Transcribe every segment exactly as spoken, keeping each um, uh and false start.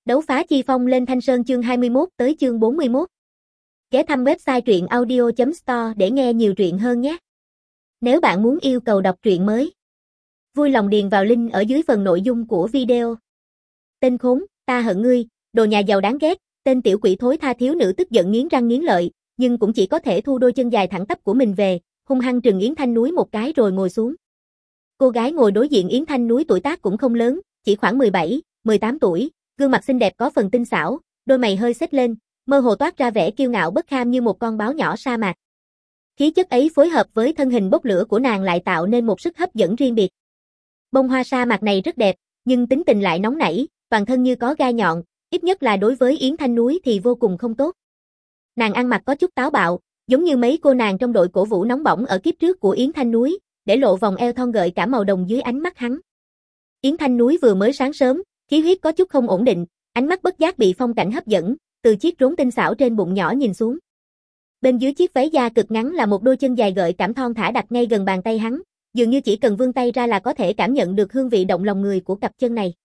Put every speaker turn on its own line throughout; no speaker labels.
Đấu phá chi phong lên Thanh Sơn chương hai mươi mốt tới chương bốn mươi mốt. Ghé thăm website truyện audio chấm store để nghe nhiều truyện hơn nhé. Nếu bạn muốn yêu cầu đọc truyện mới, vui lòng điền vào link ở dưới phần nội dung của video. Tên khốn, ta hận ngươi, đồ nhà giàu đáng ghét, tên tiểu quỷ thối tha. Thiếu nữ tức giận nghiến răng nghiến lợi, nhưng cũng chỉ có thể thu đôi chân dài thẳng tắp của mình về, hung hăng trừng Yến Thanh Núi một cái rồi ngồi xuống. Cô gái ngồi đối diện Yến Thanh Núi tuổi tác cũng không lớn, chỉ khoảng mười bảy, mười tám tuổi. Gương mặt xinh đẹp có phần tinh xảo, đôi mày hơi xếch lên, mơ hồ toát ra vẻ kiêu ngạo bất kham như một con báo nhỏ sa mạc. Khí chất ấy phối hợp với thân hình bốc lửa của nàng lại tạo nên một sức hấp dẫn riêng biệt. Bông hoa sa mạc này rất đẹp, nhưng tính tình lại nóng nảy, toàn thân như có gai nhọn, ít nhất là đối với Yến Thanh Núi thì vô cùng không tốt. Nàng ăn mặc có chút táo bạo, giống như mấy cô nàng trong đội cổ vũ nóng bỏng ở kiếp trước của Yến Thanh Núi, để lộ vòng eo thon gợi cả màu đồng dưới ánh mắt hắn. Yến Thanh Núi vừa mới sáng sớm, khí huyết có chút không ổn định, ánh mắt bất giác bị phong cảnh hấp dẫn, từ chiếc rốn tinh xảo trên bụng nhỏ nhìn xuống. Bên dưới chiếc váy da cực ngắn là một đôi chân dài gợi cảm thon thả đặt ngay gần bàn tay hắn, dường như chỉ cần vươn tay ra là có thể cảm nhận được hương vị động lòng người của cặp chân này.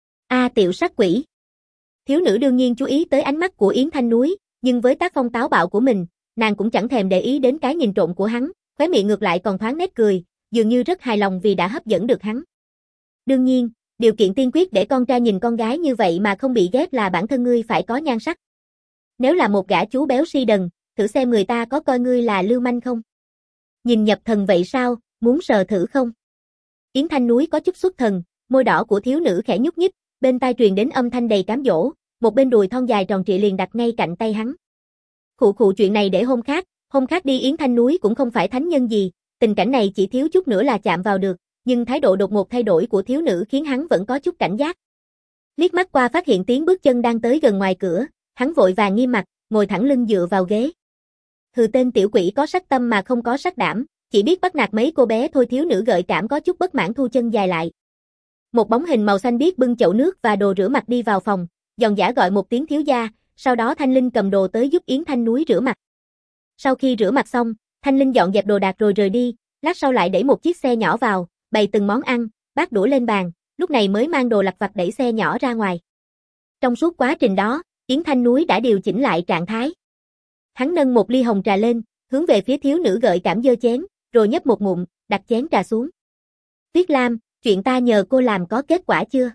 A tiểu sắc quỷ. Thiếu nữ đương nhiên chú ý tới ánh mắt của Yến Thanh Núi, nhưng với tác phong táo bạo của mình, nàng cũng chẳng thèm để ý đến cái nhìn trộm của hắn, khóe miệng ngược lại còn thoáng nét cười, dường như rất hài lòng vì đã hấp dẫn được hắn. Đương nhiên, điều kiện tiên quyết để con trai nhìn con gái như vậy mà không bị ghét là bản thân ngươi phải có nhan sắc. Nếu là một gã chú béo si đần, thử xem người ta có coi ngươi là lưu manh không? Nhìn nhập thần vậy sao, muốn sờ thử không? Yến Thanh Núi có chút xuất thần, môi đỏ của thiếu nữ khẽ nhúc nhích, bên tai truyền đến âm thanh đầy cám dỗ, một bên đùi thon dài tròn trịa liền đặt ngay cạnh tay hắn. Khụ khụ chuyện này để hôm khác, hôm khác đi. Yến Thanh Núi cũng không phải thánh nhân gì, tình cảnh này chỉ thiếu chút nữa là chạm vào được, nhưng thái độ đột ngột thay đổi của thiếu nữ khiến hắn vẫn có chút cảnh giác. Liếc mắt qua phát hiện tiếng bước chân đang tới gần ngoài cửa, hắn vội vàng nghiêm mặt, ngồi thẳng lưng dựa vào ghế. Hừ, tên tiểu quỷ có sắc tâm mà không có sắc đảm, chỉ biết bắt nạt mấy cô bé thôi. Thiếu nữ gợi cảm có chút bất mãn thu chân dài lại. Một bóng hình màu xanh biếc bưng chậu nước và đồ rửa mặt đi vào phòng, giòn giả gọi một tiếng thiếu gia, sau đó Thanh Linh cầm đồ tới giúp Yến Thanh Núi rửa mặt. Sau khi rửa mặt xong, Thanh Linh dọn dẹp đồ đạc rồi rời đi, lát sau lại đẩy một chiếc xe nhỏ vào, bày từng món ăn, bát đũa lên bàn, lúc này mới mang đồ lặt vặt đẩy xe nhỏ ra ngoài. Trong suốt quá trình đó, Yến Thanh Núi đã điều chỉnh lại trạng thái. Hắn nâng một ly hồng trà lên, hướng về phía thiếu nữ gợi cảm giơ chén, rồi nhấp một ngụm, đặt chén trà xuống. Tuyết Lam, chuyện ta nhờ cô làm có kết quả chưa?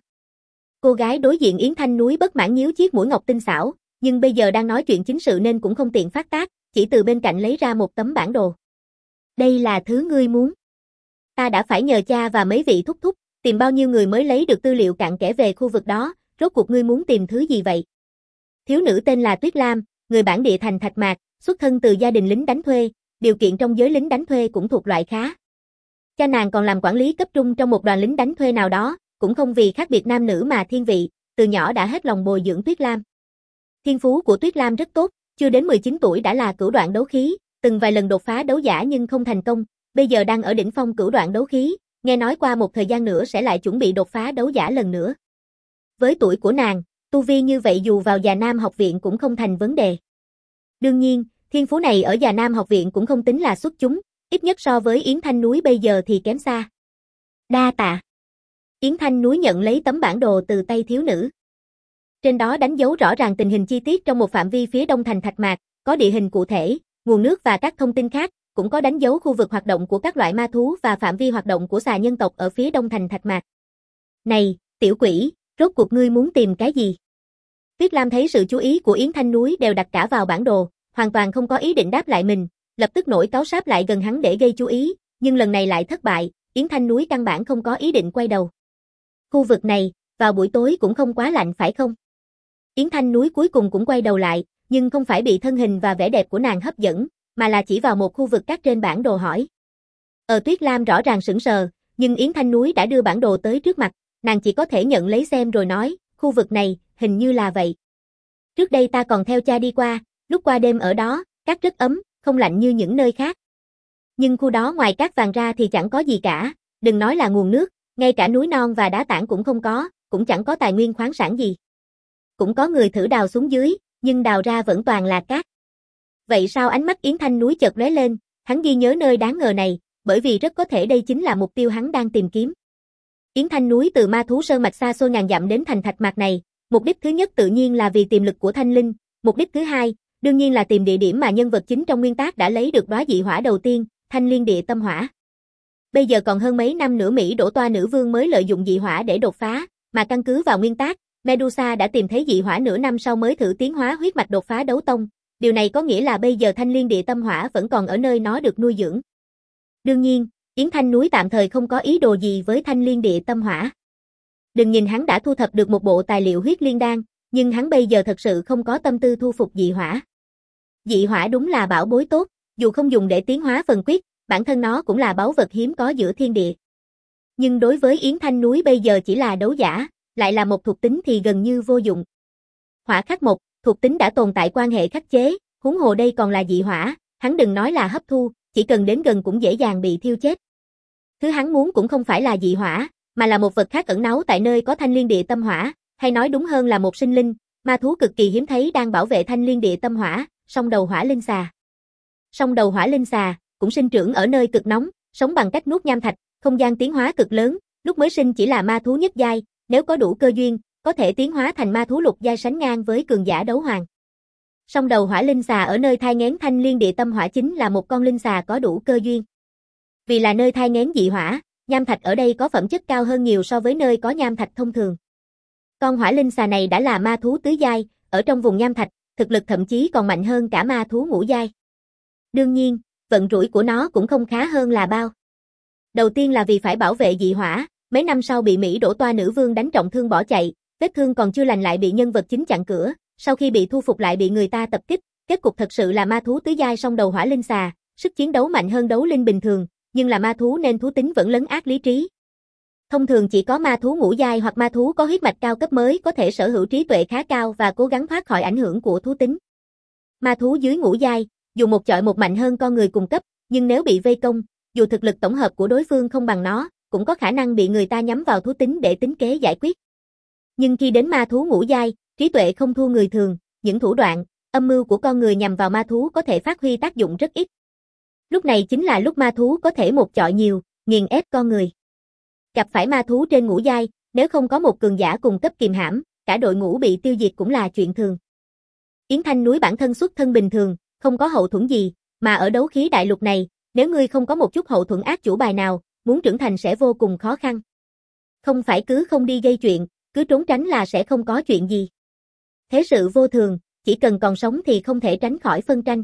Cô gái đối diện Yến Thanh Núi bất mãn nhíu chiếc mũi ngọc tinh xảo, nhưng bây giờ đang nói chuyện chính sự nên cũng không tiện phát tác, chỉ từ bên cạnh lấy ra một tấm bản đồ. Đây là thứ ngươi muốn. Ta đã phải nhờ cha và mấy vị thúc thúc, tìm bao nhiêu người mới lấy được tư liệu cặn kẽ về khu vực đó, rốt cuộc ngươi muốn tìm thứ gì vậy? Thiếu nữ tên là Tuyết Lam, người bản địa thành Thạch Mạc, xuất thân từ gia đình lính đánh thuê, điều kiện trong giới lính đánh thuê cũng thuộc loại khá. Cha nàng còn làm quản lý cấp trung trong một đoàn lính đánh thuê nào đó, cũng không vì khác biệt nam nữ mà thiên vị, từ nhỏ đã hết lòng bồi dưỡng Tuyết Lam. Thiên phú của Tuyết Lam rất tốt, chưa đến mười chín tuổi đã là cửu đoạn đấu khí, từng vài lần đột phá đấu giả nhưng không thành công, bây giờ đang ở đỉnh phong cửu đoạn đấu khí, nghe nói qua một thời gian nữa sẽ lại chuẩn bị đột phá đấu giả lần nữa. Với tuổi của nàng, tu vi như vậy dù vào Già Nam học viện cũng không thành vấn đề. Đương nhiên, thiên phú này ở Già Nam học viện cũng không tính là xuất chúng, ít nhất so với Yến Thanh Núi bây giờ thì kém xa. Đa tạ. Yến Thanh Núi nhận lấy tấm bản đồ từ tay thiếu nữ. Trên đó đánh dấu rõ ràng tình hình chi tiết trong một phạm vi phía đông thành Thạch Mạc, có địa hình cụ thể, nguồn nước và các thông tin khác, cũng có đánh dấu khu vực hoạt động của các loại ma thú và phạm vi hoạt động của xà nhân tộc ở phía đông thành Thạch Mạc. Này, tiểu quỷ, rốt cuộc ngươi muốn tìm cái gì? Tuyết Lam thấy sự chú ý của Yến Thanh Núi đều đặt cả vào bản đồ, hoàn toàn không có ý định đáp lại mình, lập tức nổi cáu sáp lại gần hắn để gây chú ý, nhưng lần này lại thất bại, Yến Thanh Núi căn bản không có ý định quay đầu. Khu vực này, vào buổi tối cũng không quá lạnh phải không? Yến Thanh Núi cuối cùng cũng quay đầu lại, nhưng không phải bị thân hình và vẻ đẹp của nàng hấp dẫn, mà là chỉ vào một khu vực cát trên bản đồ hỏi. Ờ Tuyết Lam rõ ràng sững sờ, nhưng Yến Thanh Núi đã đưa bản đồ tới trước mặt, nàng chỉ có thể nhận lấy xem rồi nói, khu vực này, hình như là vậy. Trước đây ta còn theo cha đi qua, lúc qua đêm ở đó, cát rất ấm, không lạnh như những nơi khác. Nhưng khu đó ngoài cát vàng ra thì chẳng có gì cả, đừng nói là nguồn nước, ngay cả núi non và đá tảng cũng không có, cũng chẳng có tài nguyên khoáng sản gì. Cũng có người thử đào xuống dưới, nhưng đào ra vẫn toàn là cát. Vậy sao? Ánh mắt Yến Thanh Núi chợt lóe lên, hắn ghi nhớ nơi đáng ngờ này, bởi vì rất có thể đây chính là mục tiêu hắn đang tìm kiếm. Yến Thanh Núi từ ma thú sơn mạch xa xôi ngàn dặm đến thành Thạch Mạc này, Mục đích thứ nhất tự nhiên là vì tiềm lực của Thanh Linh, mục đích thứ hai, đương nhiên là tìm địa điểm mà nhân vật chính trong nguyên tác đã lấy được đóa dị hỏa đầu tiên, Thanh Liên Địa Tâm Hỏa. Bây giờ còn hơn mấy năm nữa Mỹ Đỗ Toa nữ vương mới lợi dụng dị hỏa để đột phá, mà căn cứ vào nguyên tác, Medusa đã tìm thấy dị hỏa nửa năm sau mới thử tiến hóa huyết mạch đột phá đấu tông, điều này có nghĩa là bây giờ Thanh Liên Địa Tâm Hỏa vẫn còn ở nơi nó được nuôi dưỡng. Đương nhiên, Yến Thanh Núi tạm thời không có ý đồ gì với Thanh Liên Địa Tâm Hỏa. Đừng nhìn hắn đã thu thập được một bộ tài liệu huyết liên đan, nhưng hắn bây giờ thật sự không có tâm tư thu phục dị hỏa. Dị hỏa đúng là bảo bối tốt, dù không dùng để tiến hóa phần quyết, bản thân nó cũng là báu vật hiếm có giữa thiên địa. Nhưng đối với Yến Thanh Núi bây giờ chỉ là đấu giả, lại là một thuộc tính thì gần như vô dụng. Hỏa khắc một, thuộc tính đã tồn tại quan hệ khắc chế, huống hồ đây còn là dị hỏa, hắn đừng nói là hấp thu, chỉ cần đến gần cũng dễ dàng bị thiêu chết. Thứ hắn muốn cũng không phải là dị hỏa, mà là một vật khác ẩn náu tại nơi có Thanh Liên Địa Tâm Hỏa, hay nói đúng hơn là một sinh linh, ma thú cực kỳ hiếm thấy đang bảo vệ Thanh Liên Địa Tâm Hỏa, song đầu hỏa linh xà. Song đầu hỏa linh xà cũng sinh trưởng ở nơi cực nóng, sống bằng cách nuốt nham thạch, không gian tiến hóa cực lớn, lúc mới sinh chỉ là ma thú nhất giai, nếu có đủ cơ duyên, có thể tiến hóa thành ma thú lục giai sánh ngang với cường giả đấu hoàng. Song đầu hỏa linh xà ở nơi thai nghén Thanh Liên Địa Tâm Hỏa chính là một con linh xà có đủ cơ duyên. Vì là nơi thai nghén dị hỏa, nham thạch ở đây có phẩm chất cao hơn nhiều so với nơi có nham thạch thông thường. Con hỏa linh xà này đã là ma thú tứ giai, ở trong vùng nham thạch, thực lực thậm chí còn mạnh hơn cả ma thú ngũ giai. Đương nhiên, vận rủi của nó cũng không khá hơn là bao. Đầu tiên là vì phải bảo vệ dị hỏa, mấy năm sau bị Mỹ Đỗ Toa nữ vương đánh trọng thương bỏ chạy, vết thương còn chưa lành lại bị nhân vật chính chặn cửa, sau khi bị thu phục lại bị người ta tập kích, kết cục thật sự là ma thú tứ giai song đầu hỏa linh xà, sức chiến đấu mạnh hơn đấu linh bình thường, nhưng là ma thú nên thú tính vẫn lấn át lý trí. Thông thường chỉ có ma thú ngũ giai hoặc ma thú có huyết mạch cao cấp mới có thể sở hữu trí tuệ khá cao và cố gắng thoát khỏi ảnh hưởng của thú tính. Ma thú dưới ngũ giai, dù một chọi một mạnh hơn con người cùng cấp, nhưng nếu bị vây công, dù thực lực tổng hợp của đối phương không bằng nó, cũng có khả năng bị người ta nhắm vào thú tính để tính kế giải quyết. Nhưng khi đến ma thú ngũ giai, trí tuệ không thua người thường, những thủ đoạn, âm mưu của con người nhằm vào ma thú có thể phát huy tác dụng rất ít. Lúc này chính là lúc ma thú có thể một chọi nhiều, nghiền ép con người. Gặp phải ma thú trên ngũ giai, nếu không có một cường giả cùng cấp kìm hãm, cả đội ngũ bị tiêu diệt cũng là chuyện thường. Yến Thanh Núi bản thân xuất thân bình thường, không có hậu thuẫn gì, mà ở đấu khí đại lục này, nếu ngươi không có một chút hậu thuẫn ác chủ bài nào, muốn trưởng thành sẽ vô cùng khó khăn. Không phải cứ không đi gây chuyện, cứ trốn tránh là sẽ không có chuyện gì. Thế sự vô thường, chỉ cần còn sống thì không thể tránh khỏi phân tranh.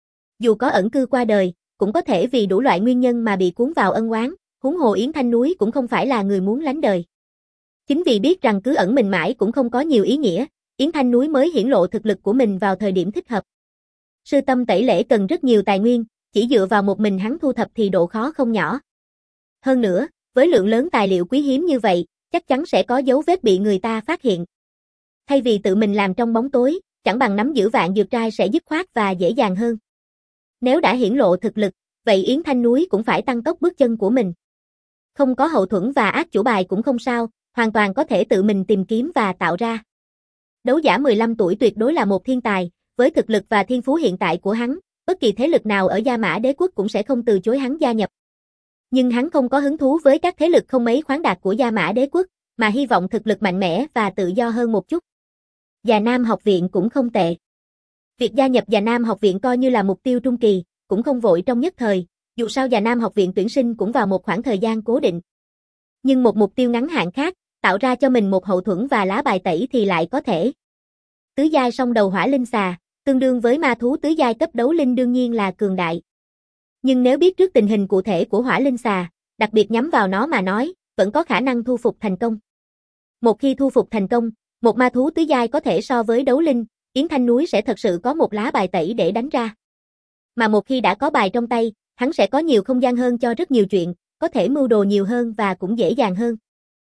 Dù có ẩn cư qua đời, cũng có thể vì đủ loại nguyên nhân mà bị cuốn vào ân oán, huống hồ Yến Thanh Núi cũng không phải là người muốn lánh đời. Chính vì biết rằng cứ ẩn mình mãi cũng không có nhiều ý nghĩa, Yến Thanh Núi mới hiển lộ thực lực của mình vào thời điểm thích hợp. Sư tâm tẩy lễ cần rất nhiều tài nguyên, chỉ dựa vào một mình hắn thu thập thì độ khó không nhỏ. Hơn nữa, với lượng lớn tài liệu quý hiếm như vậy, chắc chắn sẽ có dấu vết bị người ta phát hiện. Thay vì tự mình làm trong bóng tối, chẳng bằng nắm giữ vạn dược trai sẽ dứt khoát và dễ dàng hơn. Nếu đã hiển lộ thực lực, vậy Yến Thanh Núi cũng phải tăng tốc bước chân của mình. Không có hậu thuẫn và ác chủ bài cũng không sao, hoàn toàn có thể tự mình tìm kiếm và tạo ra. Đấu giả mười lăm tuổi tuyệt đối là một thiên tài, với thực lực và thiên phú hiện tại của hắn, bất kỳ thế lực nào ở Gia Mã Đế quốc cũng sẽ không từ chối hắn gia nhập. Nhưng hắn không có hứng thú với các thế lực không mấy khoáng đạt của Gia Mã Đế quốc, mà hy vọng thực lực mạnh mẽ và tự do hơn một chút. Già Nam học viện cũng không tệ. Việc gia nhập Già Nam học viện coi như là mục tiêu trung kỳ, cũng không vội trong nhất thời, dù sao Già Nam học viện tuyển sinh cũng vào một khoảng thời gian cố định. Nhưng một mục tiêu ngắn hạn khác, tạo ra cho mình một hậu thuẫn và lá bài tẩy thì lại có thể. Tứ giai song đầu hỏa linh xà, tương đương với ma thú tứ giai cấp đấu linh đương nhiên là cường đại. Nhưng nếu biết trước tình hình cụ thể của hỏa linh xà, đặc biệt nhắm vào nó mà nói, vẫn có khả năng thu phục thành công. Một khi thu phục thành công, một ma thú tứ giai có thể so với đấu linh, Yến Thanh Núi sẽ thật sự có một lá bài tẩy để đánh ra. Mà một khi đã có bài trong tay, hắn sẽ có nhiều không gian hơn cho rất nhiều chuyện, có thể mưu đồ nhiều hơn và cũng dễ dàng hơn.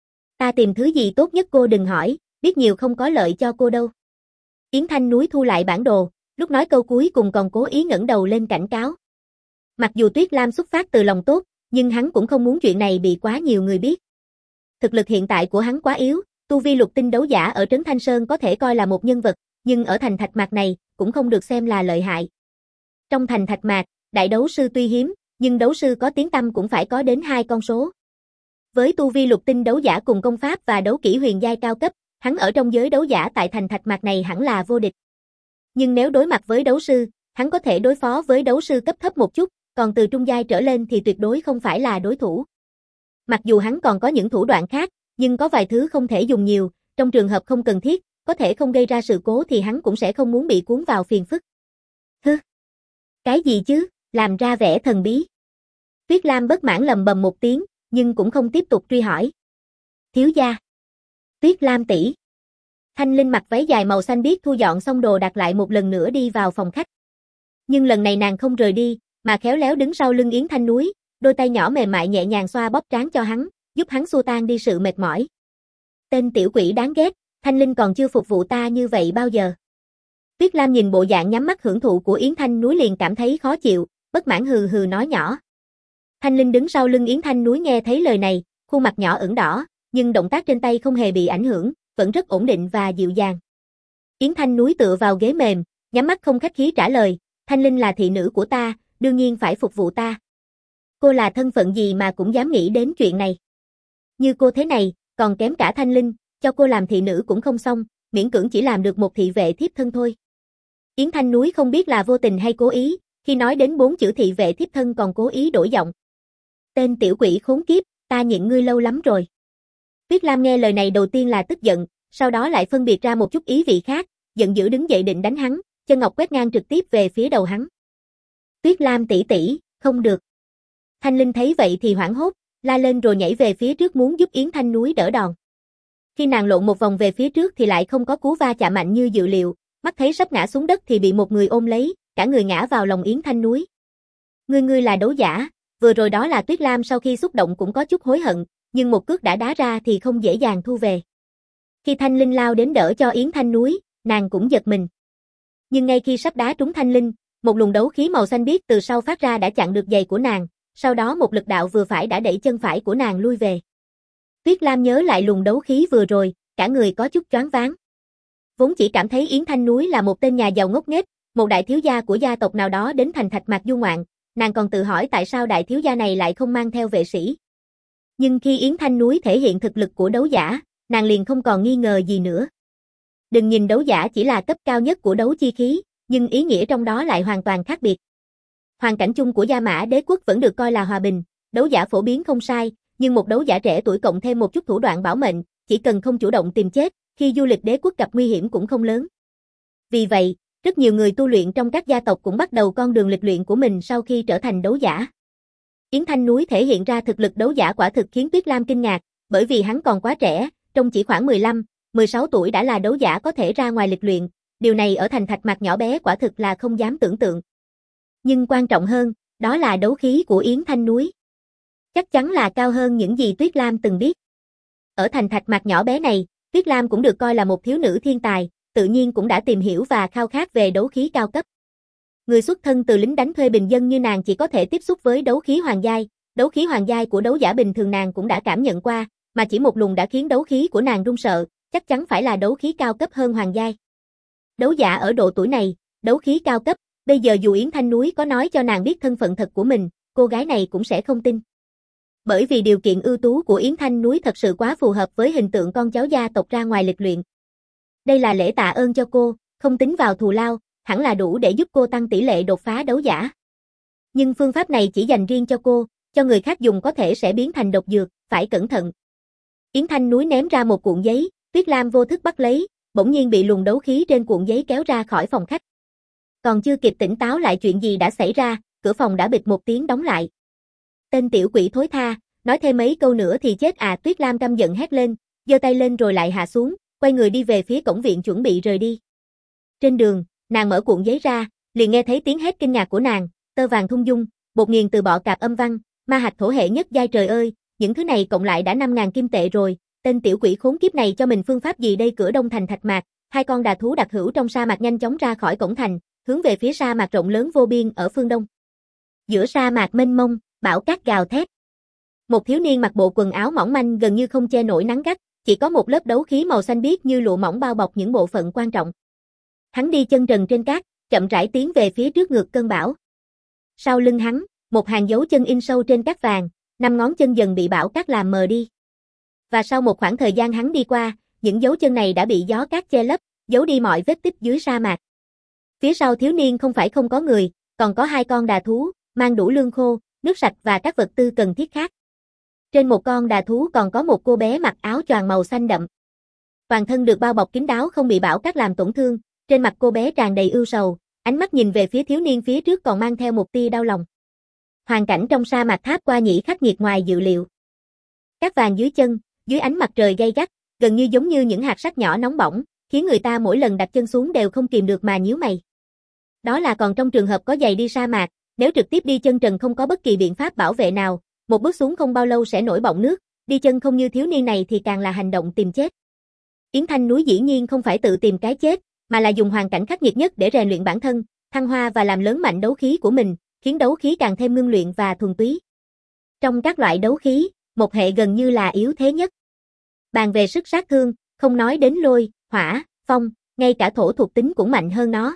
Ta tìm thứ gì tốt nhất cô đừng hỏi, biết nhiều không có lợi cho cô đâu. Yến Thanh Núi thu lại bản đồ, lúc nói câu cuối cùng còn cố ý ngẩng đầu lên cảnh cáo. Mặc dù Tuyết Lam xuất phát từ lòng tốt, nhưng hắn cũng không muốn chuyện này bị quá nhiều người biết. Thực lực hiện tại của hắn quá yếu, tu vi lục tinh đấu giả ở Trấn Thanh Sơn có thể coi là một nhân vật, nhưng ở thành Thạch Mạc này, cũng không được xem là lợi hại. Trong thành Thạch Mạc, đại đấu sư tuy hiếm, nhưng đấu sư có tiếng tăm cũng phải có đến hai con số. Với tu vi lục tinh đấu giả cùng công pháp và đấu kỹ huyền giai cao cấp, hắn ở trong giới đấu giả tại thành Thạch Mạc này hẳn là vô địch. Nhưng nếu đối mặt với đấu sư, hắn có thể đối phó với đấu sư cấp thấp một chút, còn từ trung giai trở lên thì tuyệt đối không phải là đối thủ. Mặc dù hắn còn có những thủ đoạn khác, nhưng có vài thứ không thể dùng nhiều, trong trường hợp không cần thiết, có thể không gây ra sự cố thì hắn cũng sẽ không muốn bị cuốn vào phiền phức. Hứ! Cái gì chứ, làm ra vẻ thần bí. Tuyết Lam bất mãn lầm bầm một tiếng, nhưng cũng không tiếp tục truy hỏi. Thiếu gia. Tuyết Lam tỷ. Thanh Linh mặc váy dài màu xanh biếc thu dọn xong đồ đặt lại một lần nữa đi vào phòng khách. Nhưng lần này nàng không rời đi, mà khéo léo đứng sau lưng Yến Thanh Núi, đôi tay nhỏ mềm mại nhẹ nhàng xoa bóp trán cho hắn, giúp hắn xua tan đi sự mệt mỏi. Tên tiểu quỷ đáng ghét, Thanh Linh còn chưa phục vụ ta như vậy bao giờ. Tuyết Lam nhìn bộ dạng nhắm mắt hưởng thụ của Yến Thanh Núi liền cảm thấy khó chịu, bất mãn hừ hừ nói nhỏ. Thanh Linh đứng sau lưng Yến Thanh Núi nghe thấy lời này, khuôn mặt nhỏ ửng đỏ, nhưng động tác trên tay không hề bị ảnh hưởng, vẫn rất ổn định và dịu dàng. Yến Thanh Núi tựa vào ghế mềm, nhắm mắt không khách khí trả lời, Thanh Linh là thị nữ của ta, đương nhiên phải phục vụ ta. Cô là thân phận gì mà cũng dám nghĩ đến chuyện này. Như cô thế này, còn kém cả Thanh Linh, cho cô làm thị nữ cũng không xong, miễn cưỡng chỉ làm được một thị vệ thiếp thân thôi. Yến Thanh Núi không biết là vô tình hay cố ý, khi nói đến bốn chữ thị vệ thiếp thân còn cố ý đổi giọng. Tên tiểu quỷ khốn kiếp, ta nhịn ngươi lâu lắm rồi. Tuyết Lam nghe lời này đầu tiên là tức giận, sau đó lại phân biệt ra một chút ý vị khác, giận dữ đứng dậy định đánh hắn, chân ngọc quét ngang trực tiếp về phía đầu hắn. Tuyết Lam tỷ tỷ, không được. Thanh Linh thấy vậy thì hoảng hốt, la lên rồi nhảy về phía trước muốn giúp Yến Thanh Núi đỡ đòn. Khi nàng lộn một vòng về phía trước thì lại không có cú va chạm mạnh như dự liệu, mắt thấy sắp ngã xuống đất thì bị một người ôm lấy, cả người ngã vào lòng Yến Thanh Núi. Ngươi ngươi là đấu giả, vừa rồi đó là Tuyết Lam sau khi xúc động cũng có chút hối hận, nhưng một cước đã đá ra thì không dễ dàng thu về. Khi Thanh Linh lao đến đỡ cho Yến Thanh Núi, nàng cũng giật mình. Nhưng ngay khi sắp đá trúng Thanh Linh, một luồng đấu khí màu xanh biếc từ sau phát ra đã chặn được giày của nàng, sau đó một lực đạo vừa phải đã đẩy chân phải của nàng lui về. Tuyết Lam nhớ lại luồng đấu khí vừa rồi, cả người có chút choáng váng. Vốn chỉ cảm thấy Yến Thanh Núi là một tên nhà giàu ngốc nghếch, một đại thiếu gia của gia tộc nào đó đến thành Thạch Mạc du ngoạn, nàng còn tự hỏi tại sao đại thiếu gia này lại không mang theo vệ sĩ. Nhưng khi Yến Thanh Núi thể hiện thực lực của đấu giả, nàng liền không còn nghi ngờ gì nữa. Đừng nhìn đấu giả chỉ là cấp cao nhất của đấu chi khí, nhưng ý nghĩa trong đó lại hoàn toàn khác biệt. Hoàn cảnh chung của Gia Mã Đế quốc vẫn được coi là hòa bình, đấu giả phổ biến không sai, nhưng một đấu giả trẻ tuổi cộng thêm một chút thủ đoạn bảo mệnh, chỉ cần không chủ động tìm chết, khi du lịch đế quốc gặp nguy hiểm cũng không lớn. Vì vậy, rất nhiều người tu luyện trong các gia tộc cũng bắt đầu con đường lịch luyện của mình sau khi trở thành đấu giả. Yến Thanh Núi thể hiện ra thực lực đấu giả quả thực khiến Tuyết Lam kinh ngạc, bởi vì hắn còn quá trẻ, trông chỉ khoảng mười lăm, mười sáu tuổi đã là đấu giả có thể ra ngoài lịch luyện, điều này ở thành Thạch Mạc nhỏ bé quả thực là không dám tưởng tượng. Nhưng quan trọng hơn, đó là đấu khí của Yến Thanh Núi. Chắc chắn là cao hơn những gì Tuyết Lam từng biết. Ở thành Thạch Mạc nhỏ bé này, Tuyết Lam cũng được coi là một thiếu nữ thiên tài, tự nhiên cũng đã tìm hiểu và khao khát về đấu khí cao cấp. Người xuất thân từ lính đánh thuê bình dân như nàng chỉ có thể tiếp xúc với đấu khí hoàng giai, đấu khí hoàng giai của đấu giả bình thường nàng cũng đã cảm nhận qua, mà chỉ một luồng đã khiến đấu khí của nàng run sợ, chắc chắn phải là đấu khí cao cấp hơn hoàng giai. Đấu giả ở độ tuổi này, đấu khí cao cấp, bây giờ dù Yến Thanh Núi có nói cho nàng biết thân phận thật của mình, cô gái này cũng sẽ không tin. Bởi vì điều kiện ưu tú của Yến Thanh Núi thật sự quá phù hợp với hình tượng con cháu gia tộc ra ngoài lịch luyện. Đây là lễ tạ ơn cho cô, không tính vào thù lao, hẳn là đủ để giúp cô tăng tỷ lệ đột phá đấu giả. Nhưng phương pháp này chỉ dành riêng cho cô, cho người khác dùng có thể sẽ biến thành độc dược, phải cẩn thận. Yến Thanh Núi ném ra một cuộn giấy, Tuyết Lam vô thức bắt lấy, bỗng nhiên bị luồng đấu khí trên cuộn giấy kéo ra khỏi phòng khách. Còn chưa kịp tỉnh táo lại chuyện gì đã xảy ra, cửa phòng đã bịch một tiếng đóng lại. Tên tiểu quỷ thối tha, nói thêm mấy câu nữa thì chết à, Tuyết Lam căm giận hét lên, giơ tay lên rồi lại hạ xuống, quay người đi về phía cổng viện chuẩn bị rời đi. Trên đường, nàng mở cuộn giấy ra, liền nghe thấy tiếng hét kinh ngạc của nàng, tơ vàng thung dung, bột nghiền từ bọ cạp âm văn, ma hạch thổ hệ nhất giai, trời ơi, những thứ này cộng lại đã năm ngàn kim tệ rồi, tên tiểu quỷ khốn kiếp này cho mình phương pháp gì đây? Cửa đông thành Thạch Mạc, hai con đà thú đặc hữu trong sa mạc nhanh chóng ra khỏi cổng thành, hướng về phía sa mạc rộng lớn vô biên ở phương đông. Giữa sa mạc mênh mông, bão cát gào thét. Một thiếu niên mặc bộ quần áo mỏng manh gần như không che nổi nắng gắt, chỉ có một lớp đấu khí màu xanh biếc như lụa mỏng bao bọc những bộ phận quan trọng. Hắn đi chân trần trên cát, chậm rãi tiến về phía trước ngược cơn bão. Sau lưng hắn, một hàng dấu chân in sâu trên cát vàng, năm ngón chân dần bị bão cát làm mờ đi. Và sau một khoảng thời gian hắn đi qua, những dấu chân này đã bị gió cát che lấp, giấu đi mọi vết tích dưới sa mạc. Phía sau thiếu niên không phải không có người, còn có hai con đà thú, mang đủ lương khô, nước sạch và các vật tư cần thiết khác. Trên một con đà thú còn có một cô bé mặc áo choàng màu xanh đậm. Toàn thân được bao bọc kín đáo không bị bão cát làm tổn thương, trên mặt cô bé tràn đầy ưu sầu, ánh mắt nhìn về phía thiếu niên phía trước còn mang theo một tia đau lòng. Hoàn cảnh trong sa mạc Tháp Qua Nhĩ khắc nghiệt ngoài dự liệu. Cát vàng dưới chân, dưới ánh mặt trời gay gắt, gần như giống như những hạt sắt nhỏ nóng bỏng, khiến người ta mỗi lần đặt chân xuống đều không kìm được mà nhíu mày. Đó là còn trong trường hợp có giày đi sa mạc, nếu trực tiếp đi chân trần không có bất kỳ biện pháp bảo vệ nào, một bước xuống không bao lâu sẽ nổi bọng nước, đi chân không như thiếu niên này thì càng là hành động tìm chết. Yến Thanh Núi dĩ nhiên không phải tự tìm cái chết, mà là dùng hoàn cảnh khắc nghiệt nhất để rèn luyện bản thân, thăng hoa và làm lớn mạnh đấu khí của mình, khiến đấu khí càng thêm ngưng luyện và thuần túy. Trong các loại đấu khí, một hệ gần như là yếu thế nhất. Bàn về sức sát thương, không nói đến lôi, hỏa, phong, ngay cả thổ thuộc tính cũng mạnh hơn nó.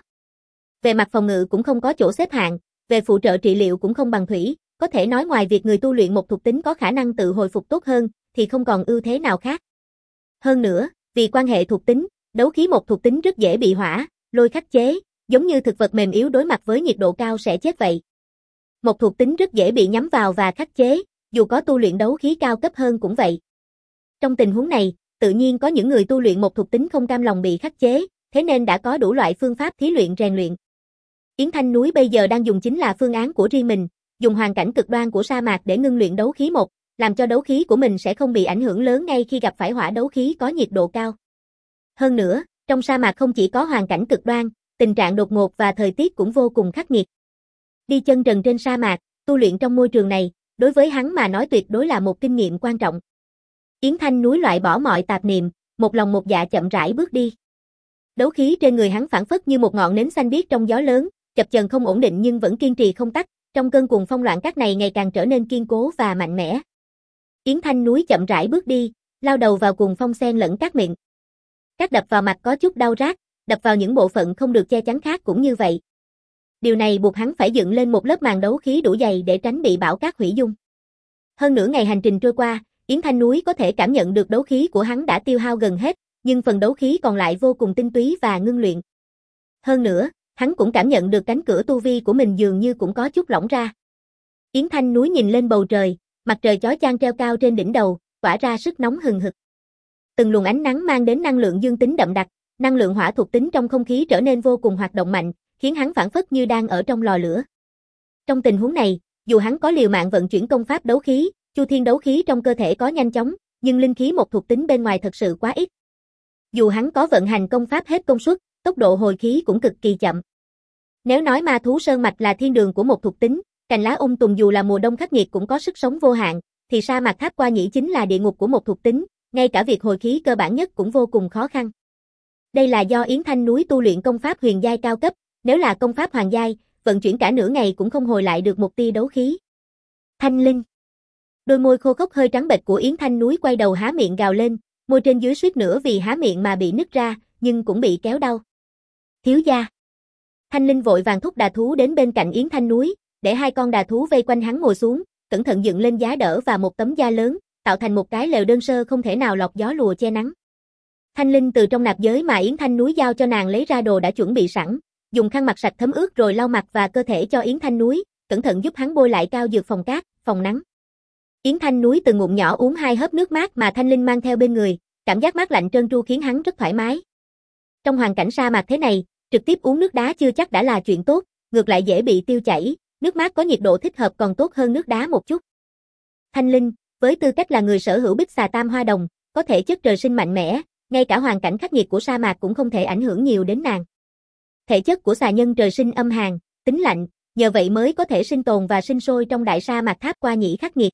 Về mặt phòng ngự cũng không có chỗ xếp hạng, về phụ trợ trị liệu cũng không bằng thủy, có thể nói ngoài việc người tu luyện một thuộc tính có khả năng tự hồi phục tốt hơn, thì không còn ưu thế nào khác. Hơn nữa, vì quan hệ thuộc tính, đấu khí một thuộc tính rất dễ bị hỏa, lôi khắc chế, giống như thực vật mềm yếu đối mặt với nhiệt độ cao sẽ chết vậy. Một thuộc tính rất dễ bị nhắm vào và khắc chế, dù có tu luyện đấu khí cao cấp hơn cũng vậy. Trong tình huống này, tự nhiên có những người tu luyện một thuộc tính không cam lòng bị khắc chế, thế nên đã có đủ loại phương pháp thí luyện rèn luyện. Yến Thanh Núi bây giờ đang dùng chính là phương án của riêng mình, dùng hoàn cảnh cực đoan của sa mạc để ngưng luyện đấu khí một, làm cho đấu khí của mình sẽ không bị ảnh hưởng lớn ngay khi gặp phải hỏa đấu khí có nhiệt độ cao. Hơn nữa, trong sa mạc không chỉ có hoàn cảnh cực đoan, tình trạng đột ngột và thời tiết cũng vô cùng khắc nghiệt. Đi chân trần trên sa mạc, tu luyện trong môi trường này, đối với hắn mà nói tuyệt đối là một kinh nghiệm quan trọng. Yến Thanh Núi loại bỏ mọi tạp niệm, một lòng một dạ chậm rãi bước đi. Đấu khí trên người hắn phảng phất như một ngọn nến xanh biếc trong gió lớn, chập chờn không ổn định nhưng vẫn kiên trì không tắt, trong cơn cuồng phong loạn cát này ngày càng trở nên kiên cố và mạnh mẽ. Yến Thanh Núi chậm rãi bước đi, lao đầu vào cuồng phong xen lẫn cát mịn. Cát đập vào mặt có chút đau rát, đập vào những bộ phận không được che chắn khác cũng như vậy. Điều này buộc hắn phải dựng lên một lớp màn đấu khí đủ dày để tránh bị bão cát hủy dung. Hơn nửa ngày hành trình trôi qua, Yến Thanh Núi có thể cảm nhận được đấu khí của hắn đã tiêu hao gần hết, nhưng phần đấu khí còn lại vô cùng tinh túy và ngưng luyện. Hơn nữa, hắn cũng cảm nhận được cánh cửa tu vi của mình dường như cũng có chút lỏng ra. Yến Thanh Núi nhìn lên bầu trời, mặt trời chói chang treo cao trên đỉnh đầu, tỏa ra sức nóng hừng hực. Từng luồng ánh nắng mang đến năng lượng dương tính đậm đặc, năng lượng hỏa thuộc tính trong không khí trở nên vô cùng hoạt động mạnh, khiến hắn phảng phất như đang ở trong lò lửa. Trong tình huống này, dù hắn có liều mạng vận chuyển công pháp đấu khí, chu thiên đấu khí trong cơ thể có nhanh chóng, nhưng linh khí một thuộc tính bên ngoài thật sự quá ít. Dù hắn có vận hành công pháp hết công suất, tốc độ hồi khí cũng cực kỳ chậm. Nếu nói ma thú sơn mạch là thiên đường của một thuộc tính, cành lá um tùm dù là mùa đông khắc nghiệt cũng có sức sống vô hạn, thì sa mạc Tháp Qua Nhĩ chính là địa ngục của một thuộc tính, ngay cả việc hồi khí cơ bản nhất cũng vô cùng khó khăn. Đây là do Yến Thanh Núi tu luyện công pháp huyền giai cao cấp, nếu là công pháp hoàng giai, vận chuyển cả nửa ngày cũng không hồi lại được một tia đấu khí. Thanh linh. Đôi môi khô khốc hơi trắng bệch của Yến Thanh Núi quay đầu há miệng gào lên, môi trên dưới suýt nữa vì há miệng mà bị nứt ra, nhưng cũng bị kéo đau. Thiếu gia. Thanh linh vội vàng thúc đà thú đến bên cạnh Yến Thanh Núi, để hai con đà thú vây quanh hắn ngồi xuống, cẩn thận dựng lên giá đỡ và một tấm da lớn, tạo thành một cái lều đơn sơ không thể nào lọt gió lùa che nắng. Thanh linh từ trong nạp giới mà Yến Thanh Núi giao cho nàng lấy ra đồ đã chuẩn bị sẵn, dùng khăn mặt sạch thấm ướt rồi lau mặt và cơ thể cho Yến Thanh Núi, cẩn thận giúp hắn bôi lại cao dược phòng cát, phòng nắng. Yến Thanh Núi từng ngụm nhỏ uống hai hớp nước mát mà Thanh linh mang theo bên người, cảm giác mát lạnh trơn tru khiến hắn rất thoải mái. Trong hoàn cảnh sa mạc thế này, trực tiếp uống nước đá chưa chắc đã là chuyện tốt, ngược lại dễ bị tiêu chảy, nước mát có nhiệt độ thích hợp còn tốt hơn nước đá một chút. Thanh linh, với tư cách là người sở hữu bích xà tam hoa đồng, có thể chất trời sinh mạnh mẽ, ngay cả hoàn cảnh khắc nghiệt của sa mạc cũng không thể ảnh hưởng nhiều đến nàng. Thể chất của xà nhân trời sinh âm hàn, tính lạnh, nhờ vậy mới có thể sinh tồn và sinh sôi trong đại sa mạc Tháp Qua Nhĩ khắc nghiệt.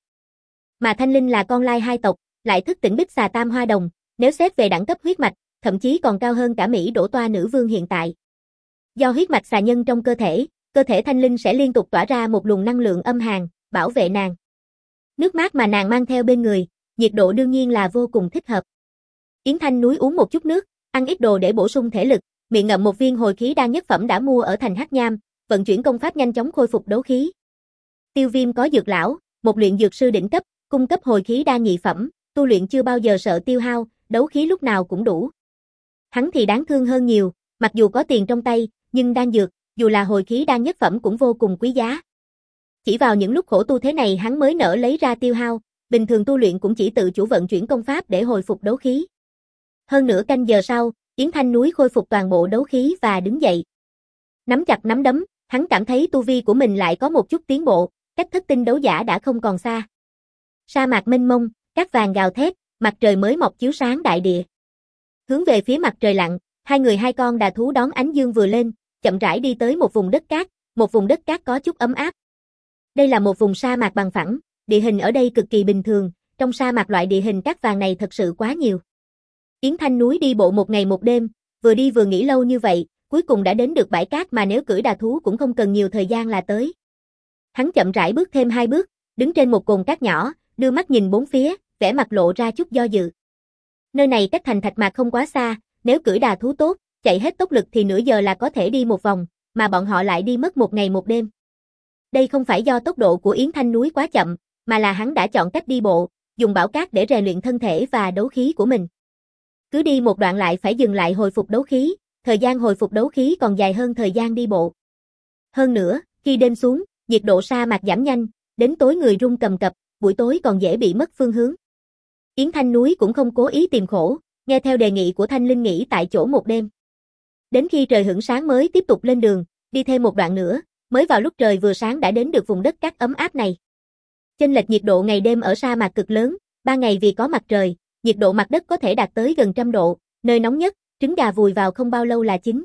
Mà Thanh linh là con lai hai tộc, lại thức tỉnh bích xà tam hoa đồng, nếu xét về đẳng cấp huyết mạch, thậm chí còn cao hơn cả Mỹ Đỗ Toa nữ vương hiện tại. Do huyết mạch xà nhân trong cơ thể, cơ thể Thanh linh sẽ liên tục tỏa ra một luồng năng lượng âm hàn, bảo vệ nàng. Nước mát mà nàng mang theo bên người, nhiệt độ đương nhiên là vô cùng thích hợp. Yến Thanh Núi uống một chút nước, ăn ít đồ để bổ sung thể lực, miệng ngậm một viên hồi khí đan nhất phẩm đã mua ở thành Hắc Nham, vận chuyển công pháp nhanh chóng khôi phục đấu khí. Tiêu Viêm có dược lão, một luyện dược sư đỉnh cấp, cung cấp hồi khí đan nhị phẩm, tu luyện chưa bao giờ sợ tiêu hao, đấu khí lúc nào cũng đủ. Hắn thì đáng thương hơn nhiều, mặc dù có tiền trong tay, nhưng đan dược, dù là hồi khí đan nhất phẩm cũng vô cùng quý giá. Chỉ vào những lúc khổ tu thế này hắn mới nỡ lấy ra tiêu hao, bình thường tu luyện cũng chỉ tự chủ vận chuyển công pháp để hồi phục đấu khí. Hơn nửa canh giờ sau, Yến Thanh Núi khôi phục toàn bộ đấu khí và đứng dậy. Nắm chặt nắm đấm, hắn cảm thấy tu vi của mình lại có một chút tiến bộ, cách thất tinh đấu giả đã không còn xa. Sa mạc mênh mông, cát vàng gào thét, mặt trời mới mọc chiếu sáng đại địa. Hướng về phía mặt trời lặn, hai người hai con đà thú đón ánh dương vừa lên, chậm rãi đi tới một vùng đất cát, một vùng đất cát có chút ấm áp. Đây là một vùng sa mạc bằng phẳng, địa hình ở đây cực kỳ bình thường, trong sa mạc loại địa hình cát vàng này thật sự quá nhiều. Yến Thanh Núi đi bộ một ngày một đêm, vừa đi vừa nghỉ lâu như vậy, cuối cùng đã đến được bãi cát mà nếu cưỡi đà thú cũng không cần nhiều thời gian là tới. Hắn chậm rãi bước thêm hai bước, đứng trên một cồn cát nhỏ, đưa mắt nhìn bốn phía, vẻ mặt lộ ra chút do dự. Nơi này cách thành thạch mạc không quá xa, nếu cưỡi đà thú tốt, chạy hết tốc lực thì nửa giờ là có thể đi một vòng, mà bọn họ lại đi mất một ngày một đêm. Đây không phải do tốc độ của Yến Thanh Núi quá chậm, mà là hắn đã chọn cách đi bộ, dùng bảo cát để rèn luyện thân thể và đấu khí của mình. Cứ đi một đoạn lại phải dừng lại hồi phục đấu khí, thời gian hồi phục đấu khí còn dài hơn thời gian đi bộ. Hơn nữa, khi đêm xuống, nhiệt độ sa mạc giảm nhanh, đến tối người run cầm cập, buổi tối còn dễ bị mất phương hướng. Yến Thanh Núi cũng không cố ý tìm khổ, nghe theo đề nghị của Thanh Linh nghỉ tại chỗ một đêm. Đến khi trời hửng sáng mới tiếp tục lên đường, đi thêm một đoạn nữa, mới vào lúc trời vừa sáng đã đến được vùng đất cát ấm áp này. Chênh lệch nhiệt độ ngày đêm ở sa mạc cực lớn, ban ngày vì có mặt trời, nhiệt độ mặt đất có thể đạt tới gần trăm độ, nơi nóng nhất, trứng gà vùi vào không bao lâu là chín.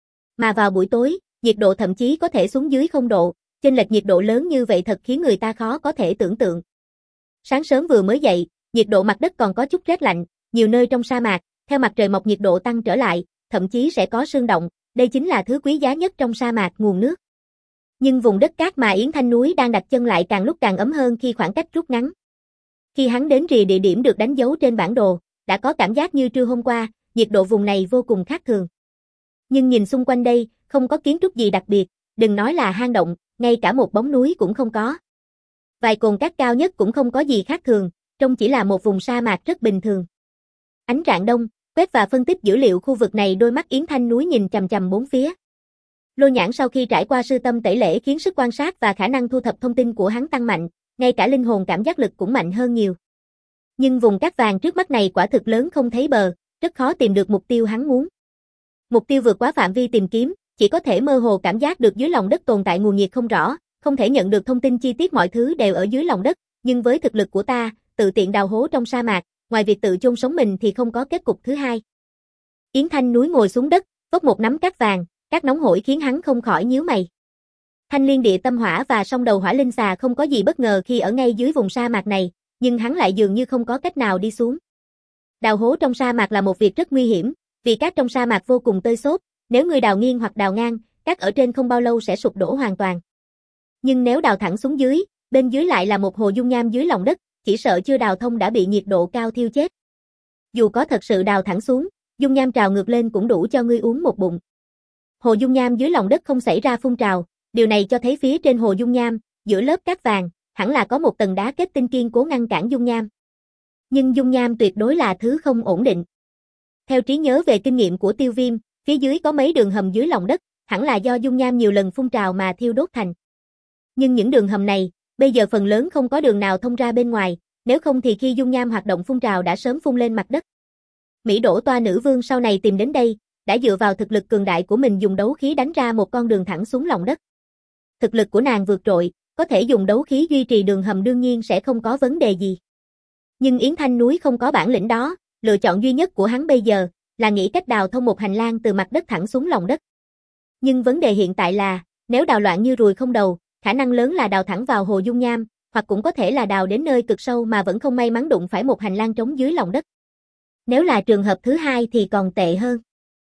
Mà vào buổi tối, nhiệt độ thậm chí có thể xuống dưới không độ, chênh lệch nhiệt độ lớn như vậy thật khiến người ta khó có thể tưởng tượng. Sáng sớm vừa mới dậy, nhiệt độ mặt đất còn có chút rét lạnh, nhiều nơi trong sa mạc, theo mặt trời mọc nhiệt độ tăng trở lại, thậm chí sẽ có sương động, đây chính là thứ quý giá nhất trong sa mạc, nguồn nước. Nhưng vùng đất cát mà Yến Thanh Núi đang đặt chân lại càng lúc càng ấm hơn khi khoảng cách rút ngắn. Khi hắn đến rìa địa điểm được đánh dấu trên bản đồ, đã có cảm giác như trưa hôm qua, nhiệt độ vùng này vô cùng khác thường. Nhưng nhìn xung quanh đây, không có kiến trúc gì đặc biệt, đừng nói là hang động, ngay cả một bóng núi cũng không có. Vài cồn cát cao nhất cũng không có gì khác thường, trông chỉ là một vùng sa mạc rất bình thường. Ánh rạng đông, quét và phân tích dữ liệu khu vực này, đôi mắt Yến Thanh Núi nhìn chằm chằm bốn phía. Lô nhãn sau khi trải qua sư tâm tẩy lễ khiến sức quan sát và khả năng thu thập thông tin của hắn tăng mạnh, ngay cả linh hồn cảm giác lực cũng mạnh hơn nhiều. Nhưng vùng cát vàng trước mắt này quả thực lớn không thấy bờ, rất khó tìm được mục tiêu hắn muốn. Mục tiêu vượt quá phạm vi tìm kiếm, chỉ có thể mơ hồ cảm giác được dưới lòng đất tồn tại nguồn nhiệt không rõ, không thể nhận được thông tin chi tiết, mọi thứ đều ở dưới lòng đất, nhưng với thực lực của ta, tự tiện đào hố trong sa mạc, ngoài việc tự chôn sống mình thì không có kết cục thứ hai. Yến Thanh Núi ngồi xuống đất, vốc một nắm cát vàng, cát nóng hổi khiến hắn không khỏi nhíu mày. Thanh Liên Địa Tâm Hỏa và song đầu hỏa linh xà không có gì bất ngờ khi ở ngay dưới vùng sa mạc này, nhưng hắn lại dường như không có cách nào đi xuống. Đào hố trong sa mạc là một việc rất nguy hiểm, vì cát trong sa mạc vô cùng tơi xốp, nếu người đào nghiêng hoặc đào ngang, cát ở trên không bao lâu sẽ sụp đổ hoàn toàn. Nhưng nếu đào thẳng xuống dưới, bên dưới lại là một hồ dung nham dưới lòng đất, chỉ sợ chưa đào thông đã bị nhiệt độ cao thiêu chết. Dù có thật sự đào thẳng xuống, dung nham trào ngược lên cũng đủ cho ngươi uống một bụng. Hồ dung nham dưới lòng đất không xảy ra phun trào, điều này cho thấy phía trên hồ dung nham, giữa lớp cát vàng, hẳn là có một tầng đá kết tinh kiên cố ngăn cản dung nham. Nhưng dung nham tuyệt đối là thứ không ổn định. Theo trí nhớ về kinh nghiệm của Tiêu Viêm, phía dưới có mấy đường hầm dưới lòng đất, hẳn là do dung nham nhiều lần phun trào mà thiêu đốt thành. Nhưng những đường hầm này, bây giờ phần lớn không có đường nào thông ra bên ngoài, nếu không thì khi dung nham hoạt động phun trào đã sớm phun lên mặt đất. Mỹ Đỗ Toa Nữ Vương sau này tìm đến đây, đã dựa vào thực lực cường đại của mình dùng đấu khí đánh ra một con đường thẳng xuống lòng đất. Thực lực của nàng vượt trội, có thể dùng đấu khí duy trì đường hầm đương nhiên sẽ không có vấn đề gì. Nhưng Yến Thanh Núi không có bản lĩnh đó, lựa chọn duy nhất của hắn bây giờ là nghĩ cách đào thông một hành lang từ mặt đất thẳng xuống lòng đất. Nhưng vấn đề hiện tại là, nếu đào loạn như ruồi không đầu, khả năng lớn là đào thẳng vào hồ dung nham, hoặc cũng có thể là đào đến nơi cực sâu mà vẫn không may mắn đụng phải một hành lang trống dưới lòng đất. Nếu là trường hợp thứ hai thì còn tệ hơn.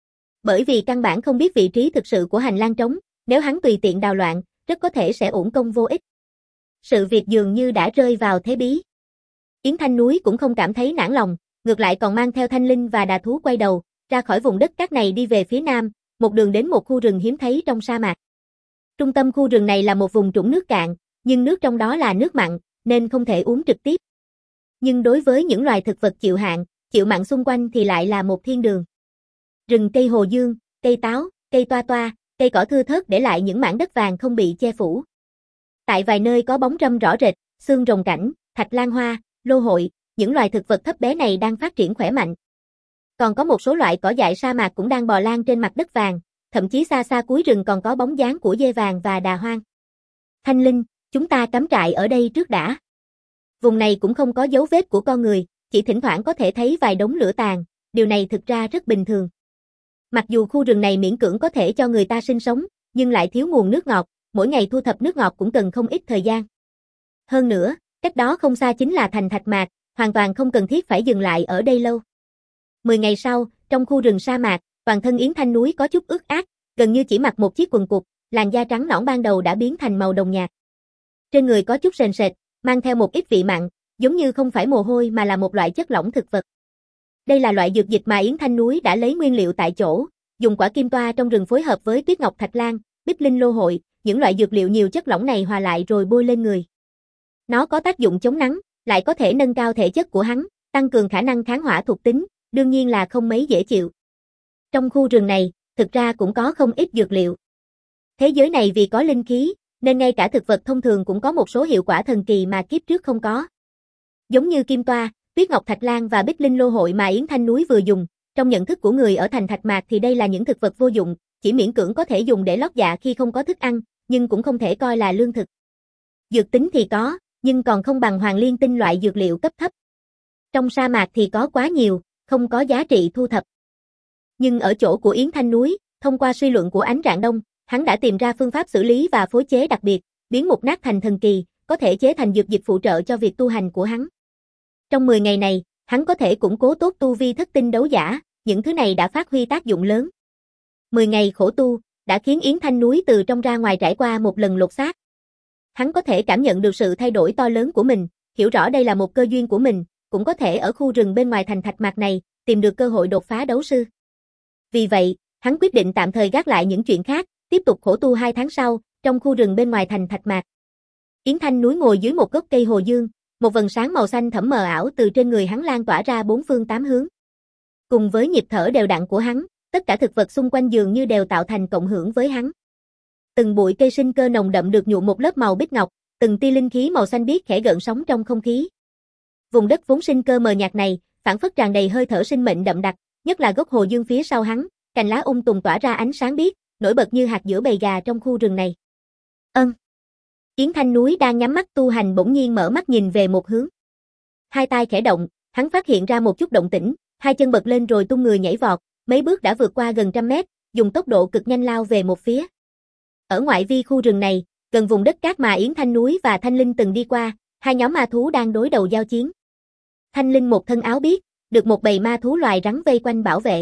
Bởi vì căn bản không biết vị trí thực sự của hành lang trống, nếu hắn tùy tiện đào loạn, rất có thể sẽ uổng công vô ích. Sự việc dường như đã rơi vào thế bí. Yến Thanh Núi cũng không cảm thấy nản lòng, ngược lại còn mang theo Thanh Linh và đà thú quay đầu, ra khỏi vùng đất cát này đi về phía nam, một đường đến một khu rừng hiếm thấy trong sa mạc. Trung tâm khu rừng này là một vùng trũng nước cạn, nhưng nước trong đó là nước mặn, nên không thể uống trực tiếp. Nhưng đối với những loài thực vật chịu hạn, chịu mặn xung quanh thì lại là một thiên đường. Rừng cây hồ dương, cây táo, cây toa toa, cây cỏ thưa thớt để lại những mảng đất vàng không bị che phủ. Tại vài nơi có bóng râm rõ rệt, xương rồng cảnh, thạch lan hoa, lô hội, những loài thực vật thấp bé này đang phát triển khỏe mạnh. Còn có một số loại cỏ dại sa mạc cũng đang bò lan trên mặt đất vàng, thậm chí xa xa cuối rừng còn có bóng dáng của dê vàng và đà hoang. Thanh Linh, chúng ta cắm trại ở đây trước đã. Vùng này cũng không có dấu vết của con người, chỉ thỉnh thoảng có thể thấy vài đống lửa tàn, điều này thực ra rất bình thường. Mặc dù khu rừng này miễn cưỡng có thể cho người ta sinh sống, nhưng lại thiếu nguồn nước ngọt, mỗi ngày thu thập nước ngọt cũng cần không ít thời gian. Hơn nữa, cách đó không xa chính là thành Thạch Mạc, hoàn toàn không cần thiết phải dừng lại ở đây lâu. Mười ngày sau, trong khu rừng sa mạc, toàn thân Yến Thanh Núi có chút ướt át, gần như chỉ mặc một chiếc quần cụt, làn da trắng nõn ban đầu đã biến thành màu đồng nhạt. Trên người có chút sền sệt, mang theo một ít vị mặn, giống như không phải mồ hôi mà là một loại chất lỏng thực vật. Đây là loại dược dịch mà Yến Thanh Núi đã lấy nguyên liệu tại chỗ, dùng quả kim toa trong rừng phối hợp với tuyết ngọc thạch lan, bích linh lô hội, những loại dược liệu nhiều chất lỏng này hòa lại rồi bôi lên người. Nó có tác dụng chống nắng, lại có thể nâng cao thể chất của hắn, tăng cường khả năng kháng hỏa thuộc tính, đương nhiên là không mấy dễ chịu. Trong khu rừng này, thực ra cũng có không ít dược liệu. Thế giới này vì có linh khí, nên ngay cả thực vật thông thường cũng có một số hiệu quả thần kỳ mà kiếp trước không có. Giống như kim toa, tuyết ngọc thạch lan và bích linh lô hội mà Yến Thanh Núi vừa dùng, trong nhận thức của người ở thành Thạch Mạc thì đây là những thực vật vô dụng, chỉ miễn cưỡng có thể dùng để lót dạ khi không có thức ăn, nhưng cũng không thể coi là lương thực. Dược tính thì có, nhưng còn không bằng hoàng liên tinh loại dược liệu cấp thấp. Trong sa mạc thì có quá nhiều, không có giá trị thu thập. Nhưng ở chỗ của Yến Thanh Núi, thông qua suy luận của Ánh Rạng Đông, hắn đã tìm ra phương pháp xử lý và phối chế đặc biệt, biến mục nát thành thần kỳ, có thể chế thành dược dịch phụ trợ cho việc tu hành của hắn. Trong mười ngày này, hắn có thể củng cố tốt tu vi thất tinh đấu giả, những thứ này đã phát huy tác dụng lớn. mười ngày khổ tu, đã khiến Yến Thanh Núi từ trong ra ngoài trải qua một lần lột xác. Hắn có thể cảm nhận được sự thay đổi to lớn của mình, hiểu rõ đây là một cơ duyên của mình, cũng có thể ở khu rừng bên ngoài thành Thạch Mạc này, tìm được cơ hội đột phá đấu sư. Vì vậy, hắn quyết định tạm thời gác lại những chuyện khác, tiếp tục khổ tu hai tháng sau, trong khu rừng bên ngoài thành Thạch Mạc. Yến Thanh Núi ngồi dưới một gốc cây hồ dương, một vầng sáng màu xanh thẫm mờ ảo từ trên người hắn lan tỏa ra bốn phương tám hướng. Cùng với nhịp thở đều đặn của hắn, tất cả thực vật xung quanh dường như đều tạo thành cộng hưởng với hắn. Từng bụi cây sinh cơ nồng đậm được nhuộm một lớp màu bích ngọc, từng tia linh khí màu xanh biếc khẽ gợn sóng trong không khí. Vùng đất vốn sinh cơ mờ nhạt này, phảng phất tràn đầy hơi thở sinh mệnh đậm đặc, nhất là gốc hồ dương phía sau hắn, cành lá um tùm tỏa ra ánh sáng biếc, nổi bật như hạt giữa bầy gà trong khu rừng này. Ân. Yến Thanh Núi đang nhắm mắt tu hành bỗng nhiên mở mắt nhìn về một hướng. Hai tai khẽ động, hắn phát hiện ra một chút động tĩnh, hai chân bật lên rồi tung người nhảy vọt, mấy bước đã vượt qua gần trăm mét, dùng tốc độ cực nhanh lao về một phía. Ở ngoại vi khu rừng này, gần vùng đất cát mà Yến Thanh Núi và Thanh Linh từng đi qua, hai nhóm ma thú đang đối đầu giao chiến. Thanh Linh một thân áo biếc, được một bầy ma thú loài rắn vây quanh bảo vệ.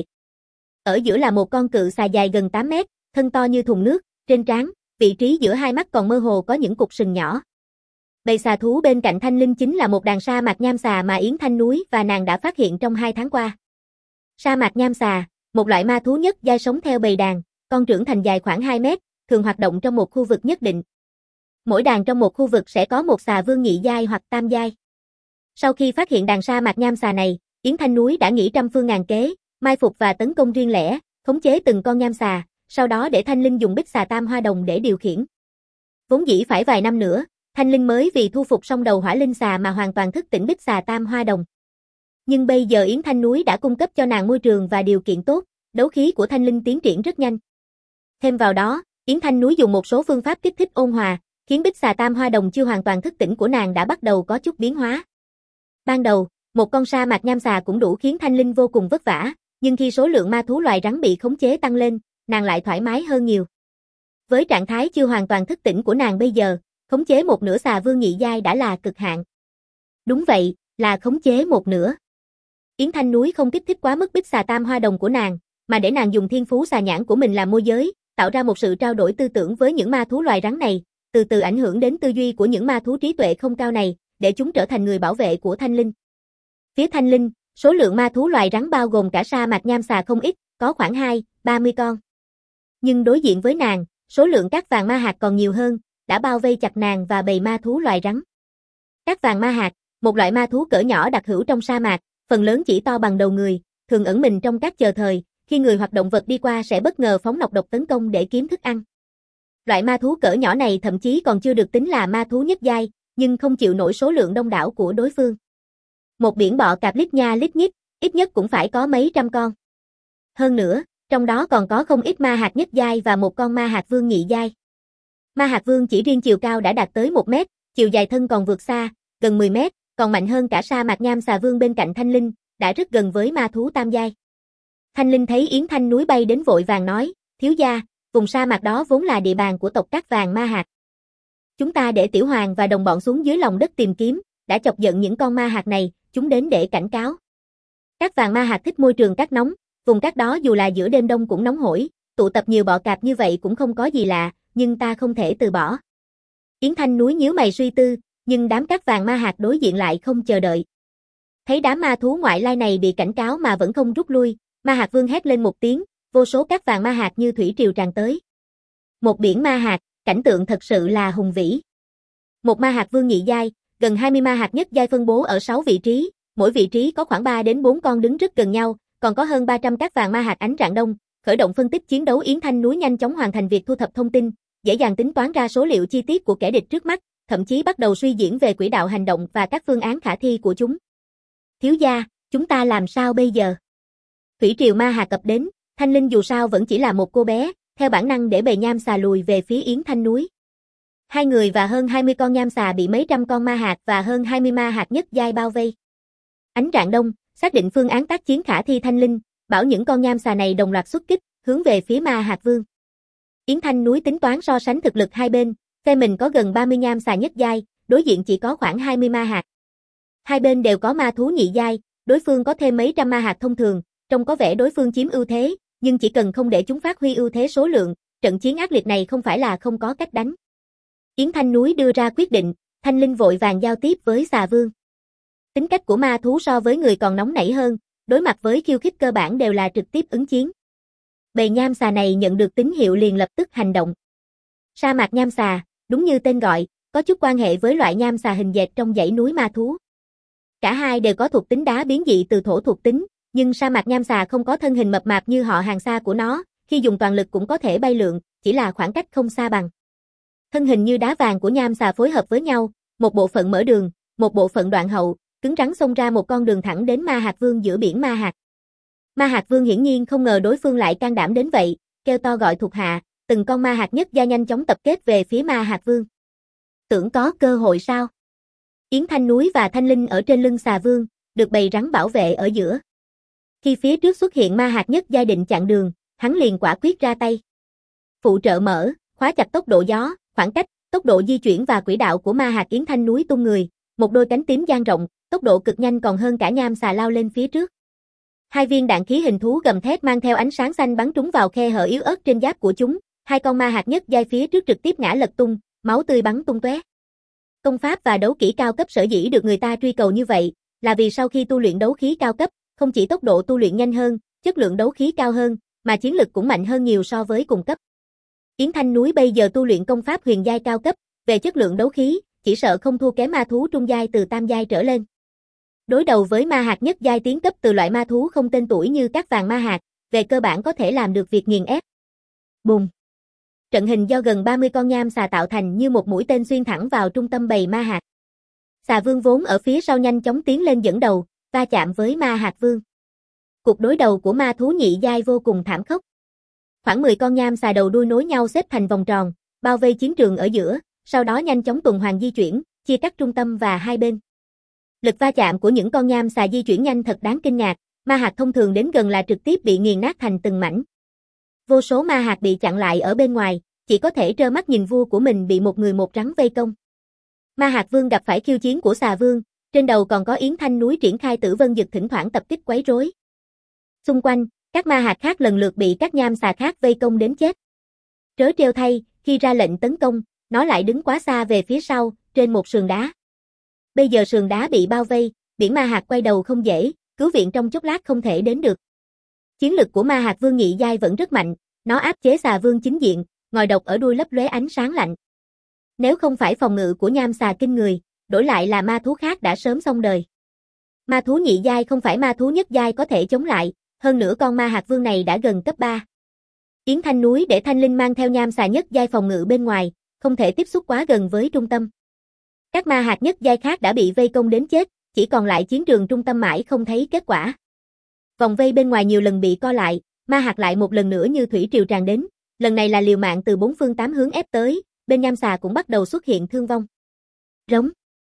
Ở giữa là một con cự xà dài gần tám mét, thân to như thùng nước, trên trán, vị trí giữa hai mắt còn mơ hồ có những cục sừng nhỏ. Bầy xà thú bên cạnh Thanh Linh chính là một đàn sa mạc nham xà mà Yến Thanh Núi và nàng đã phát hiện trong hai tháng qua. Sa mạc nham xà, một loại ma thú nhất giai sống theo bầy đàn, con trưởng thành dài khoảng hai mét, thường hoạt động trong một khu vực nhất định. Mỗi đàn trong một khu vực sẽ có một xà vương nhị giai hoặc tam giai. Sau khi phát hiện đàn sa mạc nham xà này, Yến Thanh Núi đã nghĩ trăm phương ngàn kế, mai phục và tấn công riêng lẻ, khống chế từng con nham xà, sau đó để Thanh Linh dùng bích xà tam hoa đồng để điều khiển. Vốn dĩ phải vài năm nữa, Thanh Linh mới vì thu phục xong đầu hỏa linh xà mà hoàn toàn thức tỉnh bích xà tam hoa đồng. Nhưng bây giờ Yến Thanh Núi đã cung cấp cho nàng môi trường và điều kiện tốt, đấu khí của Thanh Linh tiến triển rất nhanh. Thêm vào đó, Yến Thanh Núi dùng một số phương pháp kích thích ôn hòa, khiến bích xà tam hoa đồng chưa hoàn toàn thức tỉnh của nàng đã bắt đầu có chút biến hóa. Ban đầu, một con sa mạc nham xà cũng đủ khiến Thanh Linh vô cùng vất vả, nhưng khi số lượng ma thú loài rắn bị khống chế tăng lên, nàng lại thoải mái hơn nhiều. Với trạng thái chưa hoàn toàn thức tỉnh của nàng bây giờ, khống chế một nửa xà vương nhị giai đã là cực hạn. Đúng vậy, là khống chế một nửa. Yến Thanh Núi không kích thích quá mức bích xà tam hoa đồng của nàng, mà để nàng dùng thiên phú xà nhãn của mình làm môi giới, tạo ra một sự trao đổi tư tưởng với những ma thú loài rắn này, từ từ ảnh hưởng đến tư duy của những ma thú trí tuệ không cao này, để chúng trở thành người bảo vệ của Thanh Linh. Phía Thanh Linh, số lượng ma thú loài rắn bao gồm cả sa mạc nham xà không ít, có khoảng hai, ba mươi con. Nhưng đối diện với nàng, số lượng cát vàng ma hạt còn nhiều hơn, đã bao vây chặt nàng và bầy ma thú loài rắn. Cát vàng ma hạt, một loại ma thú cỡ nhỏ đặc hữu trong sa mạc, Phần lớn chỉ to bằng đầu người, thường ẩn mình trong các chờ thời, khi người hoặc động vật đi qua sẽ bất ngờ phóng nọc độc tấn công để kiếm thức ăn. Loại ma thú cỡ nhỏ này thậm chí còn chưa được tính là ma thú nhất giai, nhưng không chịu nổi số lượng đông đảo của đối phương. Một biển bọ cạp lít nha lít nhít, ít nhất cũng phải có mấy trăm con. Hơn nữa, trong đó còn có không ít ma hạt nhất giai và một con ma hạt vương nhị giai. Ma hạt vương chỉ riêng chiều cao đã đạt tới một mét, chiều dài thân còn vượt xa, gần mười mét, còn mạnh hơn cả sa mạc nham xà vương bên cạnh Thanh Linh, đã rất gần với ma thú tam giai. Thanh Linh thấy Yến Thanh Núi bay đến vội vàng nói, thiếu gia, vùng sa mạc đó vốn là địa bàn của tộc Cát Vàng Ma Hạt. Chúng ta để Tiểu Hoàng và đồng bọn xuống dưới lòng đất tìm kiếm, đã chọc giận những con ma hạt này, chúng đến để cảnh cáo. Cát Vàng Ma Hạt thích môi trường cát nóng, vùng cát đó dù là giữa đêm đông cũng nóng hổi, tụ tập nhiều bọ cạp như vậy cũng không có gì lạ, nhưng ta không thể từ bỏ. Yến Thanh Núi nhíu mày suy tư, nhưng đám Cát Vàng Ma Hạt đối diện lại không chờ đợi. Thấy đám ma thú ngoại lai này bị cảnh cáo mà vẫn không rút lui, Ma Hạt Vương hét lên một tiếng, vô số Cát Vàng Ma Hạt như thủy triều tràn tới. Một biển ma hạt, cảnh tượng thật sự là hùng vĩ. Một ma hạt vương nhị giai, gần hai mươi ma hạt nhất giai phân bố ở sáu vị trí, mỗi vị trí có khoảng ba đến bốn con đứng rất gần nhau, còn có hơn ba trăm Cát Vàng Ma Hạt ánh rạng đông, khởi động phân tích chiến đấu. Yến Thanh Núi nhanh chóng hoàn thành việc thu thập thông tin, dễ dàng tính toán ra số liệu chi tiết của kẻ địch trước mắt, thậm chí bắt đầu suy diễn về quỹ đạo hành động và các phương án khả thi của chúng. Thiếu gia, chúng ta làm sao bây giờ? Thủy triều ma hạt cập đến, Thanh Linh dù sao vẫn chỉ là một cô bé, theo bản năng để bầy nham xà lùi về phía Yến Thanh Núi. Hai người và hơn hai mươi con nham xà bị mấy trăm con ma hạt và hơn hai mươi ma hạt nhất giai bao vây. Ánh rạng đông, xác định phương án tác chiến khả thi. Thanh Linh bảo những con nham xà này đồng loạt xuất kích, hướng về phía ma hạt vương. Yến Thanh Núi tính toán so sánh thực lực hai bên, phe mình có gần ba mươi nham xà nhất giai, đối diện chỉ có khoảng hai mươi ma hạt. Hai bên đều có ma thú nhị giai, đối phương có thêm mấy trăm ma hạt thông thường, trông có vẻ đối phương chiếm ưu thế, nhưng chỉ cần không để chúng phát huy ưu thế số lượng, trận chiến ác liệt này không phải là không có cách đánh. Yến Thanh Núi đưa ra quyết định, Thanh Linh vội vàng giao tiếp với xà vương. Tính cách của ma thú so với người còn nóng nảy hơn, đối mặt với khiêu khích cơ bản đều là trực tiếp ứng chiến. Bầy nham xà này nhận được tín hiệu liền lập tức hành động. Sa mạc nham xà, đúng như tên gọi, có chút quan hệ với loại nham xà hình dẹt trong dãy núi ma thú. Cả hai đều có thuộc tính đá biến dị từ thổ thuộc tính, nhưng sa mạc nham xà không có thân hình mập mạp như họ hàng xa của nó, khi dùng toàn lực cũng có thể bay lượn, chỉ là khoảng cách không xa bằng. Thân hình như đá vàng của nham xà phối hợp với nhau, một bộ phận mở đường, một bộ phận đoạn hậu, cứng rắn xông ra một con đường thẳng đến ma hạt vương giữa biển ma hạt. Ma hạt vương hiển nhiên không ngờ đối phương lại can đảm đến vậy, kêu to gọi thuộc hạ, từng con ma hạt nhất gia nhanh chóng tập kết về phía ma hạt vương. Tưởng có cơ hội sao? Yến Thanh Núi và Thanh Linh ở trên lưng xà vương, được bầy rắn bảo vệ ở giữa. Khi phía trước xuất hiện ma hạt nhất gia định chặn đường, hắn liền quả quyết ra tay. Phụ trợ mở, khóa chặt tốc độ gió, khoảng cách, tốc độ di chuyển và quỹ đạo của ma hạt. Yến Thanh Núi tung người, một đôi cánh tím dang rộng, tốc độ cực nhanh còn hơn cả nham xà lao lên phía trước. Hai viên đạn khí hình thú gầm thét mang theo ánh sáng xanh bắn trúng vào khe hở yếu ớt trên giáp của chúng, hai con ma hạt nhất giai phía trước trực tiếp ngã lật tung, máu tươi bắn tung tóe. Công pháp và đấu kỹ cao cấp sở dĩ được người ta truy cầu như vậy, là vì sau khi tu luyện đấu khí cao cấp, không chỉ tốc độ tu luyện nhanh hơn, chất lượng đấu khí cao hơn, mà chiến lực cũng mạnh hơn nhiều so với cùng cấp. Yến Thanh Núi bây giờ tu luyện công pháp huyền giai cao cấp, về chất lượng đấu khí, chỉ sợ không thua kém ma thú trung giai từ tam giai trở lên. Đối đầu với ma hạt nhất giai tiến cấp từ loại ma thú không tên tuổi như Cát Vàng Ma Hạt, về cơ bản có thể làm được việc nghiền ép. Bùng! Trận hình do gần ba mươi con nham xà tạo thành như một mũi tên xuyên thẳng vào trung tâm bầy ma hạt. Xà vương vốn ở phía sau nhanh chóng tiến lên dẫn đầu, va chạm với ma hạt vương. Cuộc đối đầu của ma thú nhị giai vô cùng thảm khốc. Khoảng mười con nham xà đầu đuôi nối nhau xếp thành vòng tròn, bao vây chiến trường ở giữa, sau đó nhanh chóng tuần hoàn di chuyển, chia cắt trung tâm và hai bên. Lực va chạm của những con nham xà di chuyển nhanh thật đáng kinh ngạc, ma hạt thông thường đến gần là trực tiếp bị nghiền nát thành từng mảnh. Vô số ma hạt bị chặn lại ở bên ngoài, chỉ có thể trơ mắt nhìn vua của mình bị một người một rắn vây công. Ma hạt vương gặp phải khiêu chiến của xà vương, trên đầu còn có Yến Thanh Núi triển khai Tử Vân Dực thỉnh thoảng tập kích quấy rối. Xung quanh, các ma hạt khác lần lượt bị các nham xà khác vây công đến chết. Trớ trêu thay, khi ra lệnh tấn công, nó lại đứng quá xa về phía sau, trên một sườn đá. Bây giờ sườn đá bị bao vây, biển ma hạt quay đầu không dễ, cứu viện trong chốc lát không thể đến được. Chiến lực của ma hạt vương nhị giai vẫn rất mạnh, nó áp chế xà vương chính diện, ngòi độc ở đuôi lấp lóe ánh sáng lạnh. Nếu không phải phòng ngự của nham xà kinh người, đổi lại là ma thú khác đã sớm xong đời. Ma thú nhị giai không phải ma thú nhất giai có thể chống lại, hơn nữa con ma hạt vương này đã gần cấp ba. Yến Thanh núi để Thanh Linh mang theo nham xà nhất giai phòng ngự bên ngoài, không thể tiếp xúc quá gần với trung tâm. Các ma hạt nhất giai khác đã bị vây công đến chết, chỉ còn lại chiến trường trung tâm mãi không thấy kết quả. Vòng vây bên ngoài nhiều lần bị co lại, ma hạt lại một lần nữa như thủy triều tràn đến, lần này là liều mạng từ bốn phương tám hướng ép tới, bên nham xà cũng bắt đầu xuất hiện thương vong. Rống.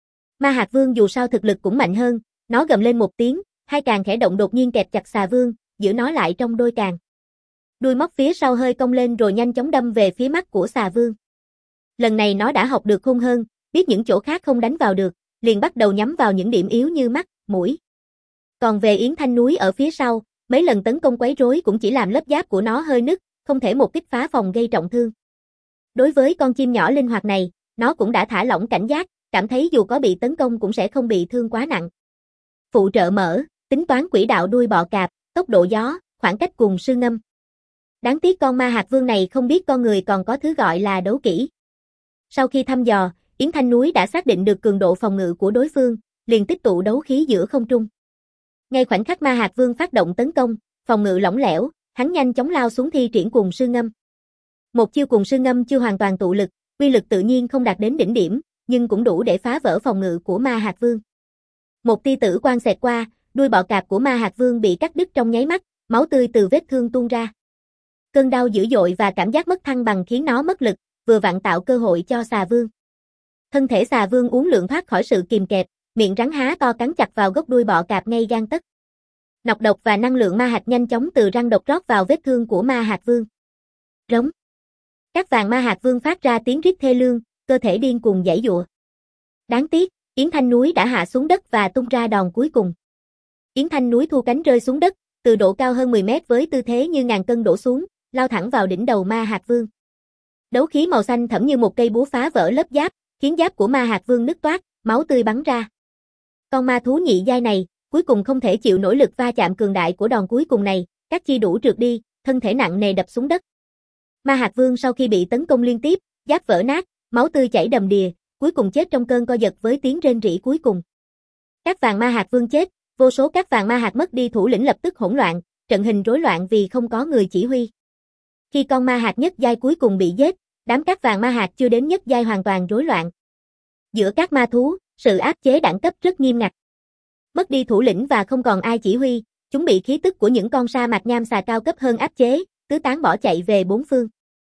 Ma hạt vương dù sao thực lực cũng mạnh hơn, nó gầm lên một tiếng, hai càng khẽ động đột nhiên kẹp chặt xà vương, giữ nó lại trong đôi càng. Đuôi móc phía sau hơi cong lên rồi nhanh chóng đâm về phía mắt của xà vương. Lần này nó đã học được khôn hơn, biết những chỗ khác không đánh vào được, liền bắt đầu nhắm vào những điểm yếu như mắt, mũi. Còn về Yến Thanh núi ở phía sau, mấy lần tấn công quấy rối cũng chỉ làm lớp giáp của nó hơi nứt, không thể một kích phá phòng gây trọng thương. Đối với con chim nhỏ linh hoạt này, nó cũng đã thả lỏng cảnh giác, cảm thấy dù có bị tấn công cũng sẽ không bị thương quá nặng. Phụ trợ mở, tính toán quỹ đạo đuôi bọ cạp, tốc độ gió, khoảng cách cùng sư ngâm. Đáng tiếc con ma hạt vương này không biết con người còn có thứ gọi là đấu kỹ. Sau khi thăm dò, Yến Thanh núi đã xác định được cường độ phòng ngự của đối phương, liền tích tụ đấu khí giữa không trung. Ngay khoảnh khắc ma hạt vương phát động tấn công, phòng ngự lỏng lẻo, hắn nhanh chóng lao xuống thi triển cùng sư ngâm. Một chiêu cùng sư ngâm chưa hoàn toàn tụ lực, uy lực tự nhiên không đạt đến đỉnh điểm, nhưng cũng đủ để phá vỡ phòng ngự của ma hạt vương. Một tia tử quang xẹt qua, đuôi bọ cạp của ma hạt vương bị cắt đứt trong nháy mắt, máu tươi từ vết thương tuôn ra. Cơn đau dữ dội và cảm giác mất thăng bằng khiến nó mất lực, vừa vặn tạo cơ hội cho xà vương. Thân thể xà vương uốn lượn thoát khỏi sự kìm kẹp, miệng rắn há to cắn chặt vào gốc đuôi bọ cạp ngay gang tấc. Nọc độc và năng lượng ma hạt nhanh chóng từ răng độc rót vào vết thương của ma hạt vương. Rống. Các vàng ma hạt vương phát ra tiếng rít thê lương, cơ thể điên cuồng giãy giụa. Đáng tiếc, Yến Thanh núi đã hạ xuống đất và tung ra đòn cuối cùng. Yến Thanh núi thu cánh rơi xuống đất, từ độ cao hơn mười mét với tư thế như ngàn cân đổ xuống, lao thẳng vào đỉnh đầu ma hạt vương. Đấu khí màu xanh thẫm như một cây búa phá vỡ lớp giáp, khiến giáp của ma hạt vương nứt toác, máu tươi bắn ra. Con ma thú nhị giai này, cuối cùng không thể chịu nổi lực va chạm cường đại của đòn cuối cùng này, các chi đủ trượt đi, thân thể nặng nề đập xuống đất. Ma hạt vương sau khi bị tấn công liên tiếp, giáp vỡ nát, máu tươi chảy đầm đìa, cuối cùng chết trong cơn co giật với tiếng rên rỉ cuối cùng. Các vàng ma hạt vương chết, vô số các vàng ma hạt mất đi thủ lĩnh lập tức hỗn loạn, trận hình rối loạn vì không có người chỉ huy. Khi con ma hạt nhất giai cuối cùng bị giết, đám các vàng ma hạt chưa đến nhất giai hoàn toàn rối loạn. Giữa các ma thú, sự áp chế đẳng cấp rất nghiêm ngặt. Mất đi thủ lĩnh và không còn ai chỉ huy, chúng bị khí tức của những con sa mạc nham xà cao cấp hơn áp chế, tứ tán bỏ chạy về bốn phương.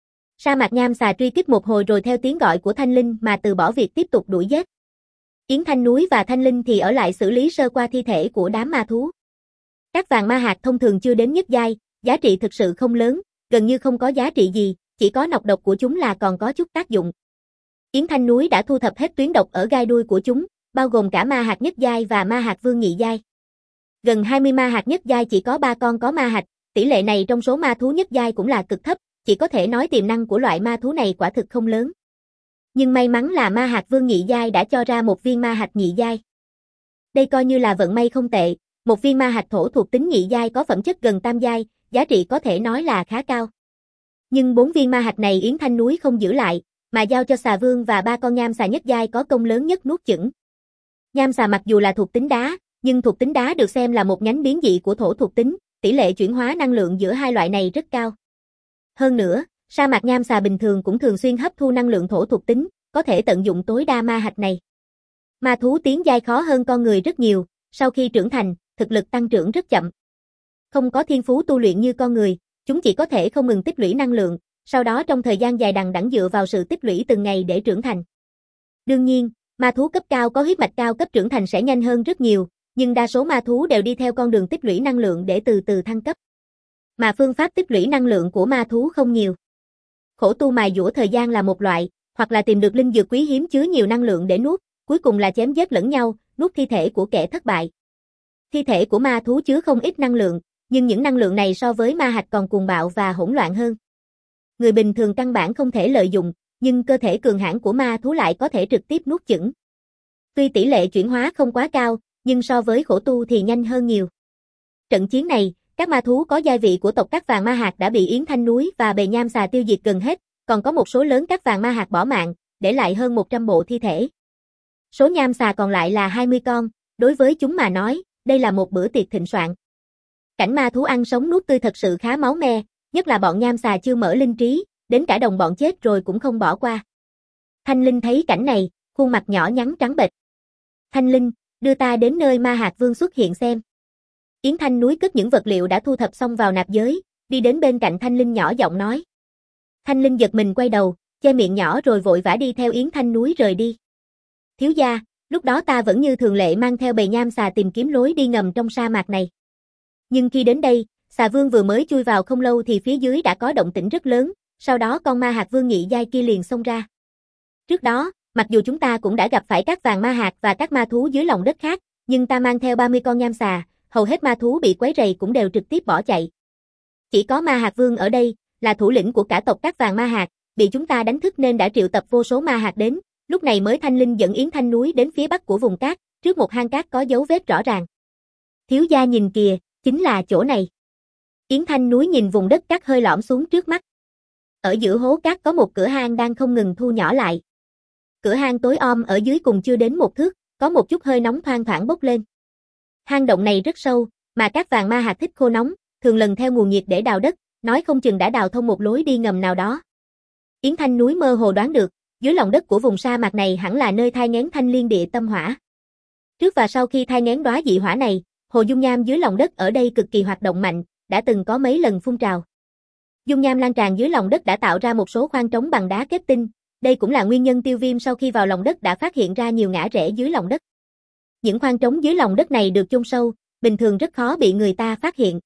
Sa mạc nham xà truy kích một hồi rồi theo tiếng gọi của Thanh Linh mà từ bỏ việc tiếp tục đuổi giết. Yến Thanh núi và Thanh Linh thì ở lại xử lý sơ qua thi thể của đám ma thú. Các vàng ma hạt thông thường chưa đến nhất giai, giá trị thực sự không lớn, gần như không có giá trị gì, chỉ có nọc độc của chúng là còn có chút tác dụng. Yến Thanh núi đã thu thập hết tuyến độc ở gai đuôi của chúng, bao gồm cả ma hạt nhất giai và ma hạt vương nhị giai. Gần hai mươi ma hạt nhất giai chỉ có ba con có ma hạch, tỷ lệ này trong số ma thú nhất giai cũng là cực thấp, chỉ có thể nói tiềm năng của loại ma thú này quả thực không lớn. Nhưng may mắn là ma hạt vương nhị giai đã cho ra một viên ma hạch nhị giai. Đây coi như là vận may không tệ, một viên ma hạch thổ thuộc tính nhị giai có phẩm chất gần tam giai, giá trị có thể nói là khá cao. Nhưng bốn viên ma hạch này Yến Thanh núi không giữ lại, mà giao cho xà vương và ba con nham xà nhất giai có công lớn nhất nuốt chửng. Nham xà mặc dù là thuộc tính đá, nhưng thuộc tính đá được xem là một nhánh biến dị của thổ thuộc tính, tỷ lệ chuyển hóa năng lượng giữa hai loại này rất cao. Hơn nữa, sa mạc nham xà bình thường cũng thường xuyên hấp thu năng lượng thổ thuộc tính, có thể tận dụng tối đa ma hạch này. Ma thú tiến giai khó hơn con người rất nhiều, sau khi trưởng thành, thực lực tăng trưởng rất chậm. Không có thiên phú tu luyện như con người, chúng chỉ có thể không ngừng tích lũy năng lượng, sau đó trong thời gian dài đằng đẵng dựa vào sự tích lũy từng ngày để trưởng thành. Đương nhiên, ma thú cấp cao có huyết mạch cao cấp trưởng thành sẽ nhanh hơn rất nhiều, nhưng đa số ma thú đều đi theo con đường tích lũy năng lượng để từ từ thăng cấp. Mà phương pháp tích lũy năng lượng của ma thú không nhiều. Khổ tu mài dũa thời gian là một loại, hoặc là tìm được linh dược quý hiếm chứa nhiều năng lượng để nuốt, cuối cùng là chém giết lẫn nhau, nuốt thi thể của kẻ thất bại. Thi thể của ma thú chứa không ít năng lượng, nhưng những năng lượng này so với ma hạch còn cuồng bạo và hỗn loạn hơn. Người bình thường căn bản không thể lợi dụng, nhưng cơ thể cường hãn của ma thú lại có thể trực tiếp nuốt chửng. Tuy tỷ lệ chuyển hóa không quá cao, nhưng so với khổ tu thì nhanh hơn nhiều. Trận chiến này, các ma thú có gia vị của tộc các vàng ma hạt đã bị Yến Thanh núi và bầy nham xà tiêu diệt gần hết, còn có một số lớn các vàng ma hạt bỏ mạng, để lại hơn một trăm bộ thi thể. Số nham xà còn lại là hai mươi con, đối với chúng mà nói, đây là một bữa tiệc thịnh soạn. Cảnh ma thú ăn sống nuốt tươi thật sự khá máu me, nhất là bọn nham xà chưa mở linh trí, đến cả đồng bọn chết rồi cũng không bỏ qua. Thanh Linh thấy cảnh này, khuôn mặt nhỏ nhắn trắng bệch. Thanh Linh, đưa ta đến nơi ma hạt vương xuất hiện xem. Yến Thanh Núi cất những vật liệu đã thu thập xong vào nạp giới, đi đến bên cạnh Thanh Linh nhỏ giọng nói. Thanh Linh giật mình quay đầu, che miệng nhỏ rồi vội vã đi theo Yến Thanh Núi rời đi. Thiếu gia, lúc đó ta vẫn như thường lệ mang theo bầy nham xà tìm kiếm lối đi ngầm trong sa mạc này. Nhưng khi đến đây, xà vương vừa mới chui vào không lâu thì phía dưới đã có động tĩnh rất lớn, sau đó con ma hạt vương nhị giai kia liền xông ra. Trước đó, mặc dù chúng ta cũng đã gặp phải các vàng ma hạt và các ma thú dưới lòng đất khác, nhưng ta mang theo ba mươi con nham xà, hầu hết ma thú bị quấy rầy cũng đều trực tiếp bỏ chạy. Chỉ có ma hạt vương ở đây, là thủ lĩnh của cả tộc các vàng ma hạt, bị chúng ta đánh thức nên đã triệu tập vô số ma hạt đến, lúc này mới Thanh Linh dẫn Yến Thanh Núi đến phía bắc của vùng cát, trước một hang cát có dấu vết rõ ràng. Thiếu gia nhìn kìa, chính là chỗ này. Yến Thanh Núi nhìn vùng đất cát hơi lõm xuống trước mắt. Ở giữa hố cát có một cửa hang đang không ngừng thu nhỏ lại. Cửa hang tối om ở dưới cùng chưa đến một thước, có một chút hơi nóng thoang thoảng bốc lên. Hang động này rất sâu, mà các vàng ma hạt thích khô nóng, thường lần theo nguồn nhiệt để đào đất, nói không chừng đã đào thông một lối đi ngầm nào đó. Yến Thanh Núi mơ hồ đoán được, dưới lòng đất của vùng sa mạc này hẳn là nơi thai nghén thanh liên địa tâm hỏa. Trước và sau khi thai nghén đóa dị hỏa này, hồ dung nham dưới lòng đất ở đây cực kỳ hoạt động mạnh, đã từng có mấy lần phun trào. Dung nham lan tràn dưới lòng đất đã tạo ra một số khoang trống bằng đá kết tinh, đây cũng là nguyên nhân Tiêu Viêm sau khi vào lòng đất đã phát hiện ra nhiều ngã rẽ dưới lòng đất. Những khoang trống dưới lòng đất này được chôn sâu, bình thường rất khó bị người ta phát hiện.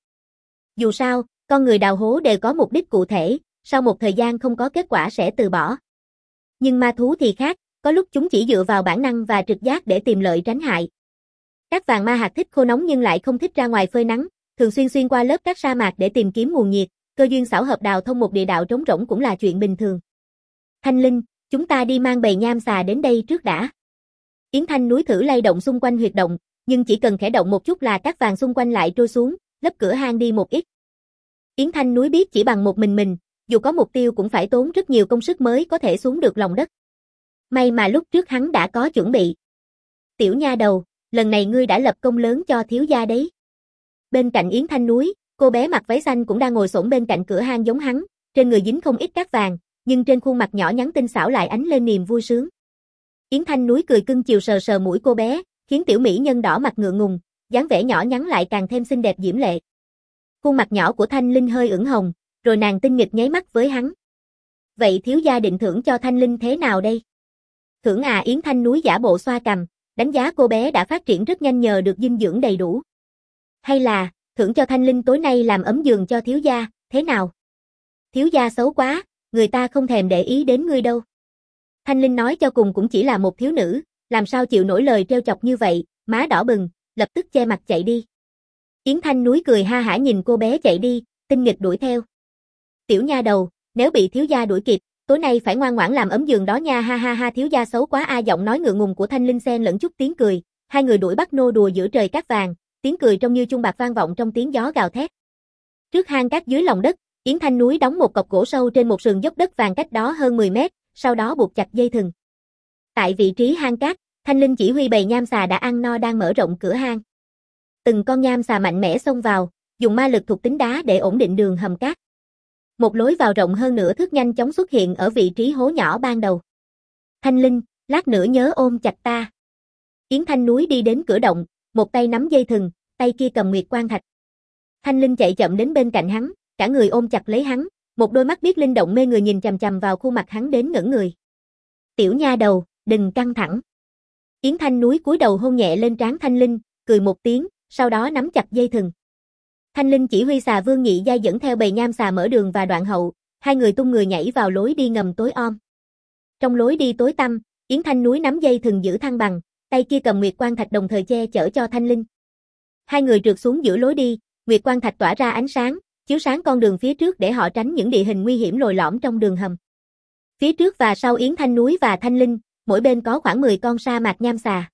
Dù sao, con người đào hố đều có mục đích cụ thể, sau một thời gian không có kết quả sẽ từ bỏ. Nhưng ma thú thì khác, có lúc chúng chỉ dựa vào bản năng và trực giác để tìm lợi tránh hại. Các vàng ma hạt thích khô nóng nhưng lại không thích ra ngoài phơi nắng, thường xuyên xuyên qua lớp các sa mạc để tìm kiếm nguồn nhiệt, cơ duyên xảo hợp đào thông một địa đạo trống rỗng cũng là chuyện bình thường. Thanh Linh, chúng ta đi mang bầy nham xà đến đây trước đã. Yến Thanh Núi thử lay động xung quanh huyệt động, nhưng chỉ cần khẽ động một chút là các vàng xung quanh lại trôi xuống, lấp cửa hang đi một ít. Yến Thanh Núi biết chỉ bằng một mình mình, dù có mục tiêu cũng phải tốn rất nhiều công sức mới có thể xuống được lòng đất. May mà lúc trước hắn đã có chuẩn bị. Tiểu nha đầu, lần này ngươi đã lập công lớn cho thiếu gia đấy. Bên cạnh Yến Thanh Núi, cô bé mặc váy xanh cũng đang ngồi xổm bên cạnh cửa hang giống hắn, trên người dính không ít cát vàng, nhưng trên khuôn mặt nhỏ nhắn tinh xảo lại ánh lên niềm vui sướng. Yến Thanh Núi cười cưng chiều sờ sờ mũi cô bé, khiến tiểu mỹ nhân đỏ mặt ngượng ngùng, dáng vẻ nhỏ nhắn lại càng thêm xinh đẹp diễm lệ. Khuôn mặt nhỏ của Thanh Linh hơi ửng hồng, rồi nàng tinh nghịch nháy mắt với hắn. Vậy thiếu gia định thưởng cho Thanh Linh thế nào đây? Thưởng à? Yến Thanh Núi giả bộ xoa cằm, đánh giá cô bé đã phát triển rất nhanh nhờ được dinh dưỡng đầy đủ. Hay là, thưởng cho Thanh Linh tối nay làm ấm giường cho thiếu gia, thế nào? Thiếu gia xấu quá, người ta không thèm để ý đến ngươi đâu. Thanh Linh nói cho cùng cũng chỉ là một thiếu nữ, làm sao chịu nổi lời trêu chọc như vậy, má đỏ bừng, lập tức che mặt chạy đi. Yến Thanh Núi cười ha hả nhìn cô bé chạy đi, tinh nghịch đuổi theo. Tiểu nha đầu, nếu bị thiếu gia đuổi kịp, tối nay phải ngoan ngoãn làm ấm giường đó nha, ha ha ha. Thiếu gia xấu quá a. Giọng nói ngượng ngùng của Thanh Linh xen lẫn chút tiếng cười, hai người đuổi bắt nô đùa giữa trời cát vàng, tiếng cười trông như chuông bạc vang vọng trong tiếng gió gào thét. Trước hang cát dưới lòng đất, Yến Thanh Núi đóng một cọc gỗ sâu trên một sườn dốc đất vàng cách đó hơn mười mét, sau đó buộc chặt dây thừng. Tại vị trí hang cát, Thanh Linh chỉ huy bầy nham xà đã ăn no đang mở rộng cửa hang. Từng con nham xà mạnh mẽ xông vào, dùng ma lực thuộc tính đá để ổn định đường hầm cát. Một lối vào rộng hơn nửa thước nhanh chóng xuất hiện ở vị trí hố nhỏ ban đầu. Thanh Linh, lát nữa nhớ ôm chặt ta. Yến Thanh Núi đi đến cửa động, một tay nắm dây thừng, tay kia cầm nguyệt quan thạch. Thanh Linh chạy chậm đến bên cạnh hắn, cả người ôm chặt lấy hắn, một đôi mắt biết linh động mê người nhìn chằm chằm vào khuôn mặt hắn đến ngẩn người. Tiểu nha đầu, đừng căng thẳng. Yến Thanh Núi cúi đầu hôn nhẹ lên trán Thanh Linh, cười một tiếng, sau đó nắm chặt dây thừng. Thanh Linh chỉ huy xà vương nhị giai dẫn theo bầy nham xà mở đường và đoạn hậu, hai người tung người nhảy vào lối đi ngầm tối om. Trong lối đi tối tăm, Yến Thanh Núi nắm dây thừng giữ thăng bằng, tay kia cầm nguyệt quan thạch đồng thời che chở cho Thanh Linh. Hai người trượt xuống giữa lối đi, nguyệt quan thạch tỏa ra ánh sáng, chiếu sáng con đường phía trước để họ tránh những địa hình nguy hiểm lồi lõm trong đường hầm. Phía trước và sau Yến Thanh Núi và Thanh Linh, mỗi bên có khoảng mười con sa mạc nham xà.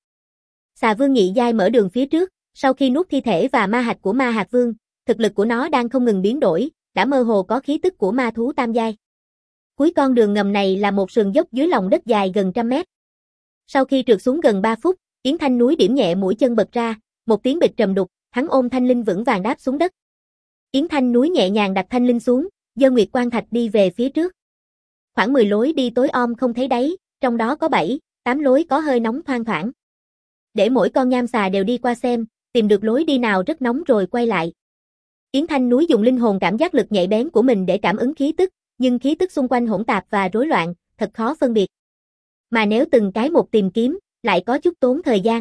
Xà vương nhị giai mở đường phía trước, sau khi nuốt thi thể và ma hạch của ma hạt vương, thực lực của nó đang không ngừng biến đổi, đã mơ hồ có khí tức của ma thú tam giai. Cuối con đường ngầm này là một sườn dốc dưới lòng đất dài gần trăm mét. Sau khi trượt xuống gần ba phút, Yến Thanh Núi điểm nhẹ mũi chân bật ra, một tiếng bịch trầm đục, hắn ôm Thanh Linh vững vàng đáp xuống đất. Yến Thanh Núi nhẹ nhàng đặt Thanh Linh xuống, giơ Nguyệt Quan Thạch đi về phía trước. Khoảng mười lối đi tối om không thấy đáy, trong đó có bảy, tám lối có hơi nóng thoang thoảng. Để mỗi con nham xà đều đi qua xem, tìm được lối đi nào rất nóng rồi quay lại. Yến Thanh Núi dùng linh hồn cảm giác lực nhạy bén của mình để cảm ứng khí tức, nhưng khí tức xung quanh hỗn tạp và rối loạn, thật khó phân biệt. Mà nếu từng cái một tìm kiếm, lại có chút tốn thời gian.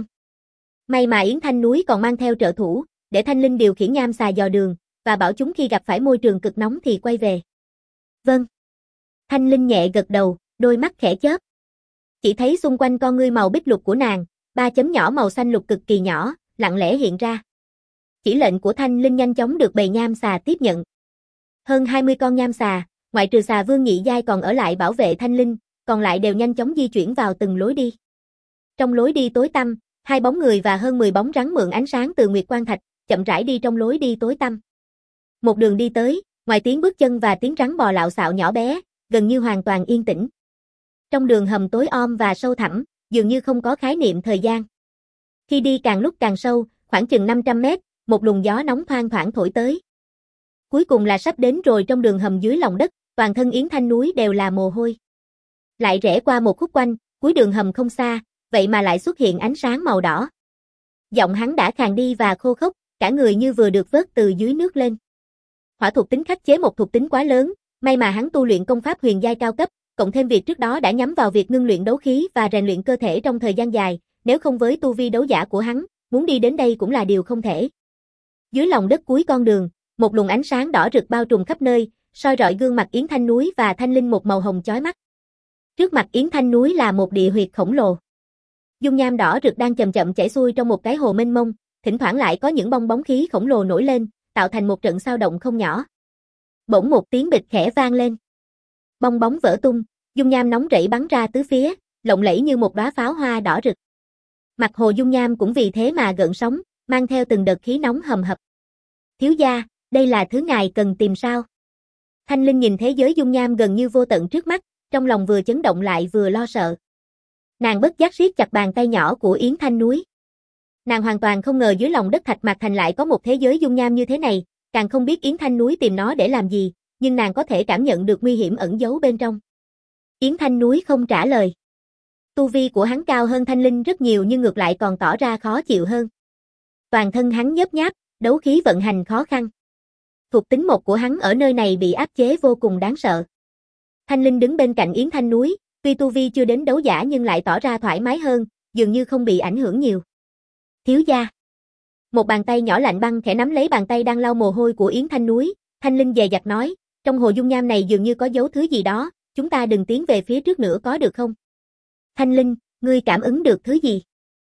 May mà Yến Thanh Núi còn mang theo trợ thủ, để Thanh Linh điều khiển nham xà dò đường, và bảo chúng khi gặp phải môi trường cực nóng thì quay về. Vâng. Thanh Linh nhẹ gật đầu, đôi mắt khẽ chớp. Chỉ thấy xung quanh con ngươi màu bích lục của nàng, ba chấm nhỏ màu xanh lục cực kỳ nhỏ, lặng lẽ hiện ra. Chỉ lệnh của Thanh Linh nhanh chóng được bầy nham xà tiếp nhận. Hơn hai mươi con nham xà, ngoại trừ xà vương nhị giai còn ở lại bảo vệ Thanh Linh, còn lại đều nhanh chóng di chuyển vào từng lối đi. Trong lối đi tối tăm, hai bóng người và hơn mười bóng rắn mượn ánh sáng từ Nguyệt Quan Thạch, chậm rãi đi trong lối đi tối tăm. Một đường đi tới, ngoài tiếng bước chân và tiếng rắn bò lạo xạo nhỏ bé, gần như hoàn toàn yên tĩnh. Trong đường hầm tối om và sâu thẳm, dường như không có khái niệm thời gian. Khi đi càng lúc càng sâu, khoảng chừng năm trăm mét, một luồng gió nóng thoang thoảng thổi tới. Cuối cùng là sắp đến rồi. Trong đường hầm dưới lòng đất, toàn thân Yến Thanh Núi đều là mồ hôi. Lại rẽ qua một khúc quanh, cuối đường hầm không xa, vậy mà lại xuất hiện ánh sáng màu đỏ. Giọng hắn đã khàn đi và khô khốc, cả người như vừa được vớt từ dưới nước lên. Hỏa thuộc tính khắc chế một thuộc tính quá lớn, may mà hắn tu luyện công pháp huyền giai cao cấp, cộng thêm việc trước đó đã nhắm vào việc ngưng luyện đấu khí và rèn luyện cơ thể trong thời gian dài, nếu không với tu vi đấu giả của hắn, muốn đi đến đây cũng là điều không thể. Dưới lòng đất cuối con đường, một luồng ánh sáng đỏ rực bao trùm khắp nơi, soi rọi gương mặt Yến Thanh Núi và Thanh Linh một màu hồng chói mắt. Trước mặt Yến Thanh Núi là một địa huyệt khổng lồ. Dung nham đỏ rực đang chậm chậm chảy xuôi trong một cái hồ mênh mông, thỉnh thoảng lại có những bong bóng khí khổng lồ nổi lên, tạo thành một trận xao động không nhỏ. Bỗng một tiếng bịch khẽ vang lên. Bong bóng vỡ tung, dung nham nóng rẫy bắn ra tứ phía, lộng lẫy như một đóa pháo hoa đỏ rực. Mặt hồ dung nham cũng vì thế mà gợn sóng, mang theo từng đợt khí nóng hầm hập. Thiếu gia, đây là thứ ngài cần tìm sao? Thanh Linh nhìn thế giới dung nham gần như vô tận trước mắt, trong lòng vừa chấn động lại vừa lo sợ. Nàng bất giác siết chặt bàn tay nhỏ của Yến Thanh Núi. Nàng hoàn toàn không ngờ dưới lòng đất Thạch Mạc Thành lại có một thế giới dung nham như thế này, càng không biết Yến Thanh Núi tìm nó để làm gì, nhưng nàng có thể cảm nhận được nguy hiểm ẩn giấu bên trong. Yến Thanh Núi không trả lời. Tu vi của hắn cao hơn Thanh Linh rất nhiều nhưng ngược lại còn tỏ ra khó chịu hơn. Toàn thân hắn nhớp nháp, đấu khí vận hành khó khăn. Thuộc tính một của hắn ở nơi này bị áp chế vô cùng đáng sợ. Thanh Linh đứng bên cạnh Yến Thanh Núi, tuy tu vi chưa đến đấu giả nhưng lại tỏ ra thoải mái hơn, dường như không bị ảnh hưởng nhiều. Thiếu gia. Một bàn tay nhỏ lạnh băng khẽ nắm lấy bàn tay đang lau mồ hôi của Yến Thanh Núi, Thanh Linh dè dặt nói, trong hồ dung nham này dường như có giấu thứ gì đó, chúng ta đừng tiến về phía trước nữa có được không? Thanh Linh, ngươi cảm ứng được thứ gì?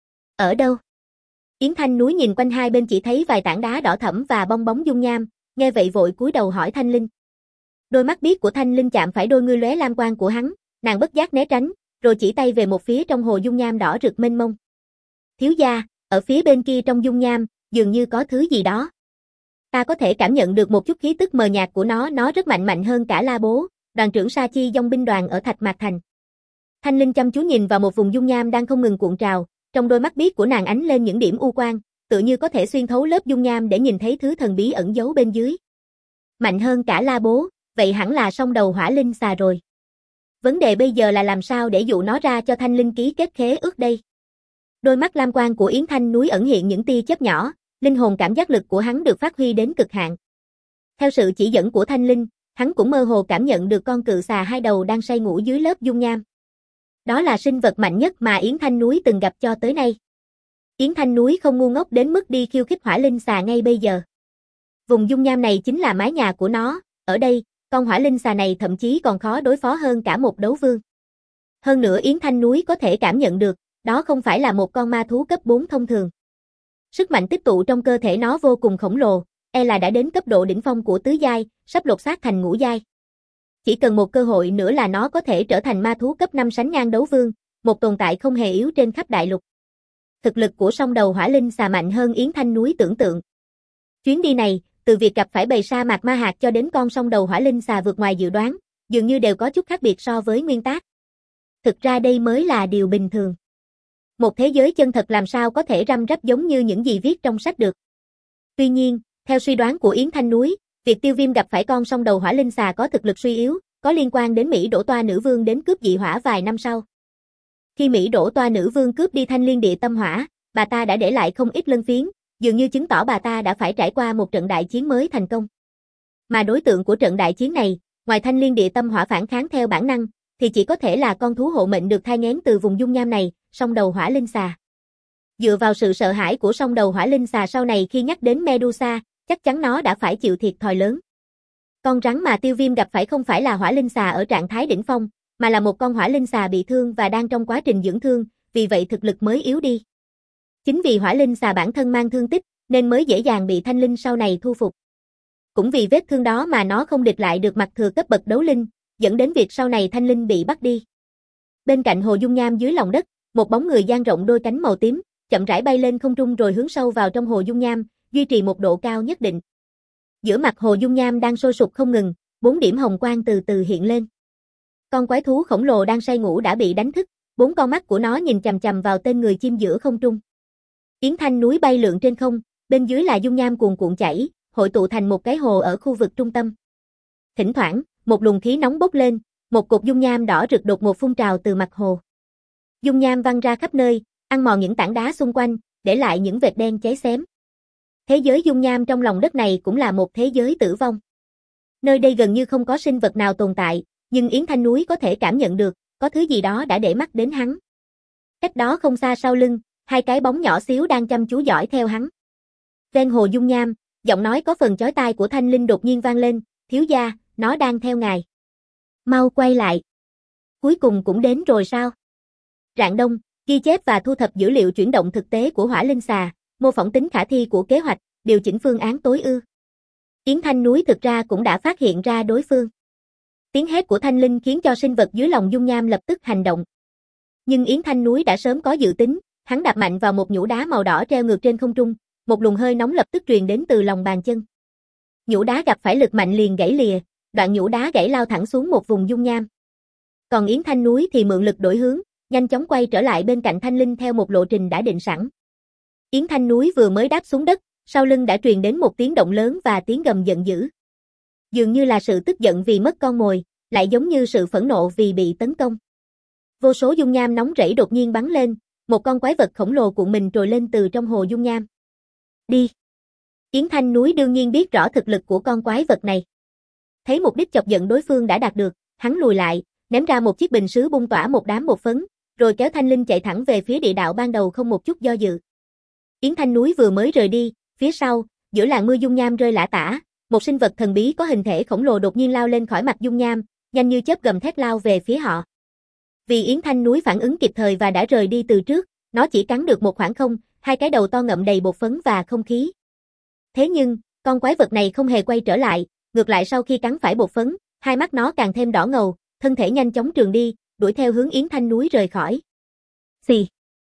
Ở đâu? Yến Thanh Núi nhìn quanh hai bên chỉ thấy vài tảng đá đỏ thẫm và bong bóng dung nham, nghe vậy vội cúi đầu hỏi Thanh Linh. Đôi mắt biếc của Thanh Linh chạm phải đôi ngươi lóe lam quang của hắn, nàng bất giác né tránh, rồi chỉ tay về một phía trong hồ dung nham đỏ rực mênh mông. Thiếu gia, ở phía bên kia trong dung nham, dường như có thứ gì đó. Ta có thể cảm nhận được một chút khí tức mờ nhạt của nó, nó rất mạnh mạnh hơn cả La Bố, đoàn trưởng Sa Chi dòng binh đoàn ở Thạch Mạc Thành. Thanh Linh chăm chú nhìn vào một vùng dung nham đang không ngừng cuộn trào, trong đôi mắt biếc của nàng ánh lên những điểm u quang, tựa như có thể xuyên thấu lớp dung nham để nhìn thấy thứ thần bí ẩn giấu bên dưới. Mạnh hơn cả La Bố, vậy hẳn là song đầu hỏa linh xà rồi. Vấn đề bây giờ là làm sao để dụ nó ra cho Thanh Linh ký kết khế ước đây. Đôi mắt lam quang của Yến Thanh Núi ẩn hiện những tia chớp nhỏ, linh hồn cảm giác lực của hắn được phát huy đến cực hạn. Theo sự chỉ dẫn của Thanh Linh, hắn cũng mơ hồ cảm nhận được con cự xà hai đầu đang say ngủ dưới lớp dung nham. Đó là sinh vật mạnh nhất mà Yến Thanh Núi từng gặp cho tới nay. Yến Thanh Núi không ngu ngốc đến mức đi khiêu khích hỏa linh xà ngay bây giờ. Vùng dung nham này chính là mái nhà của nó, ở đây, con hỏa linh xà này thậm chí còn khó đối phó hơn cả một đấu vương. Hơn nữa Yến Thanh Núi có thể cảm nhận được, đó không phải là một con ma thú cấp bốn thông thường. Sức mạnh tích tụ trong cơ thể nó vô cùng khổng lồ, e là đã đến cấp độ đỉnh phong của tứ giai, sắp lột xác thành ngũ giai. Chỉ cần một cơ hội nữa là nó có thể trở thành ma thú cấp năm sánh ngang đấu vương, một tồn tại không hề yếu trên khắp đại lục. Thực lực của song đầu hỏa linh xà mạnh hơn Yến Thanh Núi tưởng tượng. Chuyến đi này, từ việc gặp phải bầy sa mạc ma hạt cho đến con song đầu hỏa linh xà vượt ngoài dự đoán, dường như đều có chút khác biệt so với nguyên tác. Thực ra đây mới là điều bình thường. Một thế giới chân thật làm sao có thể răm rắp giống như những gì viết trong sách được. Tuy nhiên, theo suy đoán của Yến Thanh Núi, việc Tiêu Viêm gặp phải con song đầu hỏa linh xà có thực lực suy yếu, có liên quan đến Mỹ Đỗ Toa nữ vương đến cướp dị hỏa vài năm sau. Khi Mỹ Đỗ Toa nữ vương cướp đi Thanh Liên Địa Tâm Hỏa, bà ta đã để lại không ít lân phiến, dường như chứng tỏ bà ta đã phải trải qua một trận đại chiến mới thành công. Mà đối tượng của trận đại chiến này, ngoài Thanh Liên Địa Tâm Hỏa phản kháng theo bản năng, thì chỉ có thể là con thú hộ mệnh được thai nghén từ vùng dung nham này, song đầu hỏa linh xà. Dựa vào sự sợ hãi của song đầu hỏa linh xà sau này khi nhắc đến Medusa, chắc chắn nó đã phải chịu thiệt thòi lớn. Con rắn mà Tiêu Viêm gặp phải không phải là hỏa linh xà ở trạng thái đỉnh phong, mà là một con hỏa linh xà bị thương và đang trong quá trình dưỡng thương, vì vậy thực lực mới yếu đi. Chính vì hỏa linh xà bản thân mang thương tích, nên mới dễ dàng bị Thanh Linh sau này thu phục. Cũng vì vết thương đó mà nó không địch lại được mặt thừa cấp bậc đấu linh, dẫn đến việc sau này Thanh Linh bị bắt đi. Bên cạnh hồ dung nham dưới lòng đất, một bóng người dang rộng đôi cánh màu tím, chậm rãi bay lên không trung rồi hướng sâu vào trong hồ dung nham, duy trì một độ cao nhất định. Giữa mặt hồ dung nham đang sôi sục không ngừng, bốn điểm hồng quang từ từ hiện lên. Con quái thú khổng lồ đang say ngủ đã bị đánh thức, bốn con mắt của nó nhìn chằm chằm vào tên người chim giữa không trung. Yến Thanh Núi bay lượn trên không, bên dưới là dung nham cuồn cuộn chảy, hội tụ thành một cái hồ ở khu vực trung tâm. Thỉnh thoảng, một luồng khí nóng bốc lên, một cột dung nham đỏ rực đột ngột phun trào từ mặt hồ. Dung nham văng ra khắp nơi, ăn mòn những tảng đá xung quanh, để lại những vệt đen cháy xém. Thế giới dung nham trong lòng đất này cũng là một thế giới tử vong. Nơi đây gần như không có sinh vật nào tồn tại, nhưng Yến Thanh Núi có thể cảm nhận được, có thứ gì đó đã để mắt đến hắn. Cách đó không xa sau lưng, hai cái bóng nhỏ xíu đang chăm chú dõi theo hắn. Ven hồ dung nham, giọng nói có phần chói tai của Thanh Linh đột nhiên vang lên, thiếu gia, nó đang theo ngài. Mau quay lại. Cuối cùng cũng đến rồi sao? Rạng Đông, ghi chép và thu thập dữ liệu chuyển động thực tế của hỏa linh xà, mô phỏng tính khả thi của kế hoạch, điều chỉnh phương án tối ưu. Yến Thanh Núi thực ra cũng đã phát hiện ra đối phương. Tiếng hét của Thanh Linh khiến cho sinh vật dưới lòng dung nham lập tức hành động. Nhưng Yến Thanh Núi đã sớm có dự tính, hắn đạp mạnh vào một nhũ đá màu đỏ treo ngược trên không trung, một luồng hơi nóng lập tức truyền đến từ lòng bàn chân. Nhũ đá gặp phải lực mạnh liền gãy lìa, đoạn nhũ đá gãy lao thẳng xuống một vùng dung nham. Còn Yến Thanh Núi thì mượn lực đổi hướng, nhanh chóng quay trở lại bên cạnh Thanh Linh theo một lộ trình đã định sẵn. Yến Thanh Núi vừa mới đáp xuống đất, sau lưng đã truyền đến một tiếng động lớn và tiếng gầm giận dữ. Dường như là sự tức giận vì mất con mồi, lại giống như sự phẫn nộ vì bị tấn công. Vô số dung nham nóng rẫy đột nhiên bắn lên, một con quái vật khổng lồ cuộn mình trồi lên từ trong hồ dung nham. Đi! Yến Thanh Núi đương nhiên biết rõ thực lực của con quái vật này. Thấy mục đích chọc giận đối phương đã đạt được, hắn lùi lại, ném ra một chiếc bình sứ bung tỏa một đám bột phấn, rồi kéo Thanh Linh chạy thẳng về phía địa đạo ban đầu không một chút do dự. Yến Thanh Núi vừa mới rời đi, phía sau, giữa làn mưa dung nham rơi lả tả, một sinh vật thần bí có hình thể khổng lồ đột nhiên lao lên khỏi mặt dung nham, nhanh như chớp gầm thét lao về phía họ. Vì Yến Thanh Núi phản ứng kịp thời và đã rời đi từ trước, nó chỉ cắn được một khoảng không, hai cái đầu to ngậm đầy bột phấn và không khí. Thế nhưng, con quái vật này không hề quay trở lại, ngược lại sau khi cắn phải bột phấn, hai mắt nó càng thêm đỏ ngầu, thân thể nhanh chóng trườn đi, đuổi theo hướng Yến Thanh Núi rời khỏi. Xì,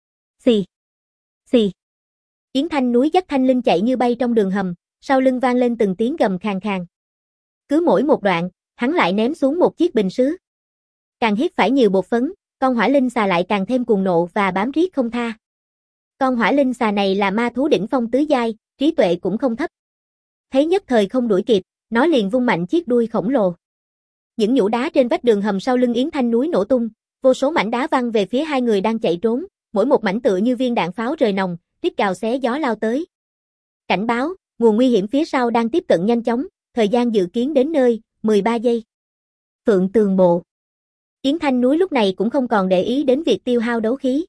xì, xì. Yến Thanh Núi dắt Thanh Linh chạy như bay trong đường hầm, sau lưng vang lên từng tiếng gầm khàn khàn. Cứ mỗi một đoạn, hắn lại ném xuống một chiếc bình sứ. Càng hít phải nhiều bột phấn, con hỏa linh xà lại càng thêm cuồng nộ và bám riết không tha. Con hỏa linh xà này là ma thú đỉnh phong tứ giai, trí tuệ cũng không thấp. Thấy nhất thời không đuổi kịp, nó liền vung mạnh chiếc đuôi khổng lồ. Những nhũ đá trên vách đường hầm sau lưng Yến Thanh Núi nổ tung, vô số mảnh đá văng về phía hai người đang chạy trốn, mỗi một mảnh tựa như viên đạn pháo rời nòng, rít gào xé gió lao tới. Cảnh báo, nguồn nguy hiểm phía sau đang tiếp cận nhanh chóng, thời gian dự kiến đến nơi, mười ba giây. Phượng Tường Bộ. Yến Thanh Núi lúc này cũng không còn để ý đến việc tiêu hao đấu khí.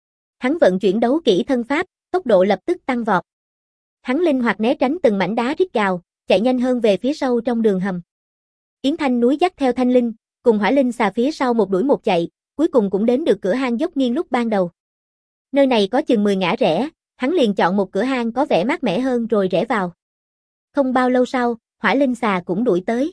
Hắn vận chuyển đấu kỹ thân pháp, tốc độ lập tức tăng vọt. Hắn linh hoạt né tránh từng mảnh đá rít gào, chạy nhanh hơn về phía sâu trong đường hầm. Yến Thanh Núi dắt theo Thanh Linh, cùng hỏa linh xà phía sau một đuổi một chạy, cuối cùng cũng đến được cửa hang dốc nghiêng lúc ban đầu. Nơi này có chừng mười ngã rẽ, hắn liền chọn một cửa hang có vẻ mát mẻ hơn rồi rẽ vào. Không bao lâu sau, hỏa linh xà cũng đuổi tới.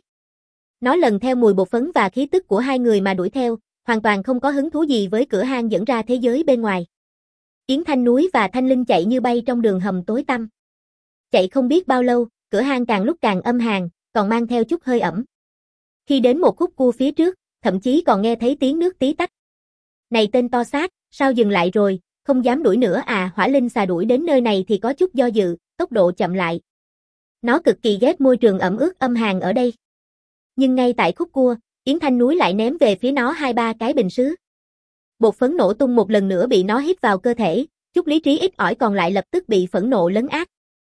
Nó lần theo mùi bột phấn và khí tức của hai người mà đuổi theo, hoàn toàn không có hứng thú gì với cửa hang dẫn ra thế giới bên ngoài. Yến Thanh Núi và Thanh Linh chạy như bay trong đường hầm tối tăm. Chạy không biết bao lâu, cửa hang càng lúc càng âm hàn, còn mang theo chút hơi ẩm. Khi đến một khúc cua phía trước, thậm chí còn nghe thấy tiếng nước tí tách. Này tên to xác, sao dừng lại rồi? không dám đuổi nữa à? Hỏa linh xà đuổi đến nơi này thì có chút do dự, tốc độ chậm lại. Nó cực kỳ ghét môi trường ẩm ướt âm hàn ở đây. Nhưng ngay tại khúc cua, Yến Thanh Núi lại ném về phía nó hai ba cái bình sứ. Bột phấn nổ tung một lần nữa bị nó hít vào cơ thể, chút lý trí ít ỏi còn lại lập tức bị phẫn nộ lấn át.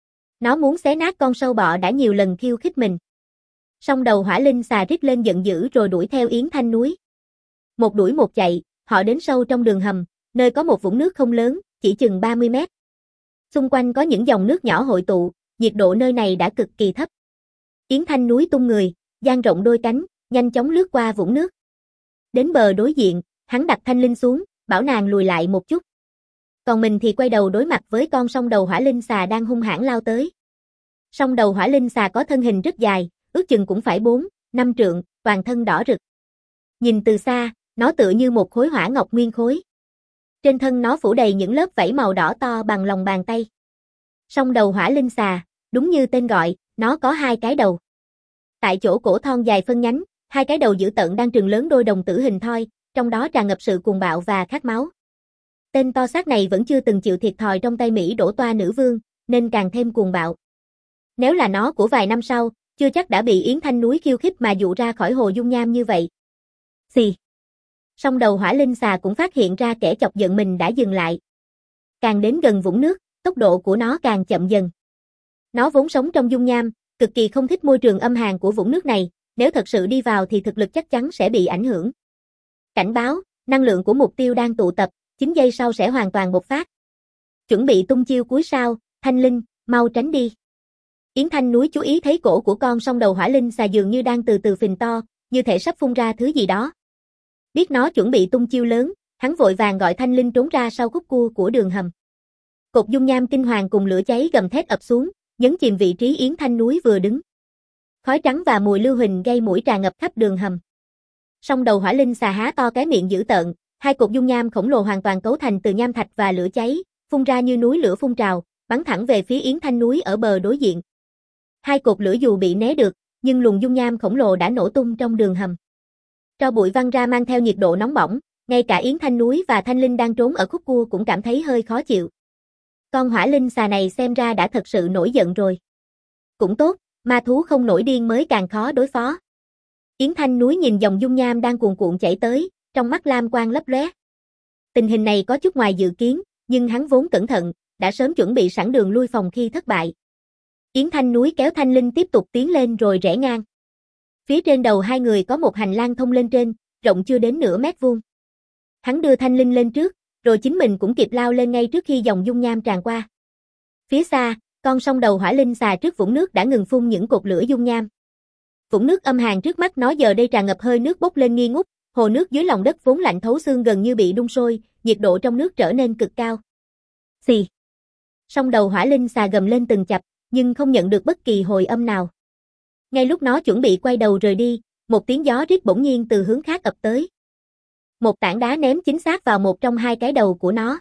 Nó muốn xé nát con sâu bọ đã nhiều lần khiêu khích mình. Song đầu hỏa linh xà rít lên giận dữ rồi đuổi theo Yến Thanh Núi. Một đuổi một chạy, họ đến sâu trong đường hầm, nơi có một vũng nước không lớn, chỉ chừng ba mươi mét. Xung quanh có những dòng nước nhỏ hội tụ, nhiệt độ nơi này đã cực kỳ thấp. Yến Thanh Núi tung người, dang rộng đôi cánh, nhanh chóng lướt qua vũng nước. Đến bờ đối diện, hắn đặt Thanh Linh xuống, bảo nàng lùi lại một chút. Còn mình thì quay đầu đối mặt với con song đầu hỏa linh xà đang hung hãn lao tới. Song đầu hỏa linh xà có thân hình rất dài, ước chừng cũng phải bốn, năm trượng, toàn thân đỏ rực. Nhìn từ xa, nó tựa như một khối hỏa ngọc nguyên khối. Trên thân nó phủ đầy những lớp vảy màu đỏ to bằng lòng bàn tay. Song đầu hỏa linh xà, đúng như tên gọi, nó có hai cái đầu. Tại chỗ cổ thon dài phân nhánh, hai cái đầu dữ tợn đang trừng lớn đôi đồng tử hình thoi, trong đó tràn ngập sự cuồng bạo và khát máu. Tên to xác này vẫn chưa từng chịu thiệt thòi trong tay Mỹ đổ toa nữ vương, nên càng thêm cuồng bạo. Nếu là nó của vài năm sau, chưa chắc đã bị Yến Thanh Núi khiêu khích mà dụ ra khỏi hồ dung nham như vậy. Xì. Song đầu hỏa linh xà cũng phát hiện ra kẻ chọc giận mình đã dừng lại. Càng đến gần vũng nước, tốc độ của nó càng chậm dần. Nó vốn sống trong dung nham, cực kỳ không thích môi trường âm hàn của vũng nước này, nếu thật sự đi vào thì thực lực chắc chắn sẽ bị ảnh hưởng. Cảnh báo, năng lượng của mục tiêu đang tụ tập, chín giây sau sẽ hoàn toàn bộc phát. Chuẩn bị tung chiêu cuối sao, Thanh Linh, mau tránh đi. Yến Thanh Núi chú ý thấy cổ của con song đầu hỏa linh xà dường như đang từ từ phình to, như thể sắp phun ra thứ gì đó. Biết nó chuẩn bị tung chiêu lớn, hắn vội vàng gọi Thanh Linh trốn ra sau khúc cua của đường hầm. Cột dung nham kinh hoàng cùng lửa cháy gầm thét ập xuống, nhấn chìm vị trí Yến Thanh Núi vừa đứng. Khói trắng và mùi lưu huỳnh gây mũi tràn ngập khắp đường hầm. Song đầu hỏa linh xà há to cái miệng dữ tợn, hai cột dung nham khổng lồ hoàn toàn cấu thành từ nham thạch và lửa cháy, phun ra như núi lửa phun trào, bắn thẳng về phía Yến Thanh Núi ở bờ đối diện. Hai cột lửa dù bị né được, nhưng luồng dung nham khổng lồ đã nổ tung trong đường hầm. Tro bụi văng ra mang theo nhiệt độ nóng bỏng, ngay cả Yến Thanh Núi và Thanh Linh đang trốn ở khúc cua cũng cảm thấy hơi khó chịu. Con hỏa linh xà này xem ra đã thật sự nổi giận rồi. Cũng tốt, ma thú không nổi điên mới càng khó đối phó. Yến Thanh Núi nhìn dòng dung nham đang cuồn cuộn chảy tới, trong mắt lam quang lấp lóe. Tình hình này có chút ngoài dự kiến, nhưng hắn vốn cẩn thận, đã sớm chuẩn bị sẵn đường lui phòng khi thất bại. Yến Thanh Núi kéo Thanh Linh tiếp tục tiến lên rồi rẽ ngang. Phía trên đầu hai người có một hành lang thông lên trên, rộng chưa đến nửa mét vuông. Hắn đưa Thanh Linh lên trước, rồi chính mình cũng kịp lao lên ngay trước khi dòng dung nham tràn qua. Phía xa, con song đầu hỏa linh xà trước vũng nước đã ngừng phun những cột lửa dung nham. Vũng nước âm hàn trước mắt nó giờ đây tràn ngập hơi nước bốc lên nghi ngút, hồ nước dưới lòng đất vốn lạnh thấu xương gần như bị đun sôi, nhiệt độ trong nước trở nên cực cao. Xì. Song đầu hỏa linh xà gầm lên từng chập, nhưng không nhận được bất kỳ hồi âm nào. Ngay lúc nó chuẩn bị quay đầu rời đi, một tiếng gió rít bỗng nhiên từ hướng khác ập tới. Một tảng đá ném chính xác vào một trong hai cái đầu của nó.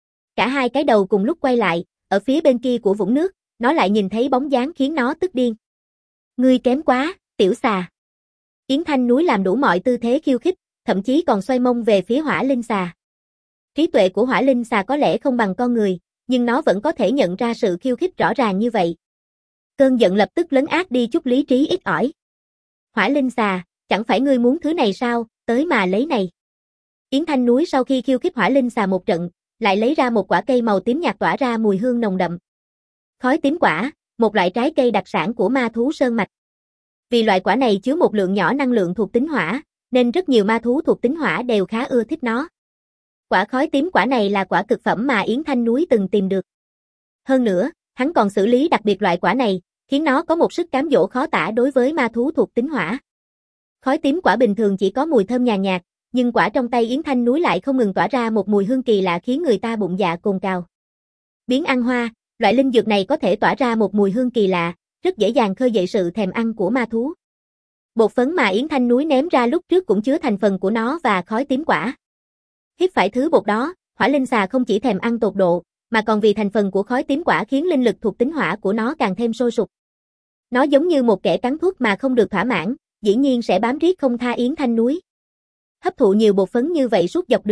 Cả hai cái đầu cùng lúc quay lại, ở phía bên kia của vũng nước, nó lại nhìn thấy bóng dáng khiến nó tức điên. Ngươi kém quá, tiểu xà. Yến Thanh Núi làm đủ mọi tư thế khiêu khích, thậm chí còn xoay mông về phía hỏa linh xà. Trí tuệ của hỏa linh xà có lẽ không bằng con người, nhưng nó vẫn có thể nhận ra sự khiêu khích rõ ràng như vậy. Cơn giận lập tức lấn át đi chút lý trí ít ỏi. Hỏa linh xà, chẳng phải ngươi muốn thứ này sao, tới mà lấy này. Yến Thanh Núi sau khi khiêu khích hỏa linh xà một trận, lại lấy ra một quả cây màu tím nhạt tỏa ra mùi hương nồng đậm. Khói tím quả, một loại trái cây đặc sản của ma thú sơn mạch. Vì loại quả này chứa một lượng nhỏ năng lượng thuộc tính hỏa, nên rất nhiều ma thú thuộc tính hỏa đều khá ưa thích nó. Quả khói tím quả này là quả cực phẩm mà Yến Thanh Núi từng tìm được. Hơn nữa, hắn còn xử lý đặc biệt loại quả này, khiến nó có một sức cám dỗ khó tả đối với ma thú thuộc tính hỏa. Khói tím quả bình thường chỉ có mùi thơm nhàn nhạt, nhưng quả trong tay Yến Thanh Núi lại không ngừng tỏa ra một mùi hương kỳ lạ khiến người ta bụng dạ cồn cào. Biến ăn hoa, loại linh dược này có thể tỏa ra một mùi hương kỳ lạ, rất dễ dàng khơi dậy sự thèm ăn của ma thú. Bột phấn mà Yến Thanh Núi ném ra lúc trước cũng chứa thành phần của nó và khói tím quả. Hít phải thứ bột đó, hỏa linh xà không chỉ thèm ăn tột độ, mà còn vì thành phần của khói tím quả khiến linh lực thuộc tính hỏa của nó càng thêm sôi sục. Nó giống như một kẻ cắn thuốc mà không được thỏa mãn, dĩ nhiên sẽ bám riết không tha Yến Thanh Núi. Hấp thụ nhiều bột phấn như vậy suốt dọc đường,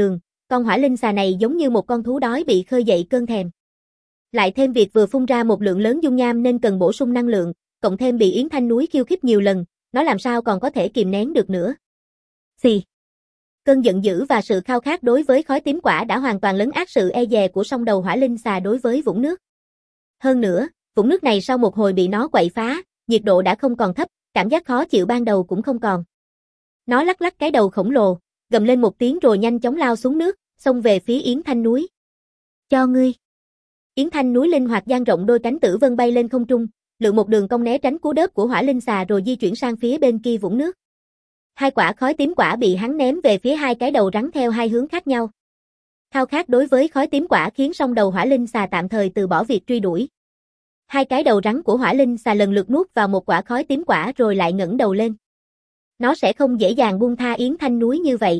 con hỏa linh xà này giống như một con thú đói bị khơi dậy cơn thèm. Lại thêm việc vừa phun ra một lượng lớn dung nham nên cần bổ sung năng lượng, cộng thêm bị Yến Thanh Núi khiêu khích nhiều lần, nó làm sao còn có thể kìm nén được nữa. Xì. Cơn giận dữ và sự khao khát đối với khói tím quả đã hoàn toàn lấn át sự e dè của song đầu hỏa linh xà đối với vũng nước. Hơn nữa, vũng nước này sau một hồi bị nó quậy phá, nhiệt độ đã không còn thấp, cảm giác khó chịu ban đầu cũng không còn. Nó lắc lắc cái đầu khổng lồ, gầm lên một tiếng rồi nhanh chóng lao xuống nước, xông về phía Yến Thanh Núi. Cho ngươi. Yến Thanh Núi linh hoạt dang rộng đôi cánh tử vân bay lên không trung, lượn một đường cong né tránh cú đớp của hỏa linh xà rồi di chuyển sang phía bên kia vũng nước. Hai quả khói tím quả bị hắn ném về phía hai cái đầu rắn theo hai hướng khác nhau. Khao khát đối với khói tím quả khiến song đầu hỏa linh xà tạm thời từ bỏ việc truy đuổi. Hai cái đầu rắn của hỏa linh xà lần lượt nuốt vào một quả khói tím quả rồi lại ngẩng đầu lên. Nó sẽ không dễ dàng buông tha Yến Thanh Núi như vậy.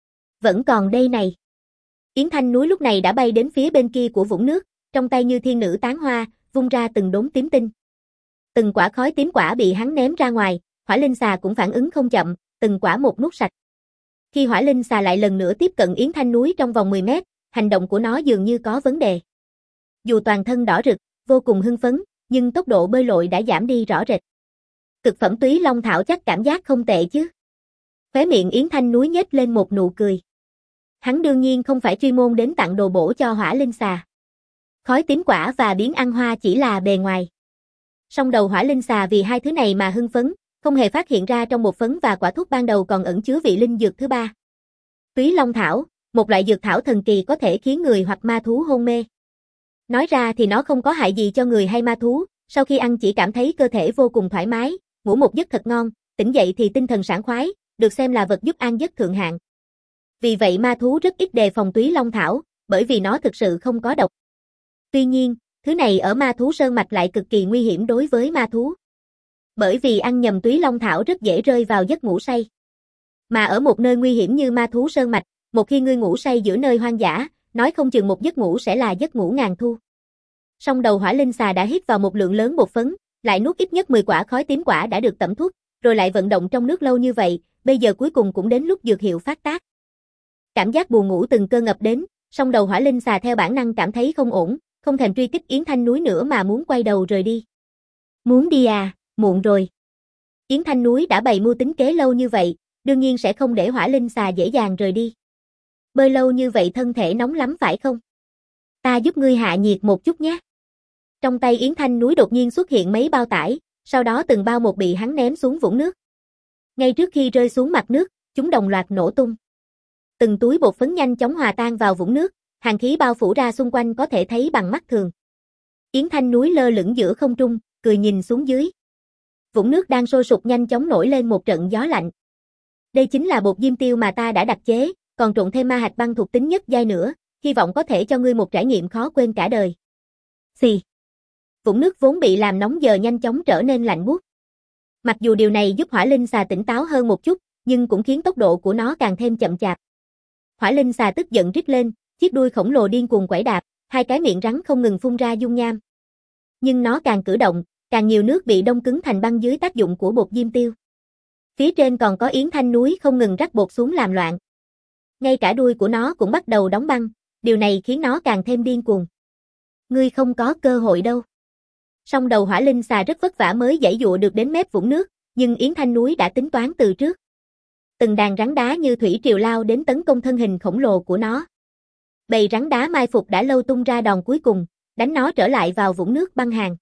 Vẫn còn đây này. Yến Thanh Núi lúc này đã bay đến phía bên kia của vũng nước, trong tay như thiên nữ tán hoa, vung ra từng đốm tím tinh. Từng quả khói tím quả bị hắn ném ra ngoài, hỏa linh xà cũng phản ứng không chậm, từng quả một nuốt sạch. Khi hỏa linh xà lại lần nữa tiếp cận Yến Thanh Núi trong vòng mười mét, hành động của nó dường như có vấn đề. Dù toàn thân đỏ rực, vô cùng hưng phấn, nhưng tốc độ bơi lội đã giảm đi rõ rệt. Cực phẩm túy long thảo chắc cảm giác không tệ chứ. Khóe miệng Yến Thanh Núi nhếch lên một nụ cười. Hắn đương nhiên không phải chuyên môn đến tặng đồ bổ cho hỏa linh xà. Khói tím quả và biến ăn hoa chỉ là bề ngoài. Song đầu hỏa linh xà vì hai thứ này mà hưng phấn, không hề phát hiện ra trong một phấn và quả thuốc ban đầu còn ẩn chứa vị linh dược thứ ba. Túy long thảo, một loại dược thảo thần kỳ có thể khiến người hoặc ma thú hôn mê. Nói ra thì nó không có hại gì cho người hay ma thú, sau khi ăn chỉ cảm thấy cơ thể vô cùng thoải mái, ngủ một giấc thật ngon, tỉnh dậy thì tinh thần sảng khoái, được xem là vật giúp an giấc thượng hạng. Vì vậy ma thú rất ít đề phòng túy long thảo, bởi vì nó thực sự không có độc. Tuy nhiên, thứ này ở ma thú sơn mạch lại cực kỳ nguy hiểm đối với ma thú. Bởi vì ăn nhầm túy long thảo rất dễ rơi vào giấc ngủ say. Mà ở một nơi nguy hiểm như ma thú sơn mạch, một khi ngươi ngủ say giữa nơi hoang dã, nói không chừng một giấc ngủ sẽ là giấc ngủ ngàn thu. Song đầu hỏa linh xà đã hít vào một lượng lớn bột phấn, lại nuốt ít nhất mười quả khói tím quả đã được tẩm thuốc, rồi lại vận động trong nước lâu như vậy, bây giờ cuối cùng cũng đến lúc dược hiệu phát tác. Cảm giác buồn ngủ từng cơn ập đến, song đầu hỏa linh xà theo bản năng cảm thấy không ổn, không thèm truy kích Yến Thanh Núi nữa mà muốn quay đầu rời đi. Muốn đi à, muộn rồi. Yến Thanh Núi đã bày mưu tính kế lâu như vậy, đương nhiên sẽ không để hỏa linh xà dễ dàng rời đi. Bơi lâu như vậy thân thể nóng lắm phải không? Ta giúp ngươi hạ nhiệt một chút nhé. Trong tay Yến Thanh Núi đột nhiên xuất hiện mấy bao tải, sau đó từng bao một bị hắn ném xuống vũng nước. Ngay trước khi rơi xuống mặt nước, chúng đồng loạt nổ tung. Từng túi bột phấn nhanh chóng hòa tan vào vũng nước, hàn khí bao phủ ra xung quanh có thể thấy bằng mắt thường. Yến Thanh Núi lơ lửng giữa không trung, cười nhìn xuống dưới. Vũng nước đang sôi sục nhanh chóng nổi lên một trận gió lạnh. Đây chính là bột diêm tiêu mà ta đã đặc chế, còn trộn thêm ma hạch băng thuộc tính nhất giai nữa, hy vọng có thể cho ngươi một trải nghiệm khó quên cả đời. Xì. Vũng nước vốn bị làm nóng giờ nhanh chóng trở nên lạnh buốt. Mặc dù điều này giúp hỏa linh xà tỉnh táo hơn một chút, nhưng cũng khiến tốc độ của nó càng thêm chậm chạp. Hỏa linh xà tức giận rít lên, chiếc đuôi khổng lồ điên cuồng quẩy đạp, hai cái miệng rắn không ngừng phun ra dung nham. Nhưng nó càng cử động, càng nhiều nước bị đông cứng thành băng dưới tác dụng của bột diêm tiêu. Phía trên còn có Yến Thanh Núi không ngừng rắc bột xuống làm loạn. Ngay cả đuôi của nó cũng bắt đầu đóng băng, điều này khiến nó càng thêm điên cuồng. Ngươi không có cơ hội đâu. Song đầu hỏa linh xà rất vất vả mới giãy dụa được đến mép vũng nước, nhưng Yến Thanh Núi đã tính toán từ trước. Từng đàn rắn đá như thủy triều lao đến tấn công thân hình khổng lồ của nó. Bầy rắn đá mai phục đã lâu tung ra đòn cuối cùng, đánh nó trở lại vào vũng nước băng hàn.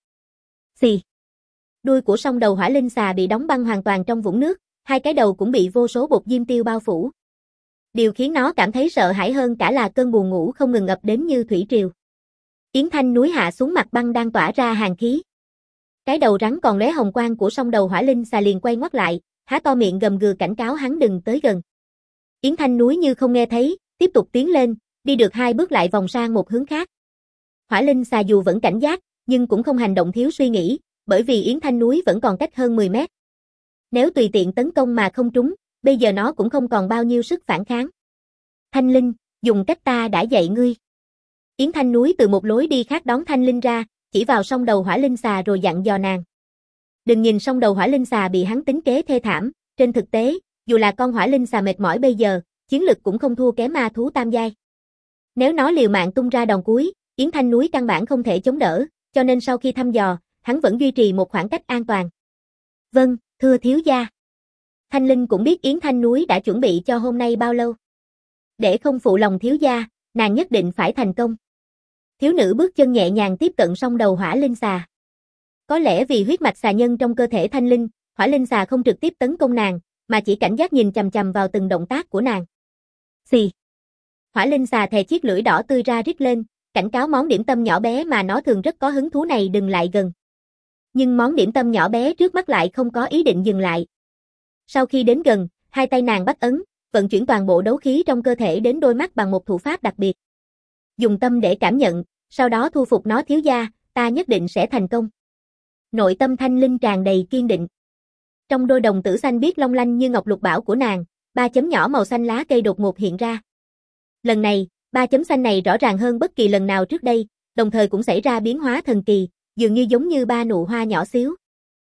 Xì. Đuôi của song đầu hỏa linh xà bị đóng băng hoàn toàn trong vũng nước, hai cái đầu cũng bị vô số bột diêm tiêu bao phủ. Điều khiến nó cảm thấy sợ hãi hơn cả là cơn buồn ngủ không ngừng ập đến như thủy triều. Yến Thanh Núi hạ xuống mặt băng đang tỏa ra hàn khí. Cái đầu rắn còn lóe hồng quang của song đầu hỏa linh xà liền quay ngoắt lại, há to miệng gầm gừ cảnh cáo hắn đừng tới gần. Yến Thanh Núi như không nghe thấy, tiếp tục tiến lên, đi được hai bước lại vòng sang một hướng khác. Hỏa linh xà dù vẫn cảnh giác, nhưng cũng không hành động thiếu suy nghĩ, bởi vì Yến Thanh Núi vẫn còn cách hơn mười mét. Nếu tùy tiện tấn công mà không trúng, bây giờ nó cũng không còn bao nhiêu sức phản kháng. Thanh Linh, dùng cách ta đã dạy ngươi. Yến Thanh Núi từ một lối đi khác đón Thanh Linh ra, chỉ vào song đầu hỏa linh xà rồi dặn dò nàng. Đừng nhìn song đầu hỏa linh xà bị hắn tính kế thê thảm, trên thực tế, dù là con hỏa linh xà mệt mỏi bây giờ, chiến lực cũng không thua kém ma thú tam giai. Nếu nó liều mạng tung ra đòn cuối, Yến Thanh Núi căn bản không thể chống đỡ, cho nên sau khi thăm dò, hắn vẫn duy trì một khoảng cách an toàn. Vâng, thưa thiếu gia. Thanh Linh cũng biết Yến Thanh Núi đã chuẩn bị cho hôm nay bao lâu. Để không phụ lòng thiếu gia, nàng nhất định phải thành công. Thiếu nữ bước chân nhẹ nhàng tiếp cận song đầu hỏa linh xà. Có lẽ vì huyết mạch xà nhân trong cơ thể Thanh Linh, hỏa linh xà không trực tiếp tấn công nàng, mà chỉ cảnh giác nhìn chằm chằm vào từng động tác của nàng. Xì. Hỏa linh xà thè chiếc lưỡi đỏ tươi ra rít lên, cảnh cáo món điểm tâm nhỏ bé mà nó thường rất có hứng thú này đừng lại gần. Nhưng món điểm tâm nhỏ bé trước mắt lại không có ý định dừng lại. Sau khi đến gần, hai tay nàng bắt ấn, vận chuyển toàn bộ đấu khí trong cơ thể đến đôi mắt bằng một thủ pháp đặc biệt. Dùng tâm để cảm nhận, sau đó thu phục nó thiếu gia, ta nhất định sẽ thành công. Nội tâm Thanh Linh tràn đầy kiên định. Trong đôi đồng tử xanh biếc long lanh như ngọc lục bảo của nàng, ba chấm nhỏ màu xanh lá cây đột ngột hiện ra. Lần này, ba chấm xanh này rõ ràng hơn bất kỳ lần nào trước đây, đồng thời cũng xảy ra biến hóa thần kỳ, dường như giống như ba nụ hoa nhỏ xíu.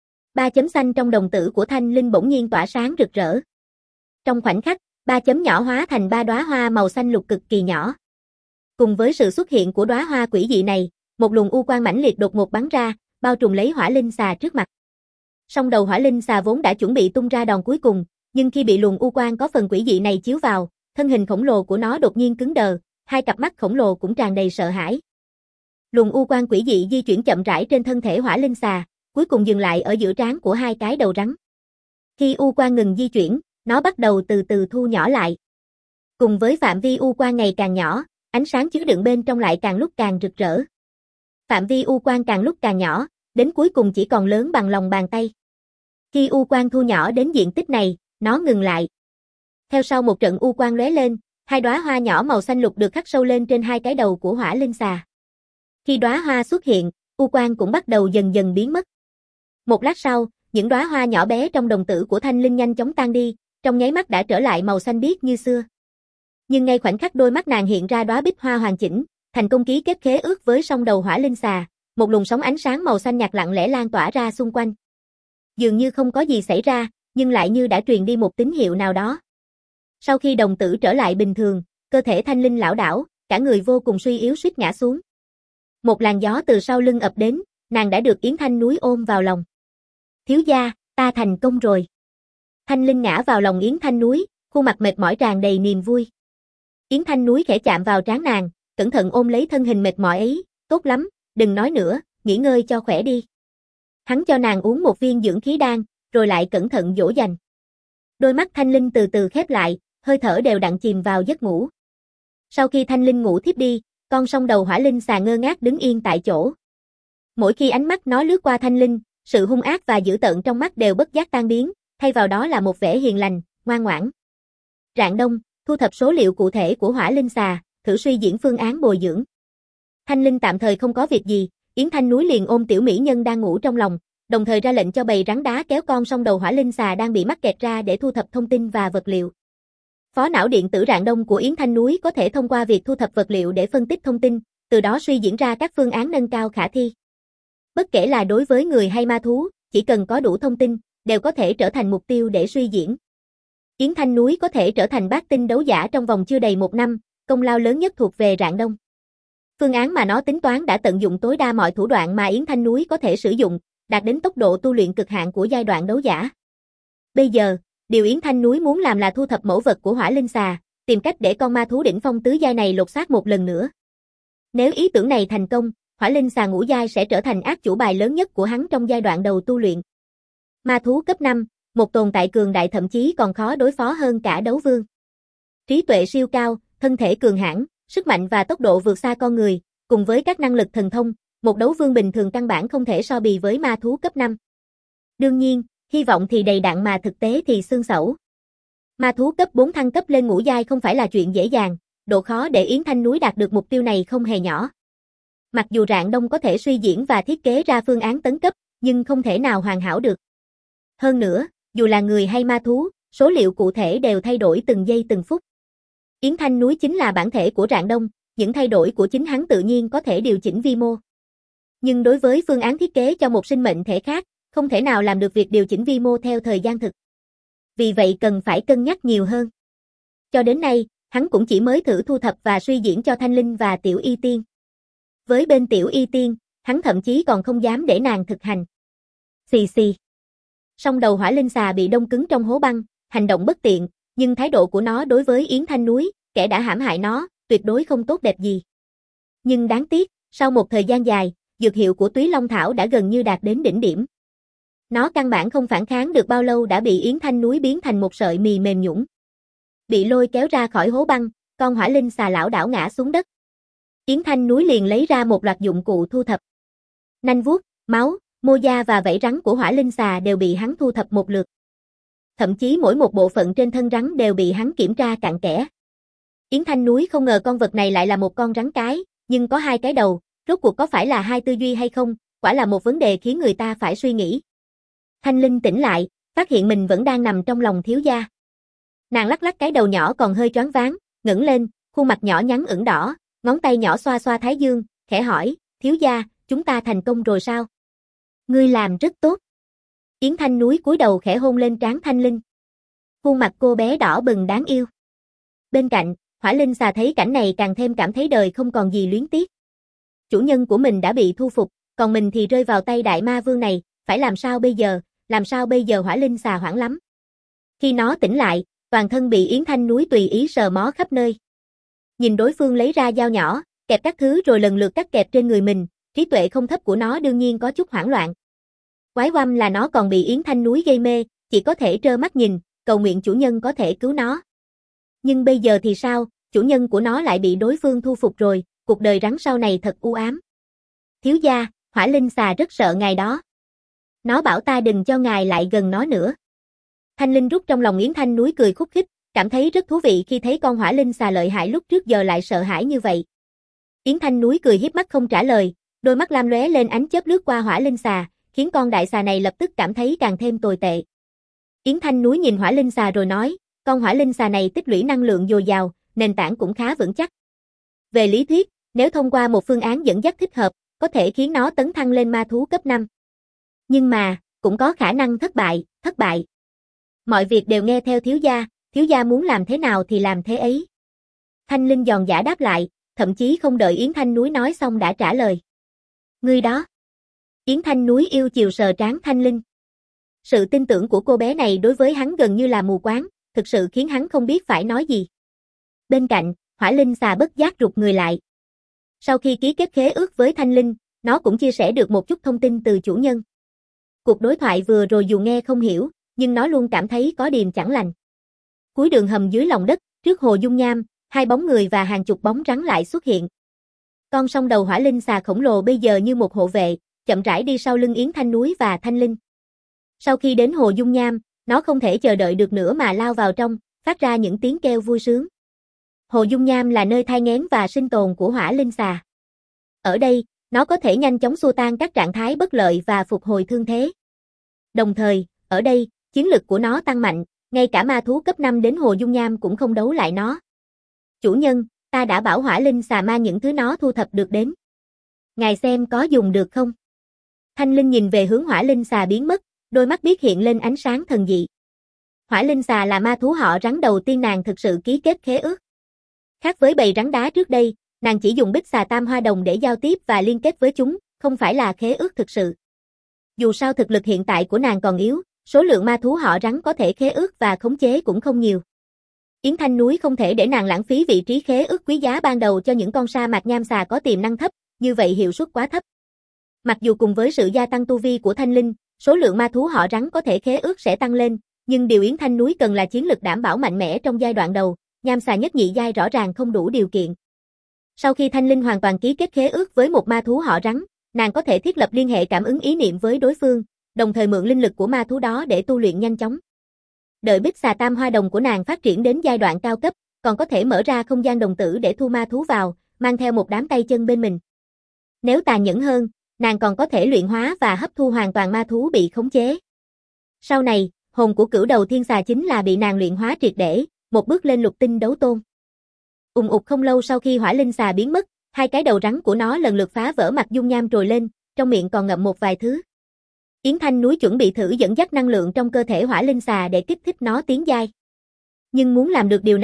Ba chấm xanh trong đồng tử của Thanh Linh bỗng nhiên tỏa sáng rực rỡ. Trong khoảnh khắc, ba chấm nhỏ hóa thành ba đóa hoa màu xanh lục cực kỳ nhỏ. Cùng với sự xuất hiện của đóa hoa quỷ dị này, một luồng u quang mãnh liệt đột ngột bắn ra, bao trùm lấy hỏa linh xà trước mặt. Song đầu hỏa linh xà vốn đã chuẩn bị tung ra đòn cuối cùng, nhưng khi bị luồng u quang có phần quỷ dị này chiếu vào, thân hình khổng lồ của nó đột nhiên cứng đờ, hai cặp mắt khổng lồ cũng tràn đầy sợ hãi. Luồng u quang quỷ dị di chuyển chậm rãi trên thân thể hỏa linh xà, cuối cùng dừng lại ở giữa trán của hai cái đầu rắn. Khi u quang ngừng di chuyển, nó bắt đầu từ từ thu nhỏ lại. Cùng với phạm vi u quang ngày càng nhỏ, ánh sáng chứa đựng bên trong lại càng lúc càng rực rỡ. Phạm vi u quang càng lúc càng nhỏ, đến cuối cùng chỉ còn lớn bằng lòng bàn tay. Khi u quang thu nhỏ đến diện tích này, nó ngừng lại. Theo sau một trận u quang lóe lên, hai đóa hoa nhỏ màu xanh lục được khắc sâu lên trên hai cái đầu của hỏa linh xà. Khi đóa hoa xuất hiện, u quang cũng bắt đầu dần dần biến mất. Một lát sau, những đóa hoa nhỏ bé trong đồng tử của Thanh Linh nhanh chóng tan đi, trong nháy mắt đã trở lại màu xanh biếc như xưa. Nhưng ngay khoảnh khắc đôi mắt nàng hiện ra đóa bích hoa hoàn chỉnh, thành công ký kết khế ước với song đầu hỏa linh xà, một luồng sóng ánh sáng màu xanh nhạt lặng lẽ lan tỏa ra xung quanh. Dường như không có gì xảy ra, nhưng lại như đã truyền đi một tín hiệu nào đó. Sau khi đồng tử trở lại bình thường, cơ thể Thanh Linh lảo đảo, cả người vô cùng suy yếu suýt ngã xuống. Một làn gió từ sau lưng ập đến, nàng đã được Yến Thanh Núi ôm vào lòng. Thiếu gia, ta thành công rồi. Thanh Linh ngã vào lòng Yến Thanh Núi, khuôn mặt mệt mỏi tràn đầy niềm vui. Yến Thanh Núi khẽ chạm vào trán nàng, cẩn thận ôm lấy thân hình mệt mỏi ấy, tốt lắm, đừng nói nữa, nghỉ ngơi cho khỏe đi. Hắn cho nàng uống một viên dưỡng khí đan, rồi lại cẩn thận dỗ dành. Đôi mắt Thanh Linh từ từ khép lại, hơi thở đều đặn chìm vào giấc ngủ. Sau khi Thanh Linh ngủ thiếp đi, con song đầu hỏa linh xà ngơ ngác đứng yên tại chỗ. Mỗi khi ánh mắt nó lướt qua Thanh Linh, sự hung ác và dữ tợn trong mắt đều bất giác tan biến, thay vào đó là một vẻ hiền lành, ngoan ngoãn. Rạng Đông, thu thập số liệu cụ thể của hỏa linh xà, thử suy diễn phương án bồi dưỡng. Thanh Linh tạm thời không có việc gì, Yến Thanh Núi liền ôm tiểu mỹ nhân đang ngủ trong lòng, đồng thời ra lệnh cho bầy rắn đá kéo con song đầu hỏa linh xà đang bị mắc kẹt ra để thu thập thông tin và vật liệu. Phó não điện tử Rạng Đông của Yến Thanh Núi có thể thông qua việc thu thập vật liệu để phân tích thông tin, từ đó suy diễn ra các phương án nâng cao khả thi. Bất kể là đối với người hay ma thú, chỉ cần có đủ thông tin, đều có thể trở thành mục tiêu để suy diễn. Yến Thanh Núi có thể trở thành bát tinh đấu giả trong vòng chưa đầy một năm, công lao lớn nhất thuộc về Rạng Đông. Phương án mà nó tính toán đã tận dụng tối đa mọi thủ đoạn mà Yến Thanh Núi có thể sử dụng, đạt đến tốc độ tu luyện cực hạn của giai đoạn đấu giả. Bây giờ, điều Yến Thanh Núi muốn làm là thu thập mẫu vật của hỏa linh xà, tìm cách để con ma thú đỉnh phong tứ giai này lột xác một lần nữa. Nếu ý tưởng này thành công, hỏa linh xà ngũ giai sẽ trở thành ác chủ bài lớn nhất của hắn trong giai đoạn đầu tu luyện. Ma thú cấp năm, một tồn tại cường đại thậm chí còn khó đối phó hơn cả đấu vương. Trí tuệ siêu cao, thân thể cường hãn, sức mạnh và tốc độ vượt xa con người, cùng với các năng lực thần thông, một đấu vương bình thường căn bản không thể so bì với ma thú cấp năm. Đương nhiên, hy vọng thì đầy đặn mà thực tế thì xương xẩu. Ma thú cấp bốn thăng cấp lên ngũ giai không phải là chuyện dễ dàng, độ khó để Yến Thanh Núi đạt được mục tiêu này không hề nhỏ. Mặc dù Rạng Đông có thể suy diễn và thiết kế ra phương án tấn cấp, nhưng không thể nào hoàn hảo được. Hơn nữa, dù là người hay ma thú, số liệu cụ thể đều thay đổi từng giây từng phút. Yến Thanh Núi chính là bản thể của Rạng Đông, những thay đổi của chính hắn tự nhiên có thể điều chỉnh vi mô. Nhưng đối với phương án thiết kế cho một sinh mệnh thể khác, không thể nào làm được việc điều chỉnh vi mô theo thời gian thực. Vì vậy cần phải cân nhắc nhiều hơn. Cho đến nay, hắn cũng chỉ mới thử thu thập và suy diễn cho Thanh Linh và Tiểu Y Tiên. Với bên Tiểu Y Tiên, hắn thậm chí còn không dám để nàng thực hành. Xì xì. Song đầu hỏa linh xà bị đông cứng trong hố băng, hành động bất tiện, nhưng thái độ của nó đối với Yến Thanh Núi, kẻ đã hãm hại nó, tuyệt đối không tốt đẹp gì. Nhưng đáng tiếc, sau một thời gian dài, dược hiệu của Túy Long Thảo đã gần như đạt đến đỉnh điểm. Nó căn bản không phản kháng được bao lâu đã bị Yến Thanh Núi biến thành một sợi mì mềm nhũn. Bị lôi kéo ra khỏi hố băng, con hỏa linh xà lảo đảo ngã xuống đất. Yến Thanh Núi liền lấy ra một loạt dụng cụ thu thập. Nanh vuốt, máu, mô da và vảy rắn của hỏa linh xà đều bị hắn thu thập một lượt. Thậm chí mỗi một bộ phận trên thân rắn đều bị hắn kiểm tra cặn kẽ. Yến Thanh Núi không ngờ con vật này lại là một con rắn cái, nhưng có hai cái đầu, rốt cuộc có phải là hai tư duy hay không, quả là một vấn đề khiến người ta phải suy nghĩ. Thanh Linh tỉnh lại, phát hiện mình vẫn đang nằm trong lòng thiếu gia. Nàng lắc lắc cái đầu nhỏ còn hơi choáng váng, ngẩng lên, khuôn mặt nhỏ nhắn ửng đỏ, ngón tay nhỏ xoa xoa thái dương, khẽ hỏi, thiếu gia, chúng ta thành công rồi sao? Ngươi làm rất tốt. Yến Thanh Núi cúi đầu khẽ hôn lên trán Thanh Linh. Khuôn mặt cô bé đỏ bừng đáng yêu. Bên cạnh, hỏa linh xà thấy cảnh này càng thêm cảm thấy đời không còn gì luyến tiếc. Chủ nhân của mình đã bị thu phục, còn mình thì rơi vào tay đại ma vương này, phải làm sao bây giờ, làm sao bây giờ hỏa linh xà hoảng lắm. Khi nó tỉnh lại, toàn thân bị Yến Thanh Núi tùy ý sờ mó khắp nơi. Nhìn đối phương lấy ra dao nhỏ, kẹp các thứ rồi lần lượt cắt kẹp trên người mình, trí tuệ không thấp của nó đương nhiên có chút hoảng loạn. Quái oăm là nó còn bị Yến Thanh Núi gây mê, chỉ có thể trơ mắt nhìn, cầu nguyện chủ nhân có thể cứu nó. Nhưng bây giờ thì sao, chủ nhân của nó lại bị đối phương thu phục rồi, cuộc đời rắn sau này thật u ám. Thiếu gia, hỏa linh xà rất sợ ngài đó. Nó bảo ta đừng cho ngài lại gần nó nữa. Thanh Linh rút trong lòng Yến Thanh Núi cười khúc khích, cảm thấy rất thú vị khi thấy con hỏa linh xà lợi hại lúc trước giờ lại sợ hãi như vậy. Yến Thanh Núi cười hiếp mắt không trả lời, đôi mắt lam lóe lên ánh chớp lướt qua hỏa linh xà, khiến con đại xà này lập tức cảm thấy càng thêm tồi tệ. Yến Thanh Núi nhìn hỏa linh xà rồi nói, con hỏa linh xà này tích lũy năng lượng dồi dào, nền tảng cũng khá vững chắc. Về lý thuyết, nếu thông qua một phương án dẫn dắt thích hợp, có thể khiến nó tấn thăng lên ma thú cấp năm. Nhưng mà, cũng có khả năng thất bại, thất bại. Mọi việc đều nghe theo thiếu gia, thiếu gia muốn làm thế nào thì làm thế ấy. Thanh Linh giòn giả đáp lại, thậm chí không đợi Yến Thanh Núi nói xong đã trả lời. Ngươi đó. Yến Thanh Núi yêu chiều sờ trán Thanh Linh. Sự tin tưởng của cô bé này đối với hắn gần như là mù quáng, thực sự khiến hắn không biết phải nói gì. Bên cạnh, hỏa linh xà bất giác rụt người lại. Sau khi ký kết khế ước với Thanh Linh, nó cũng chia sẻ được một chút thông tin từ chủ nhân. Cuộc đối thoại vừa rồi dù nghe không hiểu, nhưng nó luôn cảm thấy có điềm chẳng lành. Cuối đường hầm dưới lòng đất, trước hồ dung nham, hai bóng người và hàng chục bóng rắn lại xuất hiện. Con song đầu hỏa linh xà khổng lồ bây giờ như một hộ vệ, chậm rãi đi sau lưng Yến Thanh Núi và Thanh Linh. Sau khi đến hồ dung nham, nó không thể chờ đợi được nữa mà lao vào trong, phát ra những tiếng kêu vui sướng. Hồ dung nham là nơi thai nghén và sinh tồn của hỏa linh xà. Ở đây, nó có thể nhanh chóng xua tan các trạng thái bất lợi và phục hồi thương thế. Đồng thời, ở đây, chiến lực của nó tăng mạnh, ngay cả ma thú cấp năm đến hồ dung nham cũng không đấu lại nó. Chủ nhân, ta đã bảo hỏa linh xà mang những thứ nó thu thập được đến. Ngài xem có dùng được không? Thanh Linh nhìn về hướng hỏa linh xà biến mất, đôi mắt biết hiện lên ánh sáng thần dị. Hỏa linh xà là ma thú họ rắn đầu tiên nàng thực sự ký kết khế ước. Khác với bầy rắn đá trước đây, nàng chỉ dùng bích xà tam hoa đồng để giao tiếp và liên kết với chúng, không phải là khế ước thực sự. Dù sao thực lực hiện tại của nàng còn yếu, số lượng ma thú họ rắn có thể khế ước và khống chế cũng không nhiều. Yến Thanh Núi không thể để nàng lãng phí vị trí khế ước quý giá ban đầu cho những con sa mạc nham xà có tiềm năng thấp, như vậy hiệu suất quá thấp. Mặc dù cùng với sự gia tăng tu vi của Thanh Linh, số lượng ma thú họ rắn có thể khế ước sẽ tăng lên, nhưng điều Yến Thanh Núi cần là chiến lực đảm bảo mạnh mẽ trong giai đoạn đầu, nham xà nhất nhị giai rõ ràng không đủ điều kiện. Sau khi Thanh Linh hoàn toàn ký kết khế ước với một ma thú họ rắn, nàng có thể thiết lập liên hệ cảm ứng ý niệm với đối phương, đồng thời mượn linh lực của ma thú đó để tu luyện nhanh chóng. Đợi bích xà tam hoa đồng của nàng phát triển đến giai đoạn cao cấp, còn có thể mở ra không gian đồng tử để thu ma thú vào, mang theo một đám tay chân bên mình. Nếu tàn nhẫn hơn, nàng còn có thể luyện hóa và hấp thu hoàn toàn ma thú bị khống chế. Sau này, hồn của cửu đầu thiên xà chính là bị nàng luyện hóa triệt để, một bước lên lục tinh đấu tôn. Ùng ục không lâu sau khi hỏa linh xà biến mất, hai cái đầu rắn của nó lần lượt phá vỡ mặt dung nham trồi lên, trong miệng còn ngậm một vài thứ. Yến Thanh Núi chuẩn bị thử dẫn dắt năng lượng trong cơ thể hỏa linh xà để kích thích nó tiến giai. Nhưng muốn làm được điều này,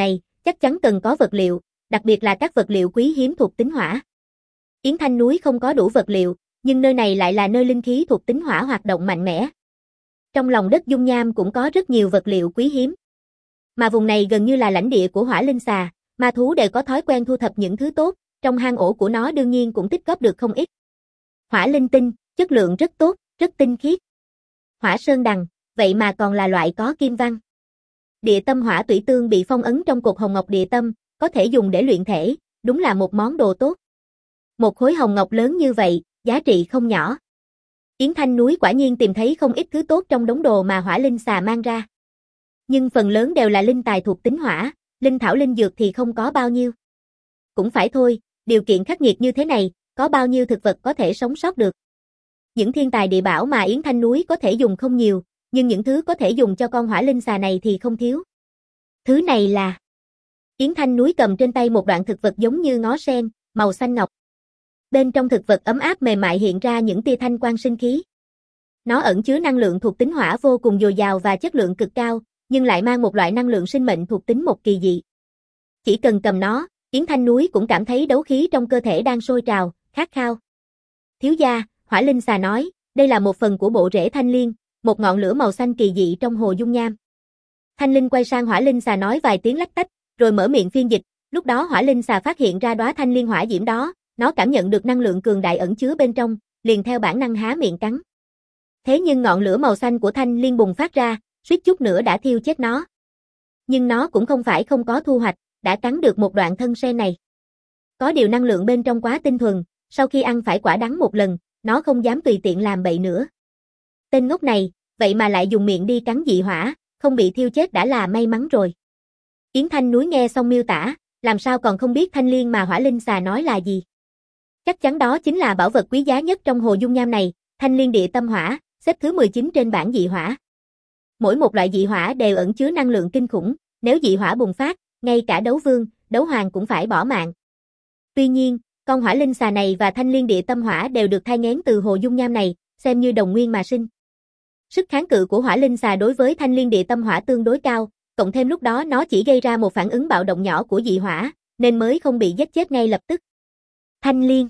chắc chắn cần có vật liệu, đặc biệt là các vật liệu quý hiếm thuộc tính hỏa. Yến Thanh núi không có đủ vật liệu, nhưng nơi này lại là nơi linh khí thuộc tính hỏa hoạt động mạnh mẽ. Trong lòng đất dung nham cũng có rất nhiều vật liệu quý hiếm. Mà vùng này gần như là lãnh địa của hỏa linh xà, ma thú đều có thói quen thu thập những thứ tốt, trong hang ổ của nó đương nhiên cũng tích góp được không ít. Hỏa linh tinh, chất lượng rất tốt, rất tinh khiết. Hỏa sơn đằng, vậy mà còn là loại có kim văn. Địa tâm hỏa tủy tương bị phong ấn trong cột hồng ngọc địa tâm, có thể dùng để luyện thể, đúng là một món đồ tốt. Một khối hồng ngọc lớn như vậy, giá trị không nhỏ. Yến Thanh núi quả nhiên tìm thấy không ít thứ tốt trong đống đồ mà hỏa linh xà mang ra. Nhưng phần lớn đều là linh tài thuộc tính hỏa, linh thảo linh dược thì không có bao nhiêu. Cũng phải thôi, điều kiện khắc nghiệt như thế này, có bao nhiêu thực vật có thể sống sót được. Những thiên tài địa bảo mà Yến Thanh núi có thể dùng không nhiều, nhưng những thứ có thể dùng cho con hỏa linh xà này thì không thiếu. Thứ này là... Yến Thanh núi cầm trên tay một đoạn thực vật giống như ngó sen, màu xanh ngọc. Bên trong thực vật ấm áp mềm mại hiện ra những tia thanh quang sinh khí. Nó ẩn chứa năng lượng thuộc tính hỏa vô cùng dồi dào và chất lượng cực cao, nhưng lại mang một loại năng lượng sinh mệnh thuộc tính một kỳ dị. Chỉ cần cầm nó, Yến Thanh núi cũng cảm thấy đấu khí trong cơ thể đang sôi trào, khát khao. Thiếu gia, hỏa linh xà nói, đây là một phần của bộ rễ thanh liên, một ngọn lửa màu xanh kỳ dị trong hồ dung nham. Thanh linh quay sang hỏa linh xà nói vài tiếng lách tách, rồi mở miệng phiên dịch, lúc đó hỏa linh xà phát hiện ra đóa thanh liên hỏa diễm đó, nó cảm nhận được năng lượng cường đại ẩn chứa bên trong, liền theo bản năng há miệng cắn. Thế nhưng ngọn lửa màu xanh của thanh liên bùng phát ra, suýt chút nữa đã thiêu chết nó. Nhưng nó cũng không phải không có thu hoạch, đã cắn được một đoạn thân sen này. Có điều năng lượng bên trong quá tinh thuần, sau khi ăn phải quả đắng một lần, nó không dám tùy tiện làm bậy nữa. Tên ngốc này, vậy mà lại dùng miệng đi cắn dị hỏa, không bị thiêu chết đã là may mắn rồi. Yến Thanh núi nghe xong miêu tả, làm sao còn không biết thanh liên mà hỏa linh xà nói là gì. Chắc chắn đó chính là bảo vật quý giá nhất trong hồ dung nham này, thanh liên địa tâm hỏa, xếp thứ mười chín trên bảng dị hỏa. Mỗi một loại dị hỏa đều ẩn chứa năng lượng kinh khủng, nếu dị hỏa bùng phát, ngay cả đấu vương, đấu hoàng cũng phải bỏ mạng. Tuy nhiên, con hỏa linh xà này và thanh liên địa tâm hỏa đều được thai nghén từ hồ dung nham này, xem như đồng nguyên mà sinh. Sức kháng cự của hỏa linh xà đối với thanh liên địa tâm hỏa tương đối cao, cộng thêm lúc đó nó chỉ gây ra một phản ứng bạo động nhỏ của dị hỏa, nên mới không bị giết chết ngay lập tức. Thanh liên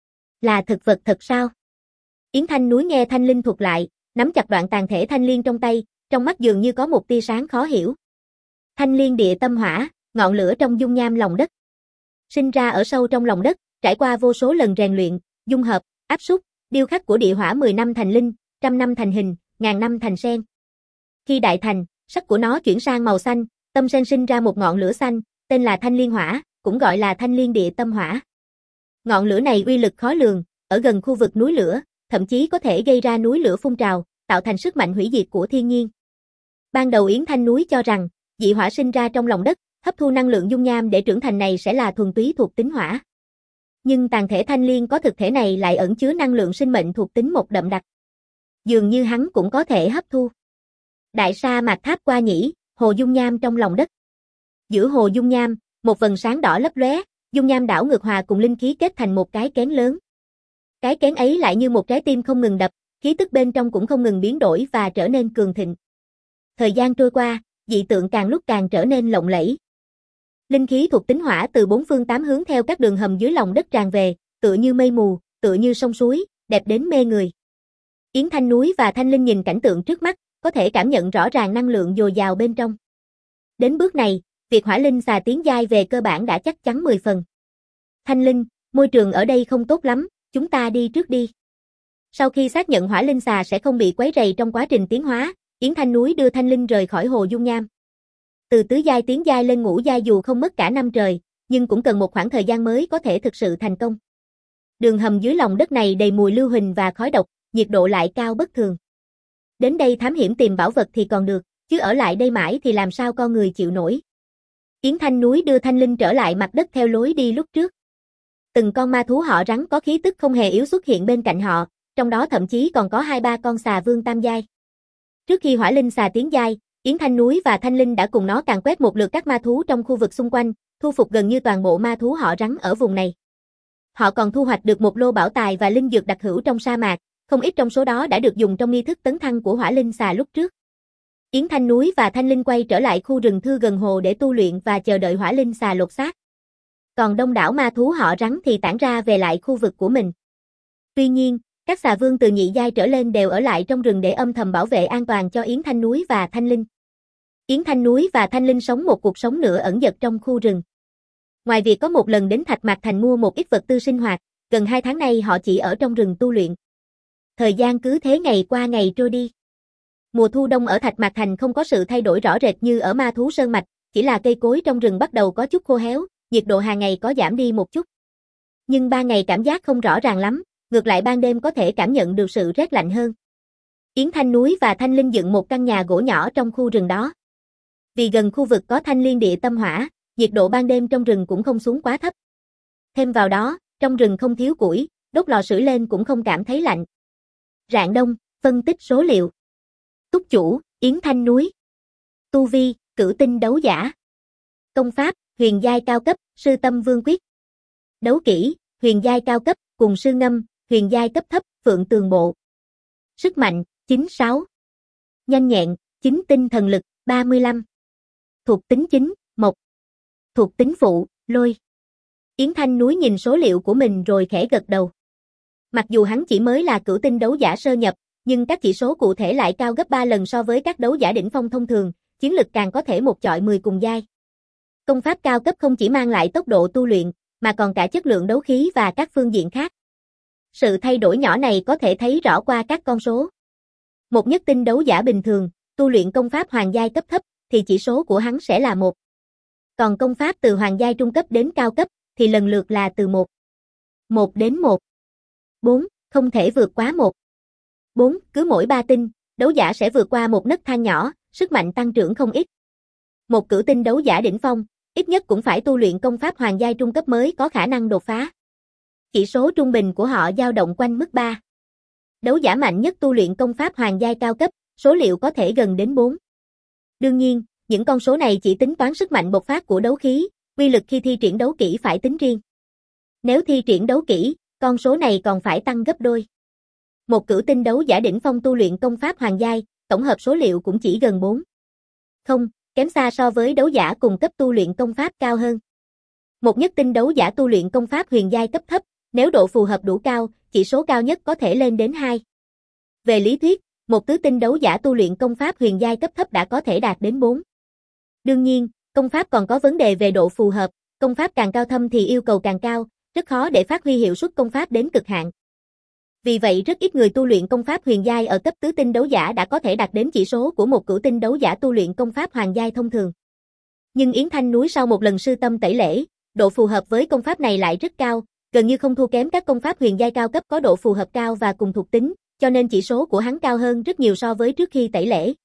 là thực vật thật sao? Yến Thanh núi nghe thanh linh thuật lại, nắm chặt đoạn tàn thể thanh liên trong tay, trong mắt dường như có một tia sáng khó hiểu. Thanh liên địa tâm hỏa, ngọn lửa trong dung nham lòng đất. Sinh ra ở sâu trong lòng đất, trải qua vô số lần rèn luyện, dung hợp, áp xúc, điêu khắc của địa hỏa mười năm thành linh, trăm năm thành hình, ngàn năm thành sen. Khi đại thành, sắc của nó chuyển sang màu xanh, tâm sen sinh ra một ngọn lửa xanh, tên là thanh liên hỏa, cũng gọi là thanh liên địa tâm hỏa. Ngọn lửa này uy lực khó lường, ở gần khu vực núi lửa, thậm chí có thể gây ra núi lửa phun trào, tạo thành sức mạnh hủy diệt của thiên nhiên. Ban đầu Yến Thanh núi cho rằng, dị hỏa sinh ra trong lòng đất, hấp thu năng lượng dung nham để trưởng thành này sẽ là thuần túy thuộc tính hỏa. Nhưng tàn thể thanh liên có thực thể này lại ẩn chứa năng lượng sinh mệnh thuộc tính một đậm đặc. Dường như hắn cũng có thể hấp thu. Đại sa mạc tháp qua nhĩ, hồ dung nham trong lòng đất. Giữa hồ dung nham, một vầng sáng đỏ lấp lóe, dung nham đảo ngược hòa cùng linh khí kết thành một cái kén lớn. Cái kén ấy lại như một trái tim không ngừng đập, khí tức bên trong cũng không ngừng biến đổi và trở nên cường thịnh. Thời gian trôi qua, dị tượng càng lúc càng trở nên lộng lẫy. Linh khí thuộc tính hỏa từ bốn phương tám hướng theo các đường hầm dưới lòng đất tràn về, tựa như mây mù, tựa như sông suối, đẹp đến mê người. Yến Thanh núi và Thanh Linh nhìn cảnh tượng trước mắt, có thể cảm nhận rõ ràng năng lượng dồi dào bên trong. Đến bước này, việc hỏa linh xà tiến giai về cơ bản đã chắc chắn mười phần. Thanh Linh, môi trường ở đây không tốt lắm, chúng ta đi trước đi. Sau khi xác nhận hỏa linh xà sẽ không bị quấy rầy trong quá trình tiến hóa, Yến Thanh núi đưa Thanh Linh rời khỏi hồ dung nham. Từ tứ giai tiến giai lên ngũ giai dù không mất cả năm trời, nhưng cũng cần một khoảng thời gian mới có thể thực sự thành công. Đường hầm dưới lòng đất này đầy mùi lưu huỳnh và khói độc, nhiệt độ lại cao bất thường. Đến đây thám hiểm tìm bảo vật thì còn được, chứ ở lại đây mãi thì làm sao con người chịu nổi. Yến Thanh núi đưa Thanh Linh trở lại mặt đất theo lối đi lúc trước. Từng con ma thú họ rắn có khí tức không hề yếu xuất hiện bên cạnh họ, trong đó thậm chí còn có hai ba con xà vương tam giai. Trước khi hỏa linh xà tiến giai, Yến Thanh núi và Thanh Linh đã cùng nó càn quét một lượt các ma thú trong khu vực xung quanh, thu phục gần như toàn bộ ma thú họ rắn ở vùng này. Họ còn thu hoạch được một lô bảo tài và linh dược đặc hữu trong sa mạc, không ít trong số đó đã được dùng trong nghi thức tấn thăng của hỏa linh xà lúc trước. Yến Thanh Núi và Thanh Linh quay trở lại khu rừng thưa gần hồ để tu luyện và chờ đợi hỏa linh xà lột xác. Còn đông đảo ma thú họ rắn thì tản ra về lại khu vực của mình. Tuy nhiên, các xà vương từ nhị giai trở lên đều ở lại trong rừng để âm thầm bảo vệ an toàn cho Yến Thanh Núi và Thanh Linh. Yến Thanh Núi và Thanh Linh sống một cuộc sống nửa ẩn dật trong khu rừng. Ngoài việc có một lần đến Thạch Mạc Thành mua một ít vật tư sinh hoạt, gần hai tháng nay họ chỉ ở trong rừng tu luyện. Thời gian cứ thế ngày qua ngày trôi đi. Mùa thu đông ở Thạch Mạc Thành không có sự thay đổi rõ rệt như ở Ma Thú Sơn Mạch, chỉ là cây cối trong rừng bắt đầu có chút khô héo, nhiệt độ hàng ngày có giảm đi một chút. Nhưng ban ngày cảm giác không rõ ràng lắm, ngược lại ban đêm có thể cảm nhận được sự rét lạnh hơn. Yến Thanh Núi và Thanh Linh dựng một căn nhà gỗ nhỏ trong khu rừng đó. Vì gần khu vực có thanh liên địa tâm hỏa, nhiệt độ ban đêm trong rừng cũng không xuống quá thấp. Thêm vào đó, trong rừng không thiếu củi, đốt lò sưởi lên cũng không cảm thấy lạnh. Rạng đông, phân tích số liệu. Túc chủ, Yến Thanh Núi. Tu vi, cửu tinh đấu giả. Công pháp, huyền giai cao cấp, sư tâm vương quyết. Đấu kỹ, huyền giai cao cấp, cùng sư ngâm, huyền giai cấp thấp, phượng tường bộ. Sức mạnh, chín mươi sáu. Nhanh nhẹn, chín tinh thần lực, ba mươi lăm. Thuộc tính chính, mộc. Thuộc tính phụ, lôi. Yến Thanh Núi nhìn số liệu của mình rồi khẽ gật đầu. Mặc dù hắn chỉ mới là cửu tinh đấu giả sơ nhập, nhưng các chỉ số cụ thể lại cao gấp ba lần so với các đấu giả đỉnh phong thông thường, chiến lực càng có thể một chọi mười cùng giai. Công pháp cao cấp không chỉ mang lại tốc độ tu luyện, mà còn cả chất lượng đấu khí và các phương diện khác. Sự thay đổi nhỏ này có thể thấy rõ qua các con số. Một nhất tinh đấu giả bình thường, tu luyện công pháp hoàng giai cấp thấp, thì chỉ số của hắn sẽ là một. Còn công pháp từ hoàng giai trung cấp đến cao cấp, thì lần lượt là từ một. một đến một. bốn, không thể vượt quá một. bốn, cứ mỗi ba tinh, đấu giả sẽ vượt qua một nấc thang nhỏ, sức mạnh tăng trưởng không ít. Một cửu tinh đấu giả đỉnh phong, ít nhất cũng phải tu luyện công pháp hoàng giai trung cấp mới có khả năng đột phá. Chỉ số trung bình của họ dao động quanh mức ba. Đấu giả mạnh nhất tu luyện công pháp hoàng giai cao cấp, số liệu có thể gần đến bốn. Đương nhiên, những con số này chỉ tính toán sức mạnh bộc phát của đấu khí, uy lực khi thi triển đấu kỹ phải tính riêng. Nếu thi triển đấu kỹ, con số này còn phải tăng gấp đôi. Một cửu tinh đấu giả đỉnh phong tu luyện công pháp hoàng giai, tổng hợp số liệu cũng chỉ gần bốn. Không, kém xa so với đấu giả cùng cấp tu luyện công pháp cao hơn. Một nhất tinh đấu giả tu luyện công pháp huyền giai cấp thấp, nếu độ phù hợp đủ cao, chỉ số cao nhất có thể lên đến hai. Về lý thuyết, một tứ tinh đấu giả tu luyện công pháp huyền giai cấp thấp đã có thể đạt đến bốn. Đương nhiên, công pháp còn có vấn đề về độ phù hợp, công pháp càng cao thâm thì yêu cầu càng cao, rất khó để phát huy hiệu suất công pháp đến cực hạn. Vì vậy rất ít người tu luyện công pháp huyền giai ở cấp tứ tinh đấu giả đã có thể đạt đến chỉ số của một cửu tinh đấu giả tu luyện công pháp hoàng giai thông thường. Nhưng Yến Thanh Núi sau một lần sư tâm tẩy lễ, độ phù hợp với công pháp này lại rất cao, gần như không thua kém các công pháp huyền giai cao cấp có độ phù hợp cao và cùng thuộc tính, cho nên chỉ số của hắn cao hơn rất nhiều so với trước khi tẩy lễ.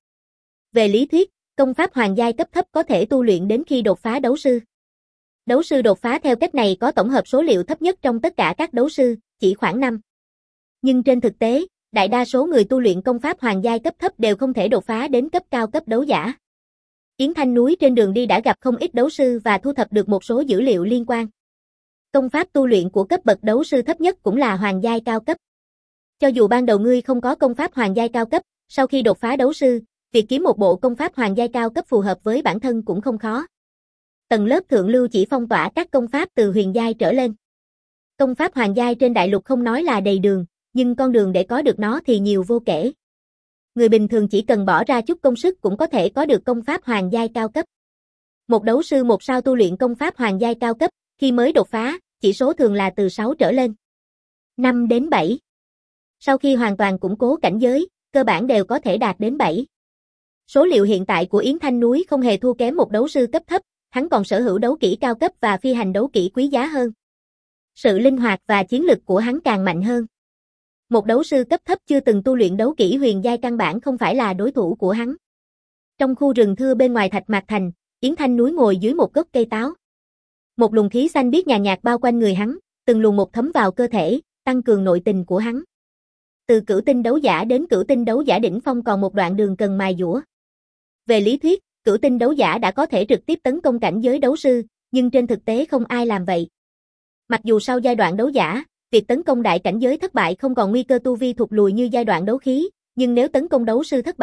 Về lý thuyết, công pháp hoàng giai cấp thấp có thể tu luyện đến khi đột phá đấu sư. Đấu sư đột phá theo cách này có tổng hợp số liệu thấp nhất trong tất cả các đấu sư, chỉ khoảng năm. Nhưng trên thực tế, đại đa số người tu luyện công pháp hoàng giai cấp thấp đều không thể đột phá đến cấp cao cấp đấu giả. Yến Thanh Núi trên đường đi đã gặp không ít đấu sư và thu thập được một số dữ liệu liên quan. Công pháp tu luyện của cấp bậc đấu sư thấp nhất cũng là hoàng giai cao cấp. Cho dù ban đầu ngươi không có công pháp hoàng giai cao cấp, sau khi đột phá đấu sư, việc kiếm một bộ công pháp hoàng giai cao cấp phù hợp với bản thân cũng không khó. Tầng lớp thượng lưu chỉ phong tỏa các công pháp từ huyền giai trở lên. Công pháp hoàng giai trên đại lục không nói là đầy đường, nhưng con đường để có được nó thì nhiều vô kể. Người bình thường chỉ cần bỏ ra chút công sức cũng có thể có được công pháp hoàng giai cao cấp. Một đấu sư một sao tu luyện công pháp hoàng giai cao cấp, khi mới đột phá, chỉ số thường là từ sáu trở lên. năm đến bảy. Sau khi hoàn toàn củng cố cảnh giới, cơ bản đều có thể đạt đến bảy. Số liệu hiện tại của Yến Thanh Núi không hề thua kém một đấu sư cấp thấp, hắn còn sở hữu đấu kỹ cao cấp và phi hành đấu kỹ quý giá hơn. Sự linh hoạt và chiến lực của hắn càng mạnh hơn. Một đấu sư cấp thấp chưa từng tu luyện đấu kỹ huyền giai căn bản không phải là đối thủ của hắn. Trong khu rừng thưa bên ngoài Thạch Mạc Thành, Yến Thanh Núi ngồi dưới một gốc cây táo. Một luồng khí xanh biếc nhàn nhạt bao quanh người hắn, từng luồng một thấm vào cơ thể, tăng cường nội tình của hắn. Từ cửu tinh đấu giả đến cửu tinh đấu giả đỉnh phong còn một đoạn đường cần mài dũa. Về lý thuyết, cửu tinh đấu giả đã có thể trực tiếp tấn công cảnh giới đấu sư, nhưng trên thực tế không ai làm vậy. Mặc dù sau giai đoạn đấu giả, việc tấn công đại cảnh giới thất bại không còn nguy cơ tu vi thụt lùi như giai đoạn đấu khí, nhưng nếu tấn công đấu sư thất bại,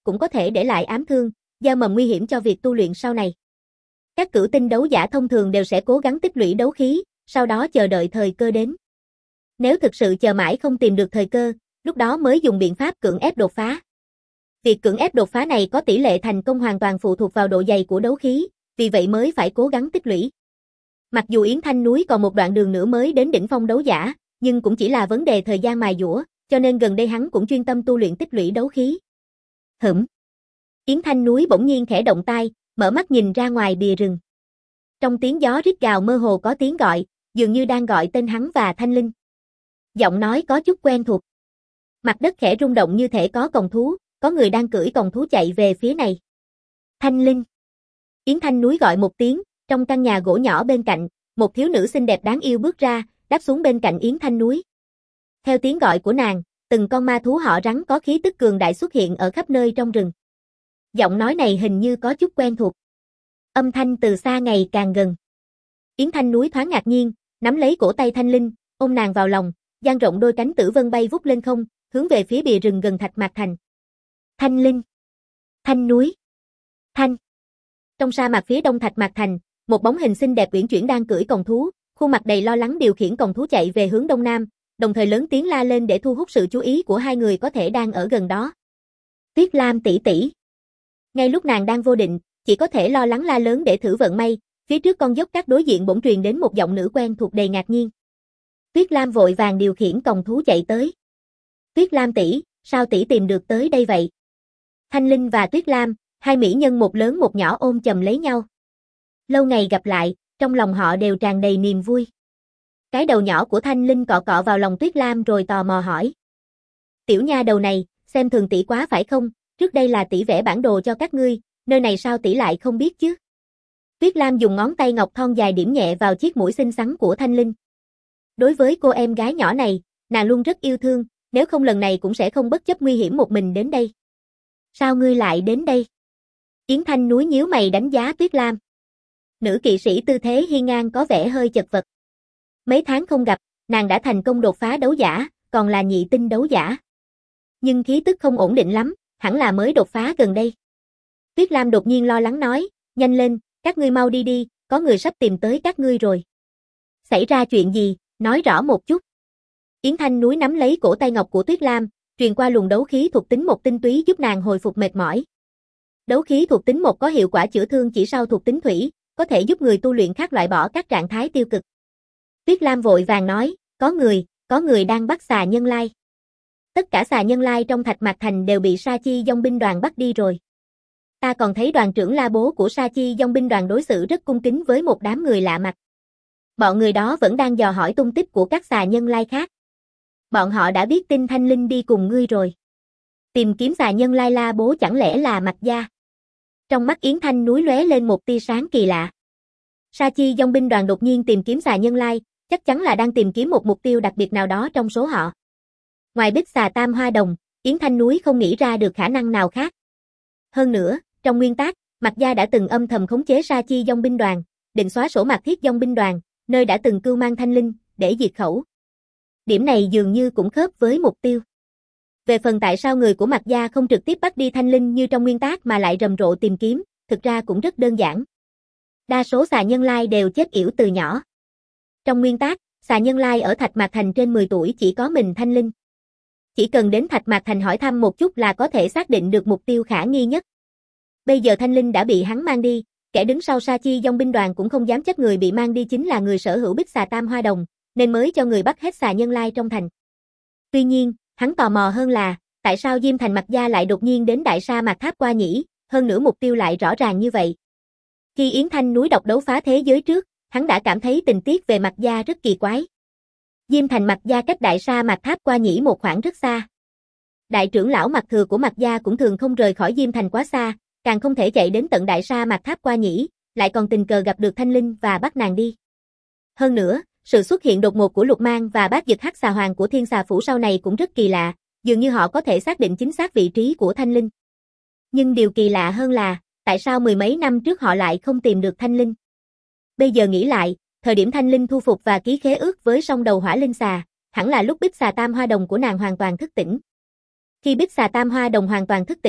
cũng có thể để lại ám thương, gieo mầm nguy hiểm cho việc tu luyện sau này. Các cửu tinh đấu giả thông thường đều sẽ cố gắng tích lũy đấu khí, sau đó chờ đợi thời cơ đến. Nếu thực sự chờ mãi không tìm được thời cơ, lúc đó mới dùng biện pháp cưỡng ép đột phá. Việc cưỡng ép đột phá này có tỷ lệ thành công hoàn toàn phụ thuộc vào độ dày của đấu khí, vì vậy mới phải cố gắng tích lũy. Mặc dù Yến Thanh núi còn một đoạn đường nữa mới đến đỉnh phong đấu giả, nhưng cũng chỉ là vấn đề thời gian mài dũa, cho nên gần đây hắn cũng chuyên tâm tu luyện tích lũy đấu khí. Hửm. Yến Thanh núi bỗng nhiên khẽ động tai, mở mắt nhìn ra ngoài bìa rừng. Trong tiếng gió rít gào mơ hồ có tiếng gọi, dường như đang gọi tên hắn và Thanh Linh. Giọng nói có chút quen thuộc. Mặt đất khẽ rung động như thể có còng thú, có người đang cưỡi còng thú chạy về phía này. Thanh Linh. Yến Thanh núi gọi một tiếng, trong căn nhà gỗ nhỏ bên cạnh, một thiếu nữ xinh đẹp đáng yêu bước ra, đáp xuống bên cạnh Yến Thanh núi. Theo tiếng gọi của nàng, từng con ma thú họ rắn có khí tức cường đại xuất hiện ở khắp nơi trong rừng. Giọng nói này hình như có chút quen thuộc. Âm thanh từ xa ngày càng gần. Yến Thanh núi thoáng ngạc nhiên, nắm lấy cổ tay Thanh Linh, ôm nàng vào lòng, dang rộng đôi cánh tử vân bay vút lên không, hướng về phía bìa rừng gần Thạch Mạc Thành. Thanh Linh. Thanh núi. Thanh. Trong sa mạc phía đông Thạch Mạc Thành, một bóng hình xinh đẹp uyển chuyển đang cưỡi còng thú, khuôn mặt đầy lo lắng điều khiển còng thú chạy về hướng đông nam, đồng thời lớn tiếng la lên để thu hút sự chú ý của hai người có thể đang ở gần đó. Tuyết Lam tỷ tỷ. Ngay lúc nàng đang vô định, chỉ có thể lo lắng la lớn để thử vận may, phía trước con dốc cát đối diện bỗng truyền đến một giọng nữ quen thuộc đầy ngạc nhiên. Tuyết Lam vội vàng điều khiển còng thú chạy tới. Tuyết Lam tỷ, sao tỷ tìm được tới đây vậy? Thanh Linh và Tuyết Lam, hai mỹ nhân một lớn một nhỏ ôm chầm lấy nhau. Lâu ngày gặp lại, trong lòng họ đều tràn đầy niềm vui. Cái đầu nhỏ của Thanh Linh cọ cọ vào lòng Tuyết Lam rồi tò mò hỏi. Tiểu nha đầu này, xem thường tỷ quá phải không? Trước đây là tỷ vẽ bản đồ cho các ngươi, nơi này sao tỷ lại không biết chứ? Tuyết Lam dùng ngón tay ngọc thon dài điểm nhẹ vào chiếc mũi xinh xắn của Thanh Linh. Đối với cô em gái nhỏ này, nàng luôn rất yêu thương, nếu không lần này cũng sẽ không bất chấp nguy hiểm một mình đến đây. Sao ngươi lại đến đây? Yến Thanh núi nhíu mày đánh giá Tuyết Lam. Nữ kỵ sĩ tư thế hiên ngang có vẻ hơi chật vật. Mấy tháng không gặp, nàng đã thành công đột phá đấu giả, còn là nhị tinh đấu giả. Nhưng khí tức không ổn định lắm, hẳn là mới đột phá gần đây. Tuyết Lam đột nhiên lo lắng nói, nhanh lên, các ngươi mau đi đi, có người sắp tìm tới các ngươi rồi. Xảy ra chuyện gì, nói rõ một chút. Yến Thanh núi nắm lấy cổ tay ngọc của Tuyết Lam, truyền qua luồng đấu khí thuộc tính một tinh túy giúp nàng hồi phục mệt mỏi. Đấu khí thuộc tính một có hiệu quả chữa thương chỉ sau thuộc tính thủy, có thể giúp người tu luyện khác loại bỏ các trạng thái tiêu cực. Tuyết Lam vội vàng nói, có người, có người đang bắt xà nhân lai. Tất cả xà nhân lai trong Thạch Mạc Thành đều bị Sa Chi Dông binh đoàn bắt đi rồi. Ta còn thấy đoàn trưởng La Bố của Sa Chi Dông binh đoàn đối xử rất cung kính với một đám người lạ mặt. Bọn người đó vẫn đang dò hỏi tung tích của các xà nhân lai khác. Bọn họ đã biết tin Thanh Linh đi cùng ngươi rồi. Tìm kiếm xà nhân lai La Bố chẳng lẽ là Mạc Gia? Trong mắt Yến Thanh núi lóe lên một tia sáng kỳ lạ. Sa Chi Dông binh đoàn đột nhiên tìm kiếm xà nhân lai, chắc chắn là đang tìm kiếm một mục tiêu đặc biệt nào đó trong số họ. Ngoài Bích Xà Tam Hoa Đồng, Yến Thanh núi không nghĩ ra được khả năng nào khác. Hơn nữa, trong nguyên tác, Mạc Gia đã từng âm thầm khống chế Sa Chi Dông binh đoàn, định xóa sổ Mạc Thiết Dông binh đoàn, nơi đã từng cưu mang Thanh Linh, để diệt khẩu. Điểm này dường như cũng khớp với mục tiêu. Về phần tại sao người của Mạc Gia không trực tiếp bắt đi Thanh Linh như trong nguyên tác mà lại rầm rộ tìm kiếm, thực ra cũng rất đơn giản. Đa số xà nhân lai đều chết yểu từ nhỏ. Trong nguyên tác, xà nhân lai ở Thạch Mạc Thành trên mười tuổi chỉ có mình Thanh Linh. Chỉ cần đến Thạch Mạc Thành hỏi thăm một chút là có thể xác định được mục tiêu khả nghi nhất. Bây giờ Thanh Linh đã bị hắn mang đi, kẻ đứng sau Sa Chi Dông binh đoàn cũng không dám chắc người bị mang đi chính là người sở hữu Bích Xà Tam Hoa Đồng, nên mới cho người bắt hết xà nhân lai trong thành. Tuy nhiên, hắn tò mò hơn là, tại sao Diêm Thành Mạc Gia lại đột nhiên đến Đại Sa Mạc Tháp qua nhỉ, hơn nữa mục tiêu lại rõ ràng như vậy. Khi Yến Thanh núi đọc đấu phá thế giới trước, hắn đã cảm thấy tình tiết về Mạc Gia rất kỳ quái. Diêm Thành Mạc Gia cách Đại Sa Mạc Tháp qua nhỉ một khoảng rất xa. Đại trưởng lão Mạc Thừa của Mạc Gia cũng thường không rời khỏi Diêm Thành quá xa, càng không thể chạy đến tận Đại Sa Mạc Tháp qua nhỉ, lại còn tình cờ gặp được Thanh Linh và bắt nàng đi. Hơn nữa, sự xuất hiện đột ngột của Lục Mang và Bác Dực Hắc Xà Hoàng của Thiên Xà Phủ sau này cũng rất kỳ lạ, dường như họ có thể xác định chính xác vị trí của Thanh Linh. Nhưng điều kỳ lạ hơn là, tại sao mười mấy năm trước họ lại không tìm được Thanh Linh? Bây giờ nghĩ lại, thời điểm Thanh Linh thu phục và ký khế ước với song đầu hỏa linh xà, hẳn là lúc Bích Xà Tam Hoa Đồng của nàng hoàn toàn thức tỉnh. Khi Bích Xà Tam Hoa Đồng hoàn toàn thức tỉnh,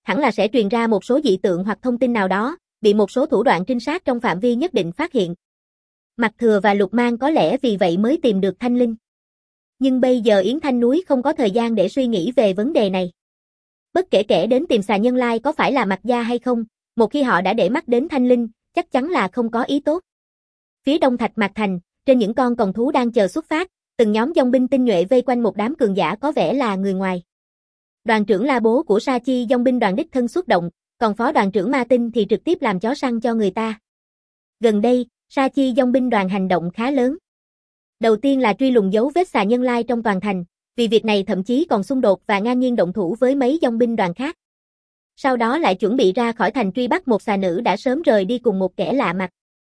hẳn là sẽ truyền ra một số dị tượng hoặc thông tin nào đó, bị một số thủ đoạn trinh sát trong phạm vi nhất định phát hiện. Mạc Thừa và Lục Mang có lẽ vì vậy mới tìm được Thanh Linh. Nhưng bây giờ Yến Thanh Núi không có thời gian để suy nghĩ về vấn đề này. Bất kể kẻ đến tìm xà nhân lai có phải là Mạc gia hay không, một khi họ đã để mắt đến Thanh Linh, chắc chắn là không có ý tốt. Phía đông Thạch Mạc Thành, trên những con còng thú đang chờ xuất phát, từng nhóm dòng binh tinh nhuệ vây quanh một đám cường giả có vẻ là người ngoài. Đoàn trưởng La Bố của Sa Chi dòng binh đoàn đích thân xuất động, còn phó đoàn trưởng Ma Tinh thì trực tiếp làm chó săn cho người ta. Gần đây, Sa Chi dòng binh đoàn hành động khá lớn. Đầu tiên là truy lùng dấu vết xà nhân lai trong toàn thành, vì việc này thậm chí còn xung đột và ngang nhiên động thủ với mấy dòng binh đoàn khác. Sau đó lại chuẩn bị ra khỏi thành truy bắt một xà nữ đã sớm rời đi cùng một kẻ lạ mặt.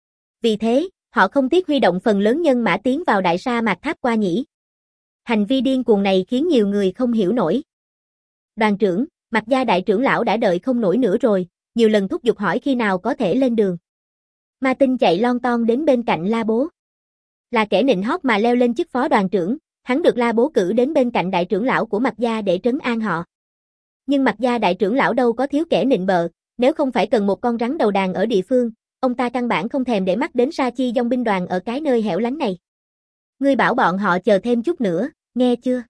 Vì thế, họ không tiếc huy động phần lớn nhân mã tiến vào đại sa mạc Tháp Qua Nhĩ. Hành vi điên cuồng này khiến nhiều người không hiểu nổi. Đoàn trưởng, Mạc gia đại trưởng lão đã đợi không nổi nữa rồi, nhiều lần thúc giục hỏi khi nào có thể lên đường. Ma Tinh chạy lon ton đến bên cạnh La Bố. Là kẻ nịnh hót mà leo lên chức phó đoàn trưởng, hắn được La Bố cử đến bên cạnh đại trưởng lão của Mạc gia để trấn an họ. Nhưng Mạc gia đại trưởng lão đâu có thiếu kẻ nịnh bợ, nếu không phải cần một con rắn đầu đàn ở địa phương, ông ta căn bản không thèm để mắt đến Sa Chi dòng binh đoàn ở cái nơi hẻo lánh này. Ngươi bảo bọn họ chờ thêm chút nữa, nghe chưa?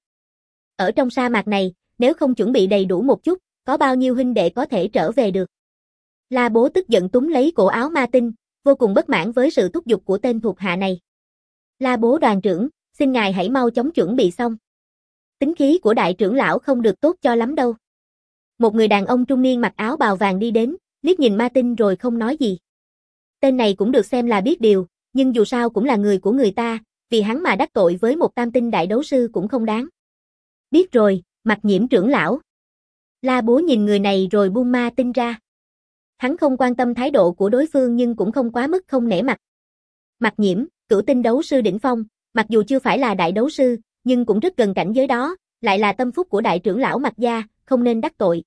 Ở trong sa mạc này, nếu không chuẩn bị đầy đủ một chút, có bao nhiêu huynh đệ có thể trở về được. La Bố tức giận túm lấy cổ áo Ma Tinh, vô cùng bất mãn với sự thúc giục của tên thuộc hạ này. La Bố đoàn trưởng, xin ngài hãy mau chóng chuẩn bị xong. Tính khí của đại trưởng lão không được tốt cho lắm đâu. Một người đàn ông trung niên mặc áo bào vàng đi đến, liếc nhìn Ma Tinh rồi không nói gì. Tên này cũng được xem là biết điều, nhưng dù sao cũng là người của người ta, vì hắn mà đắc tội với một tam tinh đại đấu sư cũng không đáng. Biết rồi, Mặc Nhiễm trưởng lão. La Bố nhìn người này rồi buông Ma Tinh ra. Hắn không quan tâm thái độ của đối phương nhưng cũng không quá mức không nể mặt. Mặc Nhiễm, cửu tinh đấu sư đỉnh phong, mặc dù chưa phải là đại đấu sư, nhưng cũng rất gần cảnh giới đó, lại là tâm phúc của đại trưởng lão Mạc gia, không nên đắc tội.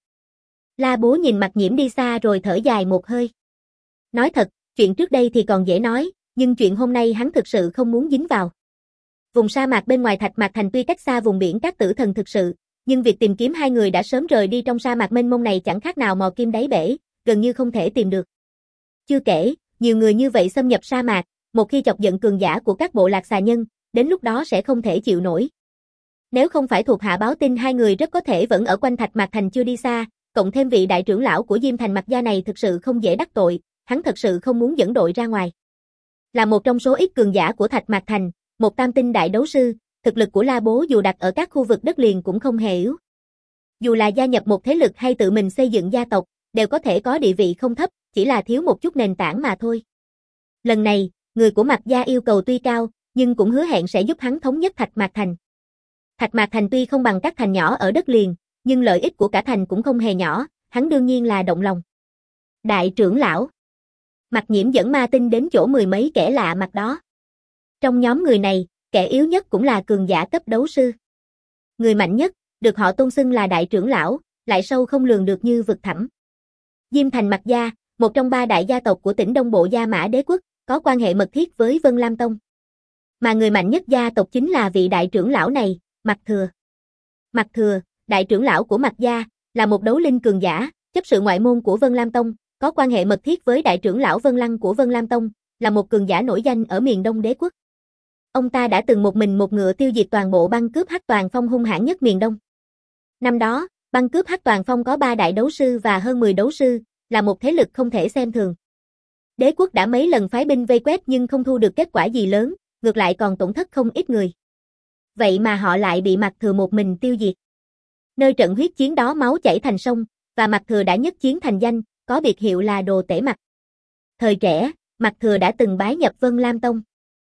La Bố nhìn Mặc Nhiễm đi xa rồi thở dài một hơi. Nói thật, chuyện trước đây thì còn dễ nói, nhưng chuyện hôm nay hắn thực sự không muốn dính vào. Vùng sa mạc bên ngoài Thạch Mạc Thành tuy cách xa vùng biển các tử thần thực sự, nhưng việc tìm kiếm hai người đã sớm rời đi trong sa mạc mênh mông này chẳng khác nào mò kim đáy bể, gần như không thể tìm được. Chưa kể, nhiều người như vậy xâm nhập sa mạc, một khi chọc giận cường giả của các bộ lạc xà nhân, đến lúc đó sẽ không thể chịu nổi. Nếu không phải thuộc hạ báo tin hai người rất có thể vẫn ở quanh Thạch Mạc Thành chưa đi xa, cộng thêm vị đại trưởng lão của Diêm Thành Mạc gia này thực sự không dễ đắc tội, hắn thật sự không muốn dẫn đội ra ngoài. Là một trong số ít cường giả của Thạch Mạc Thành, một tam tinh đại đấu sư, thực lực của La Bố dù đặt ở các khu vực đất liền cũng không hề yếu. Dù là gia nhập một thế lực hay tự mình xây dựng gia tộc, đều có thể có địa vị không thấp, chỉ là thiếu một chút nền tảng mà thôi. Lần này, người của Mạc gia yêu cầu tuy cao, nhưng cũng hứa hẹn sẽ giúp hắn thống nhất Thạch Mạc Thành. Thạch Mạc Thành tuy không bằng các thành nhỏ ở đất liền, nhưng lợi ích của cả thành cũng không hề nhỏ, hắn đương nhiên là động lòng. Đại trưởng lão Mặc Nhiễm dẫn Ma Tinh đến chỗ mười mấy kẻ lạ mặt đó. Trong nhóm người này, kẻ yếu nhất cũng là cường giả cấp đấu sư. Người mạnh nhất, được họ tôn xưng là đại trưởng lão, lại sâu không lường được như vực thẳm. Diêm Thành Mạc gia, một trong ba đại gia tộc của tỉnh Đông Bộ Gia Mã Đế quốc, có quan hệ mật thiết với Vân Lam Tông. Mà người mạnh nhất gia tộc chính là vị đại trưởng lão này, Mạc Thừa. Mạc Thừa, đại trưởng lão của Mạc gia, là một đấu linh cường giả, chấp sự ngoại môn của Vân Lam Tông, có quan hệ mật thiết với đại trưởng lão Vân Lăng của Vân Lam Tông, là một cường giả nổi danh ở miền Đông Đế quốc. Ông ta đã từng một mình một ngựa tiêu diệt toàn bộ băng cướp Hắc Toàn Phong hung hãn nhất miền Đông. Năm đó, băng cướp Hắc Toàn Phong có ba đại đấu sư và hơn mười đấu sư, là một thế lực không thể xem thường. Đế quốc đã mấy lần phái binh vây quét nhưng không thu được kết quả gì lớn, ngược lại còn tổn thất không ít người. Vậy mà họ lại bị Mạc Thừa một mình tiêu diệt. Nơi trận huyết chiến đó máu chảy thành sông, và Mạc Thừa đã nhất chiến thành danh, có biệt hiệu là Đồ Tể Mặt. Thời trẻ, Mạc Thừa đã từng bái nhập Vân Lam Tông.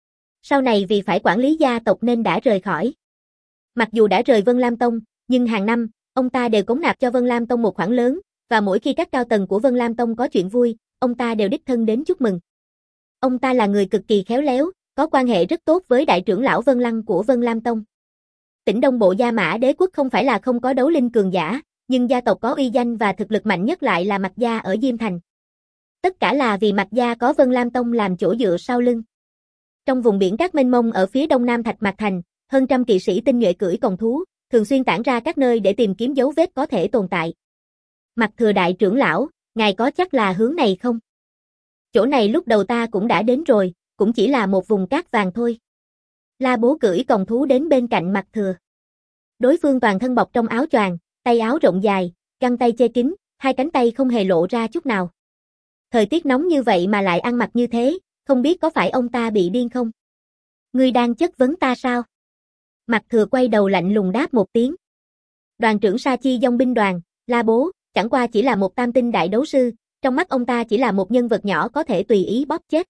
Sau này vì phải quản lý gia tộc nên đã rời khỏi. Mặc dù đã rời Vân Lam Tông, nhưng hàng năm, ông ta đều cống nạp cho Vân Lam Tông một khoản lớn, và mỗi khi các cao tầng của Vân Lam Tông có chuyện vui, ông ta đều đích thân đến chúc mừng. Ông ta là người cực kỳ khéo léo, có quan hệ rất tốt với đại trưởng lão Vân Lăng của Vân Lam Tông. Tỉnh Đông Bộ Gia Mã Đế quốc không phải là không có đấu linh cường giả, nhưng gia tộc có uy danh và thực lực mạnh nhất lại là Mạc gia ở Diêm Thành. Tất cả là vì Mạc gia có Vân Lam Tông làm chỗ dựa sau lưng. Trong vùng biển cát mênh mông ở phía đông nam Thạch Mạc Thành, hơn trăm kỵ sĩ tinh nhuệ cưỡi còng thú, thường xuyên tản ra các nơi để tìm kiếm dấu vết có thể tồn tại. Mặt Thừa đại trưởng lão, ngài có chắc là hướng này không? Chỗ này lúc đầu ta cũng đã đến rồi, cũng chỉ là một vùng cát vàng thôi. La Bố cưỡi còng thú đến bên cạnh Mặt Thừa. Đối phương toàn thân bọc trong áo choàng, tay áo rộng dài, găng tay che kín, hai cánh tay không hề lộ ra chút nào. Thời tiết nóng như vậy mà lại ăn mặc như thế, không biết có phải ông ta bị điên không? Ngươi đang chất vấn ta sao? Mặt Thừa quay đầu lạnh lùng đáp một tiếng. Đoàn trưởng Sa Chi Dòng binh đoàn, La Bố, chẳng qua chỉ là một tam tinh đại đấu sư, trong mắt ông ta chỉ là một nhân vật nhỏ có thể tùy ý bóp chết.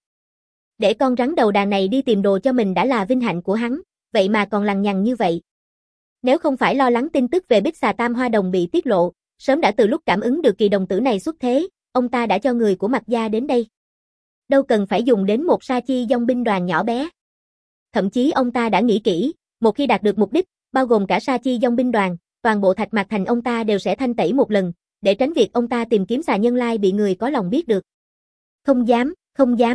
Để con rắn đầu đàn này đi tìm đồ cho mình đã là vinh hạnh của hắn, vậy mà còn lằng nhằng như vậy. Nếu không phải lo lắng tin tức về Bích Xà Tam Hoa Đồng bị tiết lộ, sớm đã từ lúc cảm ứng được kỳ đồng tử này xuất thế, ông ta đã cho người của Mạc gia đến đây. Đâu cần phải dùng đến một Sa Chi Dòng binh đoàn nhỏ bé. Thậm chí ông ta đã nghĩ kỹ, một khi đạt được mục đích, bao gồm cả Sa Chi Dòng binh đoàn, toàn bộ Thạch Mạc Thành ông ta đều sẽ thanh tẩy một lần, để tránh việc ông ta tìm kiếm xà nhân lai bị người có lòng biết được. Không dám, không dám.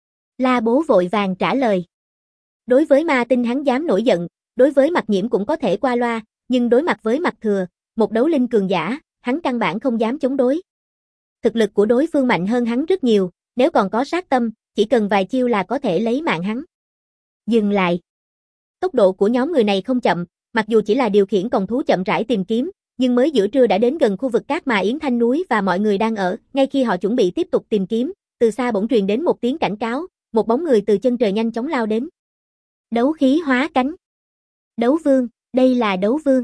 La Bố vội vàng trả lời. Đối với ma tinh hắn dám nổi giận, đối với Mạc Nhiễm cũng có thể qua loa, nhưng đối mặt với Mạc Thừa, một đấu linh cường giả, hắn căn bản không dám chống đối. Thực lực của đối phương mạnh hơn hắn rất nhiều, nếu còn có sát tâm, chỉ cần vài chiêu là có thể lấy mạng hắn. Dừng lại. Tốc độ của nhóm người này không chậm, mặc dù chỉ là điều khiển còng thú chậm rãi tìm kiếm, nhưng mới giữa trưa đã đến gần khu vực cát mà Yến Thanh núi và mọi người đang ở, ngay khi họ chuẩn bị tiếp tục tìm kiếm, từ xa bỗng truyền đến một tiếng cảnh cáo, một bóng người từ chân trời nhanh chóng lao đến. Đấu khí hóa cánh. Đấu vương, đây là đấu vương.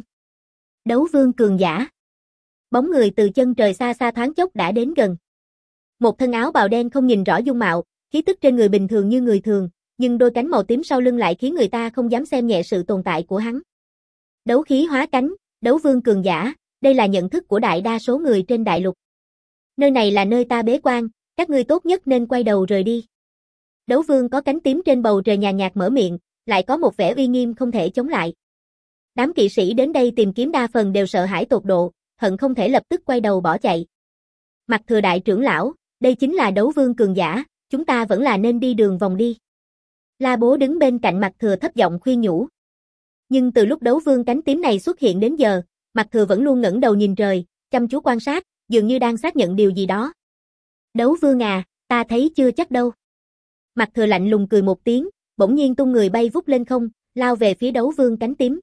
Đấu vương cường giả. Bóng người từ chân trời xa xa thoáng chốc đã đến gần. Một thân áo bào đen không nhìn rõ dung mạo, khí tức trên người bình thường như người thường, nhưng đôi cánh màu tím sau lưng lại khiến người ta không dám xem nhẹ sự tồn tại của hắn. Đấu khí hóa cánh, đấu vương cường giả, đây là nhận thức của đại đa số người trên đại lục. Nơi này là nơi ta bế quan, các ngươi tốt nhất nên quay đầu rời đi. Đấu vương có cánh tím trên bầu trời nhàn nhạt mở miệng, lại có một vẻ uy nghiêm không thể chống lại. Đám kỵ sĩ đến đây tìm kiếm đa phần đều sợ hãi tột độ, hận không thể lập tức quay đầu bỏ chạy. Mặt Thừa đại trưởng lão, đây chính là đấu vương cường giả, chúng ta vẫn là nên đi đường vòng đi. La Bố đứng bên cạnh Mặt Thừa thấp giọng khuyên nhủ. Nhưng từ lúc đấu vương cánh tím này xuất hiện đến giờ, Mặt Thừa vẫn luôn ngẩng đầu nhìn trời, chăm chú quan sát, dường như đang xác nhận điều gì đó. Đấu vương à, ta thấy chưa chắc đâu. Mặt Thừa lạnh lùng cười một tiếng, bỗng nhiên tung người bay vút lên không, lao về phía đấu vương cánh tím.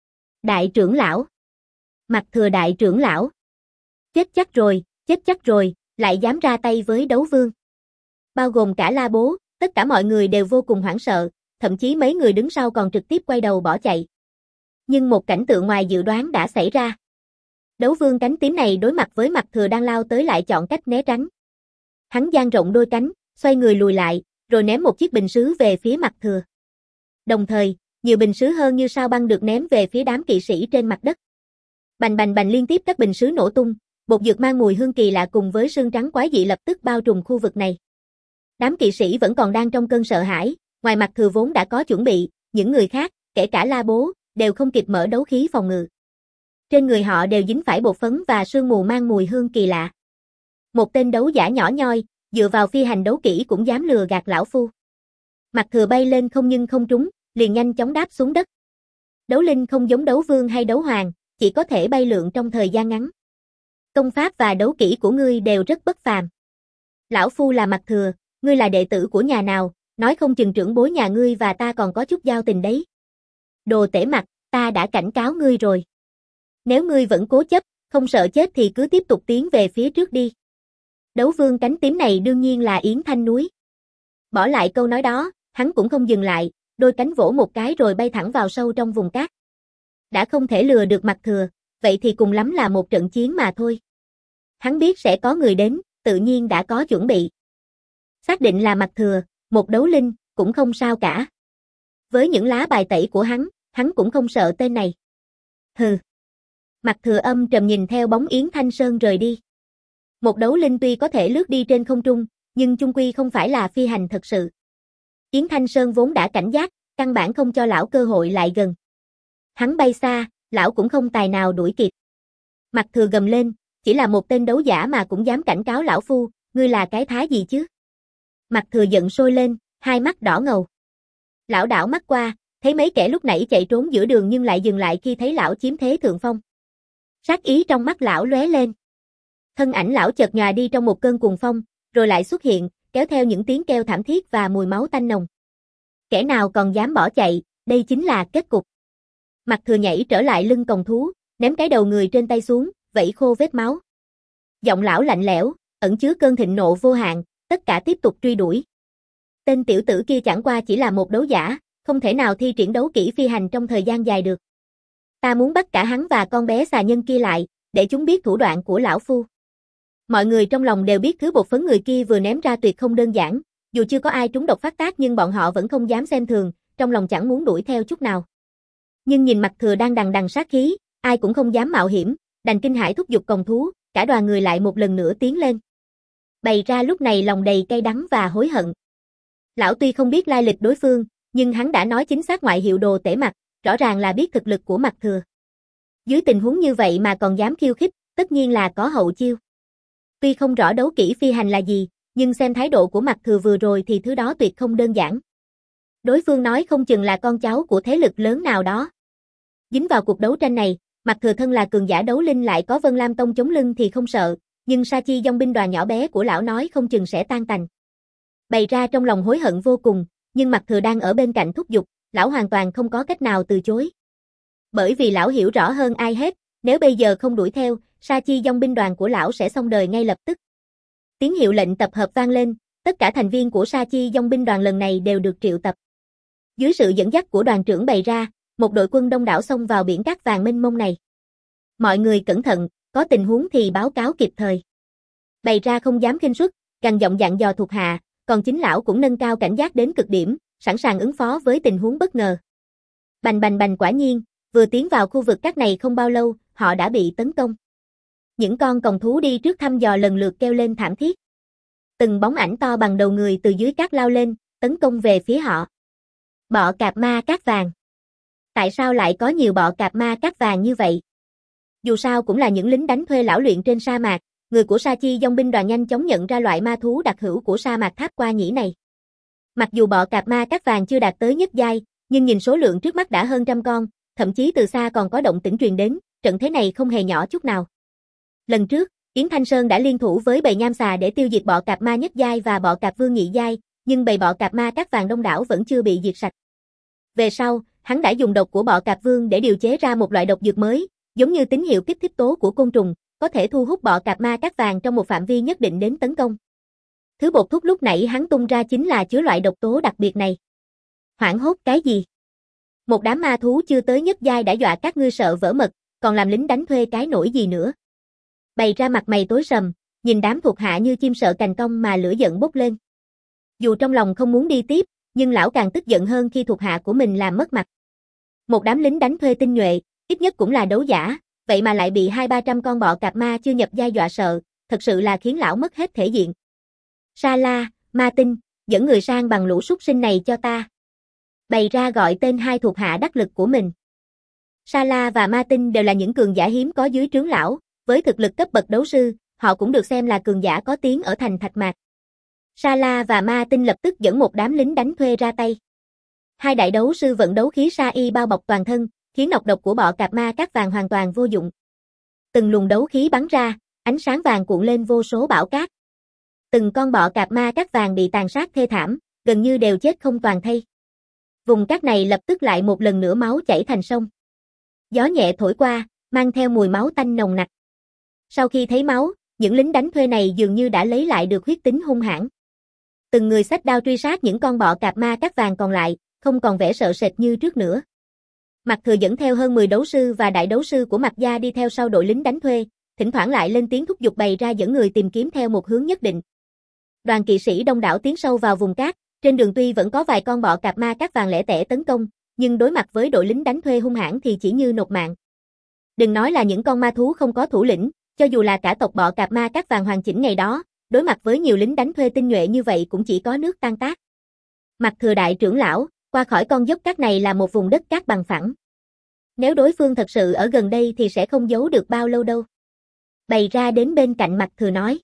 Đại trưởng lão. Mặt Thừa đại trưởng lão. Chết chắc rồi, chết chắc rồi, lại dám ra tay với đấu vương. Bao gồm cả La Bố, tất cả mọi người đều vô cùng hoảng sợ, thậm chí mấy người đứng sau còn trực tiếp quay đầu bỏ chạy. Nhưng một cảnh tượng ngoài dự đoán đã xảy ra. Đấu vương cánh tím này đối mặt với Mặt Thừa đang lao tới lại chọn cách né tránh. Hắn dang rộng đôi cánh, xoay người lùi lại, rồi ném một chiếc bình sứ về phía Mặt Thừa. Đồng thời, nhiều bình sứ hơn như sao băng được ném về phía đám kỵ sĩ trên mặt đất. Bành bành bành liên tiếp các bình sứ nổ tung, bột dược mang mùi hương kỳ lạ cùng với sương trắng quái dị lập tức bao trùm khu vực này. Đám kỵ sĩ vẫn còn đang trong cơn sợ hãi, ngoài Mặt Thừa vốn đã có chuẩn bị, những người khác, kể cả La Bố, đều không kịp mở đấu khí phòng ngự. Trên người họ đều dính phải bột phấn và sương mù mang mùi hương kỳ lạ. Một tên đấu giả nhỏ nhoi, dựa vào phi hành đấu kỹ cũng dám lừa gạt lão phu. Mặt Thừa bay lên không nhưng không trúng, liền nhanh chóng đáp xuống đất. Đấu linh không giống đấu vương hay đấu hoàng, chỉ có thể bay lượn trong thời gian ngắn. Công pháp và đấu kỹ của ngươi đều rất bất phàm. Lão phu là Mặt Thừa, ngươi là đệ tử của nhà nào, nói không chừng trưởng bối nhà ngươi và ta còn có chút giao tình đấy. Đồ tể mặt, ta đã cảnh cáo ngươi rồi. Nếu ngươi vẫn cố chấp, không sợ chết thì cứ tiếp tục tiến về phía trước đi. Đấu vương cánh tím này đương nhiên là Yến Thanh núi. Bỏ lại câu nói đó, hắn cũng không dừng lại, đôi cánh vỗ một cái rồi bay thẳng vào sâu trong vùng cát. Đã không thể lừa được Mặt Thừa, vậy thì cùng lắm là một trận chiến mà thôi. Hắn biết sẽ có người đến, tự nhiên đã có chuẩn bị. Xác định là Mặt Thừa, một đấu linh, cũng không sao cả. Với những lá bài tẩy của hắn, hắn cũng không sợ tên này. Hừ. Mặt Thừa âm trầm nhìn theo bóng Yến Thanh Sơn rời đi. Một đấu linh tuy có thể lướt đi trên không trung, nhưng chung quy không phải là phi hành thật sự. Yến Thanh Sơn vốn đã cảnh giác, căn bản không cho lão cơ hội lại gần. Hắn bay xa, lão cũng không tài nào đuổi kịp. Mặt Thừa gầm lên, chỉ là một tên đấu giả mà cũng dám cảnh cáo lão phu, ngươi là cái thá gì chứ? Mặt Thừa giận sôi lên, hai mắt đỏ ngầu. Lão đảo mắt qua, thấy mấy kẻ lúc nãy chạy trốn giữa đường nhưng lại dừng lại khi thấy lão chiếm thế thượng phong. Sát ý trong mắt lão lóe lên. Thân ảnh lão chợt nhòa đi trong một cơn cuồng phong, rồi lại xuất hiện, kéo theo những tiếng kêu thảm thiết và mùi máu tanh nồng. Kẻ nào còn dám bỏ chạy, đây chính là kết cục. Mặt Thừa nhảy trở lại lưng còng thú, ném cái đầu người trên tay xuống, vẩy khô vết máu. Giọng lão lạnh lẽo, ẩn chứa cơn thịnh nộ vô hạn, tất cả tiếp tục truy đuổi. Tên tiểu tử kia chẳng qua chỉ là một đấu giả, không thể nào thi triển đấu kỹ phi hành trong thời gian dài được. Ta muốn bắt cả hắn và con bé xà nhân kia lại, để chúng biết thủ đoạn của lão phu. Mọi người trong lòng đều biết thứ bột phấn người kia vừa ném ra tuyệt không đơn giản, dù chưa có ai trúng độc phát tác nhưng bọn họ vẫn không dám xem thường, trong lòng chẳng muốn đuổi theo chút nào. Nhưng nhìn Mặt Thừa đang đằng đằng sát khí, ai cũng không dám mạo hiểm, đành kinh hãi thúc giục còng thú, cả đoàn người lại một lần nữa tiến lên. Bày Ra lúc này lòng đầy cay đắng và hối hận. Lão tuy không biết lai lịch đối phương, nhưng hắn đã nói chính xác ngoại hiệu Đồ Tể Mặt, rõ ràng là biết thực lực của Mặt Thừa. Dưới tình huống như vậy mà còn dám khiêu khích, tất nhiên là có hậu chiêu. Tuy không rõ đấu kỹ phi hành là gì, nhưng xem thái độ của Mặt Thừa vừa rồi thì thứ đó tuyệt không đơn giản. Đối phương nói không chừng là con cháu của thế lực lớn nào đó. Dính vào cuộc đấu tranh này, Mặt Thừa thân là cường giả đấu linh lại có Vân Lam Tông chống lưng thì không sợ, nhưng Sa Chi dòng binh đoàn nhỏ bé của lão nói không chừng sẽ tan tành. Bày Ra trong lòng hối hận vô cùng, nhưng Mặt Thừa đang ở bên cạnh thúc giục, lão hoàn toàn không có cách nào từ chối. Bởi vì lão hiểu rõ hơn ai hết, nếu bây giờ không đuổi theo, Sa Chi dòng binh đoàn của lão sẽ xong đời ngay lập tức. Tiếng hiệu lệnh tập hợp vang lên, tất cả thành viên của Sa Chi dòng binh đoàn lần này đều được triệu tập. Dưới sự dẫn dắt của đoàn trưởng Bày Ra, một đội quân đông đảo xông vào biển cát vàng mênh mông này. Mọi người cẩn thận, có tình huống thì báo cáo kịp thời. Bày Ra không dám khinh suất, gằn giọng dặn dò thuộc hạ, còn chính lão cũng nâng cao cảnh giác đến cực điểm, sẵn sàng ứng phó với tình huống bất ngờ. Bành bành bành, quả nhiên, vừa tiến vào khu vực cát này không bao lâu, họ đã bị tấn công. Những con còng thú đi trước thăm dò lần lượt kêu lên thảm thiết. Từng bóng ảnh to bằng đầu người từ dưới cát lao lên, tấn công về phía họ. Bọ cạp ma cát vàng. Tại sao lại có nhiều bọ cạp ma cát vàng như vậy? Dù sao cũng là những lính đánh thuê lão luyện trên sa mạc, người của Sa Chi dòng binh đoàn nhanh chóng nhận ra loại ma thú đặc hữu của sa mạc Tháp Qua Nhĩ này. Mặc dù bọ cạp ma cát vàng chưa đạt tới nhất giai, nhưng nhìn số lượng trước mắt đã hơn trăm con, thậm chí từ xa còn có động tĩnh truyền đến, trận thế này không hề nhỏ chút nào. Lần trước, Yến Thanh Sơn đã liên thủ với bầy nham xà để tiêu diệt bọ cạp ma nhất giai và bọ cạp vương nhị giai, nhưng bầy bọ cạp ma cát vàng đông đảo vẫn chưa bị diệt sạch. Về sau, hắn đã dùng độc của bọ cạp vương để điều chế ra một loại độc dược mới, giống như tín hiệu kích thích tố của côn trùng, có thể thu hút bọ cạp ma cát vàng trong một phạm vi nhất định đến tấn công. Thứ bột thuốc lúc nãy hắn tung ra chính là chứa loại độc tố đặc biệt này. Hoảng hốt cái gì? Một đám ma thú chưa tới nhất giai đã dọa các ngươi sợ vỡ mật, còn làm lính đánh thuê cái nổi gì nữa? Bày Ra mặt mày tối sầm, nhìn đám thuộc hạ như chim sợ cành cong mà lửa giận bốc lên. Dù trong lòng không muốn đi tiếp, nhưng lão càng tức giận hơn khi thuộc hạ của mình làm mất mặt. Một đám lính đánh thuê tinh nhuệ, ít nhất cũng là đấu giả, vậy mà lại bị hai ba trăm con bọ cạp ma chưa nhập giai dọa sợ, thật sự là khiến lão mất hết thể diện. Sa La, Ma Tinh, dẫn người sang bằng lũ súc sinh này cho ta. Bày Ra gọi tên hai thuộc hạ đắc lực của mình. Sa La và Ma Tinh đều là những cường giả hiếm có dưới trướng lão, với thực lực cấp bậc đấu sư, họ cũng được xem là cường giả có tiếng ở thành Thạch Mạc. Sa La và Ma Tinh lập tức dẫn một đám lính đánh thuê ra tay. Hai đại đấu sư vận đấu khí sa y bao bọc toàn thân, khiến nọc độc của bọ cạp ma cát vàng hoàn toàn vô dụng. Từng luồng đấu khí bắn ra, ánh sáng vàng cuộn lên vô số bão cát. Từng con bọ cạp ma cát vàng bị tàn sát thê thảm, gần như đều chết không toàn thây. Vùng cát này lập tức lại một lần nữa máu chảy thành sông. Gió nhẹ thổi qua, mang theo mùi máu tanh nồng nặc. Sau khi thấy máu, những lính đánh thuê này dường như đã lấy lại được huyết tính hung hãn. Từng người xách đao truy sát những con bọ cạp ma cát vàng còn lại, không còn vẻ sợ sệt như trước nữa. Mặt Thừa dẫn theo hơn mười đấu sư và đại đấu sư của Mạc gia đi theo sau đội lính đánh thuê, thỉnh thoảng lại lên tiếng thúc giục Bày Ra dẫn người tìm kiếm theo một hướng nhất định. Đoàn kỵ sĩ đông đảo tiến sâu vào vùng cát, trên đường tuy vẫn có vài con bọ cạp ma cát vàng lẻ tẻ tấn công, nhưng đối mặt với đội lính đánh thuê hung hãn thì chỉ như nộp mạng. Đừng nói là những con ma thú không có thủ lĩnh, cho dù là cả tộc bọ cạp ma cát vàng hoàn chỉnh ngày đó, đối mặt với nhiều lính đánh thuê tinh nhuệ như vậy cũng chỉ có nước tan tác. Mặt Thừa đại trưởng lão, qua khỏi con dốc cát này là một vùng đất cát bằng phẳng. Nếu đối phương thật sự ở gần đây thì sẽ không giấu được bao lâu đâu. Bày Ra đến bên cạnh Mặt Thừa nói.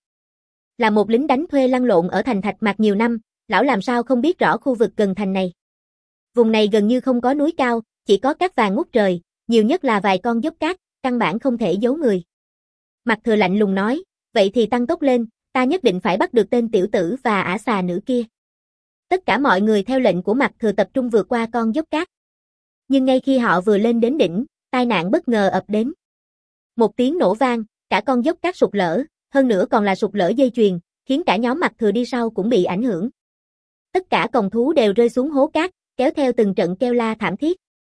Là một lính đánh thuê lăn lộn ở thành Thạch Mạc nhiều năm, lão làm sao không biết rõ khu vực gần thành này. Vùng này gần như không có núi cao, chỉ có cát vàng ngút trời, nhiều nhất là vài con dốc cát, căn bản không thể giấu người. Mặt Thừa lạnh lùng nói, vậy thì tăng tốc lên, ta nhất định phải bắt được tên tiểu tử và ả xà nữ kia. Tất cả mọi người theo lệnh của Mạc Thừa tập trung vượt qua con dốc cát. Nhưng ngay khi họ vừa lên đến đỉnh, tai nạn bất ngờ ập đến. Một tiếng nổ vang, cả con dốc cát sụt lở, hơn nữa còn là sụt lở dây chuyền, khiến cả nhóm Mạc Thừa đi sau cũng bị ảnh hưởng. Tất cả còng thú đều rơi xuống hố cát, kéo theo từng trận kêu la thảm thiết.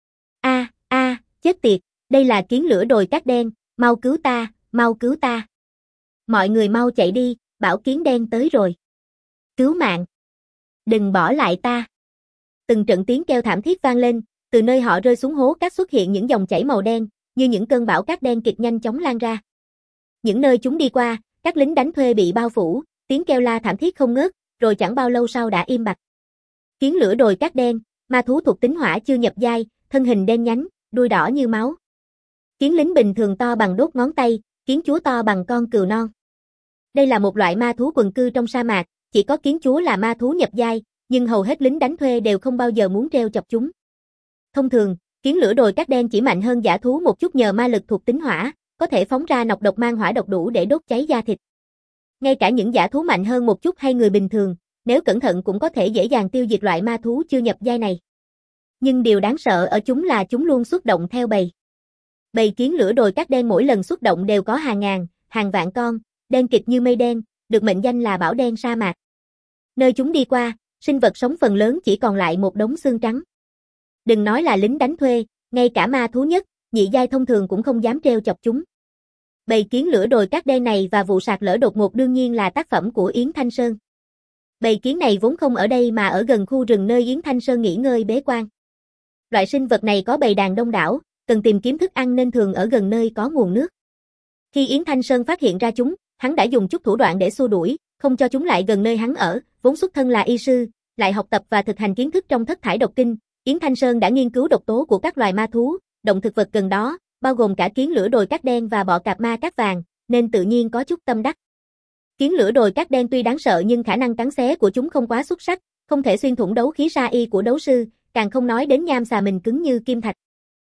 A, a, chết tiệt, đây là kiến lửa đồi cát đen, mau cứu ta, mau cứu ta. Mọi người mau chạy đi, bão kiến đen tới rồi. Cứu mạng. Đừng bỏ lại ta. Từng trận tiếng kêu thảm thiết vang lên, từ nơi họ rơi xuống hố cát xuất hiện những dòng chảy màu đen, như những cơn bão cát đen kịch nhanh chóng lan ra. Những nơi chúng đi qua, các lính đánh thuê bị bao phủ, tiếng kêu la thảm thiết không ngớt, rồi chẳng bao lâu sau đã im bặt. Kiến lửa đồi cát đen, ma thú thuộc tính hỏa chưa nhập giai, thân hình đen nhánh, đuôi đỏ như máu. Kiến lính bình thường to bằng đốt ngón tay, kiến chúa to bằng con cừu non. Đây là một loại ma thú quần cư trong sa mạc, chỉ có kiến chúa là ma thú nhập giai, nhưng hầu hết lính đánh thuê đều không bao giờ muốn treo chọc chúng. Thông thường, kiến lửa đồi cát đen chỉ mạnh hơn dã thú một chút nhờ ma lực thuộc tính hỏa, có thể phóng ra nọc độc mang hỏa độc đủ để đốt cháy da thịt. Ngay cả những dã thú mạnh hơn một chút hay người bình thường, nếu cẩn thận cũng có thể dễ dàng tiêu diệt loại ma thú chưa nhập giai này. Nhưng điều đáng sợ ở chúng là chúng luôn xuất động theo bầy. Bầy kiến lửa đồi cát đen mỗi lần xuất động đều có hàng ngàn, hàng vạn con, đen kịt như mây đen, được mệnh danh là bão đen sa mạc. Nơi chúng đi qua, sinh vật sống phần lớn chỉ còn lại một đống xương trắng. Đừng nói là lính đánh thuê, ngay cả ma thú nhất, nhị giai thông thường cũng không dám treo chọc chúng. Bầy kiến lửa đồi cát đen này và vụ sạt lở đột ngột đương nhiên là tác phẩm của Yến Thanh Sơn. Bầy kiến này vốn không ở đây mà ở gần khu rừng nơi Yến Thanh Sơn nghỉ ngơi bế quan. Loại sinh vật này có bầy đàn đông đảo, cần tìm kiếm thức ăn nên thường ở gần nơi có nguồn nước. Khi Yến Thanh Sơn phát hiện ra chúng, hắn đã dùng chút thủ đoạn để xua đuổi, không cho chúng lại gần nơi hắn ở, vốn xuất thân là y sư, lại học tập và thực hành kiến thức trong thất thải độc kinh. Yến Thanh Sơn đã nghiên cứu độc tố của các loài ma thú, động thực vật gần đó, bao gồm cả kiến lửa đồi cát đen và bọ cạp ma cát vàng, nên tự nhiên có chút tâm đắc. Kiến lửa đồi cát đen tuy đáng sợ nhưng khả năng cắn xé của chúng không quá xuất sắc, không thể xuyên thủng đấu khí sa y của đấu sư, càng không nói đến nham xà mình cứng như kim thạch.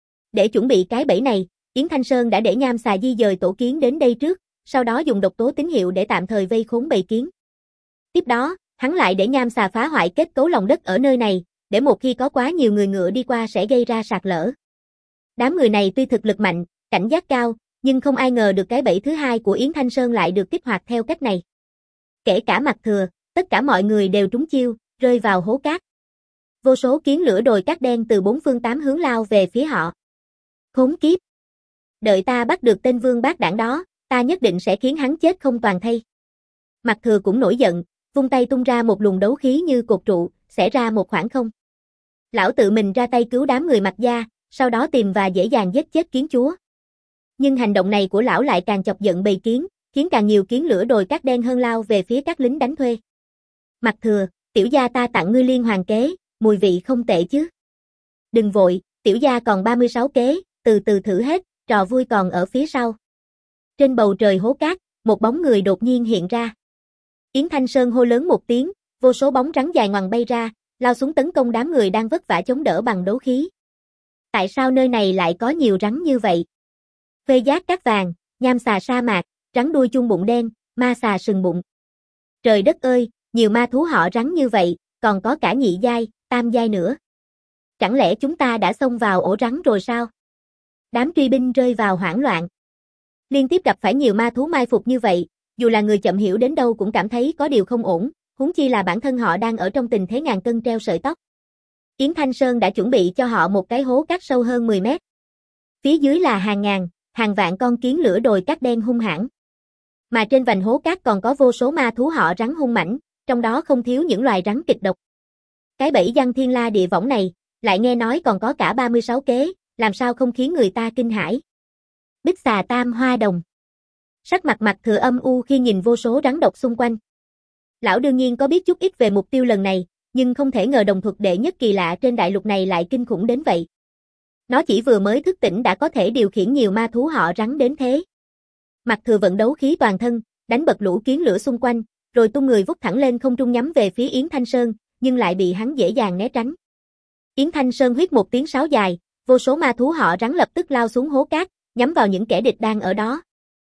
Để chuẩn bị cái bẫy này, Yến Thanh Sơn đã để nham xà di dời tổ kiến đến đây trước, sau đó dùng độc tố tín hiệu để tạm thời vây khốn bầy kiến. Tiếp đó, hắn lại để nham xà phá hoại kết cấu lòng đất ở nơi này, để một khi có quá nhiều người ngựa đi qua sẽ gây ra sạt lở. Đám người này tuy thực lực mạnh, cảnh giác cao, nhưng không ai ngờ được cái bẫy thứ hai của Yến Thanh Sơn lại được kích hoạt theo cách này. Kể cả Mạc Thừa, tất cả mọi người đều trúng chiêu, rơi vào hố cát. Vô số kiến lửa đồi cát đen từ bốn phương tám hướng lao về phía họ. Khốn kiếp! Đợi ta bắt được tên vương bát đảng đó, ta nhất định sẽ khiến hắn chết không toàn thây. Mạc Thừa cũng nổi giận, vung tay tung ra một luồng đấu khí như cột trụ, xẻ ra một khoảng không. Lão tự mình ra tay cứu đám người Mạc gia, sau đó tìm và dễ dàng giết chết kiến chúa. Nhưng hành động này của lão lại càng chọc giận bầy kiến, khiến càng nhiều kiến lửa đồi cát đen hơn lao về phía các lính đánh thuê. Mạc Thừa, tiểu gia ta tặng ngươi liên hoàn kế, mùi vị không tệ chứ. Đừng vội, tiểu gia còn ba mươi sáu kế, từ từ thử hết, trò vui còn ở phía sau. Trên bầu trời hố cát, một bóng người đột nhiên hiện ra. Yến Thanh Sơn hô lớn một tiếng, vô số bóng rắn dài ngoằng bay ra, lao xuống tấn công đám người đang vất vả chống đỡ bằng đấu khí. Tại sao nơi này lại có nhiều rắn như vậy? Phê giác cát vàng, nham xà sa mạc, rắn đuôi chung bụng đen, ma xà sừng bụng. Trời đất ơi, nhiều ma thú họ rắn như vậy, còn có cả nhị giai, tam giai nữa. Chẳng lẽ chúng ta đã xông vào ổ rắn rồi sao? Đám truy binh rơi vào hoảng loạn. Liên tiếp gặp phải nhiều ma thú mai phục như vậy, dù là người chậm hiểu đến đâu cũng cảm thấy có điều không ổn, huống chi là bản thân họ đang ở trong tình thế ngàn cân treo sợi tóc. Yến Thanh Sơn đã chuẩn bị cho họ một cái hố cát sâu hơn mười mét. Phía dưới là hàng ngàn, hàng vạn con kiến lửa đồi cát đen hung hãn. Mà trên vành hố cát còn có vô số ma thú họ rắn hung mãnh, trong đó không thiếu những loài rắn kịch độc. Cái bẫy giăng thiên la địa võng này, lại nghe nói còn có cả ba mươi sáu kế, làm sao không khiến người ta kinh hãi. Bích xà tam hoa đồng. Sắc mặt Mạc Thừa âm u khi nhìn vô số rắn độc xung quanh. Lão đương nhiên có biết chút ít về mục tiêu lần này, nhưng không thể ngờ đồng thuật đệ nhất kỳ lạ trên đại lục này lại kinh khủng đến vậy. Nó chỉ vừa mới thức tỉnh đã có thể điều khiển nhiều ma thú họ rắn đến thế. Mạc Thừa vận đấu khí toàn thân, đánh bật lũ kiến lửa xung quanh, rồi tung người vút thẳng lên không trung nhắm về phía Yến Thanh Sơn, nhưng lại bị hắn dễ dàng né tránh. Yến Thanh Sơn huýt một tiếng sáo dài, vô số ma thú họ rắn lập tức lao xuống hố cát, nhắm vào những kẻ địch đang ở đó.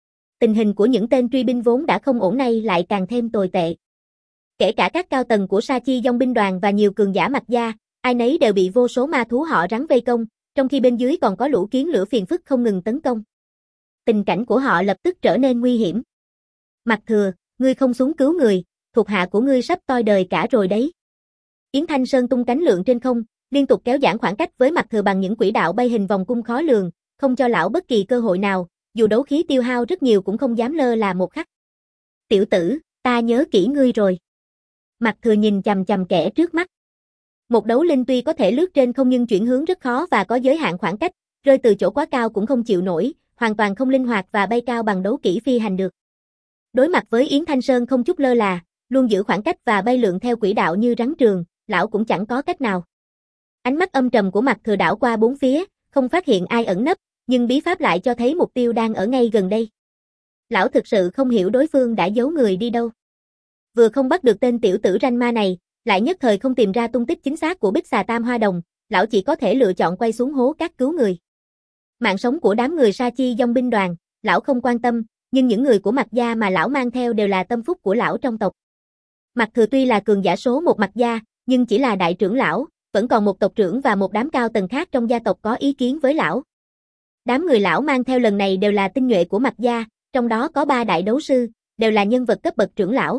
Tình hình của những tên truy binh vốn đã không ổn nay lại càng thêm tồi tệ. Kể cả các cao tầng của Sa Chi Dòng binh đoàn và nhiều cường giả Mạc gia, ai nấy đều bị vô số ma thú họ rắn vây công, trong khi bên dưới còn có lũ kiến lửa phiền phức không ngừng tấn công. Tình cảnh của họ lập tức trở nên nguy hiểm. Mạc Thừa, ngươi không xuống cứu người, thuộc hạ của ngươi sắp toi đời cả rồi đấy. Yến Thanh Sơn tung cánh lượn trên không, liên tục kéo giãn khoảng cách với Mạc Thừa bằng những quỹ đạo bay hình vòng cung khó lường, không cho lão bất kỳ cơ hội nào, dù đấu khí tiêu hao rất nhiều cũng không dám lơ là một khắc. Tiểu tử, ta nhớ kỹ ngươi rồi. Mạc Thừa nhìn chằm chằm kẻ trước mắt. Một đấu linh tuy có thể lướt trên không nhưng chuyển hướng rất khó và có giới hạn khoảng cách, rơi từ chỗ quá cao cũng không chịu nổi, hoàn toàn không linh hoạt và bay cao bằng đấu kỹ phi hành được. Đối mặt với Yến Thanh Sơn không chút lơ là, luôn giữ khoảng cách và bay lượn theo quỹ đạo như rắn trường, lão cũng chẳng có cách nào. Ánh mắt âm trầm của Mạc Thừa đảo qua bốn phía, không phát hiện ai ẩn nấp, nhưng bí pháp lại cho thấy mục tiêu đang ở ngay gần đây. Lão thực sự không hiểu đối phương đã giấu người đi đâu. Vừa không bắt được tên tiểu tử ranh ma này, lại nhất thời không tìm ra tung tích chính xác của Bích Xà Tam Hoa Đồng, lão chỉ có thể lựa chọn quay xuống hố cát cứu người. Mạng sống của đám người Sa Chi Dòng binh đoàn, lão không quan tâm, nhưng những người của Mạc gia mà lão mang theo đều là tâm phúc của lão trong tộc. Mạc Thừa tuy là cường giả số một Mạc gia, nhưng chỉ là đại trưởng lão, vẫn còn một tộc trưởng và một đám cao tầng khác trong gia tộc có ý kiến với lão. Đám người lão mang theo lần này đều là tinh nhuệ của Mạc gia, trong đó có ba đại đấu sư, đều là nhân vật cấp bậc trưởng lão.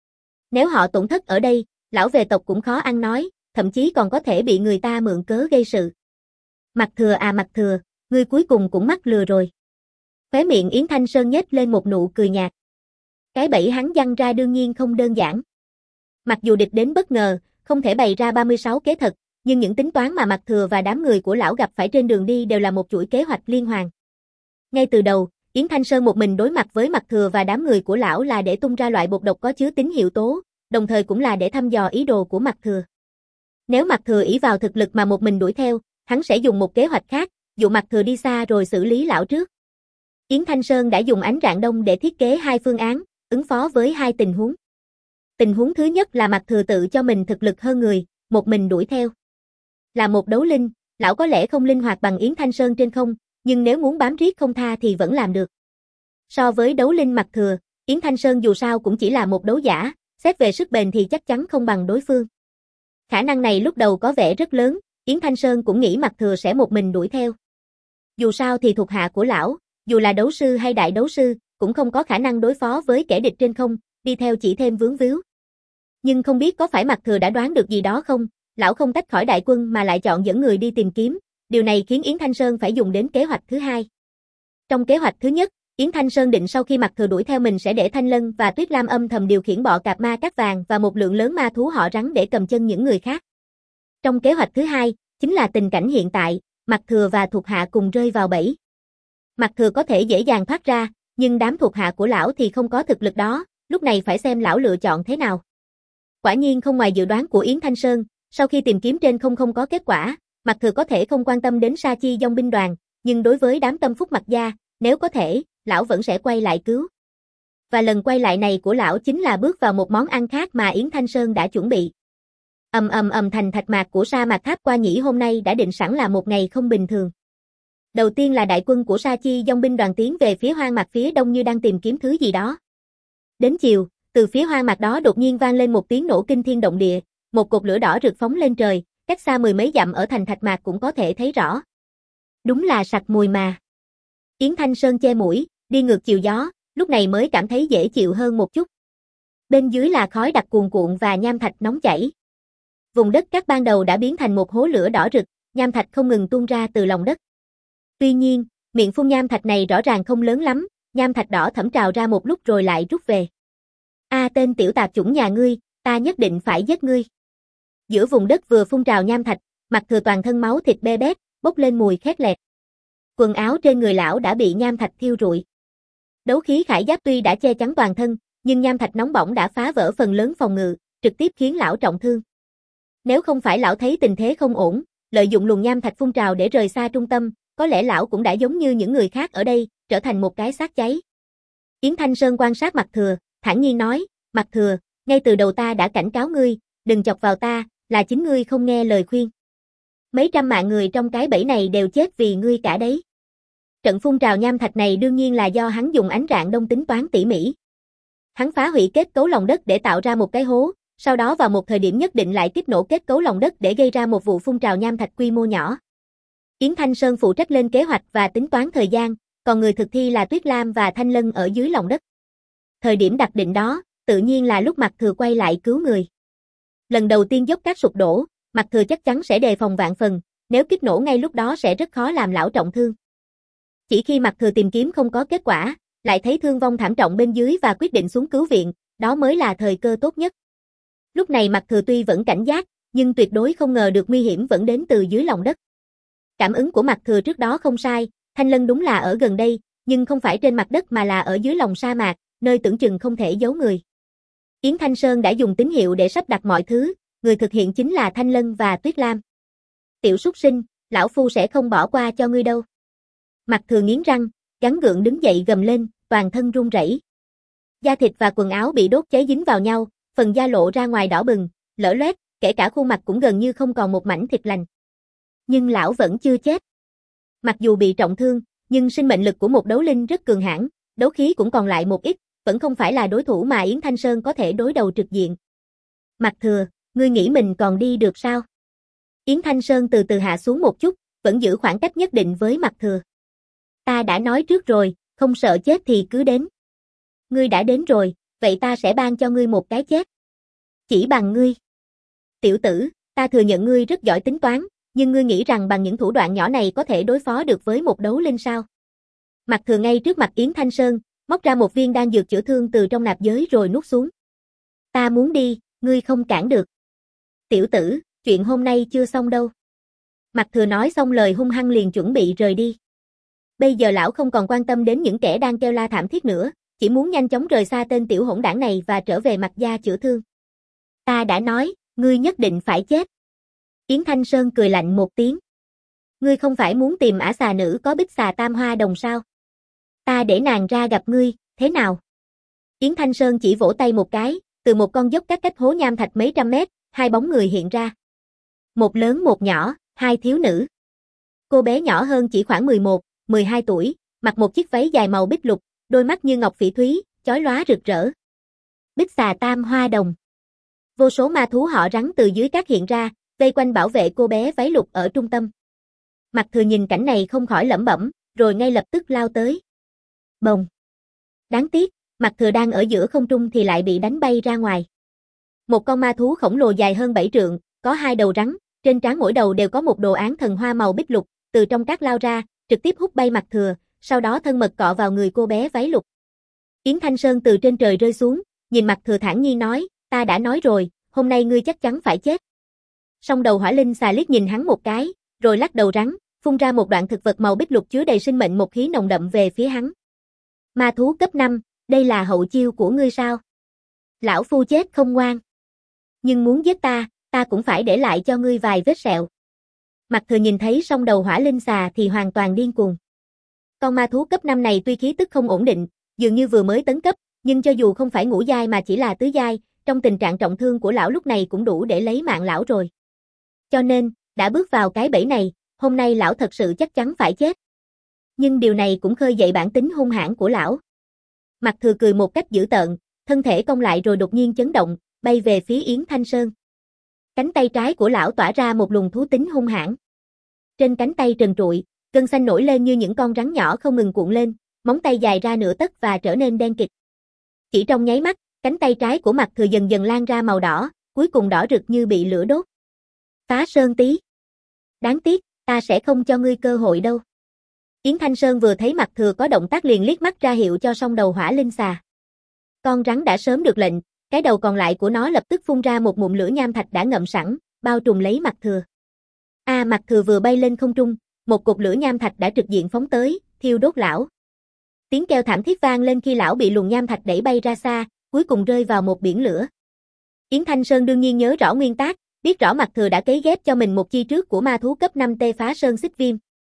Nếu họ tổn thất ở đây, lão về tộc cũng khó ăn nói, thậm chí còn có thể bị người ta mượn cớ gây sự. Mạc Thừa à Mạc Thừa, ngươi cuối cùng cũng mắc lừa rồi. Khóe miệng Yến Thanh Sơn nhếch lên một nụ cười nhạt. Cái bẫy hắn giăng ra đương nhiên không đơn giản. Mặc dù địch đến bất ngờ, không thể bày ra ba mươi sáu kế thật, nhưng những tính toán mà Mạc Thừa và đám người của lão gặp phải trên đường đi đều là một chuỗi kế hoạch liên hoàn. Ngay từ đầu, Yến Thanh Sơn một mình đối mặt với Mạc Thừa và đám người của lão là để tung ra loại bột độc có chứa tín hiệu tố, đồng thời cũng là để thăm dò ý đồ của Mạc Thừa. Nếu Mạc Thừa ỷ vào thực lực mà một mình đuổi theo, hắn sẽ dùng một kế hoạch khác, dụ Mạc Thừa đi xa rồi xử lý lão trước. Yến Thanh Sơn đã dùng ánh rạng đông để thiết kế hai phương án, ứng phó với hai tình huống. Tình huống thứ nhất là Mạc Thừa tự cho mình thực lực hơn người, một mình đuổi theo. Là một đấu linh, lão có lẽ không linh hoạt bằng Yến Thanh Sơn trên không, nhưng nếu muốn bám riết không tha thì vẫn làm được. So với đấu linh Mạc Thừa, Yến Thanh Sơn dù sao cũng chỉ là một đấu giả, xét về sức bền thì chắc chắn không bằng đối phương. Khả năng này lúc đầu có vẻ rất lớn, Yến Thanh Sơn cũng nghĩ Mạc Thừa sẽ một mình đuổi theo. Dù sao thì thuộc hạ của lão, dù là đấu sư hay đại đấu sư, cũng không có khả năng đối phó với kẻ địch trên không, đi theo chỉ thêm vướng víu. Nhưng không biết có phải Mạc Thừa đã đoán được gì đó không, lão không tách khỏi đại quân mà lại chọn dẫn người đi tìm kiếm, điều này khiến Yến Thanh Sơn phải dùng đến kế hoạch thứ hai. Trong kế hoạch thứ nhất, Yến Thanh Sơn định sau khi Mạc Thừa đuổi theo mình sẽ để Thanh Lân và Tuyết Lam âm thầm điều khiển bọ cạp ma cát vàng và một lượng lớn ma thú họ rắn để cầm chân những người khác. Trong kế hoạch thứ hai, chính là tình cảnh hiện tại, Mạc Thừa và thuộc hạ cùng rơi vào bẫy. Mạc Thừa có thể dễ dàng thoát ra, nhưng đám thuộc hạ của lão thì không có thực lực đó, lúc này phải xem lão lựa chọn thế nào. Quả nhiên không ngoài dự đoán của Yến Thanh Sơn, sau khi tìm kiếm trên không không có kết quả, Mạc Thừa có thể không quan tâm đến Sa Chi Dòng binh đoàn, nhưng đối với đám tâm phúc Mạc gia, nếu có thể, lão vẫn sẽ quay lại cứu. Và lần quay lại này của lão chính là bước vào một món ăn khác mà Yến Thanh Sơn đã chuẩn bị. Ầm ầm ầm thành thạch mạc của sa mạc tháp qua nhĩ hôm nay đã định sẵn là một ngày không bình thường. Đầu tiên là đại quân của Sa Chi Dòng binh đoàn tiến về phía hoang mạc phía đông như đang tìm kiếm thứ gì đó. Đến chiều, từ phía hoang mạc đó đột nhiên vang lên một tiếng nổ kinh thiên động địa, một cột lửa đỏ rực phóng lên trời, cách xa mười mấy dặm ở thành thạch mạc cũng có thể thấy rõ. Đúng là sặc mùi mà. Yến Thanh Sơn che mũi, đi ngược chiều gió, lúc này mới cảm thấy dễ chịu hơn một chút. Bên dưới là khói đặc cuồn cuộn và nham thạch nóng chảy. Vùng đất cát ban đầu đã biến thành một hố lửa đỏ rực, nham thạch không ngừng tuôn ra từ lòng đất. Tuy nhiên, miệng phun nham thạch này rõ ràng không lớn lắm, nham thạch đỏ thẫm trào ra một lúc rồi lại rút về. A tên tiểu tạp chủng nhà ngươi, ta nhất định phải giết ngươi. Giữa vùng đất vừa phun trào nham thạch, Mạc Thừa toàn thân máu thịt be bét, bốc lên mùi khét lẹt. Quần áo trên người lão đã bị nham thạch thiêu rụi. Đấu khí khải giáp tuy đã che chắn toàn thân, nhưng nham thạch nóng bỏng đã phá vỡ phần lớn phòng ngự, trực tiếp khiến lão trọng thương. Nếu không phải lão thấy tình thế không ổn, lợi dụng luồng nham thạch phun trào để rời xa trung tâm, có lẽ lão cũng đã giống như những người khác ở đây, trở thành một cái xác cháy. Yến Thanh Sơn quan sát Mạc Thừa, thản nhiên nói, Mạc Thừa, ngay từ đầu ta đã cảnh cáo ngươi, đừng chọc vào ta, là chính ngươi không nghe lời khuyên. Mấy trăm mạng người trong cái bẫy này đều chết vì ngươi cả đấy. Trận phun trào nham thạch này đương nhiên là do hắn dùng ánh rạng đông tính toán tỉ mỉ. Hắn phá hủy kết cấu lòng đất để tạo ra một cái hố, sau đó vào một thời điểm nhất định lại kích nổ kết cấu lòng đất để gây ra một vụ phun trào nham thạch quy mô nhỏ. Yến Thanh Sơn phụ trách lên kế hoạch và tính toán thời gian, còn người thực thi là Tuyết Lam và Thanh Lân ở dưới lòng đất. Thời điểm đặc định đó, tự nhiên là lúc Mạc Thừa quay lại cứu người. Lần đầu tiên dốc cát sụp đổ, Mạc Thừa chắc chắn sẽ đề phòng vạn phần, nếu kích nổ ngay lúc đó sẽ rất khó làm lão trọng thương. Chỉ khi Mạc Thừa tìm kiếm không có kết quả, lại thấy thương vong thảm trọng bên dưới và quyết định xuống cứu viện, đó mới là thời cơ tốt nhất. Lúc này Mạc Thừa tuy vẫn cảnh giác, nhưng tuyệt đối không ngờ được nguy hiểm vẫn đến từ dưới lòng đất. Cảm ứng của Mạc Thừa trước đó không sai, Thanh Lân đúng là ở gần đây, nhưng không phải trên mặt đất mà là ở dưới lòng sa mạc, nơi tưởng chừng không thể giấu người. Yến Thanh Sơn đã dùng tín hiệu để sắp đặt mọi thứ, người thực hiện chính là Thanh Lân và Tuyết Lam. Tiểu súc sinh, lão phu sẽ không bỏ qua cho ngươi đâu. Mạc Thừa nghiến răng, gắng gượng đứng dậy gầm lên, toàn thân run rẩy. Da thịt và quần áo bị đốt cháy dính vào nhau, phần da lộ ra ngoài đỏ bừng, lở loét, kể cả khuôn mặt cũng gần như không còn một mảnh thịt lành. Nhưng lão vẫn chưa chết. Mặc dù bị trọng thương, nhưng sinh mệnh lực của một đấu linh rất cường hãn, đấu khí cũng còn lại một ít, vẫn không phải là đối thủ mà Yến Thanh Sơn có thể đối đầu trực diện. Mạc Thừa, ngươi nghĩ mình còn đi được sao? Yến Thanh Sơn từ từ hạ xuống một chút, vẫn giữ khoảng cách nhất định với Mạc Thừa. Ta đã nói trước rồi, không sợ chết thì cứ đến. Ngươi đã đến rồi, vậy ta sẽ ban cho ngươi một cái chết. Chỉ bằng ngươi. Tiểu tử, ta thừa nhận ngươi rất giỏi tính toán, nhưng ngươi nghĩ rằng bằng những thủ đoạn nhỏ này có thể đối phó được với một đấu linh sao? Mạc Thừa ngay trước mặt Yến Thanh Sơn, móc ra một viên đan dược chữa thương từ trong nạp giới rồi nuốt xuống. Ta muốn đi, ngươi không cản được. Tiểu tử, chuyện hôm nay chưa xong đâu. Mạc Thừa nói xong lời hung hăng liền chuẩn bị rời đi. Bây giờ lão không còn quan tâm đến những kẻ đang kêu la thảm thiết nữa, chỉ muốn nhanh chóng rời xa tên tiểu hỗn đảng này và trở về Mạc gia chữa thương. Ta đã nói, ngươi nhất định phải chết. Yến Thanh Sơn cười lạnh một tiếng. Ngươi không phải muốn tìm ả xà nữ có bích xà tam hoa đồng sao? Ta để nàng ra gặp ngươi, thế nào? Yến Thanh Sơn chỉ vỗ tay một cái, từ một con dốc cách cách hố nham thạch mấy trăm mét, hai bóng người hiện ra. Một lớn một nhỏ, hai thiếu nữ. Cô bé nhỏ hơn chỉ khoảng mười một, mười hai tuổi, mặc một chiếc váy dài màu bích lục, đôi mắt như ngọc phỉ thúy, chói lóa rực rỡ. Bích xà tam hoa đồng. Vô số ma thú họ rắn từ dưới cát hiện ra, vây quanh bảo vệ cô bé váy lục ở trung tâm. Mạc Thừa nhìn cảnh này không khỏi lẩm bẩm, rồi ngay lập tức lao tới. Bồng. Đáng tiếc, Mạc Thừa đang ở giữa không trung thì lại bị đánh bay ra ngoài. Một con ma thú khổng lồ dài hơn bảy trượng, có hai đầu rắn, trên trán mỗi đầu đều có một đồ án thần hoa màu bích lục, từ trong cát lao ra, trực tiếp hút bay Mạc Thừa, sau đó thân mật cọ vào người cô bé váy lục. Yến Thanh Sơn từ trên trời rơi xuống, nhìn Mạc Thừa thản nhiên nói, ta đã nói rồi, hôm nay ngươi chắc chắn phải chết. Song đầu hỏa linh xà liếc nhìn hắn một cái, rồi lắc đầu rắn, phun ra một đoạn thực vật màu bích lục chứa đầy sinh mệnh một khí nồng đậm về phía hắn. Ma thú cấp năm, đây là hậu chiêu của ngươi sao? Lão phu chết không ngoan. Nhưng muốn giết ta, ta cũng phải để lại cho ngươi vài vết sẹo. Mạc Thừa nhìn thấy song đầu hỏa linh xà thì hoàn toàn điên cuồng. Con ma thú cấp năm này tuy khí tức không ổn định, dường như vừa mới tấn cấp, nhưng cho dù không phải ngũ giai mà chỉ là tứ giai, trong tình trạng trọng thương của lão lúc này cũng đủ để lấy mạng lão rồi. Cho nên, đã bước vào cái bẫy này, hôm nay lão thật sự chắc chắn phải chết. Nhưng điều này cũng khơi dậy bản tính hung hãn của lão. Mạc Thừa cười một cách dữ tợn, thân thể cong lại rồi đột nhiên chấn động, bay về phía Yến Thanh Sơn. Cánh tay trái của lão tỏa ra một luồng thú tính hung hãn. Trên cánh tay trần trụi, gân xanh nổi lên như những con rắn nhỏ không ngừng cuộn lên, móng tay dài ra nửa tấc và trở nên đen kịt. Chỉ trong nháy mắt, cánh tay trái của Mạc Thừa dần dần lan ra màu đỏ, cuối cùng đỏ rực như bị lửa đốt. Phá sơn tí. Đáng tiếc, ta sẽ không cho ngươi cơ hội đâu. Yến Thanh Sơn vừa thấy Mạc Thừa có động tác liền liếc mắt ra hiệu cho song đầu hỏa linh xà. Con rắn đã sớm được lệnh, cái đầu còn lại của nó lập tức phun ra một ngụm lửa nham thạch đã ngậm sẵn, bao trùm lấy Mạc Thừa. A à, Mạc Thừa vừa bay lên không trung, một cột lửa nham thạch đã trực diện phóng tới, thiêu đốt lão. Tiếng kêu thảm thiết vang lên khi lão bị luồng nham thạch đẩy bay ra xa, cuối cùng rơi vào một biển lửa. Yến Thanh Sơn đương nhiên nhớ rõ nguyên tắc, biết rõ Mạc Thừa đã cấy ghép cho mình một chi trước của ma thú cấp năm tê phá sơn xích viêm.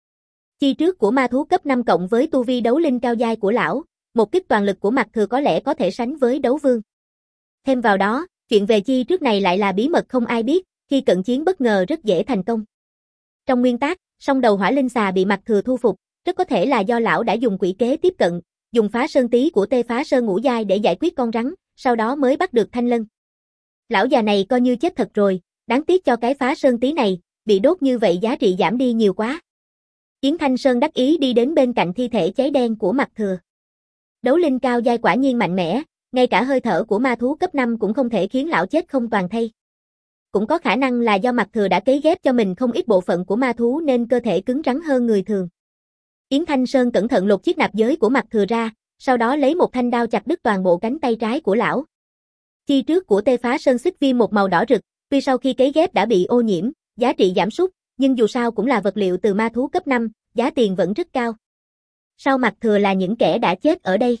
Chi trước của ma thú cấp năm cộng với tu vi đấu linh cao giai của lão, một kích toàn lực của Mạc Thừa có lẽ có thể sánh với đấu vương. Thêm vào đó, chuyện về chi trước này lại là bí mật không ai biết, khi cận chiến bất ngờ rất dễ thành công. Trong nguyên tắc, song đầu hỏa linh xà bị Mạc Thừa thu phục, rất có thể là do lão đã dùng quỷ kế tiếp cận, dùng phá sơn tí của Tê Phá Sơn ngũ giai để giải quyết con rắn, sau đó mới bắt được Thanh Lân. Lão già này coi như chết thật rồi, đáng tiếc cho cái phá sơn tí này, bị đốt như vậy giá trị giảm đi nhiều quá. Yến Thanh Sơn đắc ý đi đến bên cạnh thi thể cháy đen của Mạc Thừa. Đấu linh cao giai quả nhiên mạnh mẽ, ngay cả hơi thở của ma thú cấp năm cũng không thể khiến lão chết không toàn thây. Cũng có khả năng là do Mạc Thừa đã cấy ghép cho mình không ít bộ phận của ma thú nên cơ thể cứng rắn hơn người thường. Yến Thanh Sơn cẩn thận lột chiếc nạp giới của Mạc Thừa ra, sau đó lấy một thanh đao chặt đứt toàn bộ cánh tay trái của lão. Chi trước của Tê Phá Sơn xích viêm một màu đỏ rực, tuy sau khi cấy ghép đã bị ô nhiễm, giá trị giảm sút, nhưng dù sao cũng là vật liệu từ ma thú cấp năm, giá tiền vẫn rất cao. Sau Mạc Thừa là những kẻ đã chết ở đây.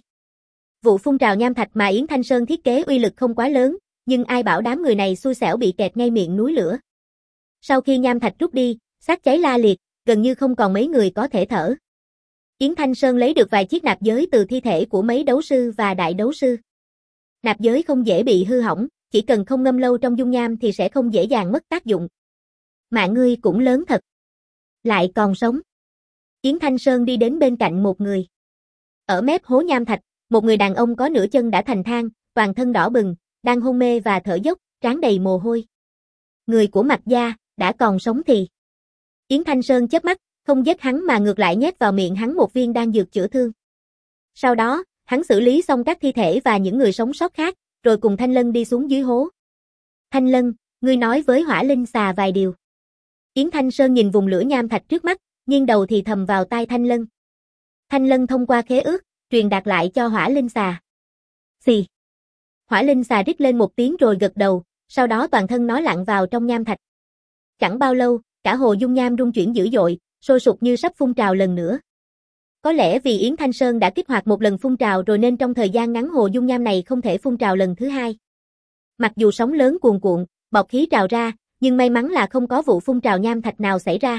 Vụ phun trào nham thạch mà Yến Thanh Sơn thiết kế uy lực không quá lớn, nhưng ai bảo đám người này xui xẻo bị kẹt ngay miệng núi lửa. Sau khi nham thạch rút đi, xác cháy la liệt, gần như không còn mấy người có thể thở. Yến Thanh Sơn lấy được vài chiếc nạp giới từ thi thể của mấy đấu sư và đại đấu sư. Nạp giới không dễ bị hư hỏng, chỉ cần không ngâm lâu trong dung nham thì sẽ không dễ dàng mất tác dụng. Mạng ngươi cũng lớn thật. Lại còn sống. Yến Thanh Sơn đi đến bên cạnh một người. Ở mép hố nham thạch, một người đàn ông có nửa chân đã thành than, toàn thân đỏ bừng, đang hôn mê và thở dốc, trán đầy mồ hôi. Người của Mạc gia, đã còn sống thì. Yến Thanh Sơn chớp mắt, không giết hắn mà ngược lại nhét vào miệng hắn một viên đan dược chữa thương. Sau đó, hắn xử lý xong các thi thể và những người sống sót khác, rồi cùng Thanh Lân đi xuống dưới hố. Thanh Lân, ngươi nói với Hỏa Linh Xà vài điều. Yến Thanh Sơn nhìn vùng lửa nham thạch trước mắt, nghiêng đầu thì thầm vào tai Thanh Lân. Thanh Lân thông qua khế ước, truyền đạt lại cho Hỏa Linh Xà. Xì. Hỏa Linh Xà rít lên một tiếng rồi gật đầu, sau đó toàn thân nó lặn vào trong nham thạch. Chẳng bao lâu, cả hồ dung nham rung chuyển dữ dội, sôi sục như sắp phun trào lần nữa. Có lẽ vì Yến Thanh Sơn đã kích hoạt một lần phun trào rồi nên trong thời gian ngắn hồ dung nham này không thể phun trào lần thứ hai. Mặc dù sóng lớn cuồn cuộn, bọt khí trào ra, nhưng may mắn là không có vụ phun trào nham thạch nào xảy ra.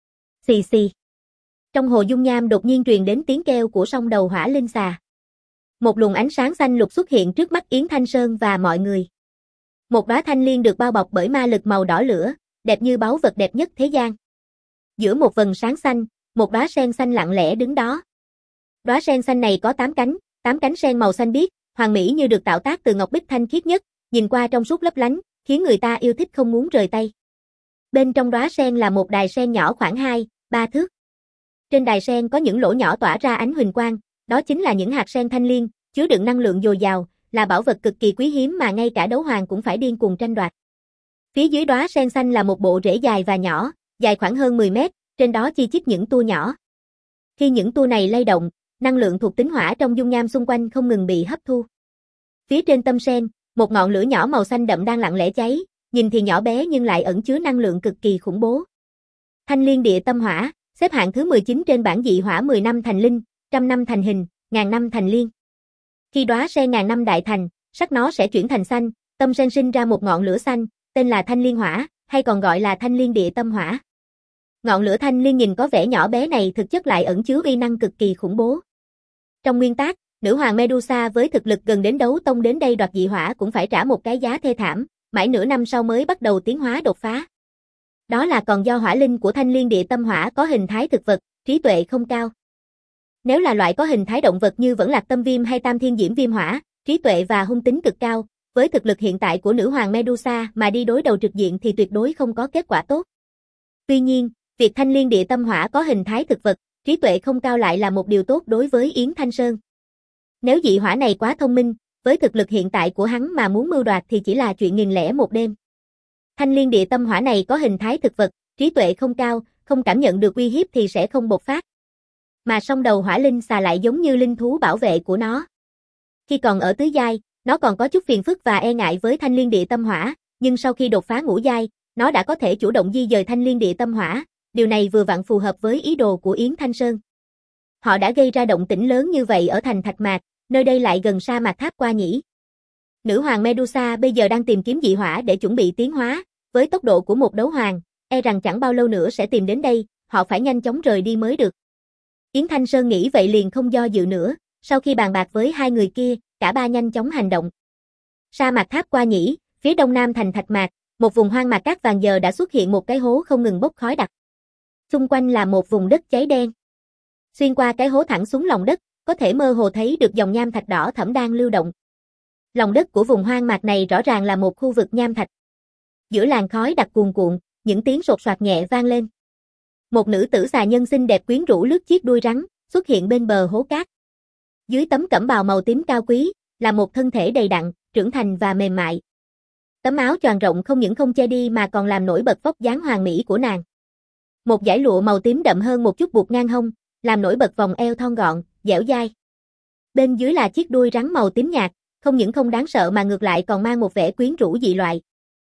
Xì xì. Trong hồ dung nham đột nhiên truyền đến tiếng kêu của song đầu Hỏa Linh Xà. Một luồng ánh sáng xanh lục xuất hiện trước mắt Yến Thanh Sơn và mọi người. Một đóa thanh liên được bao bọc bởi ma lực màu đỏ lửa, đẹp như báu vật đẹp nhất thế gian. Giữa một vầng sáng xanh, một đóa sen xanh lặng lẽ đứng đó. Đóa sen xanh này có tám cánh, tám cánh sen màu xanh biếc, hoàn mỹ như được tạo tác từ ngọc bích thanh khiết nhất, nhìn qua trong suốt lấp lánh, khiến người ta yêu thích không muốn rời tay. Bên trong đóa sen là một đài sen nhỏ khoảng hai, ba thước. Trên đài sen có những lỗ nhỏ tỏa ra ánh huỳnh quang, đó chính là những hạt sen thanh liên, chứa đựng năng lượng dồi dào, là bảo vật cực kỳ quý hiếm mà ngay cả đấu hoàng cũng phải điên cuồng tranh đoạt. Phía dưới đóa sen xanh là một bộ rễ dài và nhỏ, dài khoảng hơn mười mét, trên đó chi chít những tua nhỏ. Khi những tua này lay động, năng lượng thuộc tính hỏa trong dung nham xung quanh không ngừng bị hấp thu. Phía trên tâm sen, một ngọn lửa nhỏ màu xanh đậm đang lặng lẽ cháy, nhìn thì nhỏ bé nhưng lại ẩn chứa năng lượng cực kỳ khủng bố. Thanh liên địa tâm hỏa, xếp hạng thứ mười chín trên bảng dị hỏa mười năm thành linh, trăm năm thành hình, ngàn năm thành liên. Khi đóa sen ngàn năm đại thành, sắc nó sẽ chuyển thành xanh, tâm sen sinh ra một ngọn lửa xanh, tên là thanh liên hỏa, hay còn gọi là thanh liên địa tâm hỏa. Ngọn lửa thanh liên nhìn có vẻ nhỏ bé này thực chất lại ẩn chứa uy năng cực kỳ khủng bố. Trong nguyên tác, nữ hoàng Medusa với thực lực gần đến đấu tông đến đây đoạt dị hỏa cũng phải trả một cái giá thê thảm, mãi nửa năm sau mới bắt đầu tiến hóa đột phá. Đó là còn do hỏa linh của thanh liên địa tâm hỏa có hình thái thực vật, trí tuệ không cao. Nếu là loại có hình thái động vật như Vẫn Lạc Tâm Viêm hay Tam Thiên Diễm Viêm Hỏa, trí tuệ và hung tính cực cao, với thực lực hiện tại của nữ hoàng Medusa mà đi đối đầu trực diện thì tuyệt đối không có kết quả tốt. Tuy nhiên, việc thanh liên địa tâm hỏa có hình thái thực vật, trí tuệ không cao lại là một điều tốt đối với Yến Thanh Sơn. Nếu dị hỏa này quá thông minh, với thực lực hiện tại của hắn mà muốn mưu đoạt thì chỉ là chuyện nghìn lẻ một đêm. Thanh liên địa tâm hỏa này có hình thái thực vật, trí tuệ không cao, không cảm nhận được uy hiếp thì sẽ không bộc phát. Mà song đầu Hỏa Linh Xà lại giống như linh thú bảo vệ của nó. Khi còn ở tứ giai, nó còn có chút phiền phức và e ngại với thanh liên địa tâm hỏa, nhưng sau khi đột phá ngũ giai, nó đã có thể chủ động di dời thanh liên địa tâm hỏa, điều này vừa vặn phù hợp với ý đồ của Yến Thanh Sơn. Họ đã gây ra động tĩnh lớn như vậy ở thành Thạch Mạc, nơi đây lại gần sa mạc Tháp Qua nhỉ. Nữ hoàng Medusa bây giờ đang tìm kiếm dị hỏa để chuẩn bị tiến hóa, với tốc độ của một đấu hoàng, e rằng chẳng bao lâu nữa sẽ tìm đến đây, họ phải nhanh chóng rời đi mới được. Yến Thanh Sơn nghĩ vậy liền không do dự nữa, sau khi bàn bạc với hai người kia, cả ba nhanh chóng hành động. Sa mạc Tháp Qua nhỉ, phía đông nam thành Thạch Mạc, một vùng hoang mạc cát vàng giờ đã xuất hiện một cái hố không ngừng bốc khói đặc. Xung quanh là một vùng đất cháy đen. Xuyên qua cái hố thẳng xuống lòng đất, có thể mơ hồ thấy được dòng nham thạch đỏ thẫm đang lưu động. Lòng đất của vùng hoang mạc này rõ ràng là một khu vực nham thạch. Giữa làn khói đặc cuồn cuộn, những tiếng sột soạt nhẹ vang lên. Một nữ tử xà nhân xinh đẹp quyến rũ lướt chiếc đuôi rắn, xuất hiện bên bờ hố cát. Dưới tấm cẩm bào màu tím cao quý, là một thân thể đầy đặn, trưởng thành và mềm mại. Tấm áo choàng rộng không những không che đi mà còn làm nổi bật vóc dáng hoàn mỹ của nàng. Một dải lụa màu tím đậm hơn một chút buộc ngang hông, làm nổi bật vòng eo thon gọn, dẻo dai. Bên dưới là chiếc đuôi rắn màu tím nhạt, không những không đáng sợ mà ngược lại còn mang một vẻ quyến rũ dị loại.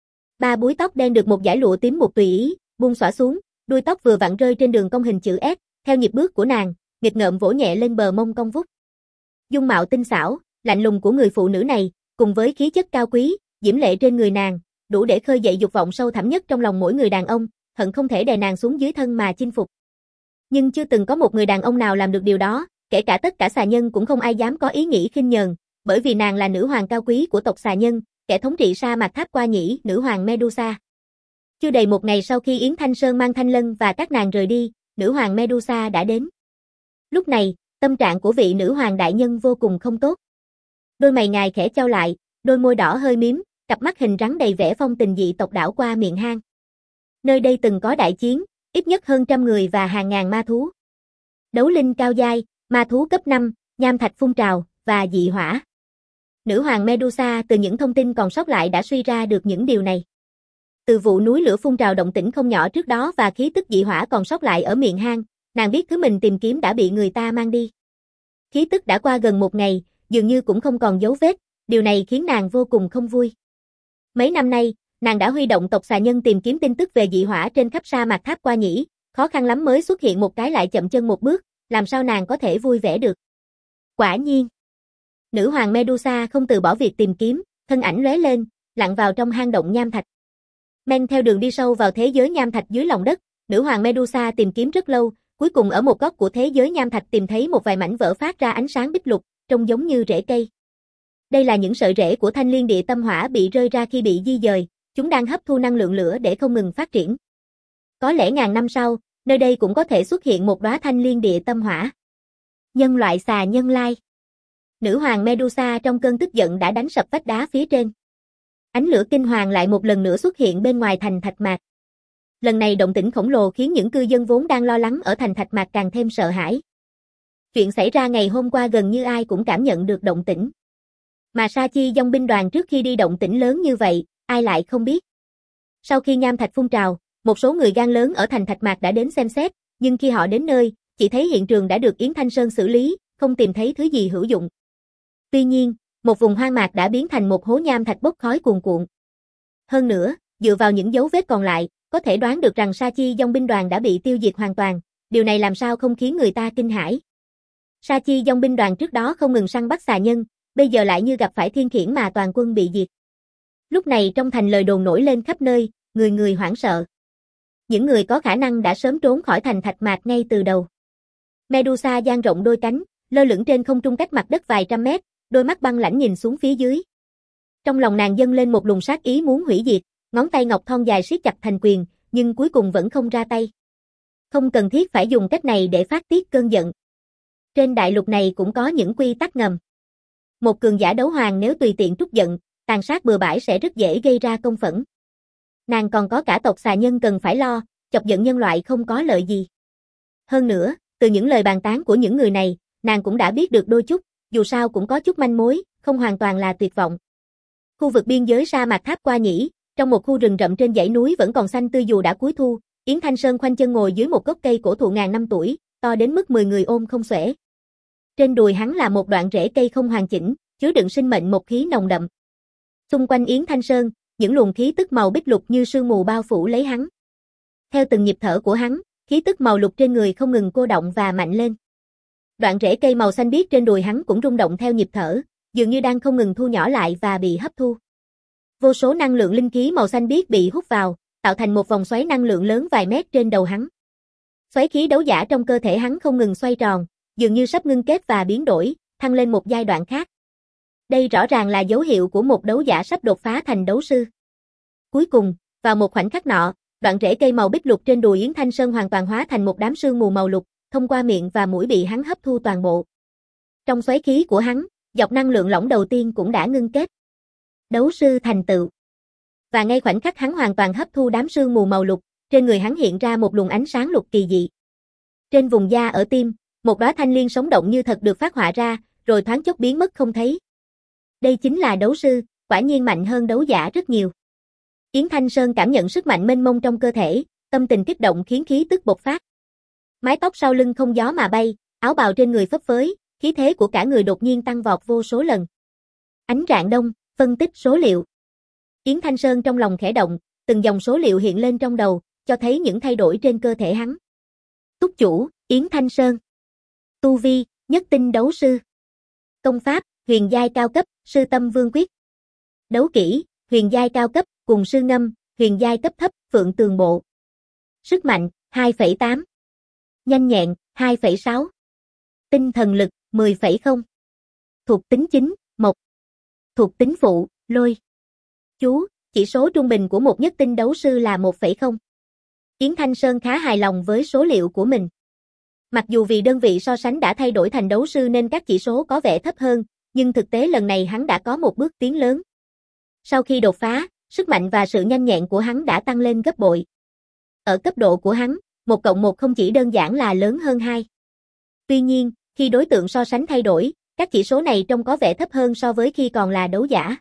Ba búi tóc đen được một dải lụa tím buộc tùy ý, buông xõa xuống, đuôi tóc vừa vặn rơi trên đường cong hình chữ S, theo nhịp bước của nàng, nghịch ngợm vỗ nhẹ lên bờ mông cong vút. Dung mạo tinh xảo, lạnh lùng của người phụ nữ này, cùng với khí chất cao quý, diễm lệ trên người nàng, đủ để khơi dậy dục vọng sâu thẳm nhất trong lòng mỗi người đàn ông, hận không thể đè nàng xuống dưới thân mà chinh phục. Nhưng chưa từng có một người đàn ông nào làm được điều đó, kể cả tất cả xà nhân cũng không ai dám có ý nghĩ khinh nhờn, bởi vì nàng là nữ hoàng cao quý của tộc xà nhân, kẻ thống trị sa mạc Tháp Qua Nhĩ, nữ hoàng Medusa. Chưa đầy một ngày sau khi Yến Thanh Sơn mang Thanh Lân và các nàng rời đi, nữ hoàng Medusa đã đến. Lúc này, tâm trạng của vị nữ hoàng đại nhân vô cùng không tốt. Đôi mày ngài khẽ chau lại, đôi môi đỏ hơi mím, cặp mắt hình rắn đầy vẻ phong tình dị tộc đảo qua miệng hang. Nơi đây từng có đại chiến, ít nhất hơn trăm người và hàng ngàn ma thú. Đấu linh cao giai, ma thú cấp năm, nham thạch phun trào, và dị hỏa. Nữ hoàng Medusa từ những thông tin còn sót lại đã suy ra được những điều này. Từ vụ núi lửa phun trào động tĩnh không nhỏ trước đó và khí tức dị hỏa còn sót lại ở miệng hang, nàng biết thứ mình tìm kiếm đã bị người ta mang đi. Khí tức đã qua gần một ngày, dường như cũng không còn dấu vết, điều này khiến nàng vô cùng không vui. Mấy năm nay, nàng đã huy động tộc xà nhân tìm kiếm tin tức về dị hỏa trên khắp sa mạc Tháp Qua Nhĩ, khó khăn lắm mới xuất hiện một cái lại chậm chân một bước, làm sao nàng có thể vui vẻ được. Quả nhiên, nữ hoàng Medusa không từ bỏ việc tìm kiếm, thân ảnh lóe lên, lặn vào trong hang động nham thạch. Men theo đường đi sâu vào thế giới nham thạch dưới lòng đất, nữ hoàng Medusa tìm kiếm rất lâu, cuối cùng ở một góc của thế giới nham thạch tìm thấy một vài mảnh vỡ phát ra ánh sáng bích lục, trông giống như rễ cây. Đây là những sợi rễ của thanh liên địa tâm hỏa bị rơi ra khi bị di dời, chúng đang hấp thu năng lượng lửa để không ngừng phát triển. Có lẽ ngàn năm sau, nơi đây cũng có thể xuất hiện một đóa thanh liên địa tâm hỏa. Nhân loại xà nhân lai. Nữ hoàng Medusa trong cơn tức giận đã đánh sập vách đá phía trên. Ánh lửa kinh hoàng lại một lần nữa xuất hiện bên ngoài thành Thạch Mạc. Lần này động tĩnh khổng lồ khiến những cư dân vốn đang lo lắng ở thành Thạch Mạc càng thêm sợ hãi. Chuyện xảy ra ngày hôm qua gần như ai cũng cảm nhận được động tĩnh. Mà Sa Chi dòng binh đoàn trước khi đi động tĩnh lớn như vậy, ai lại không biết. Sau khi nham thạch phun trào, một số người gan lớn ở thành Thạch Mạc đã đến xem xét, nhưng khi họ đến nơi, chỉ thấy hiện trường đã được Yến Thanh Sơn xử lý, không tìm thấy thứ gì hữu dụng. Tuy nhiên, một vùng hoang mạc đã biến thành một hố nham thạch bốc khói cuồn cuộn. Hơn nữa, dựa vào những dấu vết còn lại, có thể đoán được rằng Sa Chi dòng binh đoàn đã bị tiêu diệt hoàn toàn, điều này làm sao không khiến người ta kinh hãi. Sa Chi dòng binh đoàn trước đó không ngừng săn bắt xà nhân, bây giờ lại như gặp phải thiên khiển mà toàn quân bị diệt. Lúc này trong thành lời đồn nổi lên khắp nơi, người người hoảng sợ. Những người có khả năng đã sớm trốn khỏi thành Thạch Mạc ngay từ đầu. Medusa dang rộng đôi cánh, lơ lửng trên không trung cách mặt đất vài trăm mét, đôi mắt băng lãnh nhìn xuống phía dưới. Trong lòng nàng dâng lên một luồng sát ý muốn hủy diệt, ngón tay ngọc thon dài siết chặt thành quyền, nhưng cuối cùng vẫn không ra tay. Không cần thiết phải dùng cách này để phát tiết cơn giận. Trên đại lục này cũng có những quy tắc ngầm. Một cường giả đấu hoàng nếu tùy tiện trút giận, tàn sát bừa bãi sẽ rất dễ gây ra công phẫn. Nàng còn có cả tộc xà nhân cần phải lo, chọc giận nhân loại không có lợi gì. Hơn nữa, từ những lời bàn tán của những người này, nàng cũng đã biết được đôi chút, dù sao cũng có chút manh mối, không hoàn toàn là tuyệt vọng. Khu vực biên giới sa mạc Tháp Qua Nhĩ, trong một khu rừng rậm trên dãy núi vẫn còn xanh tươi dù đã cuối thu, Yến Thanh Sơn khoanh chân ngồi dưới một gốc cây cổ thụ ngàn năm tuổi, to đến mức mười người ôm không xuể. Trên đùi hắn là một đoạn rễ cây không hoàn chỉnh, chứa đựng sinh mệnh một khí nồng đậm. Xung quanh Yến Thanh Sơn, những luồng khí tức màu bích lục như sương mù bao phủ lấy hắn. Theo từng nhịp thở của hắn, khí tức màu lục trên người không ngừng cô động và mạnh lên. Đoạn rễ cây màu xanh biếc trên đùi hắn cũng rung động theo nhịp thở, dường như đang không ngừng thu nhỏ lại và bị hấp thu. Vô số năng lượng linh khí màu xanh biếc bị hút vào, tạo thành một vòng xoáy năng lượng lớn vài mét trên đầu hắn. Xoáy khí đấu giả trong cơ thể hắn không ngừng xoay tròn, dường như sắp ngưng kết và biến đổi, thăng lên một giai đoạn khác. Đây rõ ràng là dấu hiệu của một đấu giả sắp đột phá thành đấu sư. Cuối cùng, vào một khoảnh khắc nọ, đoạn rễ cây màu bích lục trên đùi Yến Thanh Sơn hoàn toàn hóa thành một đám sương mù màu lục, thông qua miệng và mũi bị hắn hấp thu toàn bộ. Trong xoáy khí của hắn, dọc năng lượng lỏng đầu tiên cũng đã ngưng kết. Đấu sư thành tựu. Và ngay khoảnh khắc hắn hoàn toàn hấp thu đám sương mù màu lục, trên người hắn hiện ra một luồng ánh sáng lục kỳ dị. Trên vùng da ở tim, một đóa thanh liên sống động như thật được phát họa ra, rồi thoáng chốc biến mất không thấy. Đây chính là đấu sư, quả nhiên mạnh hơn đấu giả rất nhiều. Yến Thanh Sơn cảm nhận sức mạnh mênh mông trong cơ thể, tâm tình kích động khiến khí tức bộc phát. Mái tóc sau lưng không gió mà bay, áo bào trên người phấp phới, khí thế của cả người đột nhiên tăng vọt vô số lần. Ánh rạng đông, phân tích số liệu. Yến Thanh Sơn trong lòng khẽ động, từng dòng số liệu hiện lên trong đầu, cho thấy những thay đổi trên cơ thể hắn. Túc chủ, Yến Thanh Sơn. Tu vi, nhất tinh đấu sư. Công pháp, huyền giai cao cấp, sư tâm vương quyết. Đấu kỹ, huyền giai cao cấp, cùng sư ngâm, huyền giai cấp thấp, phượng tường bộ. Sức mạnh, hai phẩy tám. Nhanh nhẹn, hai phẩy sáu. Tinh thần lực, mười phẩy không. Thuộc tính chính, mộc. Thuộc tính phụ, lôi. Chú, chỉ số trung bình của một nhất tinh đấu sư là một phẩy không. Yến Thanh Sơn khá hài lòng với số liệu của mình. Mặc dù vì đơn vị so sánh đã thay đổi thành đấu sư nên các chỉ số có vẻ thấp hơn, nhưng thực tế lần này hắn đã có một bước tiến lớn. Sau khi đột phá, sức mạnh và sự nhanh nhẹn của hắn đã tăng lên gấp bội. Ở cấp độ của hắn, một cộng một không chỉ đơn giản là lớn hơn hai. Tuy nhiên, khi đối tượng so sánh thay đổi, các chỉ số này trông có vẻ thấp hơn so với khi còn là đấu giả.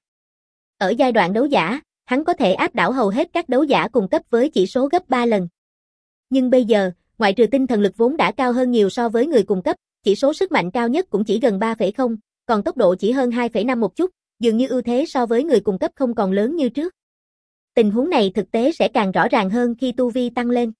Ở giai đoạn đấu giả, hắn có thể áp đảo hầu hết các đấu giả cùng cấp với chỉ số gấp ba lần. Nhưng bây giờ, ngoại trừ tinh thần lực vốn đã cao hơn nhiều so với người cùng cấp, chỉ số sức mạnh cao nhất cũng chỉ gần ba phẩy không, còn tốc độ chỉ hơn hai phẩy năm một chút, dường như ưu thế so với người cùng cấp không còn lớn như trước. Tình huống này thực tế sẽ càng rõ ràng hơn khi tu vi tăng lên.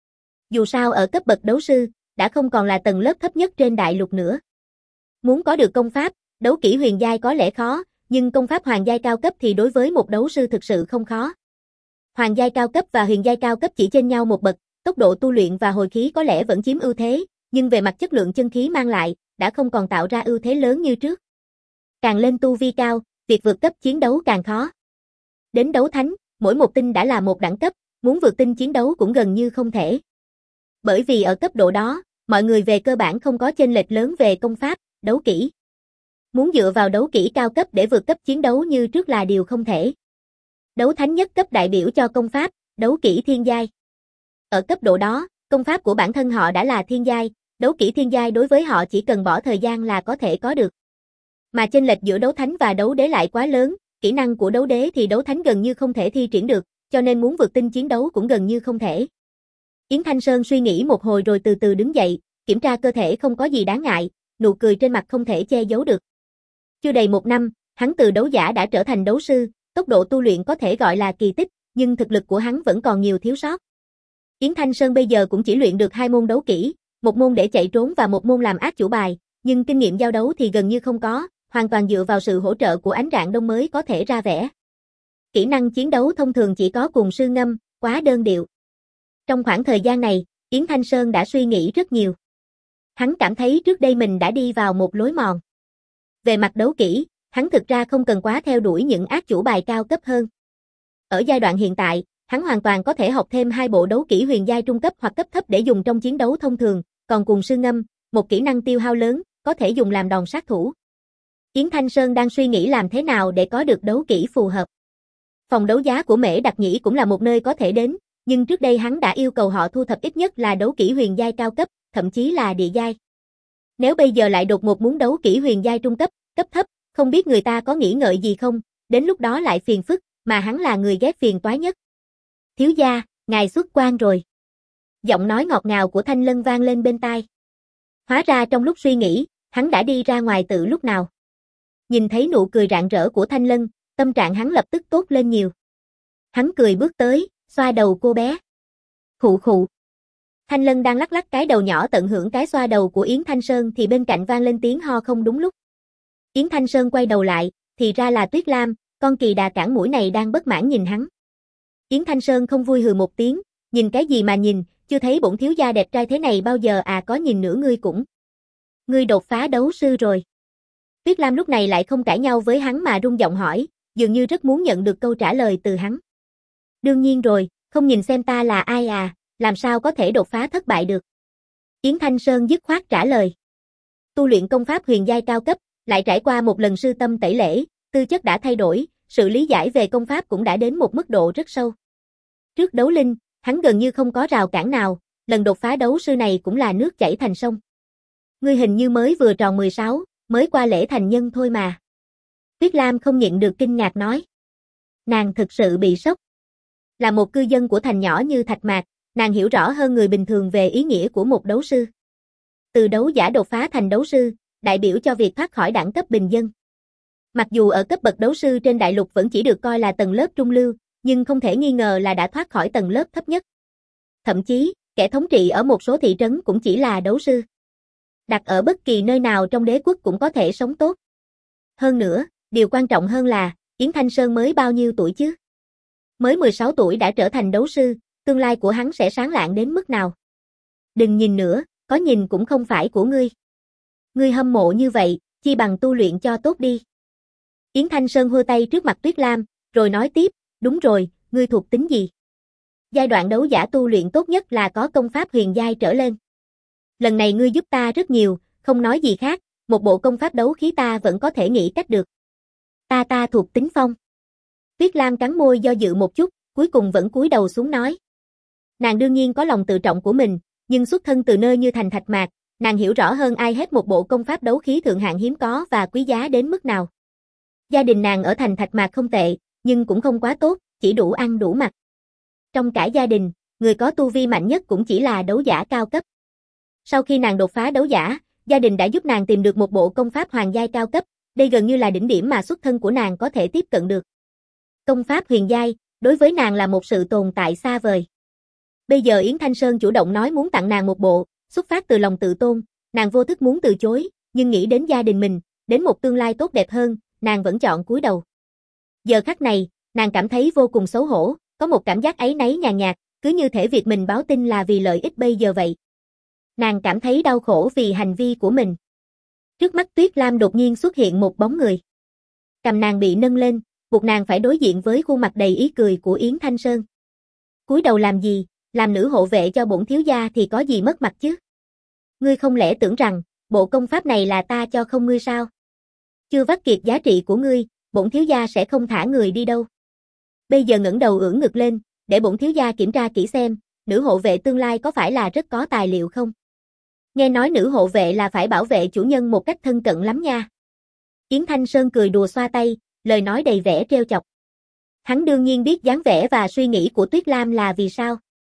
Dù sao ở cấp bậc đấu sư, đã không còn là tầng lớp thấp nhất trên đại lục nữa. Muốn có được công pháp, đấu kỹ huyền giai có lẽ khó, nhưng công pháp hoàng giai cao cấp thì đối với một đấu sư thực sự không khó. Hoàng giai cao cấp và huyền giai cao cấp chỉ chênh nhau một bậc, tốc độ tu luyện và hồi khí có lẽ vẫn chiếm ưu thế, nhưng về mặt chất lượng chân khí mang lại, đã không còn tạo ra ưu thế lớn như trước. Càng lên tu vi cao, việc vượt cấp chiến đấu càng khó. Đến đấu thánh, mỗi một tinh đã là một đẳng cấp, muốn vượt tinh chiến đấu cũng gần như không thể. Bởi vì ở cấp độ đó, mọi người về cơ bản không có chênh lệch lớn về công pháp, đấu kỹ. Muốn dựa vào đấu kỹ cao cấp để vượt cấp chiến đấu như trước là điều không thể. Đấu thánh nhất cấp đại biểu cho công pháp, đấu kỹ thiên giai. Ở cấp độ đó, công pháp của bản thân họ đã là thiên giai, đấu kỹ thiên giai đối với họ chỉ cần bỏ thời gian là có thể có được. Mà chênh lệch giữa đấu thánh và đấu đế lại quá lớn, kỹ năng của đấu đế thì đấu thánh gần như không thể thi triển được, cho nên muốn vượt tinh chiến đấu cũng gần như không thể. Yến Thanh Sơn suy nghĩ một hồi rồi từ từ đứng dậy, kiểm tra cơ thể không có gì đáng ngại, nụ cười trên mặt không thể che giấu được. Chưa đầy một năm, hắn từ đấu giả đã trở thành đấu sư, tốc độ tu luyện có thể gọi là kỳ tích, nhưng thực lực của hắn vẫn còn nhiều thiếu sót. Yến Thanh Sơn bây giờ cũng chỉ luyện được hai môn đấu kỹ, một môn để chạy trốn và một môn làm ác chủ bài, nhưng kinh nghiệm giao đấu thì gần như không có, hoàn toàn dựa vào sự hỗ trợ của ánh rạng đông mới có thể ra vẻ. Kỹ năng chiến đấu thông thường chỉ có cùng sư ngâm, quá đơn điệu. Trong khoảng thời gian này, Yến Thanh Sơn đã suy nghĩ rất nhiều. Hắn cảm thấy trước đây mình đã đi vào một lối mòn. Về mặt đấu kỹ, hắn thực ra không cần quá theo đuổi những ác chủ bài cao cấp hơn. Ở giai đoạn hiện tại, hắn hoàn toàn có thể học thêm hai bộ đấu kỹ huyền giai trung cấp hoặc cấp thấp để dùng trong chiến đấu thông thường, còn cùng sư ngâm, một kỹ năng tiêu hao lớn, có thể dùng làm đòn sát thủ. Yến Thanh Sơn đang suy nghĩ làm thế nào để có được đấu kỹ phù hợp. Phòng đấu giá của Mễ Đặc Nhĩ cũng là một nơi có thể đến, nhưng trước đây hắn đã yêu cầu họ thu thập ít nhất là đấu kỹ huyền giai cao cấp, thậm chí là địa giai. Nếu bây giờ lại đột ngột muốn đấu kỹ huyền giai trung cấp, cấp thấp, không biết người ta có nghĩ ngợi gì không, đến lúc đó lại phiền phức, mà hắn là người ghét phiền toái nhất. Thiếu gia, ngài xuất quan rồi. Giọng nói ngọt ngào của Thanh Lân vang lên bên tai. Hóa ra trong lúc suy nghĩ, hắn đã đi ra ngoài từ lúc nào. Nhìn thấy nụ cười rạng rỡ của Thanh Lân, tâm trạng hắn lập tức tốt lên nhiều. Hắn cười bước tới, xoa đầu cô bé. Khụ khụ. Thanh Lân đang lắc lắc cái đầu nhỏ tận hưởng cái xoa đầu của Yến Thanh Sơn thì bên cạnh vang lên tiếng ho không đúng lúc. Yến Thanh Sơn quay đầu lại, thì ra là Tuyết Lam, con kỳ đà cản mũi này đang bất mãn nhìn hắn. Yến Thanh Sơn không vui hừ một tiếng, nhìn cái gì mà nhìn, chưa thấy bổn thiếu gia đẹp trai thế này bao giờ à, có nhìn nữa ngươi cũng. Ngươi đột phá đấu sư rồi. Tuyết Lam lúc này lại không cãi nhau với hắn mà rung giọng hỏi, dường như rất muốn nhận được câu trả lời từ hắn. Đương nhiên rồi, không nhìn xem ta là ai à, làm sao có thể đột phá thất bại được. Yến Thanh Sơn dứt khoát trả lời. Tu luyện công pháp huyền giai cao cấp, lại trải qua một lần sư tâm tẩy lễ, tư chất đã thay đổi, sự lý giải về công pháp cũng đã đến một mức độ rất sâu. Trước đấu linh, hắn gần như không có rào cản nào, lần đột phá đấu sư này cũng là nước chảy thành sông. Ngươi hình như mới vừa tròn mười sáu, mới qua lễ thành nhân thôi mà. Tuyết Lam không nhịn được kinh ngạc nói. Nàng thực sự bị sốc. Là một cư dân của thành nhỏ như Thạch Mạc, nàng hiểu rõ hơn người bình thường về ý nghĩa của một đấu sư. Từ đấu giả đột phá thành đấu sư, đại biểu cho việc thoát khỏi đẳng cấp bình dân. Mặc dù ở cấp bậc đấu sư trên đại lục vẫn chỉ được coi là tầng lớp trung lưu, nhưng không thể nghi ngờ là đã thoát khỏi tầng lớp thấp nhất. Thậm chí, kẻ thống trị ở một số thị trấn cũng chỉ là đấu sư. Đặt ở bất kỳ nơi nào trong đế quốc cũng có thể sống tốt. Hơn nữa, điều quan trọng hơn là, Yến Thanh Sơn mới bao nhiêu tuổi chứ? Mới mười sáu tuổi đã trở thành đấu sư, tương lai của hắn sẽ sáng lạng đến mức nào? Đừng nhìn nữa, có nhìn cũng không phải của ngươi. Ngươi hâm mộ như vậy, chi bằng tu luyện cho tốt đi. Yến Thanh Sơn hơ tay trước mặt Tuyết Lam, rồi nói tiếp, đúng rồi, ngươi thuộc tính gì? Giai đoạn đấu giả tu luyện tốt nhất là có công pháp huyền giai trở lên. Lần này ngươi giúp ta rất nhiều, không nói gì khác, một bộ công pháp đấu khí ta vẫn có thể nghĩ cách được. Ta ta thuộc tính phong. Tuyết Lam cắn môi do dự một chút, cuối cùng vẫn cúi đầu xuống nói. Nàng đương nhiên có lòng tự trọng của mình, nhưng xuất thân từ nơi như thành Thạch Mạc, nàng hiểu rõ hơn ai hết một bộ công pháp đấu khí thượng hạng hiếm có và quý giá đến mức nào. Gia đình nàng ở thành Thạch Mạc không tệ, nhưng cũng không quá tốt, chỉ đủ ăn đủ mặc. Trong cả gia đình, người có tu vi mạnh nhất cũng chỉ là đấu giả cao cấp. Sau khi nàng đột phá đấu giả, gia đình đã giúp nàng tìm được một bộ công pháp hoàng giai cao cấp, đây gần như là đỉnh điểm mà xuất thân của nàng có thể tiếp cận được. Công pháp huyền giai, đối với nàng là một sự tồn tại xa vời. Bây giờ Yến Thanh Sơn chủ động nói muốn tặng nàng một bộ, xuất phát từ lòng tự tôn, nàng vô thức muốn từ chối, nhưng nghĩ đến gia đình mình, đến một tương lai tốt đẹp hơn, nàng vẫn chọn cúi đầu. Giờ khắc này, nàng cảm thấy vô cùng xấu hổ, có một cảm giác áy náy nhàn nhạt, cứ như thể việc mình báo tin là vì lợi ích bây giờ vậy. Nàng cảm thấy đau khổ vì hành vi của mình. Trước mắt Tuyết Lam đột nhiên xuất hiện một bóng người. Cầm nàng bị nâng lên, buộc nàng phải đối diện với khuôn mặt đầy ý cười của Yến Thanh Sơn. Cúi đầu làm gì, làm nữ hộ vệ cho bổn thiếu gia thì có gì mất mặt chứ? Ngươi không lẽ tưởng rằng, bộ công pháp này là ta cho không ngươi sao? Chưa vắt kiệt giá trị của ngươi, bổn thiếu gia sẽ không thả người đi đâu. Bây giờ ngẩng đầu ưỡn ngực lên, để bổn thiếu gia kiểm tra kỹ xem, nữ hộ vệ tương lai có phải là rất có tài liệu không? Nghe nói nữ hộ vệ là phải bảo vệ chủ nhân một cách thân cận lắm nha. Yến Thanh Sơn cười đùa xoa tay, lời nói đầy vẻ trêu chọc. Hắn đương nhiên biết dáng vẻ và suy nghĩ của Tuyết Lam là vì sao.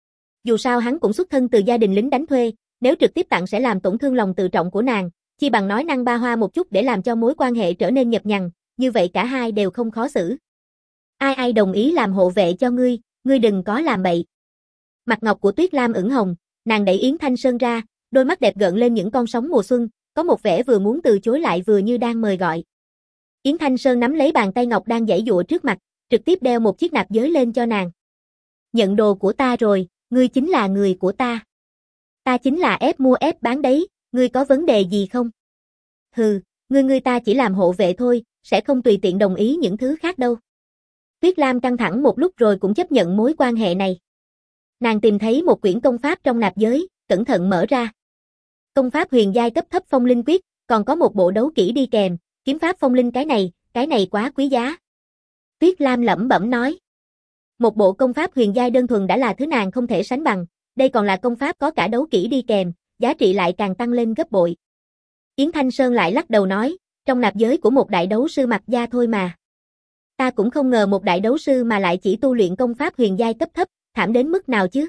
Dù sao hắn cũng xuất thân từ gia đình lính đánh thuê, nếu trực tiếp tặng sẽ làm tổn thương lòng tự trọng của nàng, chi bằng nói năng ba hoa một chút để làm cho mối quan hệ trở nên nhập nhằng, như vậy cả hai đều không khó xử. Ai ai đồng ý làm hộ vệ cho ngươi, ngươi đừng có làm bậy. Mặt ngọc của Tuyết Lam ửng hồng, nàng đẩy Yến Thanh Sơn ra, đôi mắt đẹp gợn lên những con sóng mùa xuân, có một vẻ vừa muốn từ chối lại vừa như đang mời gọi. Yến Thanh Sơn nắm lấy bàn tay ngọc đang giãy giụa trước mặt, trực tiếp đeo một chiếc nạp giới lên cho nàng. Nhận đồ của ta rồi, ngươi chính là người của ta. Ta chính là ép mua ép bán đấy, ngươi có vấn đề gì không? Hừ, ngươi ngươi ta chỉ làm hộ vệ thôi, sẽ không tùy tiện đồng ý những thứ khác đâu. Tuyết Lam căng thẳng một lúc rồi cũng chấp nhận mối quan hệ này. Nàng tìm thấy một quyển công pháp trong nạp giới, cẩn thận mở ra. Công pháp huyền giai cấp thấp phong linh quyết, còn có một bộ đấu kỹ đi kèm, kiếm pháp phong linh cái này, cái này quá quý giá. Tuyết Lam lẩm bẩm nói. Một bộ công pháp huyền giai đơn thuần đã là thứ nàng không thể sánh bằng, đây còn là công pháp có cả đấu kỹ đi kèm, giá trị lại càng tăng lên gấp bội. Yến Thanh Sơn lại lắc đầu nói, trong nạp giới của một đại đấu sư mặc gia thôi mà. Ta cũng không ngờ một đại đấu sư mà lại chỉ tu luyện công pháp huyền giai cấp thấp, thảm đến mức nào chứ.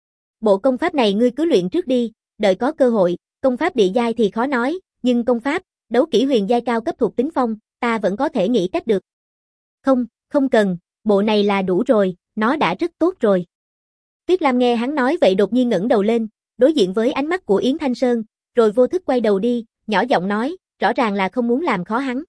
Bộ công pháp này ngươi cứ luyện trước đi, đợi có cơ hội, công pháp địa giai thì khó nói, nhưng công pháp, đấu kỹ huyền giai cao cấp thuộc tính phong, ta vẫn có thể nghĩ cách được. Không, không cần, bộ này là đủ rồi, nó đã rất tốt rồi. Tuyết Lam nghe hắn nói vậy đột nhiên ngẩng đầu lên, đối diện với ánh mắt của Yến Thanh Sơn, rồi vô thức quay đầu đi, nhỏ giọng nói, rõ ràng là không muốn làm khó hắn.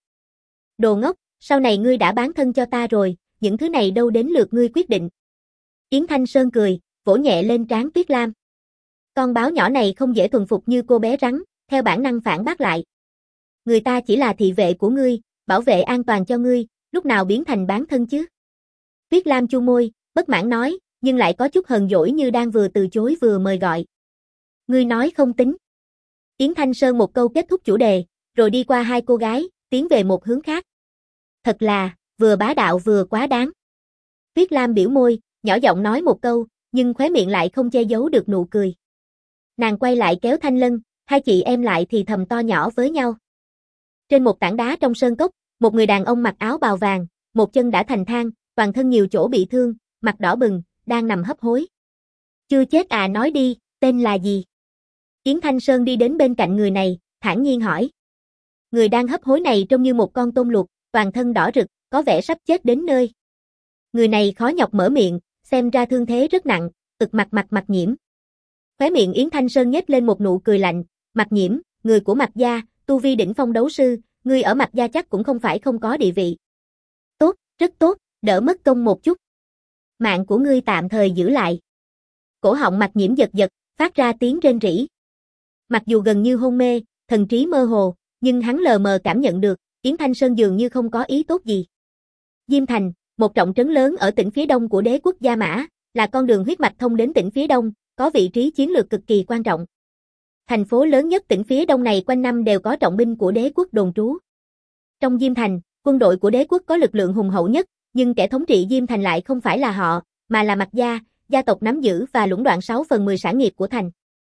Đồ ngốc, sau này ngươi đã bán thân cho ta rồi, những thứ này đâu đến lượt ngươi quyết định. Yến Thanh Sơn cười, vỗ nhẹ lên trán Tuyết Lam. Con báo nhỏ này không dễ thuần phục như cô bé rắn, theo bản năng phản bác lại. Người ta chỉ là thị vệ của ngươi, bảo vệ an toàn cho ngươi, lúc nào biến thành bán thân chứ? Tuyết Lam chu môi, bất mãn nói, nhưng lại có chút hờn dỗi như đang vừa từ chối vừa mời gọi. Ngươi nói không tính. Yến Thanh Sơn một câu kết thúc chủ đề, rồi đi qua hai cô gái, tiến về một hướng khác. Thật là, vừa bá đạo vừa quá đáng. Tuyết Lam biểu môi, nhỏ giọng nói một câu, nhưng khóe miệng lại không che giấu được nụ cười. Nàng quay lại kéo Thanh Lân, hai chị em lại thì thầm to nhỏ với nhau. Trên một tảng đá trong sơn cốc, một người đàn ông mặc áo bào vàng, một chân đã thành than, toàn thân nhiều chỗ bị thương, mặt đỏ bừng, đang nằm hấp hối. Chưa chết à, nói đi, tên là gì? Yến Thanh Sơn đi đến bên cạnh người này, thản nhiên hỏi. Người đang hấp hối này trông như một con tôm luộc, toàn thân đỏ rực, có vẻ sắp chết đến nơi. Người này khó nhọc mở miệng, xem ra thương thế rất nặng, ực mặt mặt Mạc Nhiễm. Khóe miệng Yến Thanh Sơn nhếch lên một nụ cười lạnh, Mạc Nhiễm, người của Mạc gia, tu vi đỉnh phong đấu sư, ngươi ở Mạc gia chắc cũng không phải không có địa vị. Tốt, rất tốt, đỡ mất công một chút. Mạng của ngươi tạm thời giữ lại. Cổ họng Mạc Nhiễm giật giật, phát ra tiếng rên rỉ. Mặc dù gần như hôn mê, thần trí mơ hồ, nhưng hắn lờ mờ cảm nhận được, Yến Thanh Sơn dường như không có ý tốt gì. Diêm Thành, một trọng trấn lớn ở tỉnh phía đông của đế quốc Gia Mã, là con đường huyết mạch thông đến tỉnh phía đông, có vị trí chiến lược cực kỳ quan trọng. Thành phố lớn nhất tỉnh phía đông này quanh năm đều có trọng binh của đế quốc đồn trú. Trong Diêm Thành, quân đội của đế quốc có lực lượng hùng hậu nhất, nhưng kẻ thống trị Diêm Thành lại không phải là họ, mà là Mạc gia, gia tộc nắm giữ và lũng đoạn sáu phần mười sản nghiệp của thành.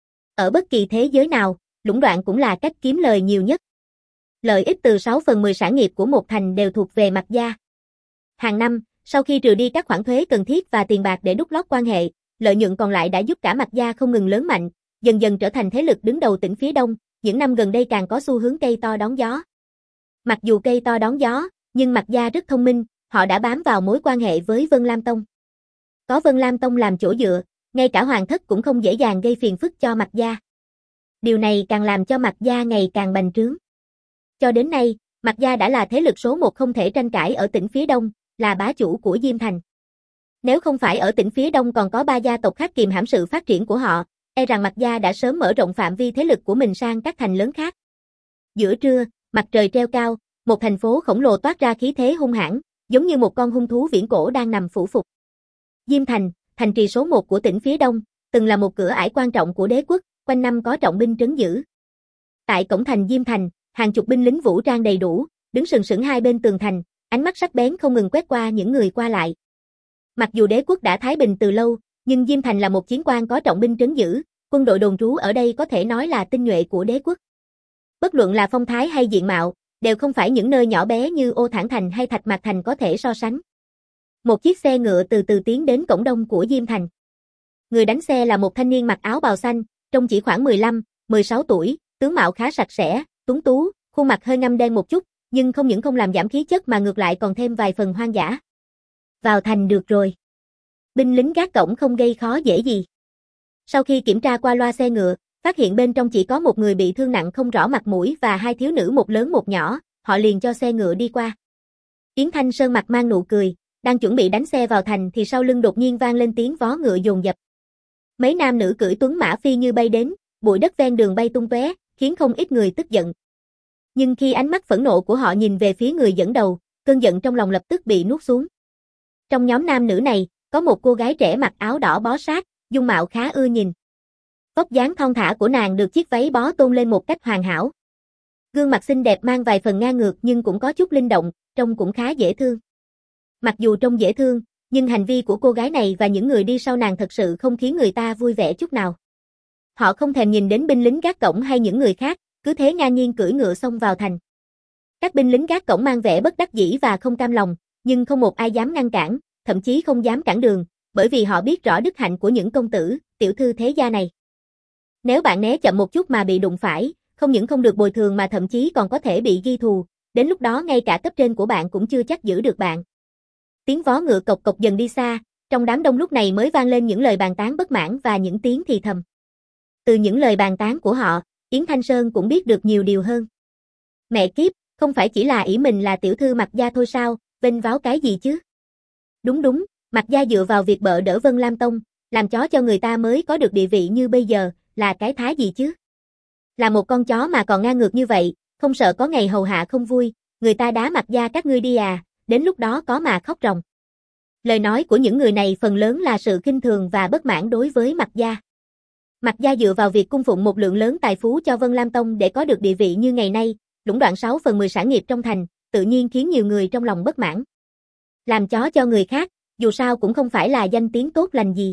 Ở bất kỳ thế giới nào, lũng đoạn cũng là cách kiếm lời nhiều nhất. Lợi ích từ sáu phần mười sản nghiệp của một thành đều thuộc về Mạc gia. Hàng năm, sau khi trừ đi các khoản thuế cần thiết và tiền bạc để đút lót quan hệ, lợi nhuận còn lại đã giúp cả Mạc gia không ngừng lớn mạnh, dần dần trở thành thế lực đứng đầu tỉnh phía đông, những năm gần đây càng có xu hướng cây to đón gió. Mặc dù cây to đón gió, nhưng Mạc gia rất thông minh, họ đã bám vào mối quan hệ với Vân Lam Tông. Có Vân Lam Tông làm chỗ dựa, ngay cả hoàng thất cũng không dễ dàng gây phiền phức cho Mạc gia. Điều này càng làm cho Mạc gia ngày càng bành trướng. Cho đến nay, Mạc gia đã là thế lực số một không thể tranh cãi ở tỉnh phía đông, là bá chủ của Diêm Thành. Nếu không phải ở tỉnh phía đông còn có ba gia tộc khác kìm hãm sự phát triển của họ, e rằng Mạc gia đã sớm mở rộng phạm vi thế lực của mình sang các thành lớn khác. Giữa trưa, mặt trời treo cao, một thành phố khổng lồ toát ra khí thế hung hãn, giống như một con hung thú viễn cổ đang nằm phủ phục. Diêm Thành, thành trì số một của tỉnh phía đông, từng là một cửa ải quan trọng của đế quốc, quanh năm có trọng binh trấn giữ. Tại cổng thành Diêm Thành, hàng chục binh lính vũ trang đầy đủ, đứng sừng sững hai bên tường thành, ánh mắt sắc bén không ngừng quét qua những người qua lại. Mặc dù đế quốc đã thái bình từ lâu, nhưng Diêm Thành là một chiến quan có trọng binh trấn giữ, quân đội đồn trú ở đây có thể nói là tinh nhuệ của đế quốc. Bất luận là phong thái hay diện mạo, đều không phải những nơi nhỏ bé như Ô Thản Thành hay Thạch Mạc Thành có thể so sánh. Một chiếc xe ngựa từ từ tiến đến cổng đông của Diêm Thành. Người đánh xe là một thanh niên mặc áo bào xanh, trông chỉ khoảng mười lăm, mười sáu tuổi, tướng mạo khá sạch sẽ, tuấn tú, khuôn mặt hơi ngăm đen một chút, nhưng không những không làm giảm khí chất mà ngược lại còn thêm vài phần hoang dã. Vào thành được rồi. Binh lính gác cổng không gây khó dễ gì. Sau khi kiểm tra qua loa xe ngựa, phát hiện bên trong chỉ có một người bị thương nặng không rõ mặt mũi và hai thiếu nữ một lớn một nhỏ, họ liền cho xe ngựa đi qua. Yến Thanh Sơn mặt mang nụ cười, đang chuẩn bị đánh xe vào thành thì sau lưng đột nhiên vang lên tiếng vó ngựa dồn dập. Mấy nam nữ cưỡi tuấn mã phi như bay đến, bụi đất ven đường bay tung tóe, khiến không ít người tức giận. Nhưng khi ánh mắt phẫn nộ của họ nhìn về phía người dẫn đầu, cơn giận trong lòng lập tức bị nuốt xuống. Trong nhóm nam nữ này, có một cô gái trẻ mặc áo đỏ bó sát, dung mạo khá ưa nhìn. Vóc dáng thon thả của nàng được chiếc váy bó tôn lên một cách hoàn hảo. Gương mặt xinh đẹp mang vài phần ngang ngược nhưng cũng có chút linh động, trông cũng khá dễ thương. Mặc dù trông dễ thương, nhưng hành vi của cô gái này và những người đi sau nàng thật sự không khiến người ta vui vẻ chút nào. Họ không thèm nhìn đến binh lính gác cổng hay những người khác, cứ thế ngang nhiên cưỡi ngựa xông vào thành. Các binh lính gác cổng mang vẻ bất đắc dĩ và không cam lòng, nhưng không một ai dám ngăn cản, thậm chí không dám cản đường, bởi vì họ biết rõ đức hạnh của những công tử, tiểu thư thế gia này. Nếu bạn né chậm một chút mà bị đụng phải, không những không được bồi thường mà thậm chí còn có thể bị ghi thù, đến lúc đó ngay cả cấp trên của bạn cũng chưa chắc giữ được bạn. Tiếng vó ngựa cộc cộc dần đi xa, trong đám đông lúc này mới vang lên những lời bàn tán bất mãn và những tiếng thì thầm. Từ những lời bàn tán của họ, Yến Thanh Sơn cũng biết được nhiều điều hơn. Mẹ kiếp, không phải chỉ là ỷ mình là tiểu thư Mạc gia thôi sao, vênh váo cái gì chứ? Đúng đúng, Mạc gia dựa vào việc bợ đỡ Vân Lam Tông, làm chó cho người ta mới có được địa vị như bây giờ, là cái thá gì chứ? Là một con chó mà còn ngang ngược như vậy, không sợ có ngày hầu hạ không vui, người ta đá Mạc gia các ngươi đi à, đến lúc đó có mà khóc ròng. Lời nói của những người này phần lớn là sự khinh thường và bất mãn đối với Mạc gia. Mạc gia dựa vào việc cung phụng một lượng lớn tài phú cho Vân Lam Tông để có được địa vị như ngày nay, lũng đoạn sáu phần mười sản nghiệp trong thành, tự nhiên khiến nhiều người trong lòng bất mãn. Làm chó cho người khác, dù sao cũng không phải là danh tiếng tốt lành gì.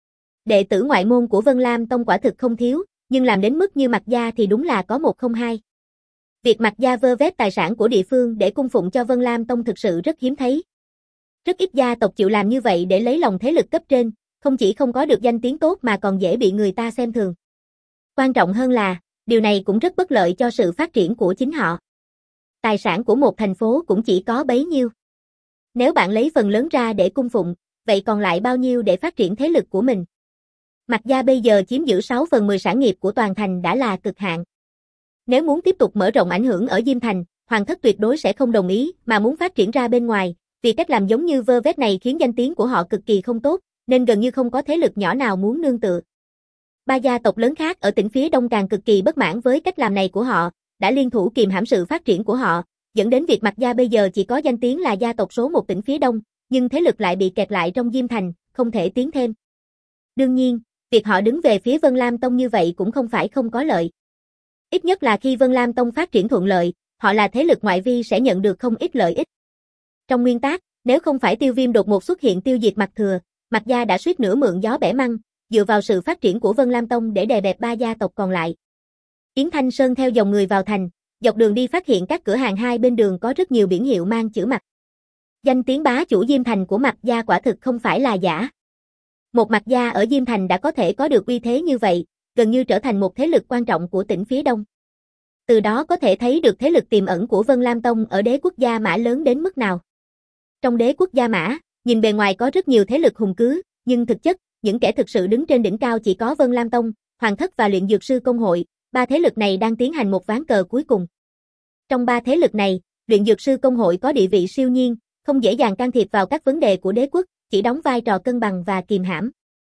Đệ tử ngoại môn của Vân Lam Tông quả thực không thiếu, nhưng làm đến mức như Mạc gia thì đúng là có một không hai. Việc Mạc gia vơ vét tài sản của địa phương để cung phụng cho Vân Lam Tông thực sự rất hiếm thấy. Rất ít gia tộc chịu làm như vậy để lấy lòng thế lực cấp trên, không chỉ không có được danh tiếng tốt mà còn dễ bị người ta xem thường. Quan trọng hơn là, điều này cũng rất bất lợi cho sự phát triển của chính họ. Tài sản của một thành phố cũng chỉ có bấy nhiêu. Nếu bạn lấy phần lớn ra để cung phụng, vậy còn lại bao nhiêu để phát triển thế lực của mình? Mạc gia bây giờ chiếm giữ sáu phần mười sản nghiệp của toàn thành đã là cực hạn. Nếu muốn tiếp tục mở rộng ảnh hưởng ở Diêm Thành, Hoàng thất tuyệt đối sẽ không đồng ý, mà muốn phát triển ra bên ngoài, vì cách làm giống như vơ vét này khiến danh tiếng của họ cực kỳ không tốt, nên gần như không có thế lực nhỏ nào muốn nương tựa. Ba gia tộc lớn khác ở tỉnh phía Đông càng cực kỳ bất mãn với cách làm này của họ, đã liên thủ kìm hãm sự phát triển của họ, dẫn đến việc Mạc gia bây giờ chỉ có danh tiếng là gia tộc số một tỉnh phía Đông, nhưng thế lực lại bị kẹt lại trong Diêm Thành, không thể tiến thêm. Đương nhiên, việc họ đứng về phía Vân Lam Tông như vậy cũng không phải không có lợi. Ít nhất là khi Vân Lam Tông phát triển thuận lợi, họ là thế lực ngoại vi sẽ nhận được không ít lợi ích. Trong nguyên tắc, nếu không phải Tiêu Viêm đột ngột xuất hiện tiêu diệt Mạc Thừa, Mạc gia đã suýt nữa mượn gió bẻ măng, dựa vào sự phát triển của Vân Lam Tông để đè bẹp ba gia tộc còn lại. Yến Thanh Sơn theo dòng người vào thành, dọc đường đi phát hiện các cửa hàng hai bên đường có rất nhiều biển hiệu mang chữ Mạc. Danh tiếng bá chủ Diêm Thành của Mạc gia quả thực không phải là giả. Một Mạc gia ở Diêm Thành đã có thể có được uy thế như vậy, gần như trở thành một thế lực quan trọng của tỉnh phía Đông. Từ đó có thể thấy được thế lực tiềm ẩn của Vân Lam Tông ở đế quốc Gia Mã lớn đến mức nào. Trong đế quốc Gia Mã, nhìn bề ngoài có rất nhiều thế lực hùng cứ, nhưng thực chất, những kẻ thực sự đứng trên đỉnh cao chỉ có Vân Lam Tông, Hoàng thất và Luyện Dược sư công hội, ba thế lực này đang tiến hành một ván cờ cuối cùng. Trong ba thế lực này, Luyện Dược sư công hội có địa vị siêu nhiên, không dễ dàng can thiệp vào các vấn đề của đế quốc, chỉ đóng vai trò cân bằng và kìm hãm.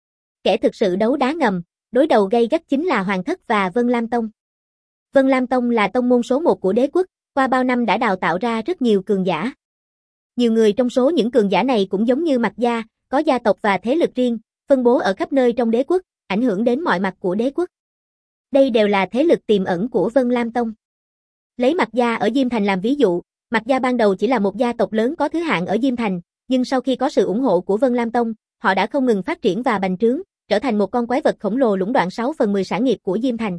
Kẻ thực sự đấu đá ngầm, đối đầu gay gắt chính là Hoàng thất và Vân Lam Tông. Vân Lam Tông là tông môn số một của đế quốc, qua bao năm đã đào tạo ra rất nhiều cường giả. Nhiều người trong số những cường giả này cũng giống như Mạc gia, có gia tộc và thế lực riêng, phân bố ở khắp nơi trong đế quốc, ảnh hưởng đến mọi mặt của đế quốc. Đây đều là thế lực tiềm ẩn của Vân Lam Tông. Lấy Mạc gia ở Diêm Thành làm ví dụ, Mạc gia ban đầu chỉ là một gia tộc lớn có thứ hạng ở Diêm Thành, nhưng sau khi có sự ủng hộ của Vân Lam Tông, họ đã không ngừng phát triển và bành trướng, trở thành một con quái vật khổng lồ lũng đoạn sáu phần mười sản nghiệp của Diêm Thành.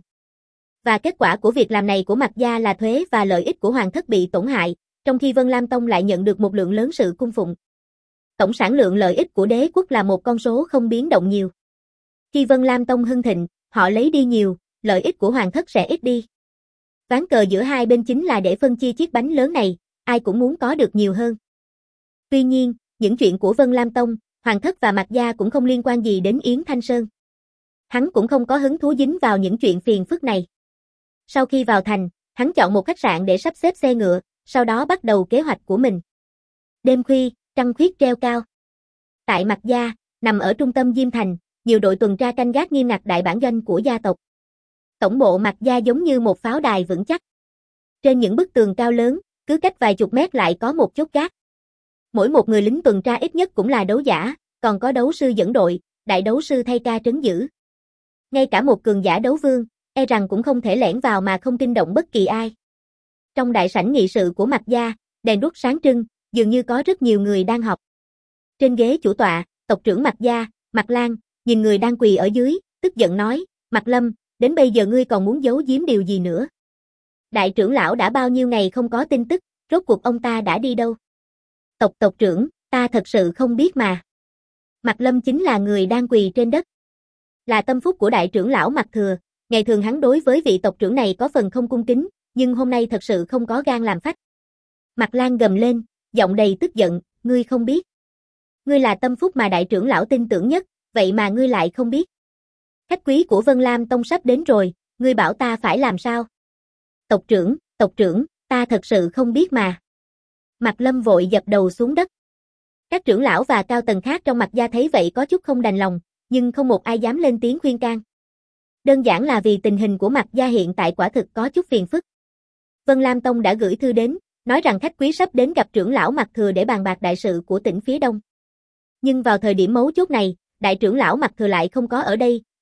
Và kết quả của việc làm này của Mạc gia là thuế và lợi ích của Hoàng thất bị tổn hại, trong khi Vân Lam Tông lại nhận được một lượng lớn sự cung phụng. Tổng sản lượng lợi ích của đế quốc là một con số không biến động nhiều. Khi Vân Lam Tông hưng thịnh, họ lấy đi nhiều, lợi ích của Hoàng thất sẽ ít đi. Ván cờ giữa hai bên chính là để phân chia chiếc bánh lớn này, ai cũng muốn có được nhiều hơn. Tuy nhiên, những chuyện của Vân Lam Tông, Hoàng thất và Mạc gia cũng không liên quan gì đến Yến Thanh Sơn. Hắn cũng không có hứng thú dính vào những chuyện phiền phức này. Sau khi vào thành, hắn chọn một khách sạn để sắp xếp xe ngựa, sau đó bắt đầu kế hoạch của mình. Đêm khuya, trăng khuyết treo cao. Tại Mạc gia, nằm ở trung tâm Diêm Thành, nhiều đội tuần tra canh gác nghiêm ngặt đại bản doanh của gia tộc. Tổng bộ Mạc gia giống như một pháo đài vững chắc. Trên những bức tường cao lớn, cứ cách vài chục mét lại có một chốt gác. Mỗi một người lính tuần tra ít nhất cũng là đấu giả, còn có đấu sư dẫn đội, đại đấu sư thay ca trấn giữ. Ngay cả một cường giả đấu vương, e rằng cũng không thể lẻn vào mà không kinh động bất kỳ ai. Trong đại sảnh nghị sự của Mạc gia, đèn đuốc sáng trưng, dường như có rất nhiều người đang họp. Trên ghế chủ tọa, tộc trưởng Mạc gia, Mạc Lan, nhìn người đang quỳ ở dưới, tức giận nói, Mạc Lâm, đến bây giờ ngươi còn muốn giấu giếm điều gì nữa? Đại trưởng lão đã bao nhiêu ngày không có tin tức, rốt cuộc ông ta đã đi đâu? Tộc tộc trưởng, ta thật sự không biết mà. Mạc Lâm chính là người đang quỳ trên đất. Là tâm phúc của đại trưởng lão Mạc Thừa, ngày thường hắn đối với vị tộc trưởng này có phần không cung kính, nhưng hôm nay thật sự không có gan làm phách. Mạc Lan gầm lên, giọng đầy tức giận, ngươi không biết. Ngươi là tâm phúc mà đại trưởng lão tin tưởng nhất, vậy mà ngươi lại không biết. Khách quý của Vân Lam Tông sắp đến rồi, ngươi bảo ta phải làm sao? Tộc trưởng, tộc trưởng, ta thật sự không biết mà. Mạc Lâm vội dập đầu xuống đất. Các trưởng lão và cao tầng khác trong Mạc gia thấy vậy có chút không đành lòng, nhưng không một ai dám lên tiếng khuyên can. Đơn giản là vì tình hình của Mạc gia hiện tại quả thực có chút phiền phức. Vân Lam Tông đã gửi thư đến, nói rằng khách quý sắp đến gặp trưởng lão Mạc Thừa để bàn bạc đại sự của tỉnh phía Đông. Nhưng vào thời điểm mấu chốt này, đại trưởng lão Mạc Thừa lại không có ở đây,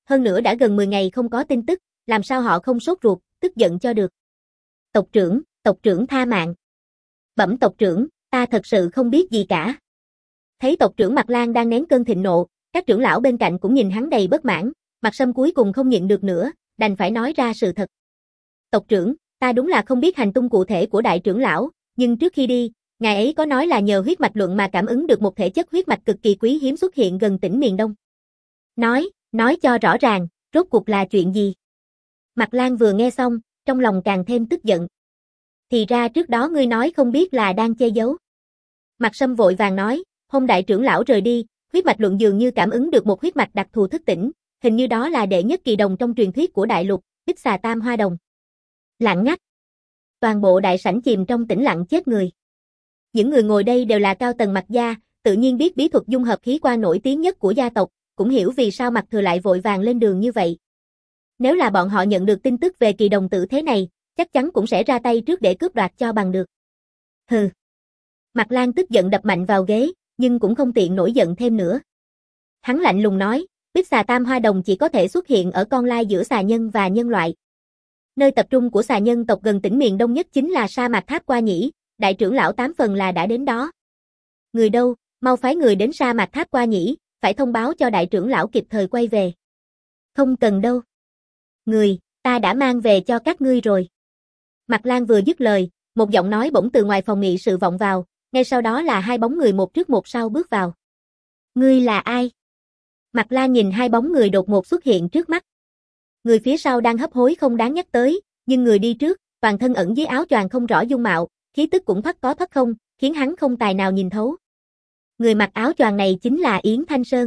hơn nữa đã gần mười ngày không có tin tức, làm sao họ không sốt ruột, tức giận cho được. Tộc trưởng, tộc trưởng tha mạng. Bẩm tộc trưởng, ta thật sự không biết gì cả. Thấy tộc trưởng Mạc Lan đang nén cơn thịnh nộ, các trưởng lão bên cạnh cũng nhìn hắn đầy bất mãn, Mạc Sâm cuối cùng không nhịn được nữa, đành phải nói ra sự thật. Tộc trưởng, ta đúng là không biết hành tung cụ thể của đại trưởng lão, nhưng trước khi đi, ngài ấy có nói là nhờ huyết mạch luận mà cảm ứng được một thể chất huyết mạch cực kỳ quý hiếm xuất hiện gần tỉnh miền Đông. Nói, nói cho rõ ràng, rốt cuộc là chuyện gì? Mạc Lan vừa nghe xong, trong lòng càng thêm tức giận. Thì ra trước đó ngươi nói không biết là đang che giấu. Mạc Sâm vội vàng nói, hôm đại trưởng lão rời đi, huyết mạch luận dường như cảm ứng được một huyết mạch đặc thù thức tỉnh, hình như đó là đệ nhất kỳ đồng trong truyền thuyết của đại lục, Bích Xà Tam Hoa Đồng. Lặng ngắt. Toàn bộ đại sảnh chìm trong tĩnh lặng chết người. Những người ngồi đây đều là cao tầng Mạc gia, tự nhiên biết bí thuật dung hợp khí quan nổi tiếng nhất của gia tộc, cũng hiểu vì sao Mạc Thừa lại vội vàng lên đường như vậy. Nếu là bọn họ nhận được tin tức về kỳ đồng tử thế này, chắc chắn cũng sẽ ra tay trước để cướp đoạt cho bằng được. Hừ. Mạc Lan tức giận đập mạnh vào ghế, nhưng cũng không tiện nổi giận thêm nữa. Hắn lạnh lùng nói, Bích Xà Tam Hoa Đồng chỉ có thể xuất hiện ở con lai giữa xà nhân và nhân loại. Nơi tập trung của xà nhân tộc gần tỉnh miền Đông nhất chính là sa mạc Tháp Qua Nhĩ, đại trưởng lão tám phần là đã đến đó. Người đâu, mau phái người đến sa mạc Tháp Qua Nhĩ, phải thông báo cho đại trưởng lão kịp thời quay về. Không cần đâu. Người, ta đã mang về cho các ngươi rồi. Mạc Lan vừa dứt lời, một giọng nói bỗng từ ngoài phòng nghị sự vọng vào, ngay sau đó là hai bóng người một trước một sau bước vào. Ngươi là ai? Mạc Lan nhìn hai bóng người đột ngột xuất hiện trước mắt. Người phía sau đang hấp hối không đáng nhắc tới, nhưng người đi trước, toàn thân ẩn dưới áo choàng không rõ dung mạo, khí tức cũng thoát có thoát không, khiến hắn không tài nào nhìn thấu. Người mặc áo choàng này chính là Yến Thanh Sơn.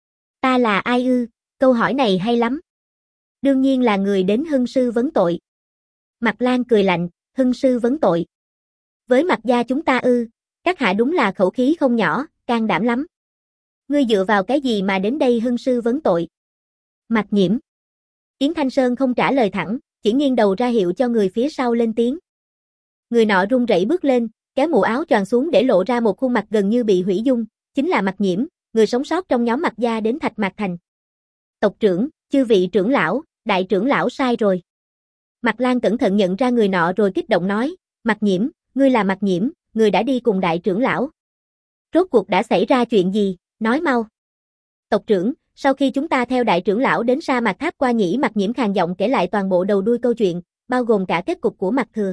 Ta là ai ư? Câu hỏi này hay lắm. Đương nhiên là người đến hưng sư vấn tội. Mạc Lan cười lạnh, hưng sư vấn tội. Với Mạc gia chúng ta ư, các hạ đúng là khẩu khí không nhỏ, can đảm lắm. Ngươi dựa vào cái gì mà đến đây hưng sư vấn tội? Mạc Nhiễm. Yến Thanh Sơn không trả lời thẳng, chỉ nghiêng đầu ra hiệu cho người phía sau lên tiếng. Người nọ run rẩy bước lên, kéo mũ áo choàng xuống để lộ ra một khuôn mặt gần như bị hủy dung, chính là Mạc Nhiễm, người sống sót trong nhóm Mạc gia đến Thạch Mạc Thành. Tộc trưởng, chư vị trưởng lão, đại trưởng lão sai rồi. Mạc Lan cẩn thận nhận ra người nọ rồi kích động nói, Mạc Nhiễm, ngươi là Mạc Nhiễm, người đã đi cùng đại trưởng lão. Rốt cuộc đã xảy ra chuyện gì, nói mau. Tộc trưởng, sau khi chúng ta theo đại trưởng lão đến sa mạc Tháp Qua Nhĩ, Mạc Nhiễm khàn giọng kể lại toàn bộ đầu đuôi câu chuyện, bao gồm cả kết cục của Mạc Thừa.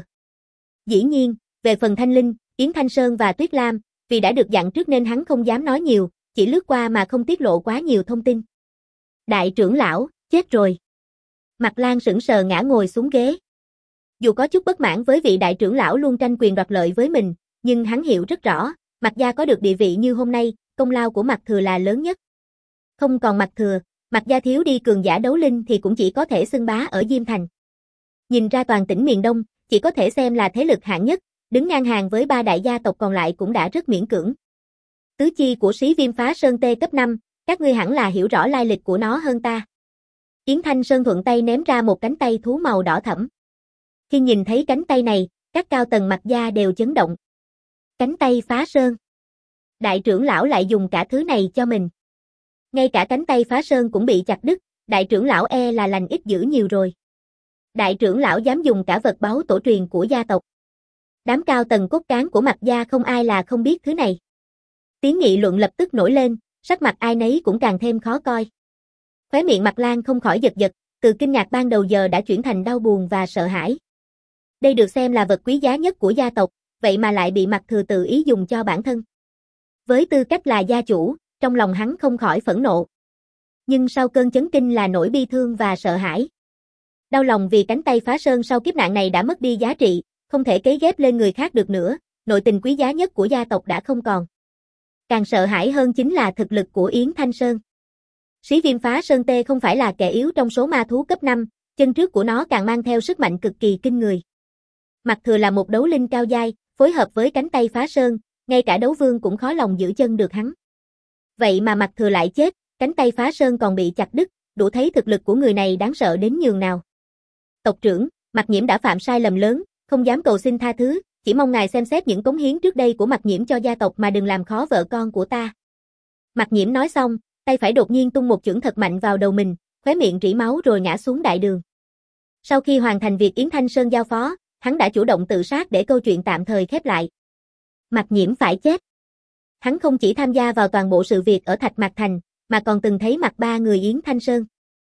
Dĩ nhiên, về phần Thanh Linh, Yến Thanh Sơn và Tuyết Lam, vì đã được dặn trước nên hắn không dám nói nhiều, chỉ lướt qua mà không tiết lộ quá nhiều thông tin. Đại trưởng lão, chết rồi. Mạc Lan sững sờ ngã ngồi xuống ghế. Dù có chút bất mãn với vị đại trưởng lão luôn tranh quyền đoạt lợi với mình, nhưng hắn hiểu rất rõ, Mạc gia có được địa vị như hôm nay, công lao của Mạc Thừa là lớn nhất. Không còn Mạc Thừa, Mạc gia thiếu đi cường giả đấu linh thì cũng chỉ có thể xưng bá ở Diêm Thành. Nhìn ra toàn tỉnh miền Đông, chỉ có thể xem là thế lực hạng nhất, đứng ngang hàng với ba đại gia tộc còn lại cũng đã rất miễn cưỡng. Tứ chi của Sĩ Viêm Phá Sơn Tê cấp năm, các ngươi hẳn là hiểu rõ lai lịch của nó hơn ta. Yến Thanh Sơn thuận tay ném ra một cánh tay thú màu đỏ thẫm. Khi nhìn thấy cánh tay này, các cao tầng Mạc gia đều chấn động. Cánh tay phá sơn. Đại trưởng lão lại dùng cả thứ này cho mình. Ngay cả cánh tay phá sơn cũng bị chặt đứt, đại trưởng lão e là lành ít dữ nhiều rồi. Đại trưởng lão dám dùng cả vật báu tổ truyền của gia tộc. Đám cao tầng cốt cán của Mạc gia không ai là không biết thứ này. Tiếng nghị luận lập tức nổi lên, sắc mặt ai nấy cũng càng thêm khó coi. Khóe miệng Mạc Lan không khỏi giật giật, từ kinh ngạc ban đầu giờ đã chuyển thành đau buồn và sợ hãi. Đây được xem là vật quý giá nhất của gia tộc, vậy mà lại bị Mạc Thừa tự ý dùng cho bản thân. Với tư cách là gia chủ, trong lòng hắn không khỏi phẫn nộ. Nhưng sau cơn chấn kinh là nỗi bi thương và sợ hãi. Đau lòng vì cánh tay phá sơn sau kiếp nạn này đã mất đi giá trị, không thể cấy ghép lên người khác được nữa, nội tình quý giá nhất của gia tộc đã không còn. Càng sợ hãi hơn chính là thực lực của Yến Thanh Sơn. Sĩ Viêm Phá Sơn Tê không phải là kẻ yếu trong số ma thú cấp năm, chân trước của nó càng mang theo sức mạnh cực kỳ kinh người. Mạc Thừa là một đấu linh cao giai, phối hợp với cánh tay phá sơn, ngay cả đấu vương cũng khó lòng giữ chân được hắn. Vậy mà Mạc Thừa lại chết, cánh tay phá sơn còn bị chặt đứt, đủ thấy thực lực của người này đáng sợ đến nhường nào. Tộc trưởng, Mạc Nhiễm đã phạm sai lầm lớn, không dám cầu xin tha thứ, chỉ mong ngài xem xét những cống hiến trước đây của Mạc Nhiễm cho gia tộc mà đừng làm khó vợ con của ta. Mạc Nhiễm nói xong, tay phải đột nhiên tung một chưởng thật mạnh vào đầu mình, khóe miệng rỉ máu rồi ngã xuống đại đường. Sau khi hoàn thành việc Yến Thanh Sơn giao phó, hắn đã chủ động tự sát để câu chuyện tạm thời khép lại. Mạc Nhiễm phải chết. Hắn không chỉ tham gia vào toàn bộ sự việc ở Thạch Mạc Thành, mà còn từng thấy mặt ba người Yến Thanh Sơn.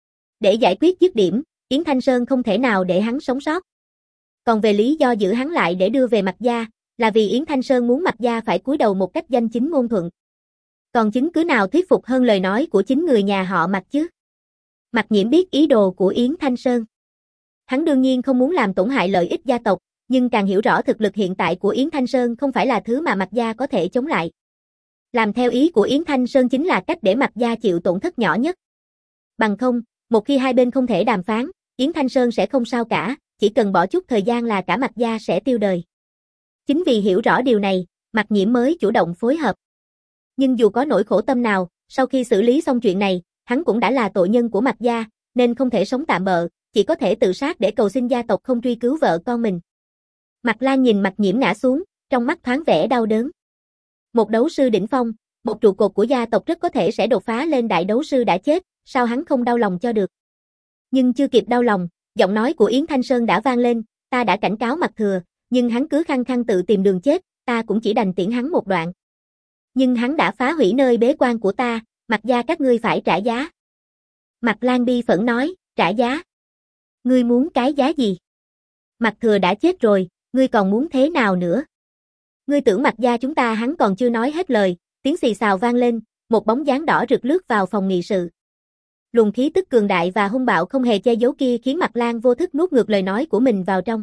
Để giải quyết dứt điểm, Yến Thanh Sơn không thể nào để hắn sống sót. Còn về lý do giữ hắn lại để đưa về Mạc gia, là vì Yến Thanh Sơn muốn Mạc gia phải cúi đầu một cách danh chính ngôn thuận. Còn chứng cứ nào thuyết phục hơn lời nói của chính người nhà họ Mạc chứ? Mạc Nhiễm biết ý đồ của Yến Thanh Sơn. Hắn đương nhiên không muốn làm tổn hại lợi ích gia tộc, nhưng càng hiểu rõ thực lực hiện tại của Yến Thanh Sơn không phải là thứ mà Mạc gia có thể chống lại. Làm theo ý của Yến Thanh Sơn chính là cách để Mạc gia chịu tổn thất nhỏ nhất. Bằng không, một khi hai bên không thể đàm phán, Yến Thanh Sơn sẽ không sao cả, chỉ cần bỏ chút thời gian là cả Mạc gia sẽ tiêu đời. Chính vì hiểu rõ điều này, Mạc Nhiễm mới chủ động phối hợp. Nhưng dù có nỗi khổ tâm nào, sau khi xử lý xong chuyện này, hắn cũng đã là tội nhân của Mạc gia, nên không thể sống tạm bợ, chỉ có thể tự sát để cầu xin gia tộc không truy cứu vợ con mình. Mạc Lan nhìn Mạc Nhiễm ngã xuống, trong mắt thoáng vẻ đau đớn. Một đấu sư đỉnh phong, một trụ cột của gia tộc rất có thể sẽ đột phá lên đại đấu sư đã chết, sao hắn không đau lòng cho được. Nhưng chưa kịp đau lòng, giọng nói của Yến Thanh Sơn đã vang lên, ta đã cảnh cáo Mạc Thừa, nhưng hắn cứ khăng khăng tự tìm đường chết, ta cũng chỉ đành tiễn hắn một đoạn. Nhưng hắn đã phá hủy nơi bế quan của ta, Mạc gia các ngươi phải trả giá. Mạc Lan bi phẫn nói, trả giá. Ngươi muốn cái giá gì? Mạc Thừa đã chết rồi, ngươi còn muốn thế nào nữa? Ngươi tưởng Mạc gia chúng ta hắn còn chưa nói hết lời, tiếng xì xào vang lên, một bóng dáng đỏ rực lướt vào phòng nghị sự. Luồng khí tức cường đại và hung bạo không hề che giấu kia khiến Mạc Lan vô thức nuốt ngược lời nói của mình vào trong.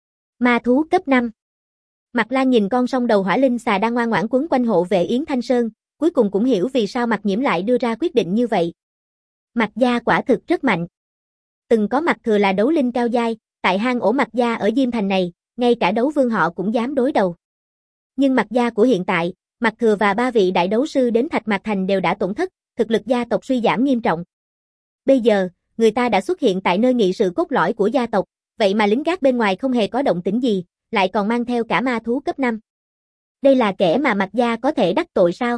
Ma thú cấp năm. Mạc Lan nhìn con song đầu hỏa linh xà đang ngoan ngoãn quấn quanh hộ vệ Yến Thanh Sơn, cuối cùng cũng hiểu vì sao Mạc Nhiễm lại đưa ra quyết định như vậy. Mạc gia quả thực rất mạnh. Từng có Mạc Thừa là đấu linh cao giai, tại hang ổ Mạc gia ở Diêm Thành này, ngay cả đấu vương họ cũng dám đối đầu. Nhưng Mạc gia của hiện tại, Mạc Thừa và ba vị đại đấu sư đến Thạch Mạc Thành đều đã tổn thất, thực lực gia tộc suy giảm nghiêm trọng. Bây giờ, người ta đã xuất hiện tại nơi nghị sự cốt lõi của gia tộc, vậy mà lính gác bên ngoài không hề có động tĩnh gì, lại còn mang theo cả ma thú cấp năm. Đây là kẻ mà Mạc gia có thể đắc tội sao?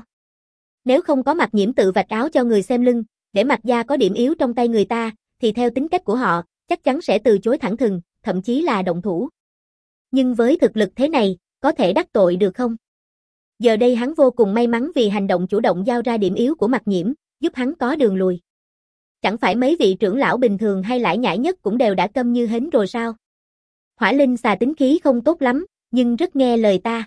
Nếu không có Mạc Nhiễm tự vạch áo cho người xem lưng, để Mạc gia có điểm yếu trong tay người ta, thì theo tính cách của họ, chắc chắn sẽ từ chối thẳng thừng, thậm chí là động thủ. Nhưng với thực lực thế này, có thể đắc tội được không? Giờ đây hắn vô cùng may mắn vì hành động chủ động giao ra điểm yếu của Mạc Nhiễm, giúp hắn có đường lùi. Chẳng phải mấy vị trưởng lão bình thường hay lải nhải nhất cũng đều đã câm như hến rồi sao? Hỏa linh xà tính khí không tốt lắm, nhưng rất nghe lời ta.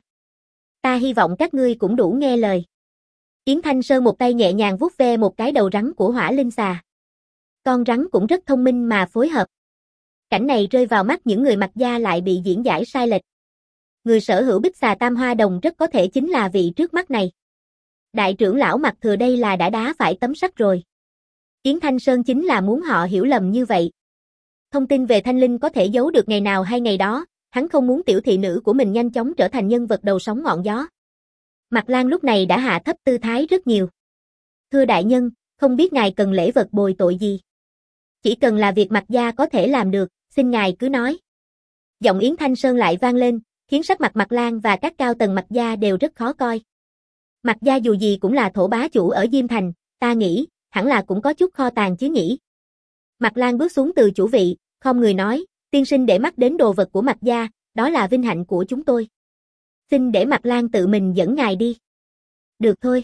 Ta hy vọng các ngươi cũng đủ nghe lời. Yến Thanh Sơn một tay nhẹ nhàng vuốt ve một cái đầu rắn của hỏa linh xà. Con rắn cũng rất thông minh mà phối hợp. Cảnh này rơi vào mắt những người Mạc gia lại bị diễn giải sai lệch. Người sở hữu bích xà tam hoa đồng rất có thể chính là vị trước mắt này. Đại trưởng lão Mạc Thừa đây là đã đá phải tấm sắt rồi. Yến Thanh Sơn chính là muốn họ hiểu lầm như vậy. Thông tin về Thanh Linh có thể giấu được ngày nào hay ngày đó, hắn không muốn tiểu thị nữ của mình nhanh chóng trở thành nhân vật đầu sóng ngọn gió. Mạc Lan lúc này đã hạ thấp tư thái rất nhiều. Thưa đại nhân, không biết ngài cần lễ vật bồi tội gì? Chỉ cần là việc Mạc gia có thể làm được, xin ngài cứ nói. Giọng Yến Thanh Sơn lại vang lên, khiến sắc mặt Mạc Lan và các cao tầng Mạc gia đều rất khó coi. Mạc gia dù gì cũng là thổ bá chủ ở Diêm Thành, ta nghĩ, hẳn là cũng có chút kho tàng chứ nhỉ. Mạc Lan bước xuống từ chủ vị, không người nói, tiên sinh để mắt đến đồ vật của Mạc gia, đó là vinh hạnh của chúng tôi. Xin để Mạc Lan tự mình dẫn ngài đi. Được thôi.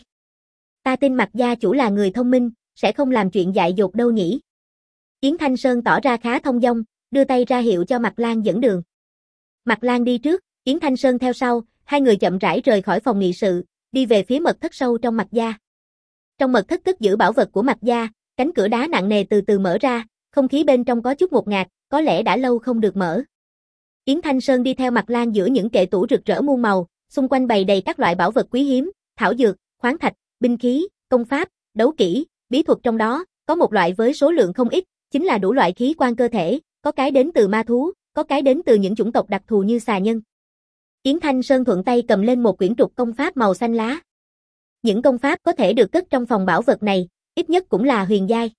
Ta tin Mạc gia chủ là người thông minh, sẽ không làm chuyện dại dột đâu nhỉ. Yến Thanh Sơn tỏ ra khá thông dong, đưa tay ra hiệu cho Mạc Lan dẫn đường. Mạc Lan đi trước, Yến Thanh Sơn theo sau, hai người chậm rãi rời khỏi phòng nghị sự, đi về phía mật thất sâu trong Mạc gia. Trong mật thất cất giữ bảo vật của Mạc gia, cánh cửa đá nặng nề từ từ mở ra, không khí bên trong có chút ngột ngạt, có lẽ đã lâu không được mở. Yến Thanh Sơn đi theo Mạc Lan giữa những kệ tủ rực rỡ muôn màu, xung quanh bày đầy các loại bảo vật quý hiếm, thảo dược, khoáng thạch, binh khí, công pháp, đấu kỹ, bí thuật, trong đó có một loại với số lượng không ít, chính là đủ loại khí quan cơ thể, có cái đến từ ma thú, có cái đến từ những chủng tộc đặc thù như xà nhân. Yến Thanh Sơn thuận tay cầm lên một quyển trục công pháp màu xanh lá. Những công pháp có thể được cất trong phòng bảo vật này, ít nhất cũng là huyền giai.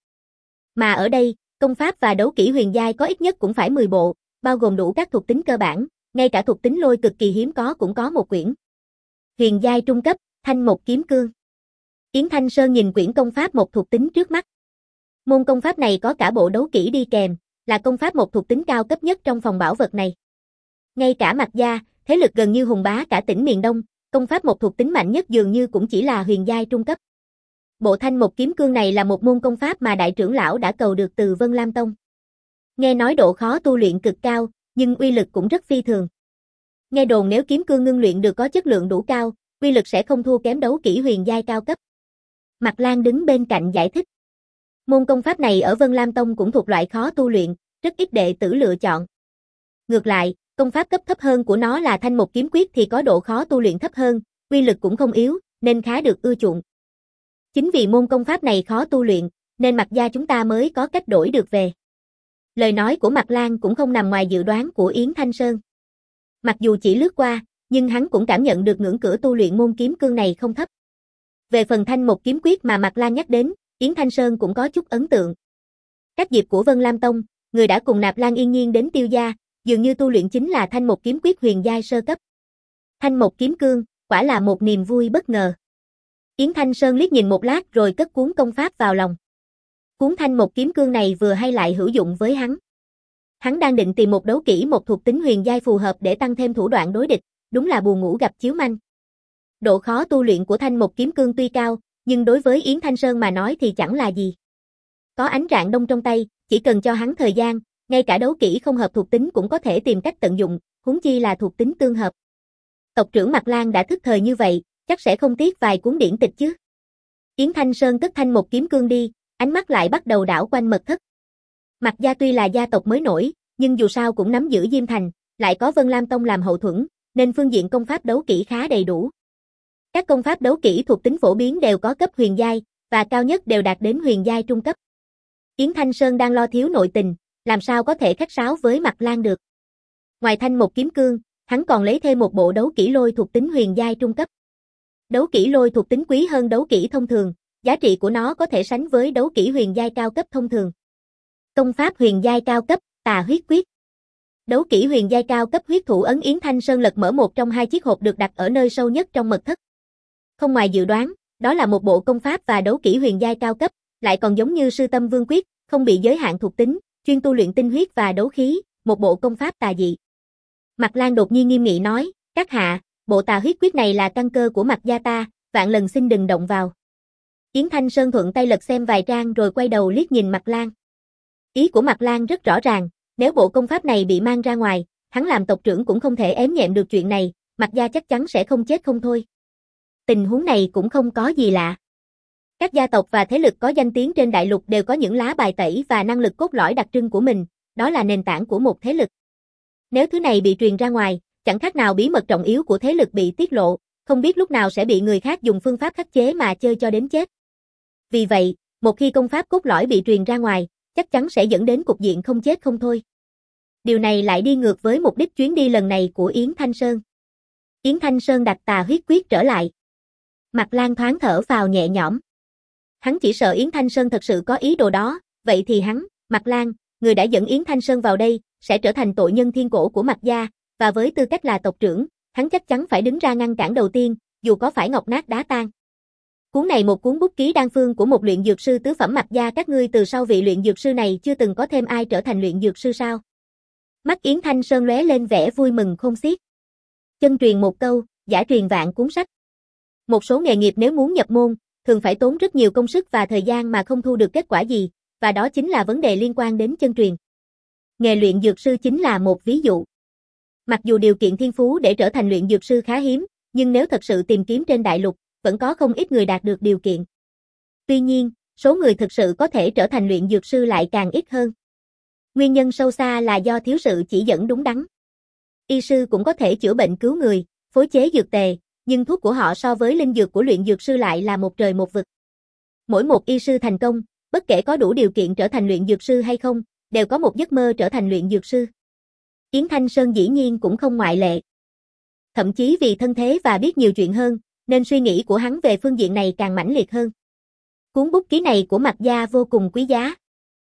Mà ở đây, công pháp và đấu kỹ huyền giai có ít nhất cũng phải mười bộ, bao gồm đủ các thuộc tính cơ bản, ngay cả thuộc tính lôi cực kỳ hiếm có cũng có một quyển. Huyền giai trung cấp, Thanh Một Kiếm Cương. Yến Thanh Sơn nhìn quyển công pháp một thuộc tính trước mắt. Môn công pháp này có cả bộ đấu kỹ đi kèm, là công pháp một thuộc tính cao cấp nhất trong phòng bảo vật này. Ngay cả Mạc gia, thế lực gần như hùng bá cả tỉnh miền Đông, công pháp một thuộc tính mạnh nhất dường như cũng chỉ là huyền giai trung cấp. Bộ Thanh Một Kiếm Cương này là một môn công pháp mà đại trưởng lão đã cầu được từ Vân Lam Tông. Nghe nói độ khó tu luyện cực cao, nhưng uy lực cũng rất phi thường. Nghe đồn nếu kiếm cương ngưng luyện được có chất lượng đủ cao, uy lực sẽ không thua kém đấu kỹ huyền giai cao cấp. Mạc Lan đứng bên cạnh giải thích. Môn công pháp này ở Vân Lam Tông cũng thuộc loại khó tu luyện, rất ít đệ tử lựa chọn. Ngược lại, công pháp cấp thấp hơn của nó là Thanh Một Kiếm Quyết thì có độ khó tu luyện thấp hơn, uy lực cũng không yếu, nên khá được ưa chuộng. Chính vì môn công pháp này khó tu luyện, nên Mạc gia chúng ta mới có cách đổi được về. Lời nói của Mạc Lan cũng không nằm ngoài dự đoán của Yến Thanh Sơn. Mặc dù chỉ lướt qua, nhưng hắn cũng cảm nhận được ngưỡng cửa tu luyện môn kiếm cương này không thấp. Về phần Thanh Một Kiếm Quyết mà Mạc Lan nhắc đến, Yến Thanh Sơn cũng có chút ấn tượng. Cách Diệp của Vân Lam Tông, người đã cùng Nạp Lan Yên Nhiên đến Tiêu gia, dường như tu luyện chính là Thanh Một Kiếm Quyết huyền giai sơ cấp. Thanh Một Kiếm Cương, quả là một niềm vui bất ngờ. Yến Thanh Sơn liếc nhìn một lát rồi cất cuốn công pháp vào lòng. Cuốn Thanh Một Kiếm Cương này vừa hay lại hữu dụng với hắn. Hắn đang định tìm một đấu kỹ một thuộc tính huyền giai phù hợp để tăng thêm thủ đoạn đối địch, đúng là buồn ngủ gặp chiếu manh. Độ khó tu luyện của Thanh Một Kiếm Cương tuy cao, nhưng đối với Yến Thanh Sơn mà nói thì chẳng là gì. Có ánh rạng đông trong tay, chỉ cần cho hắn thời gian, ngay cả đấu kỹ không hợp thuộc tính cũng có thể tìm cách tận dụng, huống chi là thuộc tính tương hợp. Tộc trưởng Mạc Lan đã thức thời như vậy, chắc sẽ không tiếc vài cuốn điển tịch chứ. Yến Thanh Sơn cất Thanh Một Kiếm Cương đi, ánh mắt lại bắt đầu đảo quanh mật thất. Mạc gia tuy là gia tộc mới nổi, nhưng dù sao cũng nắm giữ Diêm Thành, lại có Vân Lam Tông làm hậu thuẫn, nên phương diện công pháp đấu kỹ khá đầy đủ. Các công pháp đấu kỹ thuộc tính phổ biến đều có cấp huyền giai, và cao nhất đều đạt đến huyền giai trung cấp. Yến Thanh Sơn đang lo thiếu nội tình, làm sao có thể khách sáo với Mạc Lan được. Ngoài Thanh Một Kiếm Cương, hắn còn lấy thêm một bộ đấu kỹ lôi thuộc tính huyền giai trung cấp. Đấu kỹ lôi thuộc tính quý hơn đấu kỹ thông thường, giá trị của nó có thể sánh với đấu kỹ huyền giai cao cấp thông thường. Công pháp huyền giai cao cấp, Tà Huyết Quyết. Đấu kỹ huyền giai cao cấp huyết thủ ấn. Yến Thanh Sơn lật mở một trong hai chiếc hộp được đặt ở nơi sâu nhất trong mật thất. Không ngoài dự đoán, đó là một bộ công pháp và đấu kỹ huyền giai cao cấp, lại còn giống như Sư Tâm Vương Quyết, không bị giới hạn thuộc tính, chuyên tu luyện tinh huyết và đấu khí, một bộ công pháp tà dị. Mạc Lan đột nhiên nghiêm nghị nói, các hạ, bộ Tà Huyết Quyết này là căn cơ của Mạc gia ta, vạn lần xin đừng động vào. Yến Thanh Sơn thuận tay lật xem vài trang rồi quay đầu liếc nhìn Mạc Lan. Ý của Mạc Lan rất rõ ràng, nếu bộ công pháp này bị mang ra ngoài, hắn làm tộc trưởng cũng không thể ém nhẹm được chuyện này, Mạc gia chắc chắn sẽ không chết không thôi. Tình huống này cũng không có gì lạ. Các gia tộc và thế lực có danh tiếng trên đại lục đều có những lá bài tẩy và năng lực cốt lõi đặc trưng của mình, đó là nền tảng của một thế lực. Nếu thứ này bị truyền ra ngoài, chẳng khác nào bí mật trọng yếu của thế lực bị tiết lộ, không biết lúc nào sẽ bị người khác dùng phương pháp khắc chế mà chơi cho đến chết. Vì vậy, một khi công pháp cốt lõi bị truyền ra ngoài, chắc chắn sẽ dẫn đến cục diện không chết không thôi. Điều này lại đi ngược với mục đích chuyến đi lần này của Yến Thanh Sơn. Yến Thanh Sơn đặt Tà Huyết Quyết trở lại. Mạc Lan thoáng thở phào nhẹ nhõm. Hắn chỉ sợ Yến Thanh Sơn thật sự có ý đồ đó, vậy thì hắn, Mạc Lan, người đã dẫn Yến Thanh Sơn vào đây, sẽ trở thành tội nhân thiên cổ của Mạc gia, và với tư cách là tộc trưởng, hắn chắc chắn phải đứng ra ngăn cản đầu tiên, dù có phải ngọc nát đá tan. Cuốn này một cuốn bút ký đan phương của một luyện dược sư tứ phẩm Mạc gia, các ngươi từ sau vị luyện dược sư này chưa từng có thêm ai trở thành luyện dược sư sao? Mắt Yến Thanh Sơn lóe lên vẻ vui mừng khôn xiết. Chân truyền một câu, giả truyền vạn cuốn sách. Một số nghề nghiệp nếu muốn nhập môn, thường phải tốn rất nhiều công sức và thời gian mà không thu được kết quả gì, và đó chính là vấn đề liên quan đến chân truyền. Nghề luyện dược sư chính là một ví dụ. Mặc dù điều kiện thiên phú để trở thành luyện dược sư khá hiếm, nhưng nếu thật sự tìm kiếm trên đại lục, vẫn có không ít người đạt được điều kiện. Tuy nhiên, số người thực sự có thể trở thành luyện dược sư lại càng ít hơn. Nguyên nhân sâu xa là do thiếu sự chỉ dẫn đúng đắn. Y sư cũng có thể chữa bệnh cứu người, phối chế dược tề, nhưng thuốc của họ so với linh dược của luyện dược sư lại là một trời một vực. Mỗi một y sư thành công, bất kể có đủ điều kiện trở thành luyện dược sư hay không, đều có một giấc mơ trở thành luyện dược sư. Yến Thanh Sơn dĩ nhiên cũng không ngoại lệ. Thậm chí vì thân thế và biết nhiều chuyện hơn, nên suy nghĩ của hắn về phương diện này càng mãnh liệt hơn. Cuốn bút ký này của Mạc gia vô cùng quý giá.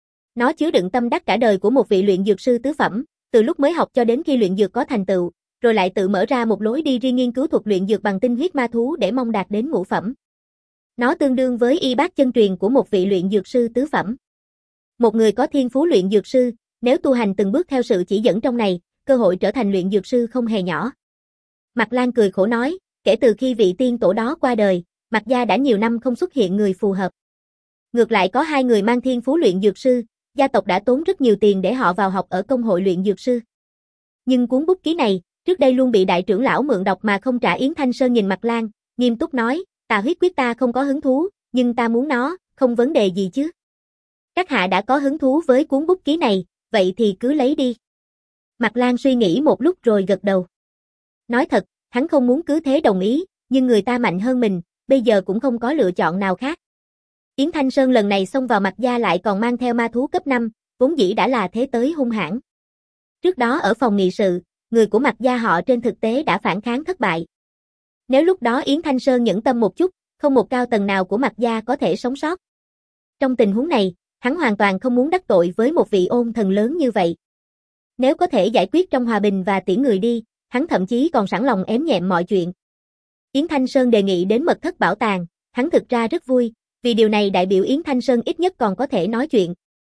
Nó chứa đựng tâm đắc cả đời của một vị luyện dược sư tứ phẩm, từ lúc mới học cho đến khi luyện dược có thành tựu, rồi lại tự mở ra một lối đi riêng nghiên cứu thuật luyện dược bằng tinh huyết ma thú để mong đạt đến ngũ phẩm. Nó tương đương với y bát chân truyền của một vị luyện dược sư tứ phẩm. Một người có thiên phú luyện dược sư, nếu tu hành từng bước theo sự chỉ dẫn trong này, cơ hội trở thành luyện dược sư không hề nhỏ. Mạc Lan cười khổ nói, kể từ khi vị tiên tổ đó qua đời, Mạc gia đã nhiều năm không xuất hiện người phù hợp. Ngược lại có hai người mang thiên phú luyện dược sư, gia tộc đã tốn rất nhiều tiền để họ vào học ở công hội luyện dược sư. Nhưng cuốn bút ký này, trước đây luôn bị đại trưởng lão mượn đọc mà không trả. Yến Thanh Sơn nhìn Mạc Lan, nghiêm túc nói, Tà huyết quyết ta không có hứng thú, nhưng ta muốn nó, không vấn đề gì chứ. Các hạ đã có hứng thú với cuốn bút ký này, vậy thì cứ lấy đi. Mạc Lan suy nghĩ một lúc rồi gật đầu. Nói thật, hắn không muốn cứ thế đồng ý, nhưng người ta mạnh hơn mình, bây giờ cũng không có lựa chọn nào khác. Yến Thanh Sơn lần này xông vào Mạc gia lại còn mang theo ma thú cấp năm, vốn dĩ đã là thế tới hung hãn. Trước đó ở phòng nghị sự, người của Mạc gia họ trên thực tế đã phản kháng thất bại. Nếu lúc đó Yến Thanh Sơn nhẫn tâm một chút, không một cao tầng nào của Mạc gia có thể sống sót. Trong tình huống này, hắn hoàn toàn không muốn đắc tội với một vị ôn thần lớn như vậy. Nếu có thể giải quyết trong hòa bình và tiễn người đi, hắn thậm chí còn sẵn lòng ém nhẹm mọi chuyện. Yến Thanh Sơn đề nghị đến mật thất bảo tàng, hắn thực ra rất vui, vì điều này đại biểu Yến Thanh Sơn ít nhất còn có thể nói chuyện.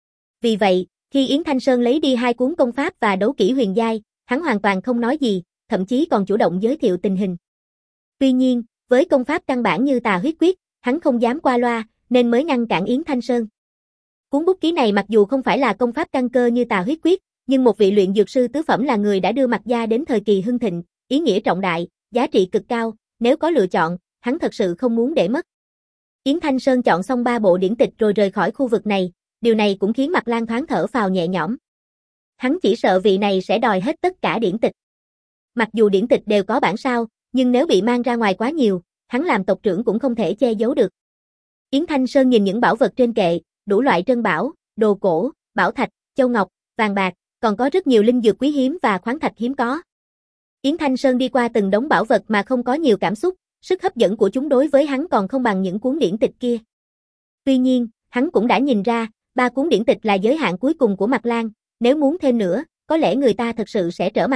Vì vậy, khi Yến Thanh Sơn lấy đi hai cuốn công pháp và đấu kỹ huyền giai, hắn hoàn toàn không nói gì, thậm chí còn chủ động giới thiệu tình hình. Tuy nhiên, với công pháp căn bản như Tà huyết quyết, hắn không dám qua loa, nên mới ngăn cản Yến Thanh Sơn. Cuốn bút ký này mặc dù không phải là công pháp căn cơ như Tà huyết quyết, nhưng một vị luyện dược sư tứ phẩm là người đã đưa Mạc gia đến thời kỳ hưng thịnh, ý nghĩa trọng đại, giá trị cực cao, nếu có lựa chọn, hắn thật sự không muốn để mất. Yến Thanh Sơn chọn xong ba bộ điển tịch rồi rời khỏi khu vực này, điều này cũng khiến Mạc Lan thoáng thở phào nhẹ nhõm. Hắn chỉ sợ vị này sẽ đòi hết tất cả điển tịch. Mặc dù điển tịch đều có bản sao, nhưng nếu bị mang ra ngoài quá nhiều, hắn làm tộc trưởng cũng không thể che giấu được. Yến Thanh Sơn nhìn những bảo vật trên kệ, đủ loại trân bảo, đồ cổ, bảo thạch, châu ngọc, vàng bạc, còn có rất nhiều linh dược quý hiếm và khoáng thạch hiếm có. Yến Thanh Sơn đi qua từng đống bảo vật mà không có nhiều cảm xúc, sức hấp dẫn của chúng đối với hắn còn không bằng những cuốn điển tịch kia. Tuy nhiên, hắn cũng đã nhìn ra, ba cuốn điển tịch là giới hạn cuối cùng của Mạc Lan, nếu muốn thêm nữa, có lẽ người ta thật sự sẽ trở mặt.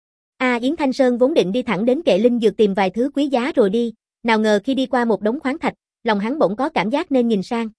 À, Yến Thanh Sơn vốn định đi thẳng đến kệ linh dược tìm vài thứ quý giá rồi đi, nào ngờ khi đi qua một đống khoáng thạch, lòng hắn bỗng có cảm giác nên nhìn sang.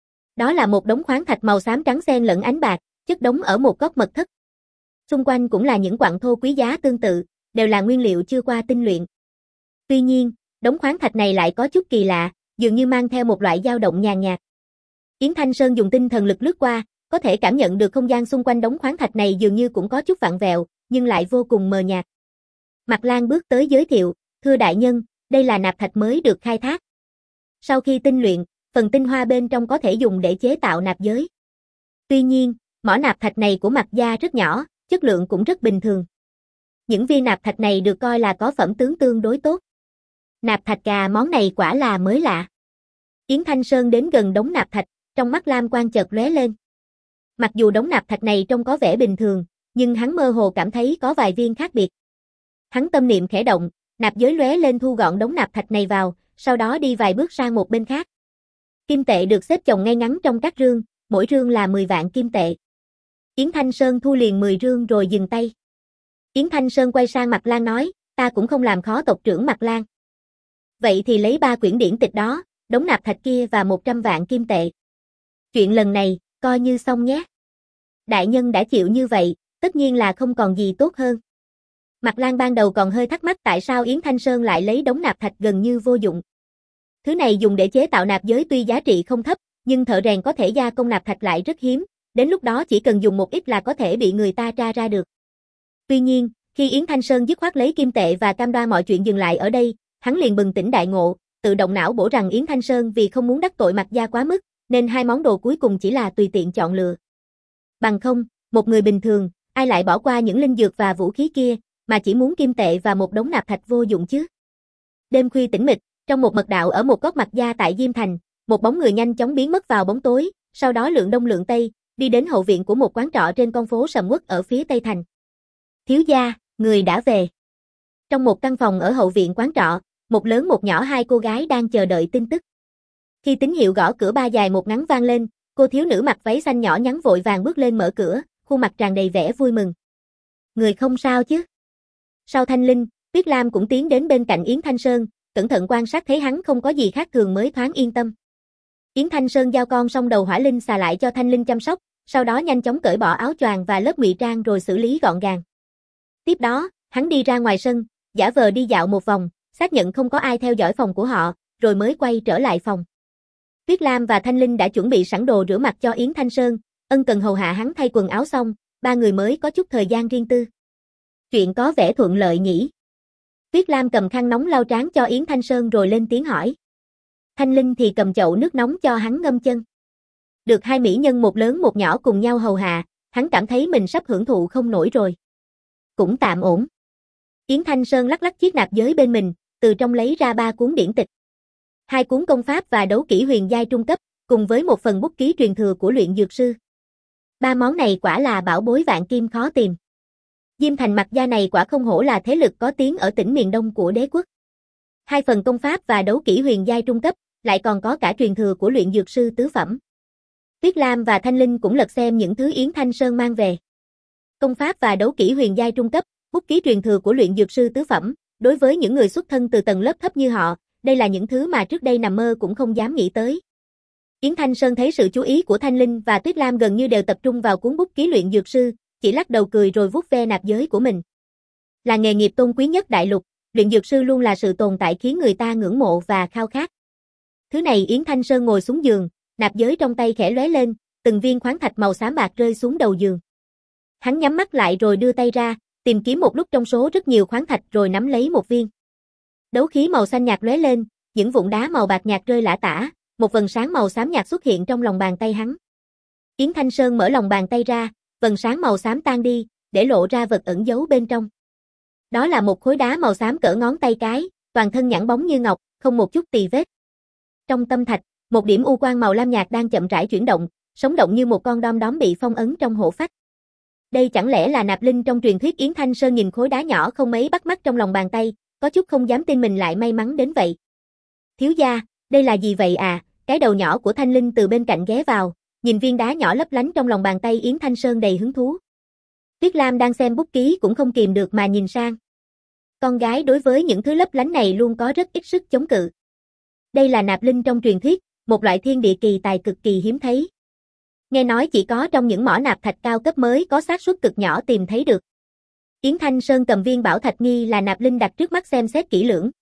Đó là một đống khoáng thạch màu xám trắng xen lẫn ánh bạc, chất đống ở một góc mật thất. Xung quanh cũng là những quặng thô quý giá tương tự, đều là nguyên liệu chưa qua tinh luyện. Tuy nhiên, đống khoáng thạch này lại có chút kỳ lạ, dường như mang theo một loại dao động nhàn nhạt. Yến Thanh Sơn dùng tinh thần lực lướt qua, có thể cảm nhận được không gian xung quanh đống khoáng thạch này dường như cũng có chút vặn vẹo, nhưng lại vô cùng mờ nhạt. Mạc Lan bước tới giới thiệu, thưa đại nhân, đây là nạp thạch mới được khai thác. Sau khi tinh luyện, phần tinh hoa bên trong có thể dùng để chế tạo nạp giới. Tuy nhiên, mỏ nạp thạch này của Mạc gia rất nhỏ, chất lượng cũng rất bình thường. Những viên nạp thạch này được coi là có phẩm tướng tương đối tốt. Nạp thạch cà món này quả là mới lạ. Yến Thanh Sơn đến gần đống nạp thạch, trong mắt lam quang chợt lóe lên. Mặc dù đống nạp thạch này trông có vẻ bình thường, nhưng hắn mơ hồ cảm thấy có vài viên khác biệt. Hắn tâm niệm khẽ động, nạp giới lóe lên thu gọn đống nạp thạch này vào, sau đó đi vài bước sang một bên khác. Kim tệ được xếp chồng ngay ngắn trong các rương, mỗi rương là mười vạn kim tệ. Yến Thanh Sơn thu liền mười rương rồi dừng tay. Yến Thanh Sơn quay sang Mạc Lan nói, ta cũng không làm khó tộc trưởng Mạc Lan. Vậy thì lấy ba quyển điển tịch đó, đống nạp thạch kia và một trăm vạn kim tệ. Chuyện lần này, coi như xong nhé. Đại nhân đã chịu như vậy, tất nhiên là không còn gì tốt hơn. Mạc Lan ban đầu còn hơi thắc mắc tại sao Yến Thanh Sơn lại lấy đống nạp thạch gần như vô dụng. Thứ này dùng để chế tạo nạp giới tuy giá trị không thấp, nhưng thợ rèn có thể gia công nạp thạch lại rất hiếm, đến lúc đó chỉ cần dùng một ít là có thể bị người ta tra ra được. Tuy nhiên, khi Yến Thanh Sơn dứt khoát lấy kim tệ và cam đoan mọi chuyện dừng lại ở đây, hắn liền bừng tỉnh đại ngộ, tự động não bổ rằng Yến Thanh Sơn vì không muốn đắc tội Mạc gia quá mức, nên hai món đồ cuối cùng chỉ là tùy tiện chọn lựa. Bằng không, một người bình thường, ai lại bỏ qua những linh dược và vũ khí kia, mà chỉ muốn kim tệ và một đống nạp thạch vô dụng chứ. Đêm khuya tĩnh mịch, trong một mật đạo ở một góc Mạc gia tại Diêm Thành, một bóng người nhanh chóng biến mất vào bóng tối, sau đó lượn đông lượn tây, đi đến hậu viện của một quán trọ trên con phố sầm uất ở phía tây thành. Thiếu gia, người đã về. Trong một căn phòng ở hậu viện quán trọ, một lớn một nhỏ hai cô gái đang chờ đợi tin tức. Khi tín hiệu gõ cửa ba dài một ngắn vang lên, cô thiếu nữ mặc váy xanh nhỏ nhắn vội vàng bước lên mở cửa, khuôn mặt tràn đầy vẻ vui mừng. Người không sao chứ? Sau Thanh Linh, Tuyết Lam cũng tiến đến bên cạnh Yến Thanh Sơn, cẩn thận quan sát thấy hắn không có gì khác thường mới thoáng yên tâm. Yến Thanh Sơn giao con xong đầu hỏa linh xà lại cho Thanh Linh chăm sóc, sau đó nhanh chóng cởi bỏ áo choàng và lớp ngụy trang rồi xử lý gọn gàng. Tiếp đó, hắn đi ra ngoài sân, giả vờ đi dạo một vòng, xác nhận không có ai theo dõi phòng của họ, rồi mới quay trở lại phòng. Tuyết Lam và Thanh Linh đã chuẩn bị sẵn đồ rửa mặt cho Yến Thanh Sơn, ân cần hầu hạ hắn thay quần áo xong, ba người mới có chút thời gian riêng tư. Chuyện có vẻ thuận lợi nhỉ? Tuyết Lam cầm khăn nóng lau trán cho Yến Thanh Sơn rồi lên tiếng hỏi. Thanh Linh thì cầm chậu nước nóng cho hắn ngâm chân. Được hai mỹ nhân một lớn một nhỏ cùng nhau hầu hạ, hắn cảm thấy mình sắp hưởng thụ không nổi rồi. Cũng tạm ổn. Yến Thanh Sơn lắc lắc chiếc nạp giới bên mình, từ trong lấy ra ba cuốn điển tịch. Hai cuốn công pháp và đấu kỹ huyền giai trung cấp, cùng với một phần bút ký truyền thừa của luyện dược sư. Ba món này quả là bảo bối vạn kim khó tìm. Diêm Thành Mặc Gia này quả không hổ là thế lực có tiếng ở tỉnh miền Đông của đế quốc. Hai phần công pháp và đấu kỹ huyền giai trung cấp, lại còn có cả truyền thừa của luyện dược sư tứ phẩm. Tuyết Lam và Thanh Linh cũng lật xem những thứ Yến Thanh Sơn mang về. Công pháp và đấu kỹ huyền giai trung cấp, bút ký truyền thừa của luyện dược sư tứ phẩm, đối với những người xuất thân từ tầng lớp thấp như họ, đây là những thứ mà trước đây nằm mơ cũng không dám nghĩ tới. Yến Thanh Sơn thấy sự chú ý của Thanh Linh và Tuyết Lam gần như đều tập trung vào cuốn bút ký luyện dược sư, chỉ lắc đầu cười rồi vuốt ve nạp giới của mình. Là nghề nghiệp tôn quý nhất đại lục, luyện dược sư luôn là sự tồn tại khiến người ta ngưỡng mộ và khao khát. Thứ này Yến Thanh Sơn ngồi xuống giường, nạp giới trong tay khẽ lóe lên, từng viên khoáng thạch màu xám bạc rơi xuống đầu giường. Hắn nhắm mắt lại rồi đưa tay ra, tìm kiếm một lúc trong số rất nhiều khoáng thạch rồi nắm lấy một viên. Đấu khí màu xanh nhạt lóe lên, những vụn đá màu bạc nhạt rơi lả tả, một vầng sáng màu xám nhạt xuất hiện trong lòng bàn tay hắn. Yến Thanh Sơn mở lòng bàn tay ra, vầng sáng màu xám tan đi, để lộ ra vật ẩn giấu bên trong. Đó là một khối đá màu xám cỡ ngón tay cái, toàn thân nhẵn bóng như ngọc, không một chút tì vết. Trong tâm thạch, một điểm u quang màu lam nhạt đang chậm rãi chuyển động, sống động như một con đom đóm bị phong ấn trong hổ phách. Đây chẳng lẽ là nạp linh trong truyền thuyết? Yến Thanh Sơn nhìn khối đá nhỏ không mấy bắt mắt trong lòng bàn tay, có chút không dám tin mình lại may mắn đến vậy. Thiếu gia, đây là gì vậy à? Cái đầu nhỏ của Thanh Linh từ bên cạnh ghé vào, nhìn viên đá nhỏ lấp lánh trong lòng bàn tay Yến Thanh Sơn đầy hứng thú. Tuyết Lam đang xem bút ký cũng không kìm được mà nhìn sang. Con gái đối với những thứ lấp lánh này luôn có rất ít sức chống cự. Đây là nạp linh trong truyền thuyết, một loại thiên địa kỳ tài cực kỳ hiếm thấy. Nghe nói chỉ có trong những mỏ nạp thạch cao cấp mới có xác suất cực nhỏ tìm thấy được. Yến Thanh Sơn cầm viên bảo thạch nghi là nạp linh đặt trước mắt xem xét kỹ lưỡng.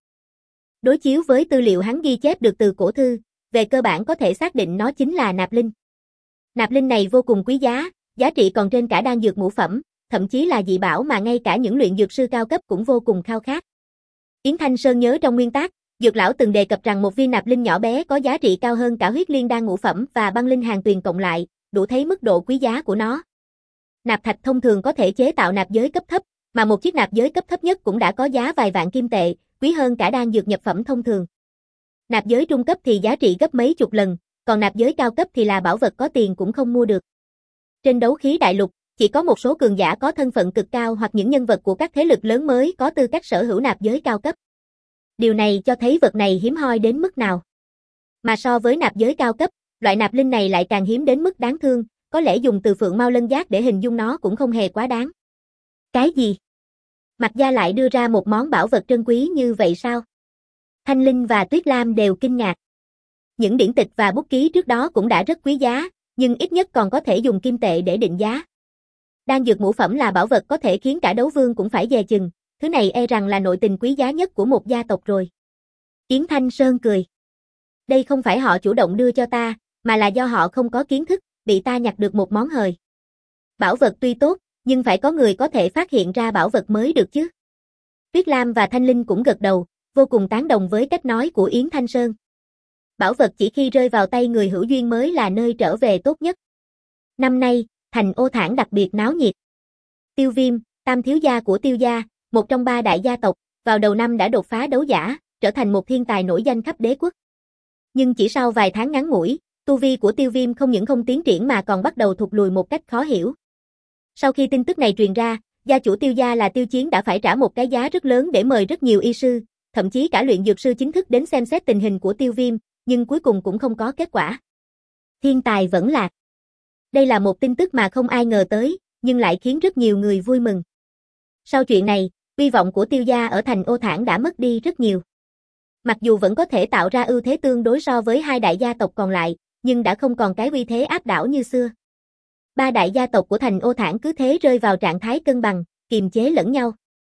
Đối chiếu với tư liệu hắn ghi chép được từ cổ thư, về cơ bản có thể xác định nó chính là nạp linh. Nạp linh này vô cùng quý giá, giá trị còn trên cả đan dược ngũ phẩm, thậm chí là dị bảo mà ngay cả những luyện dược sư cao cấp cũng vô cùng khao khát. Yến Thanh Sơn nhớ trong nguyên tác, Dược lão từng đề cập rằng một viên nạp linh nhỏ bé có giá trị cao hơn cả huyết liên đan ngũ phẩm và băng linh hàng tuyền cộng lại, đủ thấy mức độ quý giá của nó. Nạp thạch thông thường có thể chế tạo nạp giới cấp thấp, mà một chiếc nạp giới cấp thấp nhất cũng đã có giá vài vạn kim tệ, quý hơn cả đan dược nhập phẩm thông thường. Nạp giới trung cấp thì giá trị gấp mấy chục lần, còn nạp giới cao cấp thì là bảo vật có tiền cũng không mua được. Trên đấu khí đại lục, chỉ có một số cường giả có thân phận cực cao hoặc những nhân vật của các thế lực lớn mới có tư cách sở hữu nạp giới cao cấp. Điều này cho thấy vật này hiếm hoi đến mức nào. Mà so với nạp giới cao cấp, loại nạp linh này lại càng hiếm đến mức đáng thương, có lẽ dùng từ phượng mao lân giác để hình dung nó cũng không hề quá đáng. Cái gì? Mặc Gia lại đưa ra một món bảo vật trân quý như vậy sao? Thanh Linh và Tuyết Lam đều kinh ngạc. Những điển tịch và bút ký trước đó cũng đã rất quý giá, nhưng ít nhất còn có thể dùng kim tệ để định giá. Đan dược ngũ phẩm là bảo vật có thể khiến cả đấu vương cũng phải dè chừng, thứ này e rằng là nội tình quý giá nhất của một gia tộc rồi. Yến Thanh Sơn cười. Đây không phải họ chủ động đưa cho ta, mà là do họ không có kiến thức, bị ta nhặt được một món hời. Bảo vật tuy tốt, nhưng phải có người có thể phát hiện ra bảo vật mới được chứ. Tuyết Lam và Thanh Linh cũng gật đầu, vô cùng tán đồng với cách nói của Yến Thanh Sơn. Bảo vật chỉ khi rơi vào tay người hữu duyên mới là nơi trở về tốt nhất. Năm nay, thành Ô Thản đặc biệt náo nhiệt. Tiêu Viêm, tam thiếu gia của Tiêu gia, một trong ba đại gia tộc, vào đầu năm đã đột phá đấu giả, trở thành một thiên tài nổi danh khắp đế quốc. Nhưng chỉ sau vài tháng ngắn ngủi, tu vi của Tiêu Viêm không những không tiến triển mà còn bắt đầu thụt lùi một cách khó hiểu. Sau khi tin tức này truyền ra, gia chủ Tiêu gia là Tiêu Chiến đã phải trả một cái giá rất lớn để mời rất nhiều y sư, thậm chí cả luyện dược sư chính thức đến xem xét tình hình của Tiêu Viêm, nhưng cuối cùng cũng không có kết quả. Thiên tài vẫn lạc. Đây là một tin tức mà không ai ngờ tới, nhưng lại khiến rất nhiều người vui mừng. Sau chuyện này, uy vọng của Tiêu gia ở thành Ô Thản đã mất đi rất nhiều. Mặc dù vẫn có thể tạo ra ưu thế tương đối so với hai đại gia tộc còn lại, nhưng đã không còn cái uy thế áp đảo như xưa. Ba đại gia tộc của thành Ô Thản cứ thế rơi vào trạng thái cân bằng, kiềm chế lẫn nhau.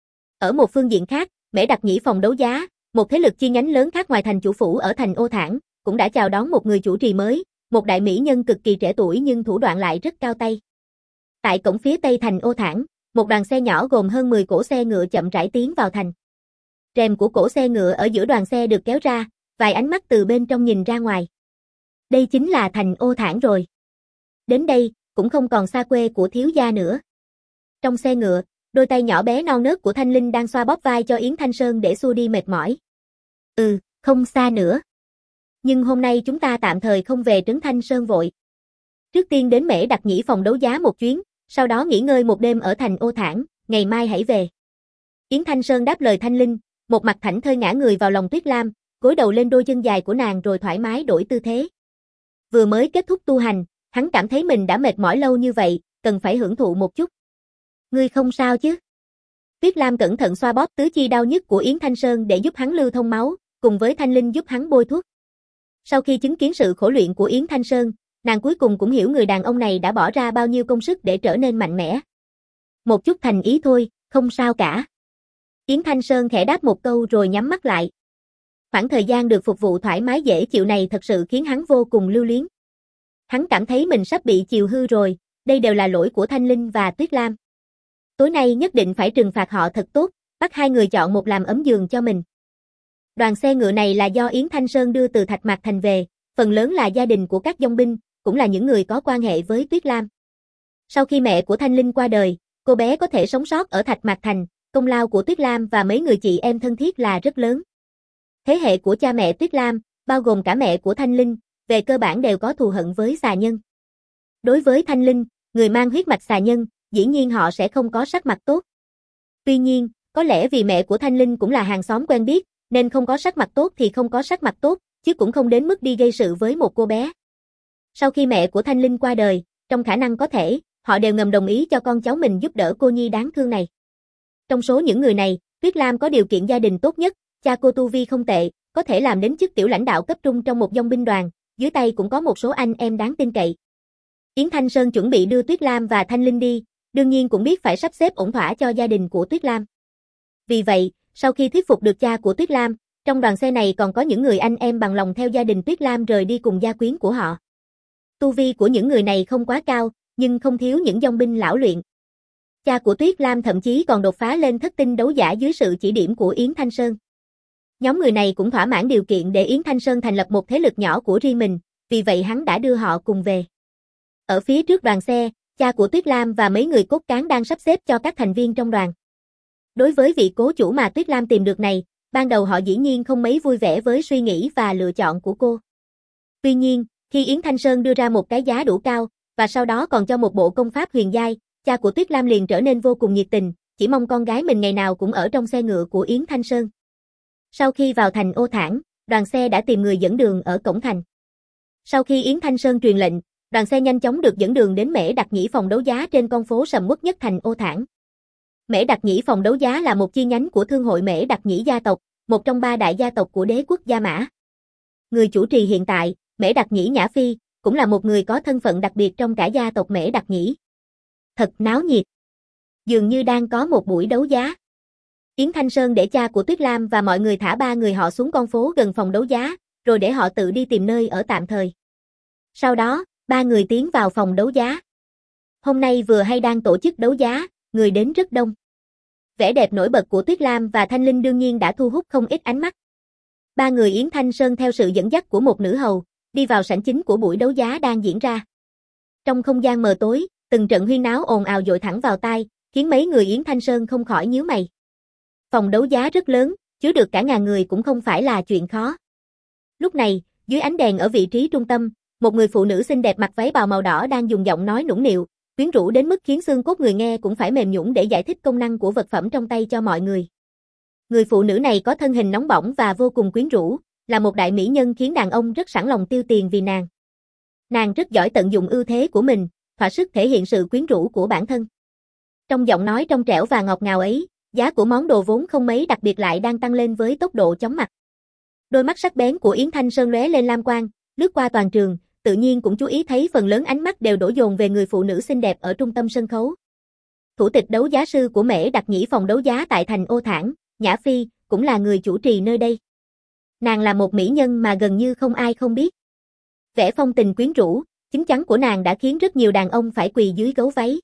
Ở một phương diện khác, Mễ Đặc Nhĩ phòng đấu giá, một thế lực chi nhánh lớn khác ngoài thành chủ phủ ở thành Ô Thản, cũng đã chào đón một người chủ trì mới, một đại mỹ nhân cực kỳ trẻ tuổi nhưng thủ đoạn lại rất cao tay. Tại cổng phía tây thành Ô Thản, một đoàn xe nhỏ gồm hơn mười cỗ xe ngựa chậm rãi tiến vào thành. Rèm của cỗ xe ngựa ở giữa đoàn xe được kéo ra, vài ánh mắt từ bên trong nhìn ra ngoài. Đây chính là thành Ô Thản rồi. Đến đây, cũng không còn xa quê của thiếu gia nữa. Trong xe ngựa, đôi tay nhỏ bé non nớt của Thanh Linh đang xoa bóp vai cho Yến Thanh Sơn để xua đi mệt mỏi. Ừ, không xa nữa. Nhưng hôm nay chúng ta tạm thời không về trấn Thanh Sơn vội. Trước tiên đến Mễ Đặc Nhĩ phòng đấu giá một chuyến, sau đó nghỉ ngơi một đêm ở thành Ô Thản, ngày mai hãy về. Yến Thanh Sơn đáp lời Thanh Linh, một mặt thảnh thơi ngã người vào lòng Tuyết Lam, gối đầu lên đôi chân dài của nàng rồi thoải mái đổi tư thế. Vừa mới kết thúc tu hành, hắn cảm thấy mình đã mệt mỏi lâu như vậy, cần phải hưởng thụ một chút. Ngươi không sao chứ? Tuyết Lam cẩn thận xoa bóp tứ chi đau nhức của Yến Thanh Sơn để giúp hắn lưu thông máu, cùng với Thanh Linh giúp hắn bôi thuốc. Sau khi chứng kiến sự khổ luyện của Yến Thanh Sơn, nàng cuối cùng cũng hiểu người đàn ông này đã bỏ ra bao nhiêu công sức để trở nên mạnh mẽ. Một chút thành ý thôi, không sao cả. Yến Thanh Sơn khẽ đáp một câu rồi nhắm mắt lại. Khoảng thời gian được phục vụ thoải mái dễ chịu này thật sự khiến hắn vô cùng lưu luyến. Hắn cảm thấy mình sắp bị chiều hư rồi, đây đều là lỗi của Thanh Linh và Tuyết Lam. Tối nay nhất định phải trừng phạt họ thật tốt, bắt hai người chọn một làm ấm giường cho mình. Đoàn xe ngựa này là do Yến Thanh Sơn đưa từ Thạch Mạc Thành về, phần lớn là gia đình của các dòng binh, cũng là những người có quan hệ với Tuyết Lam. Sau khi mẹ của Thanh Linh qua đời, cô bé có thể sống sót ở Thạch Mạc Thành, công lao của Tuyết Lam và mấy người chị em thân thiết là rất lớn. Thế hệ của cha mẹ Tuyết Lam, bao gồm cả mẹ của Thanh Linh, về cơ bản đều có thù hận với xà nhân. Đối với Thanh Linh, người mang huyết mạch xà nhân, dĩ nhiên họ sẽ không có sắc mặt tốt. Tuy nhiên, có lẽ vì mẹ của Thanh Linh cũng là hàng xóm quen biết, nên không có sắc mặt tốt thì không có sắc mặt tốt, chứ cũng không đến mức đi gây sự với một cô bé. Sau khi mẹ của Thanh Linh qua đời, trong khả năng có thể, họ đều ngầm đồng ý cho con cháu mình giúp đỡ cô nhi đáng thương này. Trong số những người này, Tuyết Lam có điều kiện gia đình tốt nhất, cha cô tu vi không tệ, có thể làm đến chức tiểu lãnh đạo cấp trung trong một dòng binh đoàn, dưới tay cũng có một số anh em đáng tin cậy. Yến Thanh Sơn chuẩn bị đưa Tuyết Lam và Thanh Linh đi, đương nhiên cũng biết phải sắp xếp ổn thỏa cho gia đình của Tuyết Lam. Vì vậy, sau khi thuyết phục được cha của Tuyết Lam, trong đoàn xe này còn có những người anh em bằng lòng theo gia đình Tuyết Lam rời đi cùng gia quyến của họ. Tu vi của những người này không quá cao, nhưng không thiếu những dòng binh lão luyện. Cha của Tuyết Lam thậm chí còn đột phá lên thất tinh đấu giả dưới sự chỉ điểm của Yến Thanh Sơn. Nhóm người này cũng thỏa mãn điều kiện để Yến Thanh Sơn thành lập một thế lực nhỏ của riêng mình, vì vậy hắn đã đưa họ cùng về. Ở phía trước đoàn xe, cha của Tuyết Lam và mấy người cốt cán đang sắp xếp cho các thành viên trong đoàn. Đối với vị cố chủ mà Tuyết Lam tìm được này, ban đầu họ dĩ nhiên không mấy vui vẻ với suy nghĩ và lựa chọn của cô. Tuy nhiên, khi Yến Thanh Sơn đưa ra một cái giá đủ cao, và sau đó còn cho một bộ công pháp huyền giai, cha của Tuyết Lam liền trở nên vô cùng nhiệt tình, chỉ mong con gái mình ngày nào cũng ở trong xe ngựa của Yến Thanh Sơn. Sau khi vào thành Ô Thản, đoàn xe đã tìm người dẫn đường ở cổng thành. Sau khi Yến Thanh Sơn truyền lệnh, đoàn xe nhanh chóng được dẫn đường đến Mễ Đặc Nhĩ phòng đấu giá trên con phố sầm uất nhất thành Ô Thản. Mễ Đặc Nhĩ phòng đấu giá là một chi nhánh của thương hội Mễ Đặc Nhĩ gia tộc, một trong ba đại gia tộc của đế quốc Gia Mã. Người chủ trì hiện tại, Mễ Đặc Nhĩ Nhã Phi, cũng là một người có thân phận đặc biệt trong cả gia tộc Mễ Đặc Nhĩ. Thật náo nhiệt. Dường như đang có một buổi đấu giá. Yến Thanh Sơn để cha của Tuyết Lam và mọi người thả ba người họ xuống con phố gần phòng đấu giá, rồi để họ tự đi tìm nơi ở tạm thời. Sau đó, ba người tiến vào phòng đấu giá. Hôm nay vừa hay đang tổ chức đấu giá, người đến rất đông. Vẻ đẹp nổi bật của Tuyết Lam và Thanh Linh đương nhiên đã thu hút không ít ánh mắt. Ba người Yến Thanh Sơn theo sự dẫn dắt của một nữ hầu, đi vào sảnh chính của buổi đấu giá đang diễn ra. Trong không gian mờ tối, từng trận huyên náo ồn ào dội thẳng vào tai, khiến mấy người Yến Thanh Sơn không khỏi nhíu mày. Phòng đấu giá rất lớn, chứa được cả ngàn người cũng không phải là chuyện khó. Lúc này, dưới ánh đèn ở vị trí trung tâm, một người phụ nữ xinh đẹp mặc váy bào màu đỏ đang dùng giọng nói nũng nịu, quyến rũ đến mức khiến xương cốt người nghe cũng phải mềm nhũn để giải thích công năng của vật phẩm trong tay cho mọi người. Người phụ nữ này có thân hình nóng bỏng và vô cùng quyến rũ, là một đại mỹ nhân khiến đàn ông rất sẵn lòng tiêu tiền vì nàng. Nàng rất giỏi tận dụng ưu thế của mình, thỏa sức thể hiện sự quyến rũ của bản thân. Trong giọng nói trong trẻo và ngọt ngào ấy, giá của món đồ vốn không mấy đặc biệt lại đang tăng lên với tốc độ chóng mặt. Đôi mắt sắc bén của Yến Thanh Sơn lóe lên lam quang, lướt qua toàn trường, tự nhiên cũng chú ý thấy phần lớn ánh mắt đều đổ dồn về người phụ nữ xinh đẹp ở trung tâm sân khấu. Thủ tịch đấu giá sư của Mễ Đặc Nhĩ phòng đấu giá tại thành Ô Thản, Nhã Phi, cũng là người chủ trì nơi đây. Nàng là một mỹ nhân mà gần như không ai không biết. Vẻ phong tình quyến rũ, chín chắn của nàng đã khiến rất nhiều đàn ông phải quỳ dưới gấu váy.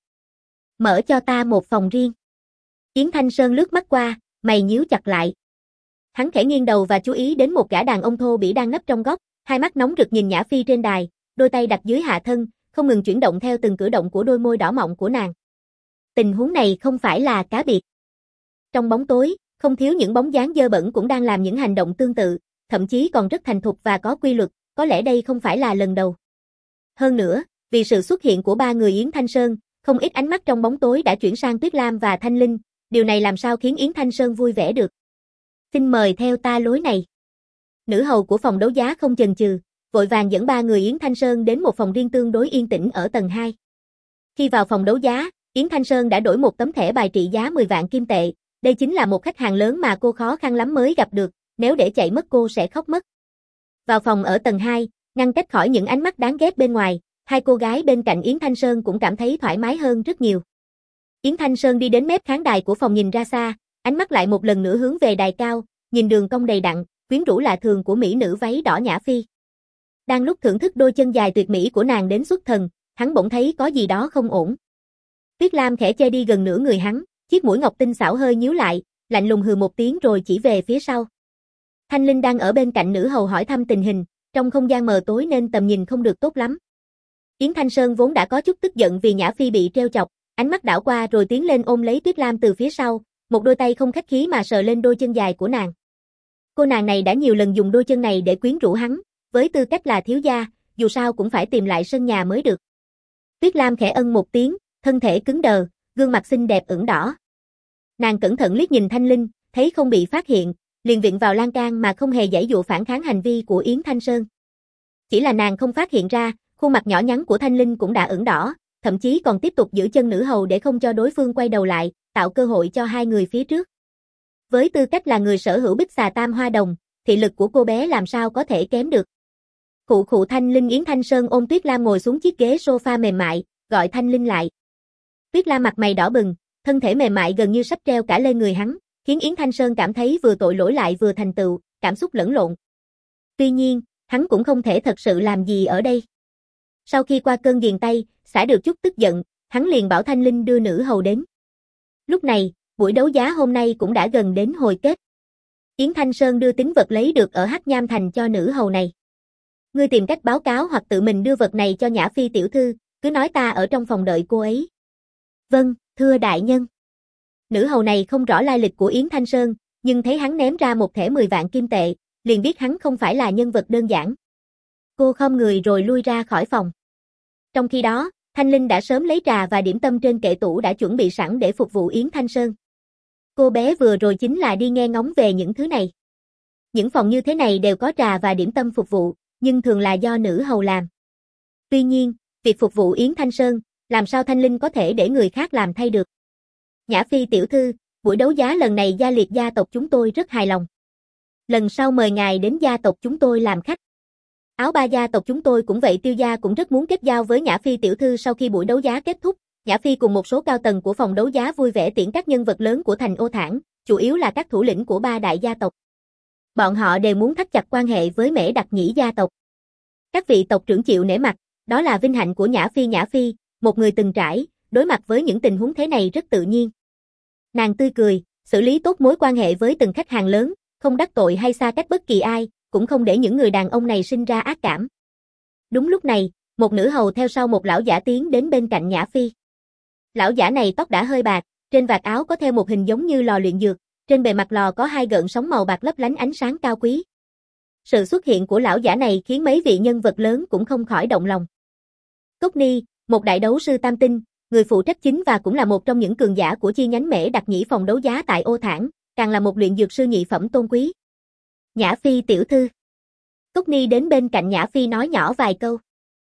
Mở cho ta một phòng riêng. Yến Thanh Sơn lướt mắt qua, mày nhíu chặt lại. Hắn khẽ nghiêng đầu và chú ý đến một gã đàn ông thô bỉ đang nấp trong góc, hai mắt nóng rực nhìn Nhã Phi trên đài, đôi tay đặt dưới hạ thân, không ngừng chuyển động theo từng cử động của đôi môi đỏ mọng của nàng. Tình huống này không phải là cá biệt. Trong bóng tối, không thiếu những bóng dáng dơ bẩn cũng đang làm những hành động tương tự, thậm chí còn rất thành thục và có quy luật, có lẽ đây không phải là lần đầu. Hơn nữa, vì sự xuất hiện của ba người Yến Thanh Sơn, không ít ánh mắt trong bóng tối đã chuyển sang Tuyết Lam và Thanh Linh, điều này làm sao khiến Yến Thanh Sơn vui vẻ được. Xin mời theo ta lối này. Nữ hầu của phòng đấu giá không chần chừ, vội vàng dẫn ba người Yến Thanh Sơn đến một phòng riêng tương đối yên tĩnh ở tầng hai. Khi vào phòng đấu giá, Yến Thanh Sơn đã đổi một tấm thẻ bài trị giá mười vạn kim tệ, đây chính là một khách hàng lớn mà cô khó khăn lắm mới gặp được, nếu để chạy mất cô sẽ khóc mất. Vào phòng ở tầng hai, ngăn cách khỏi những ánh mắt đáng ghét bên ngoài, hai cô gái bên cạnh Yến Thanh Sơn cũng cảm thấy thoải mái hơn rất nhiều. Yến Thanh Sơn đi đến mép khán đài của phòng nhìn ra xa, ánh mắt lại một lần nữa hướng về đài cao, nhìn đường cong đầy đặn, quyến rũ lạ thường của mỹ nữ váy đỏ Nhã Phi. Đang lúc thưởng thức đôi chân dài tuyệt mỹ của nàng đến xuất thần, hắn bỗng thấy có gì đó không ổn. Tuyết Lam khẽ che đi gần nửa người hắn, chiếc mũi ngọc tinh xảo hơi nhíu lại, lạnh lùng hừ một tiếng rồi chỉ về phía sau. Thanh Linh đang ở bên cạnh nữ hầu hỏi thăm tình hình, trong không gian mờ tối nên tầm nhìn không được tốt lắm. Yến Thanh Sơn vốn đã có chút tức giận vì Nhã Phi bị treo chọc, ánh mắt đảo qua rồi tiến lên ôm lấy Tuyết Lam từ phía sau, một đôi tay không khách khí mà sờ lên đôi chân dài của nàng. Cô nàng này đã nhiều lần dùng đôi chân này để quyến rũ hắn, với tư cách là thiếu gia, dù sao cũng phải tìm lại sân nhà mới được. Tuyết Lam khẽ ân một tiếng, thân thể cứng đờ, gương mặt xinh đẹp ửng đỏ. Nàng cẩn thận liếc nhìn Thanh Linh, thấy không bị phát hiện, liền viện vào lan can mà không hề giãy dụa phản kháng hành vi của Yến Thanh Sơn. Chỉ là nàng không phát hiện ra, khuôn mặt nhỏ nhắn của Thanh Linh cũng đã ửng đỏ, thậm chí còn tiếp tục giữ chân nữ hầu để không cho đối phương quay đầu lại, tạo cơ hội cho hai người phía trước. Với tư cách là người sở hữu bích xà tam hoa đồng, thị lực của cô bé làm sao có thể kém được. Khụ khụ Thanh Linh. Yến Thanh Sơn ôm Tuyết Lam ngồi xuống chiếc ghế sofa mềm mại, gọi Thanh Linh lại. Tuyết Lam mặt mày đỏ bừng, thân thể mềm mại gần như sắp treo cả lên người hắn, khiến Yến Thanh Sơn cảm thấy vừa tội lỗi lại vừa thành tựu, cảm xúc lẫn lộn. Tuy nhiên, hắn cũng không thể thật sự làm gì ở đây. Sau khi qua cơn ghiền tay, xả được chút tức giận, hắn liền bảo Thanh Linh đưa nữ hầu đến. Lúc này, buổi đấu giá hôm nay cũng đã gần đến hồi kết. Yến Thanh Sơn đưa tín vật lấy được ở Hắc Nham Thành cho nữ hầu này. Ngươi tìm cách báo cáo hoặc tự mình đưa vật này cho Nhã Phi tiểu thư, cứ nói ta ở trong phòng đợi cô ấy. Vâng, thưa đại nhân. Nữ hầu này không rõ lai lịch của Yến Thanh Sơn, nhưng thấy hắn ném ra một thẻ mười vạn kim tệ, liền biết hắn không phải là nhân vật đơn giản. Cô khom người rồi lui ra khỏi phòng. Trong khi đó, Thanh Linh đã sớm lấy trà và điểm tâm trên kệ tủ đã chuẩn bị sẵn để phục vụ Yến Thanh Sơn. Cô bé vừa rồi chính là đi nghe ngóng về những thứ này. Những phòng như thế này đều có trà và điểm tâm phục vụ, nhưng thường là do nữ hầu làm. Tuy nhiên, việc phục vụ Yến Thanh Sơn, làm sao Thanh Linh có thể để người khác làm thay được. Nhã Phi tiểu thư, buổi đấu giá lần này gia liệt gia tộc chúng tôi rất hài lòng. Lần sau mời ngài đến gia tộc chúng tôi làm khách. Áo ba gia tộc chúng tôi cũng vậy. Tiêu gia cũng rất muốn kết giao với Nhã Phi tiểu thư. Sau khi buổi đấu giá kết thúc, Nhã Phi cùng một số cao tầng của phòng đấu giá vui vẻ tiễn các nhân vật lớn của thành Ô Thản, chủ yếu là các thủ lĩnh của ba đại gia tộc. Bọn họ đều muốn thắt chặt quan hệ với Mễ Đặc Nhĩ gia tộc. Các vị tộc trưởng chịu nể mặt, đó là vinh hạnh của Nhã Phi. Nhã Phi, một người từng trải, đối mặt với những tình huống thế này rất tự nhiên. Nàng tươi cười, xử lý tốt mối quan hệ với từng khách hàng lớn, không đắc tội hay xa cách bất kỳ ai, cũng không để những người đàn ông này sinh ra ác cảm. Đúng lúc này, một nữ hầu theo sau một lão giả tiến đến bên cạnh Nhã Phi. Lão giả này tóc đã hơi bạc, trên vạt áo có theo một hình giống như lò luyện dược, trên bề mặt lò có hai gợn sóng màu bạc lấp lánh ánh sáng cao quý. Sự xuất hiện của lão giả này khiến mấy vị nhân vật lớn cũng không khỏi động lòng. Cốc Ni, một đại đấu sư tam tinh, người phụ trách chính và cũng là một trong những cường giả của chi nhánh Mễ Đặc Nhĩ phòng đấu giá tại Ô Thản, càng là một luyện dược sư nhị phẩm tôn quý. Nhã Phi tiểu thư. Cốc Ni đến bên cạnh Nhã Phi nói nhỏ vài câu.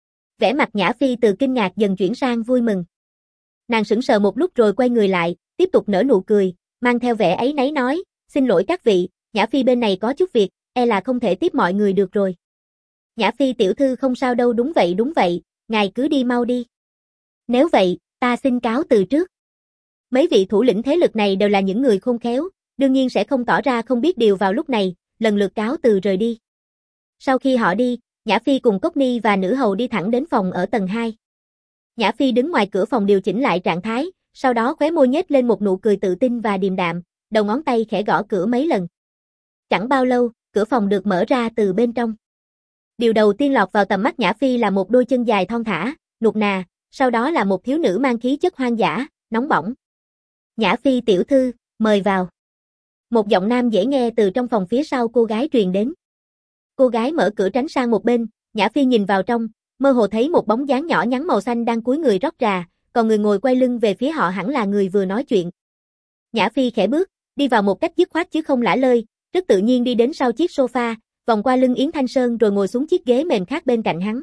Vẻ mặt Nhã Phi từ kinh ngạc dần chuyển sang vui mừng. Nàng sững sờ một lúc rồi quay người lại, tiếp tục nở nụ cười, mang theo vẻ áy náy nói, xin lỗi các vị, Nhã Phi bên này có chút việc, e là không thể tiếp mọi người được rồi. Nhã Phi tiểu thư không sao đâu, đúng vậy đúng vậy, ngài cứ đi mau đi. Nếu vậy, ta xin cáo từ trước. Mấy vị thủ lĩnh thế lực này đều là những người khôn khéo, đương nhiên sẽ không tỏ ra không biết điều vào lúc này, lần lượt cáo từ rời đi. Sau khi họ đi, Nhã Phi cùng Cốc Ni và nữ hầu đi thẳng đến phòng ở tầng hai. Nhã Phi đứng ngoài cửa phòng điều chỉnh lại trạng thái, sau đó khóe môi nhếch lên một nụ cười tự tin và điềm đạm, đầu ngón tay khẽ gõ cửa mấy lần. Chẳng bao lâu, cửa phòng được mở ra từ bên trong. Điều đầu tiên lọt vào tầm mắt Nhã Phi là một đôi chân dài thon thả, nuột nà, sau đó là một thiếu nữ mang khí chất hoang dã, nóng bỏng. Nhã Phi tiểu thư, mời vào. Một giọng nam dễ nghe từ trong phòng phía sau cô gái truyền đến. Cô gái mở cửa tránh sang một bên, Nhã Phi nhìn vào trong, mơ hồ thấy một bóng dáng nhỏ nhắn màu xanh đang cúi người rót trà, còn người ngồi quay lưng về phía họ hẳn là người vừa nói chuyện. Nhã Phi khẽ bước, đi vào một cách dứt khoát chứ không lả lơi, rất tự nhiên đi đến sau chiếc sofa, vòng qua lưng Yến Thanh Sơn rồi ngồi xuống chiếc ghế mềm khác bên cạnh hắn.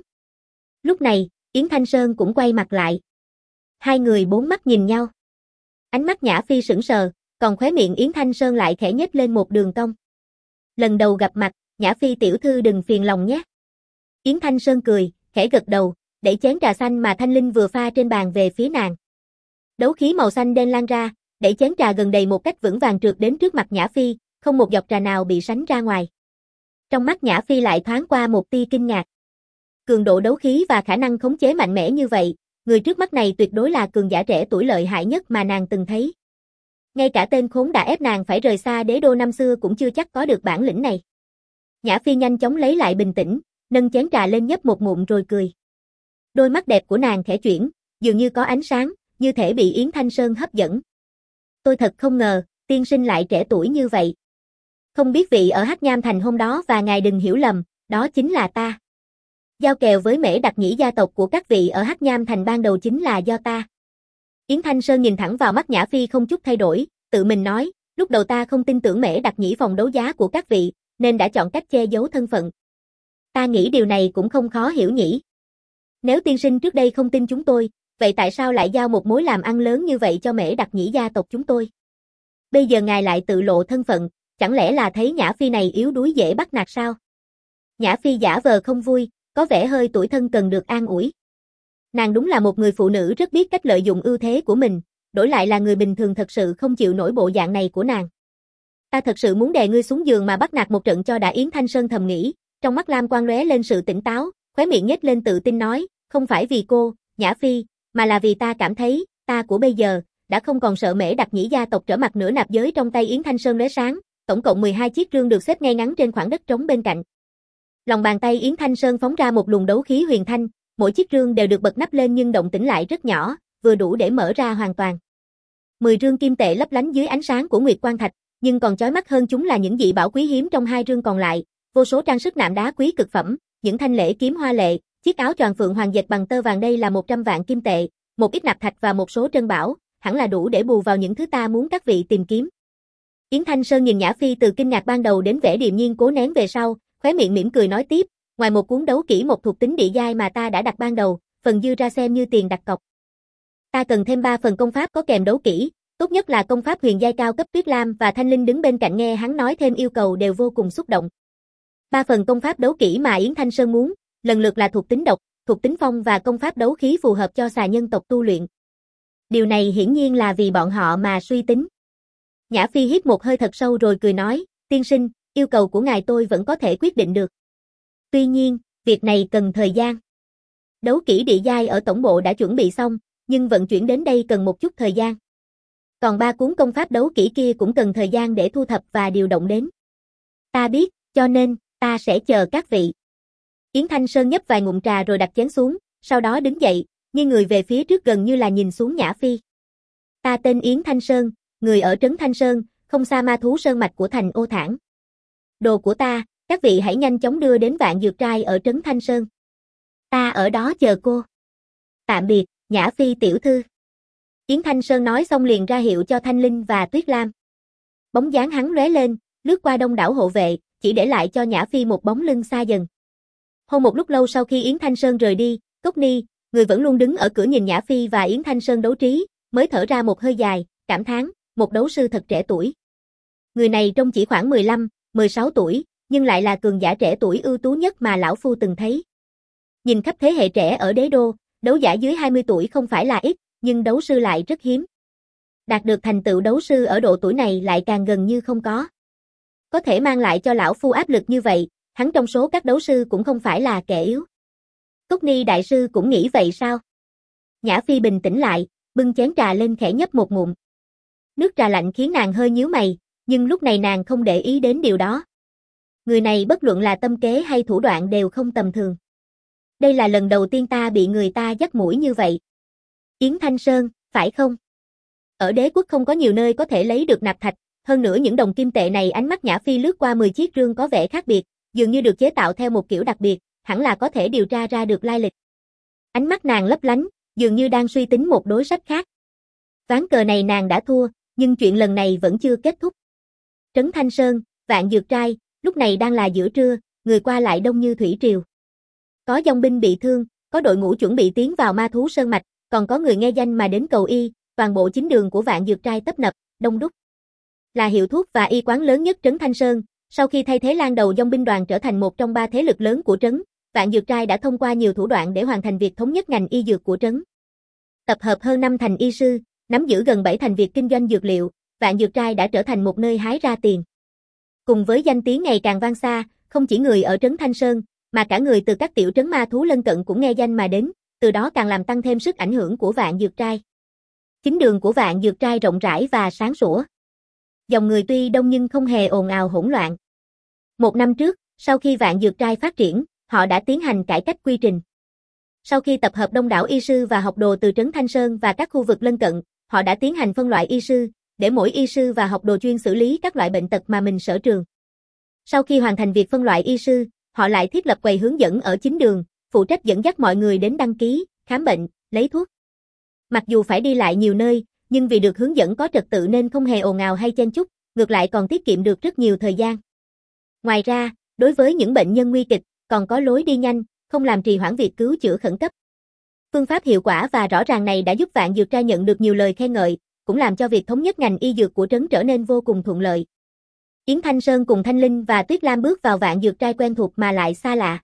Lúc này, Yến Thanh Sơn cũng quay mặt lại. Hai người bốn mắt nhìn nhau. Ánh mắt Nhã Phi sững sờ, còn khóe miệng Yến Thanh Sơn lại khẽ nhếch lên một đường cong. Lần đầu gặp mặt, Nhã Phi tiểu thư đừng phiền lòng nhé. Yến Thanh Sơn cười, khẽ gật đầu, đẩy chén trà xanh mà Thanh Linh vừa pha trên bàn về phía nàng. Đấu khí màu xanh đen lan ra, đẩy chén trà gần đầy một cách vững vàng trượt đến trước mặt Nhã Phi, không một giọt trà nào bị sánh ra ngoài. Trong mắt Nhã Phi lại thoáng qua một tia kinh ngạc. Cường độ đấu khí và khả năng khống chế mạnh mẽ như vậy, người trước mắt này tuyệt đối là cường giả trẻ tuổi lợi hại nhất mà nàng từng thấy. Ngay cả tên khốn đã ép nàng phải rời xa đế đô năm xưa cũng chưa chắc có được bản lĩnh này. Nhã Phi nhanh chóng lấy lại bình tĩnh, nâng chén trà lên nhấp một ngụm rồi cười. Đôi mắt đẹp của nàng khẽ chuyển, dường như có ánh sáng, như thể bị Yến Thanh Sơn hấp dẫn. Tôi thật không ngờ, tiên sinh lại trẻ tuổi như vậy. Không biết vị ở Hắc Nham Thành hôm đó và ngài đừng hiểu lầm, đó chính là ta. Giao kèo với Mễ Đặc Nhĩ gia tộc của các vị ở Hắc Nham Thành ban đầu chính là do ta. Yến Thanh Sơn nhìn thẳng vào mắt Nhã Phi không chút thay đổi, tự mình nói, lúc đầu ta không tin tưởng Mễ Đặc Nhĩ phòng đấu giá của các vị, nên đã chọn cách che giấu thân phận. Ta nghĩ điều này cũng không khó hiểu nhỉ. Nếu tiên sinh trước đây không tin chúng tôi, vậy tại sao lại giao một mối làm ăn lớn như vậy cho Mễ Đặc Nhĩ gia tộc chúng tôi? Bây giờ ngài lại tự lộ thân phận, chẳng lẽ là thấy Nhã Phi này yếu đuối dễ bắt nạt sao? Nhã Phi giả vờ không vui, có vẻ hơi tủi thân cần được an ủi. Nàng đúng là một người phụ nữ rất biết cách lợi dụng ưu thế của mình, đổi lại là người bình thường thật sự không chịu nổi bộ dạng này của nàng. Ta thật sự muốn đè ngươi xuống giường mà bắt nạt một trận cho đã. Yến Thanh Sơn thầm nghĩ, trong mắt lam quang lóe lên sự tỉnh táo, khóe miệng nhếch lên tự tin nói, không phải vì cô, Nhã Phi, mà là vì ta cảm thấy, ta của bây giờ, đã không còn sợ Mễ Đặc Nhĩ gia tộc trở mặt nữa. Nạp giới trong tay Yến Thanh Sơn lóe sáng, tổng cộng mười hai chiếc rương được xếp ngay ngắn trên khoảng đất trống bên cạnh. Lòng bàn tay Yến Thanh Sơn phóng ra một luồng đấu khí huyền thanh, mỗi chiếc rương đều được bật nắp lên nhưng động tĩnh lại rất nhỏ, vừa đủ để mở ra hoàn toàn. Mười rương kim tệ lấp lánh dưới ánh sáng của Nguyệt Quang Thạch, nhưng còn chói mắt hơn chúng là những dị bảo quý hiếm trong hai rương còn lại, vô số trang sức nạm đá quý cực phẩm, những thanh lễ kiếm hoa lệ, chiếc áo choàng phượng hoàng dệt bằng tơ vàng đây là một trăm vạn kim tệ, một ít nạp thạch và một số trân bảo, hẳn là đủ để bù vào những thứ ta muốn các vị tìm kiếm. Yến Thanh Sơn nhìn Nhã Phi từ kinh ngạc ban đầu đến vẻ điềm nhiên cố nén về sau, khóe miệng mỉm cười nói tiếp, ngoài một cuốn đấu kỹ một thuộc tính địa giai mà ta đã đặt ban đầu, phần dư ra xem như tiền đặt cọc. Ta cần thêm ba phần công pháp có kèm đấu kỹ, tốt nhất là công pháp huyền giai cao cấp. Tuyết Lam và Thanh Linh đứng bên cạnh nghe hắn nói thêm yêu cầu đều vô cùng xúc động. Ba phần công pháp đấu kỹ mà Yến Thanh Sơn muốn, lần lượt là thuộc tính độc, thuộc tính phong và công pháp đấu khí phù hợp cho xà nhân tộc tu luyện. Điều này hiển nhiên là vì bọn họ mà suy tính. Nhã Phi hít một hơi thật sâu rồi cười nói, tiên sinh, yêu cầu của ngài tôi vẫn có thể quyết định được. Tuy nhiên, việc này cần thời gian. Đấu kỹ địa giai ở tổng bộ đã chuẩn bị xong, nhưng vận chuyển đến đây cần một chút thời gian. Còn ba cuốn công pháp đấu kỹ kia cũng cần thời gian để thu thập và điều động đến. Ta biết, cho nên, ta sẽ chờ các vị. Yến Thanh Sơn nhấp vài ngụm trà rồi đặt chén xuống, sau đó đứng dậy, nghiêng người về phía trước gần như là nhìn xuống Nhã Phi. Ta tên Yến Thanh Sơn, người ở trấn Thanh Sơn, không xa ma thú sơn mạch của thành Ô Thản. Đồ của ta, các vị hãy nhanh chóng đưa đến Vạn Dược Trai ở trấn Thanh Sơn. Ta ở đó chờ cô. Tạm biệt, Nhã Phi tiểu thư. Yến Thanh Sơn nói xong liền ra hiệu cho Thanh Linh và Tuyết Lam. Bóng dáng hắn lóe lên, lướt qua đông đảo hộ vệ, chỉ để lại cho Nhã Phi một bóng lưng xa dần. Hôm một lúc lâu sau khi Yến Thanh Sơn rời đi, Cốc Ni, người vẫn luôn đứng ở cửa nhìn Nhã Phi và Yến Thanh Sơn đấu trí, mới thở ra một hơi dài, cảm thán, một đấu sư thật trẻ tuổi. Người này trông chỉ khoảng mười lăm, mười sáu tuổi, nhưng lại là cường giả trẻ tuổi ưu tú nhất mà lão phu từng thấy. Nhìn khắp thế hệ trẻ ở đế đô, đấu giả dưới hai mươi tuổi không phải là ít, nhưng đấu sư lại rất hiếm. Đạt được thành tựu đấu sư ở độ tuổi này lại càng gần như không có. Có thể mang lại cho lão phu áp lực như vậy, hắn trong số các đấu sư cũng không phải là kẻ yếu. Cốc Ni đại sư cũng nghĩ vậy sao? Nhã Phi bình tĩnh lại, bưng chén trà lên khẽ nhấp một ngụm. Nước trà lạnh khiến nàng hơi nhíu mày, nhưng lúc này nàng không để ý đến điều đó. Người này bất luận là tâm kế hay thủ đoạn đều không tầm thường. Đây là lần đầu tiên ta bị người ta dắt mũi như vậy. Yến Thanh Sơn, phải không? Ở đế quốc không có nhiều nơi có thể lấy được nạp thạch, hơn nữa những đồng kim tệ này ánh mắt Nhã Phi lướt qua mười chiếc rương có vẻ khác biệt, dường như được chế tạo theo một kiểu đặc biệt, hẳn là có thể điều tra ra được lai lịch. Ánh mắt nàng lấp lánh, dường như đang suy tính một đối sách khác. Ván cờ này nàng đã thua, nhưng chuyện lần này vẫn chưa kết thúc. Trấn Thanh Sơn, Vạn Dược Trai, lúc này đang là giữa trưa, người qua lại đông như thủy triều. Có dòng binh bị thương, có đội ngũ chuẩn bị tiến vào ma thú sơn mạch, còn có người nghe danh mà đến cầu y, toàn bộ chính đường của Vạn Dược Trai tấp nập, đông đúc. Là hiệu thuốc và y quán lớn nhất Trấn Thanh Sơn, sau khi thay thế Lan Đầu dòng binh đoàn trở thành một trong ba thế lực lớn của trấn, Vạn Dược Trai đã thông qua nhiều thủ đoạn để hoàn thành việc thống nhất ngành y dược của trấn. Tập hợp hơn năm thành y sư, nắm giữ gần bảy thành việc kinh doanh dược liệu, Vạn Dược Trai đã trở thành một nơi hái ra tiền. Cùng với danh tiếng ngày càng vang xa, không chỉ người ở trấn Thanh Sơn, mà cả người từ các tiểu trấn ma thú lân cận cũng nghe danh mà đến, từ đó càng làm tăng thêm sức ảnh hưởng của Vạn Dược Trai. Chính đường của Vạn Dược Trai rộng rãi và sáng sủa. Dòng người tuy đông nhưng không hề ồn ào hỗn loạn. Một năm trước, sau khi Vạn Dược Trai phát triển, họ đã tiến hành cải cách quy trình. Sau khi tập hợp đông đảo y sư và học đồ từ trấn Thanh Sơn và các khu vực lân cận, họ đã tiến hành phân loại y sư, để mỗi y sư và học đồ chuyên xử lý các loại bệnh tật mà mình sở trường. Sau khi hoàn thành việc phân loại y sư, họ lại thiết lập quầy hướng dẫn ở chính đường, phụ trách dẫn dắt mọi người đến đăng ký, khám bệnh, lấy thuốc. Mặc dù phải đi lại nhiều nơi, nhưng vì được hướng dẫn có trật tự nên không hề ồn ào hay chen chúc, ngược lại còn tiết kiệm được rất nhiều thời gian. Ngoài ra, đối với những bệnh nhân nguy kịch, còn có lối đi nhanh, không làm trì hoãn việc cứu chữa khẩn cấp. Phương pháp hiệu quả và rõ ràng này đã giúp Vạn Dược Trai nhận được nhiều lời khen ngợi, cũng làm cho việc thống nhất ngành y dược của trấn trở nên vô cùng thuận lợi. Yến Thanh Sơn cùng Thanh Linh và Tuyết Lam bước vào Vạn Dược Trai quen thuộc mà lại xa lạ.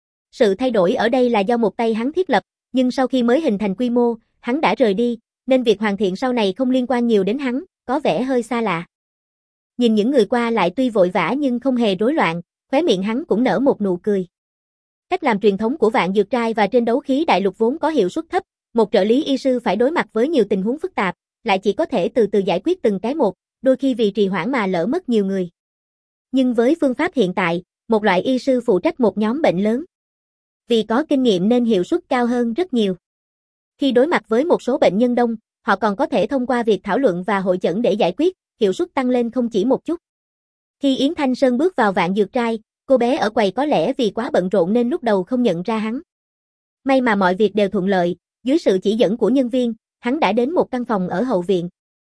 Sự thay đổi ở đây là do một tay hắn thiết lập, nhưng sau khi mới hình thành quy mô, hắn đã rời đi, nên việc hoàn thiện sau này không liên quan nhiều đến hắn, có vẻ hơi xa lạ. Nhìn những người qua lại tuy vội vã nhưng không hề rối loạn, khóe miệng hắn cũng nở một nụ cười. Cách làm truyền thống của Vạn Dược Trai và trên đấu khí đại lục vốn có hiệu suất thấp, một trợ lý y sư phải đối mặt với nhiều tình huống phức tạp, lại chỉ có thể từ từ giải quyết từng cái một, đôi khi vì trì hoãn mà lỡ mất nhiều người. Nhưng với phương pháp hiện tại, một loại y sư phụ trách một nhóm bệnh lớn. Vì có kinh nghiệm nên hiệu suất cao hơn rất nhiều. Khi đối mặt với một số bệnh nhân đông, họ còn có thể thông qua việc thảo luận và hội chẩn để giải quyết, hiệu suất tăng lên không chỉ một chút. Khi Yến Thanh Sơn bước vào Vạn Dược Trai, cô bé ở quầy có lẽ vì quá bận rộn nên lúc đầu không nhận ra hắn. May mà mọi việc đều thuận lợi, dưới sự chỉ dẫn của nhân viên, hắn đã đến một căn phòng ở hậu viện.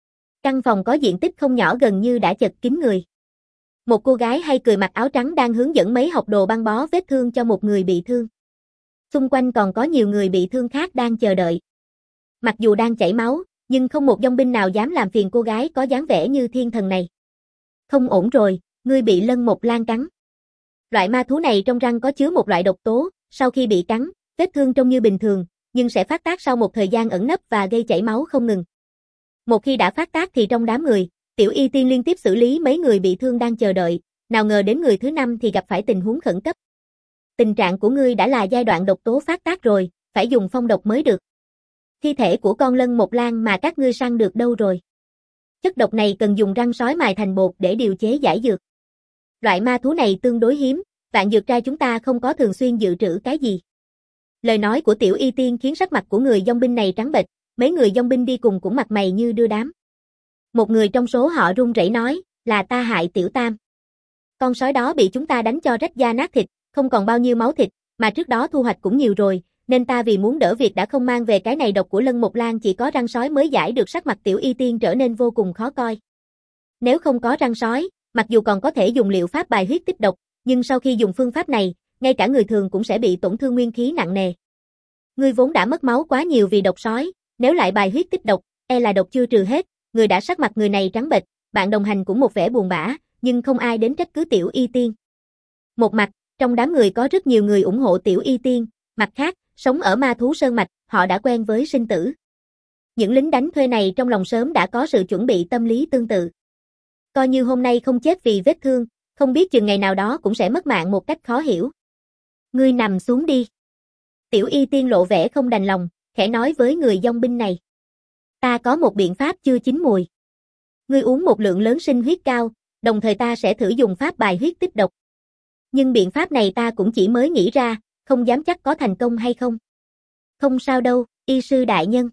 Căn phòng có diện tích không nhỏ gần như đã chật kín người. Một cô gái hay cười mặc áo trắng đang hướng dẫn mấy học đồ băng bó vết thương cho một người bị thương. Xung quanh còn có nhiều người bị thương khác đang chờ đợi. Mặc dù đang chảy máu, nhưng không một dòng binh nào dám làm phiền cô gái có dáng vẻ như thiên thần này. Không ổn rồi, ngươi bị Lân Mộc Lang cắn. Loại ma thú này trong răng có chứa một loại độc tố, sau khi bị cắn, vết thương trông như bình thường, nhưng sẽ phát tác sau một thời gian ẩn nấp và gây chảy máu không ngừng. Một khi đã phát tác thì trong đám người, Tiểu Y Tiên liên tiếp xử lý mấy người bị thương đang chờ đợi, nào ngờ đến người thứ năm thì gặp phải tình huống khẩn cấp. Tình trạng của ngươi đã là giai đoạn độc tố phát tác rồi, phải dùng phong độc mới được. Thi thể của con Lân Mộc Lang mà các ngươi săn được đâu rồi? Chất độc này cần dùng răng sói mài thành bột để điều chế giải dược. Loại ma thú này tương đối hiếm, Vạn Dược Trai chúng ta không có thường xuyên dự trữ cái gì. Lời nói của Tiểu Y Tiên khiến sắc mặt của người dòng binh này trắng bệch, mấy người dòng binh đi cùng cũng mặt mày như đưa đám. Một người trong số họ run rẩy nói, là ta hại Tiểu Tam. Con sói đó bị chúng ta đánh cho rách da nát thịt, không còn bao nhiêu máu thịt, mà trước đó thu hoạch cũng nhiều rồi, nên ta vì muốn đỡ việc đã không mang về cái này độc của Lân Mộc Lang chỉ có răng sói mới giải được. Sắc mặt Tiểu Y Tiên trở nên vô cùng khó coi. Nếu không có răng sói, mặc dù còn có thể dùng liệu pháp bài huyết tích độc, nhưng sau khi dùng phương pháp này, ngay cả người thường cũng sẽ bị tổn thương nguyên khí nặng nề. Ngươi vốn đã mất máu quá nhiều vì độc sói, nếu lại bài huyết tích độc, e là độc chưa trừ hết. Người đã sắc mặt người này trắng bệch, bạn đồng hành cũng một vẻ buồn bã, nhưng không ai đến trách cứ Tiểu Y Tiên. Một mặt, trong đám người có rất nhiều người ủng hộ Tiểu Y Tiên, mặt khác, sống ở ma thú sơn mạch, họ đã quen với sinh tử. Những lính đánh thuê này trong lòng sớm đã có sự chuẩn bị tâm lý tương tự. Coi như hôm nay không chết vì vết thương, không biết chừng ngày nào đó cũng sẽ mất mạng một cách khó hiểu. Ngươi nằm xuống đi. Tiểu Y Tiên lộ vẻ không đành lòng, khẽ nói với người dòng binh này. Ta có một biện pháp chưa chín mùi. Ngươi uống một lượng lớn sinh huyết cao, đồng thời ta sẽ thử dùng pháp bài huyết tích độc. Nhưng biện pháp này ta cũng chỉ mới nghĩ ra, không dám chắc có thành công hay không. Không sao đâu, y sư đại nhân.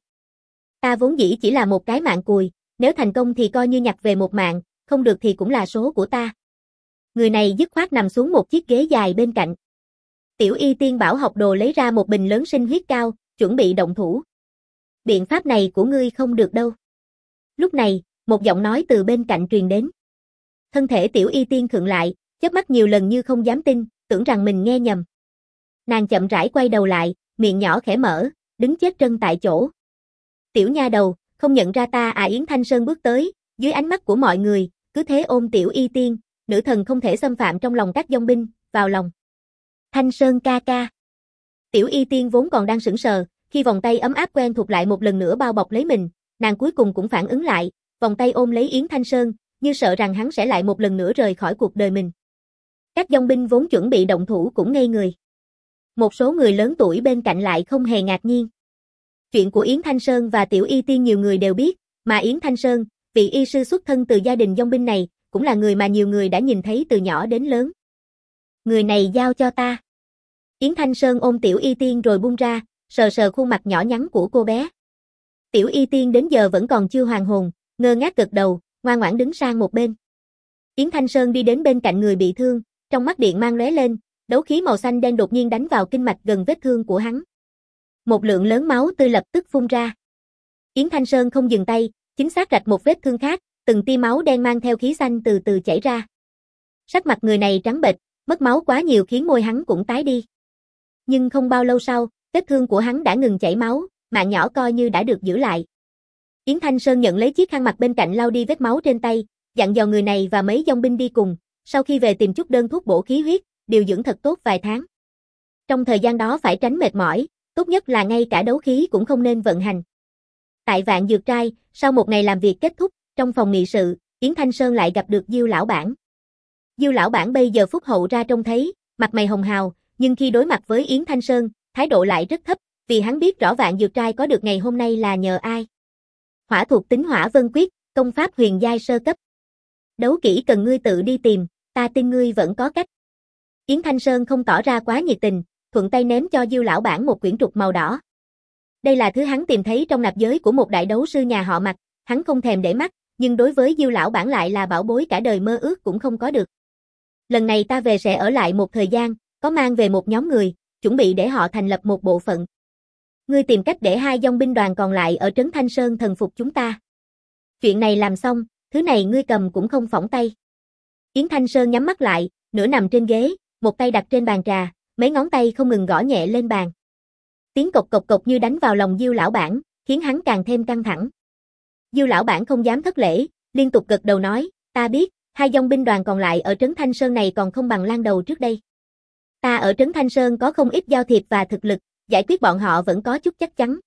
Ta vốn dĩ chỉ là một cái mạng cùi, nếu thành công thì coi như nhặt về một mạng, không được thì cũng là số của ta. Người này dứt khoát nằm xuống một chiếc ghế dài bên cạnh. Tiểu Y Tiên bảo học đồ lấy ra một bình lớn sinh huyết cao, chuẩn bị động thủ. Biện pháp này của ngươi không được đâu. Lúc này, một giọng nói từ bên cạnh truyền đến. Thân thể Tiểu Y Tiên khựng lại, chớp mắt nhiều lần như không dám tin, tưởng rằng mình nghe nhầm. Nàng chậm rãi quay đầu lại, miệng nhỏ khẽ mở, đứng chết trân tại chỗ. Tiểu nha đầu, không nhận ra ta à? Yến Thanh Sơn bước tới, dưới ánh mắt của mọi người, cứ thế ôm Tiểu Y Tiên, nữ thần không thể xâm phạm trong lòng các dòng binh, vào lòng. Thanh Sơn ca ca. Tiểu Y Tiên vốn còn đang sững sờ, khi vòng tay ấm áp quen thuộc lại một lần nữa bao bọc lấy mình, nàng cuối cùng cũng phản ứng lại, vòng tay ôm lấy Yến Thanh Sơn, như sợ rằng hắn sẽ lại một lần nữa rời khỏi cuộc đời mình. Các dòng binh vốn chuẩn bị động thủ cũng ngây người. Một số người lớn tuổi bên cạnh lại không hề ngạc nhiên. Chuyện của Yến Thanh Sơn và Tiểu Y Tiên nhiều người đều biết, mà Yến Thanh Sơn, vị y sư xuất thân từ gia đình dòng binh này, cũng là người mà nhiều người đã nhìn thấy từ nhỏ đến lớn. Người này giao cho ta. Yến Thanh Sơn ôm Tiểu Y Tiên rồi buông ra, sờ sờ khuôn mặt nhỏ nhắn của cô bé. Tiểu Y Tiên đến giờ vẫn còn chưa hoàn hồn, ngơ ngác gật đầu, ngoan ngoãn đứng sang một bên. Yến Thanh Sơn đi đến bên cạnh người bị thương, trong mắt điện mang lóe lên, đấu khí màu xanh đen đột nhiên đánh vào kinh mạch gần vết thương của hắn. Một lượng lớn máu tươi lập tức phun ra. Yến Thanh Sơn không dừng tay, chính xác rạch một vết thương khác, từng tia máu đen mang theo khí xanh từ từ chảy ra. Sắc mặt người này trắng bệch, mất máu quá nhiều khiến môi hắn cũng tái đi. Nhưng không bao lâu sau, vết thương của hắn đã ngừng chảy máu, mạng nhỏ coi như đã được giữ lại. Yến Thanh Sơn nhận lấy chiếc khăn mặt bên cạnh lau đi vết máu trên tay, dặn dò người này và mấy dòng binh đi cùng, sau khi về tìm chút đơn thuốc bổ khí huyết, điều dưỡng thật tốt vài tháng. Trong thời gian đó phải tránh mệt mỏi, tốt nhất là ngay cả đấu khí cũng không nên vận hành. Tại Vạn Dược Trai, sau một ngày làm việc kết thúc, trong phòng nghị sự, Yến Thanh Sơn lại gặp được Diêu lão bản. Diêu lão bản bây giờ phúc hậu ra trông thấy, mặt mày hồng hào, nhưng khi đối mặt với Yến Thanh Sơn, thái độ lại rất thấp, vì hắn biết rõ Vạn Dược Trai có được ngày hôm nay là nhờ ai. Hỏa thuộc tính Hỏa Vân Quyết, công pháp huyền giai sơ cấp. Đấu kỹ cần ngươi tự đi tìm, ta tin ngươi vẫn có cách. Yến Thanh Sơn không tỏ ra quá nhiệt tình, thuận tay ném cho Diêu lão bản một quyển trục màu đỏ. Đây là thứ hắn tìm thấy trong nạp giới của một đại đấu sư nhà họ Mạc, hắn không thèm để mắt, nhưng đối với Diêu lão bản lại là bảo bối cả đời mơ ước cũng không có được. Lần này ta về sẽ ở lại một thời gian, có mang về một nhóm người, chuẩn bị để họ thành lập một bộ phận. Ngươi tìm cách để hai dòng binh đoàn còn lại ở trấn Thanh Sơn thần phục chúng ta. Chuyện này làm xong, thứ này ngươi cầm cũng không phỏng tay. Yến Thanh Sơn nhắm mắt lại, nửa nằm trên ghế, một tay đặt trên bàn trà, mấy ngón tay không ngừng gõ nhẹ lên bàn. Tiếng cộc cộc cộc như đánh vào lòng Diêu lão bản, khiến hắn càng thêm căng thẳng. Diêu lão bản không dám thất lễ, liên tục gật đầu nói, ta biết, hai dòng binh đoàn còn lại ở trấn Thanh Sơn này còn không bằng Lan Đầu trước đây. Ta ở trấn Thanh Sơn có không ít giao thiệp và thực lực, giải quyết bọn họ vẫn có chút chắc chắn.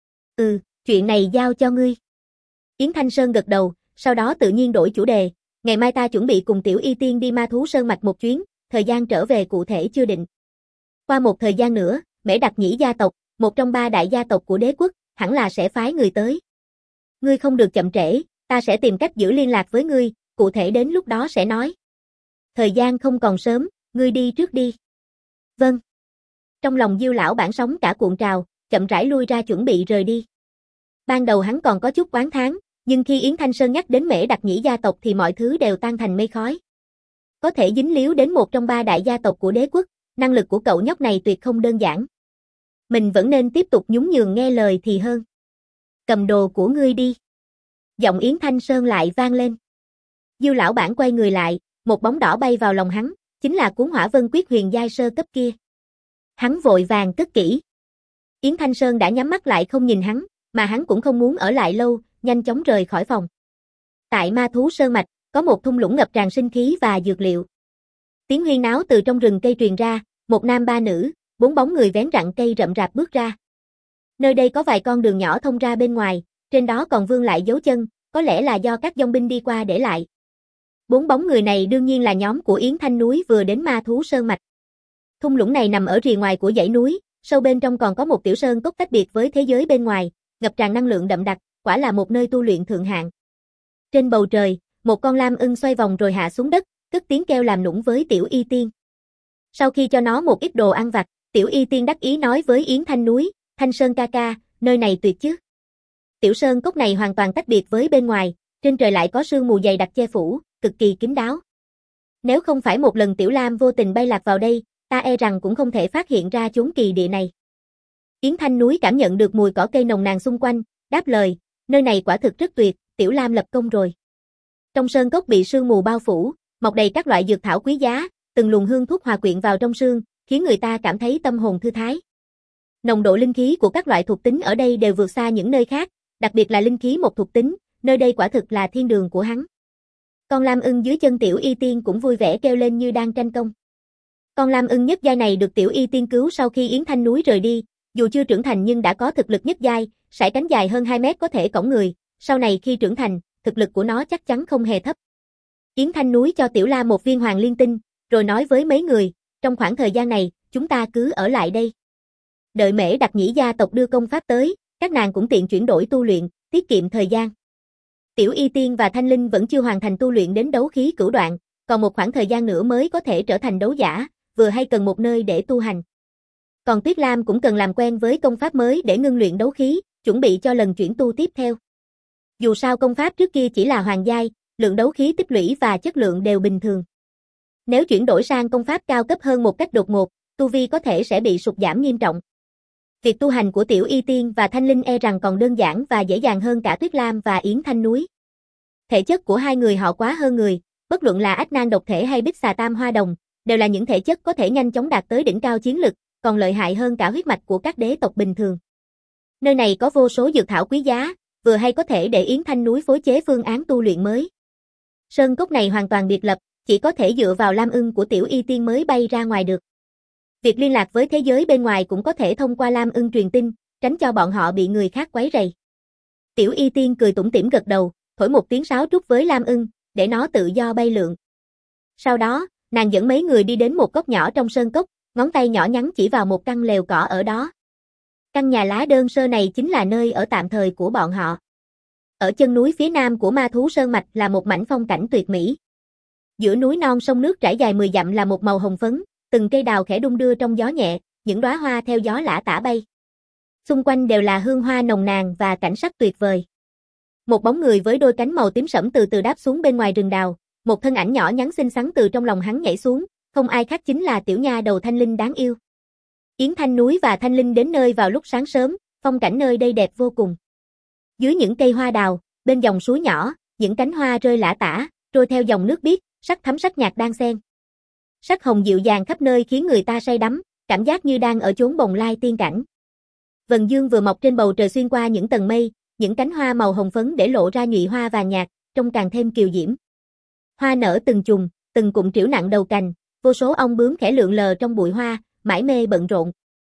Ừ, chuyện này giao cho ngươi. Yến Thanh Sơn gật đầu, sau đó tự nhiên đổi chủ đề, ngày mai ta chuẩn bị cùng Tiểu Y Tiên đi Ma Thú Sơn mạch một chuyến, thời gian trở về cụ thể chưa định. Qua một thời gian nữa, Mễ Đặc Nhĩ gia tộc, một trong ba đại gia tộc của đế quốc, hẳn là sẽ phái người tới. Ngươi không được chậm trễ, ta sẽ tìm cách giữ liên lạc với ngươi, cụ thể đến lúc đó sẽ nói. Thời gian không còn sớm, ngươi đi trước đi. Vâng. Trong lòng Diêu lão bản sóng cả cuộn trào, chậm rãi lui ra chuẩn bị rời đi. Ban đầu hắn còn có chút oán thán, nhưng khi Yến Thanh Sơn nhắc đến Mễ Đặc Nhĩ gia tộc thì mọi thứ đều tan thành mây khói. Có thể dính líu đến một trong ba đại gia tộc của đế quốc, năng lực của cậu nhóc này tuyệt không đơn giản. Mình vẫn nên tiếp tục nhún nhường nghe lời thì hơn. Cầm đồ của ngươi đi. Giọng Yến Thanh Sơn lại vang lên. Diêu lão bản quay người lại, một bóng đỏ bay vào lòng hắn, chính là cuốn Hỏa Vân Quyết huyền giai sơ cấp kia. Hắn vội vàng cất kỹ. Yến Thanh Sơn đã nhắm mắt lại không nhìn hắn, mà hắn cũng không muốn ở lại lâu, nhanh chóng rời khỏi phòng. Tại Ma Thú Sơn mạch, có một thung lũng ngập tràn sinh khí và dược liệu. Tiếng huyên náo từ trong rừng cây truyền ra, một nam ba nữ, bốn bóng người vén rặng cây rậm rạp bước ra. Nơi đây có vài con đường nhỏ thông ra bên ngoài, trên đó còn vương lại dấu chân, có lẽ là do các dòng binh đi qua để lại. Bốn bóng người này đương nhiên là nhóm của Yến Thanh Núi vừa đến Ma Thú Sơn Mạch. Thung lũng này nằm ở rìa ngoài của dãy núi, sâu bên trong còn có một tiểu sơn cốc tách biệt với thế giới bên ngoài, ngập tràn năng lượng đậm đặc, quả là một nơi tu luyện thượng hạng. Trên bầu trời, một con lam ưng xoay vòng rồi hạ xuống đất, cất tiếng kêu làm nũng với Tiểu Y Tiên. Sau khi cho nó một ít đồ ăn vặt, Tiểu Y Tiên đắc ý nói với Yến Thanh Núi, Thanh Sơn ca ca, nơi này tuyệt chứ. Tiểu sơn cốc này hoàn toàn tách biệt với bên ngoài, trên trời lại có sương mù dày đặc che phủ, cực kỳ kín đáo. Nếu không phải một lần Tiểu Lam vô tình bay lạc vào đây, ta e rằng cũng không thể phát hiện ra chốn kỳ địa này. Yến Thanh Núi cảm nhận được mùi cỏ cây nồng nàn xung quanh, đáp lời, nơi này quả thực rất tuyệt, Tiểu Lam lập công rồi. Trong sơn cốc bị sương mù bao phủ, mọc đầy các loại dược thảo quý giá, từng luồng hương thuốc hòa quyện vào trong sương, khiến người ta cảm thấy tâm hồn thư thái. Nồng độ linh khí của các loại thuộc tính ở đây đều vượt xa những nơi khác, đặc biệt là linh khí một thuộc tính, nơi đây quả thực là thiên đường của hắn. Con lam ưng dưới chân Tiểu Y Tiên cũng vui vẻ kêu lên như đang tranh công. Con lam ưng nhất giai này được Tiểu Y Tiên cứu sau khi Yến Thanh Núi rời đi, dù chưa trưởng thành nhưng đã có thực lực nhất giai, sải cánh dài hơn hai mét có thể cõng người, sau này khi trưởng thành, thực lực của nó chắc chắn không hề thấp. Yến Thanh Núi cho Tiểu Lam một viên hoàng liên tinh, rồi nói với mấy người, trong khoảng thời gian này, chúng ta cứ ở lại đây. Đợi Mễ Đặc Nhĩ gia tộc đưa công pháp tới, các nàng cũng tiện chuyển đổi tu luyện, tiết kiệm thời gian. Tiểu Y Tiên và Thanh Linh vẫn chưa hoàn thành tu luyện đến đấu khí cửu đoạn, còn một khoảng thời gian nữa mới có thể trở thành đấu giả, vừa hay cần một nơi để tu hành. Còn Tuyết Lam cũng cần làm quen với công pháp mới để ngưng luyện đấu khí, chuẩn bị cho lần chuyển tu tiếp theo. Dù sao công pháp trước kia chỉ là hoàng giai, lượng đấu khí tích lũy và chất lượng đều bình thường. Nếu chuyển đổi sang công pháp cao cấp hơn một cách đột ngột, tu vi có thể sẽ bị sụt giảm nghiêm trọng. Việc tu hành của Tiểu Y Tiên và Thanh Linh e rằng còn đơn giản và dễ dàng hơn cả Tuyết Lam và Yến Thanh Núi. Thể chất của hai người họ quá hơn người, bất luận là ách nan độc thể hay bích xà tam hoa đồng, đều là những thể chất có thể nhanh chóng đạt tới đỉnh cao chiến lực, còn lợi hại hơn cả huyết mạch của các đế tộc bình thường. Nơi này có vô số dược thảo quý giá, vừa hay có thể để Yến Thanh Núi phối chế phương án tu luyện mới. Sơn cốc này hoàn toàn biệt lập, chỉ có thể dựa vào lam ưng của Tiểu Y Tiên mới bay ra ngoài được. Việc liên lạc với thế giới bên ngoài cũng có thể thông qua lam ưng truyền tin, tránh cho bọn họ bị người khác quấy rầy. Tiểu Y Tiên cười tủm tỉm gật đầu, thổi một tiếng sáo trúc với lam ưng, để nó tự do bay lượn. Sau đó, nàng dẫn mấy người đi đến một góc nhỏ trong sơn cốc, ngón tay nhỏ nhắn chỉ vào một căn lều cỏ ở đó. Căn nhà lá đơn sơ này chính là nơi ở tạm thời của bọn họ. Ở chân núi phía nam của Ma Thú Sơn Mạch là một mảnh phong cảnh tuyệt mỹ. Giữa núi non sông nước trải dài mười dặm là một màu hồng phấn, từng cây đào khẽ đung đưa trong gió nhẹ, những đóa hoa theo gió lả tả bay. Xung quanh đều là hương hoa nồng nàn và cảnh sắc tuyệt vời. Một bóng người với đôi cánh màu tím sẫm từ từ đáp xuống bên ngoài rừng đào, một thân ảnh nhỏ nhắn xinh xắn từ trong lòng hắn nhảy xuống, không ai khác chính là tiểu nha đầu Thanh Linh đáng yêu. Yến Thanh Núi và Thanh Linh đến nơi vào lúc sáng sớm, phong cảnh nơi đây đẹp vô cùng. Dưới những cây hoa đào, bên dòng suối nhỏ, những cánh hoa rơi lả tả, trôi theo dòng nước biếc, sắc thắm sắc nhạt đan xen. Sắc hồng dịu dàng khắp nơi khiến người ta say đắm, cảm giác như đang ở chốn bồng lai tiên cảnh. Vầng dương vừa mọc trên bầu trời xuyên qua những tầng mây, những cánh hoa màu hồng phấn để lộ ra nhụy hoa vàng nhạt, trông càng thêm kiều diễm. Hoa nở từng chùm, từng cụm trĩu nặng đầu cành, vô số ong bướm khẽ lượn lờ trong bụi hoa, mải mê bận rộn.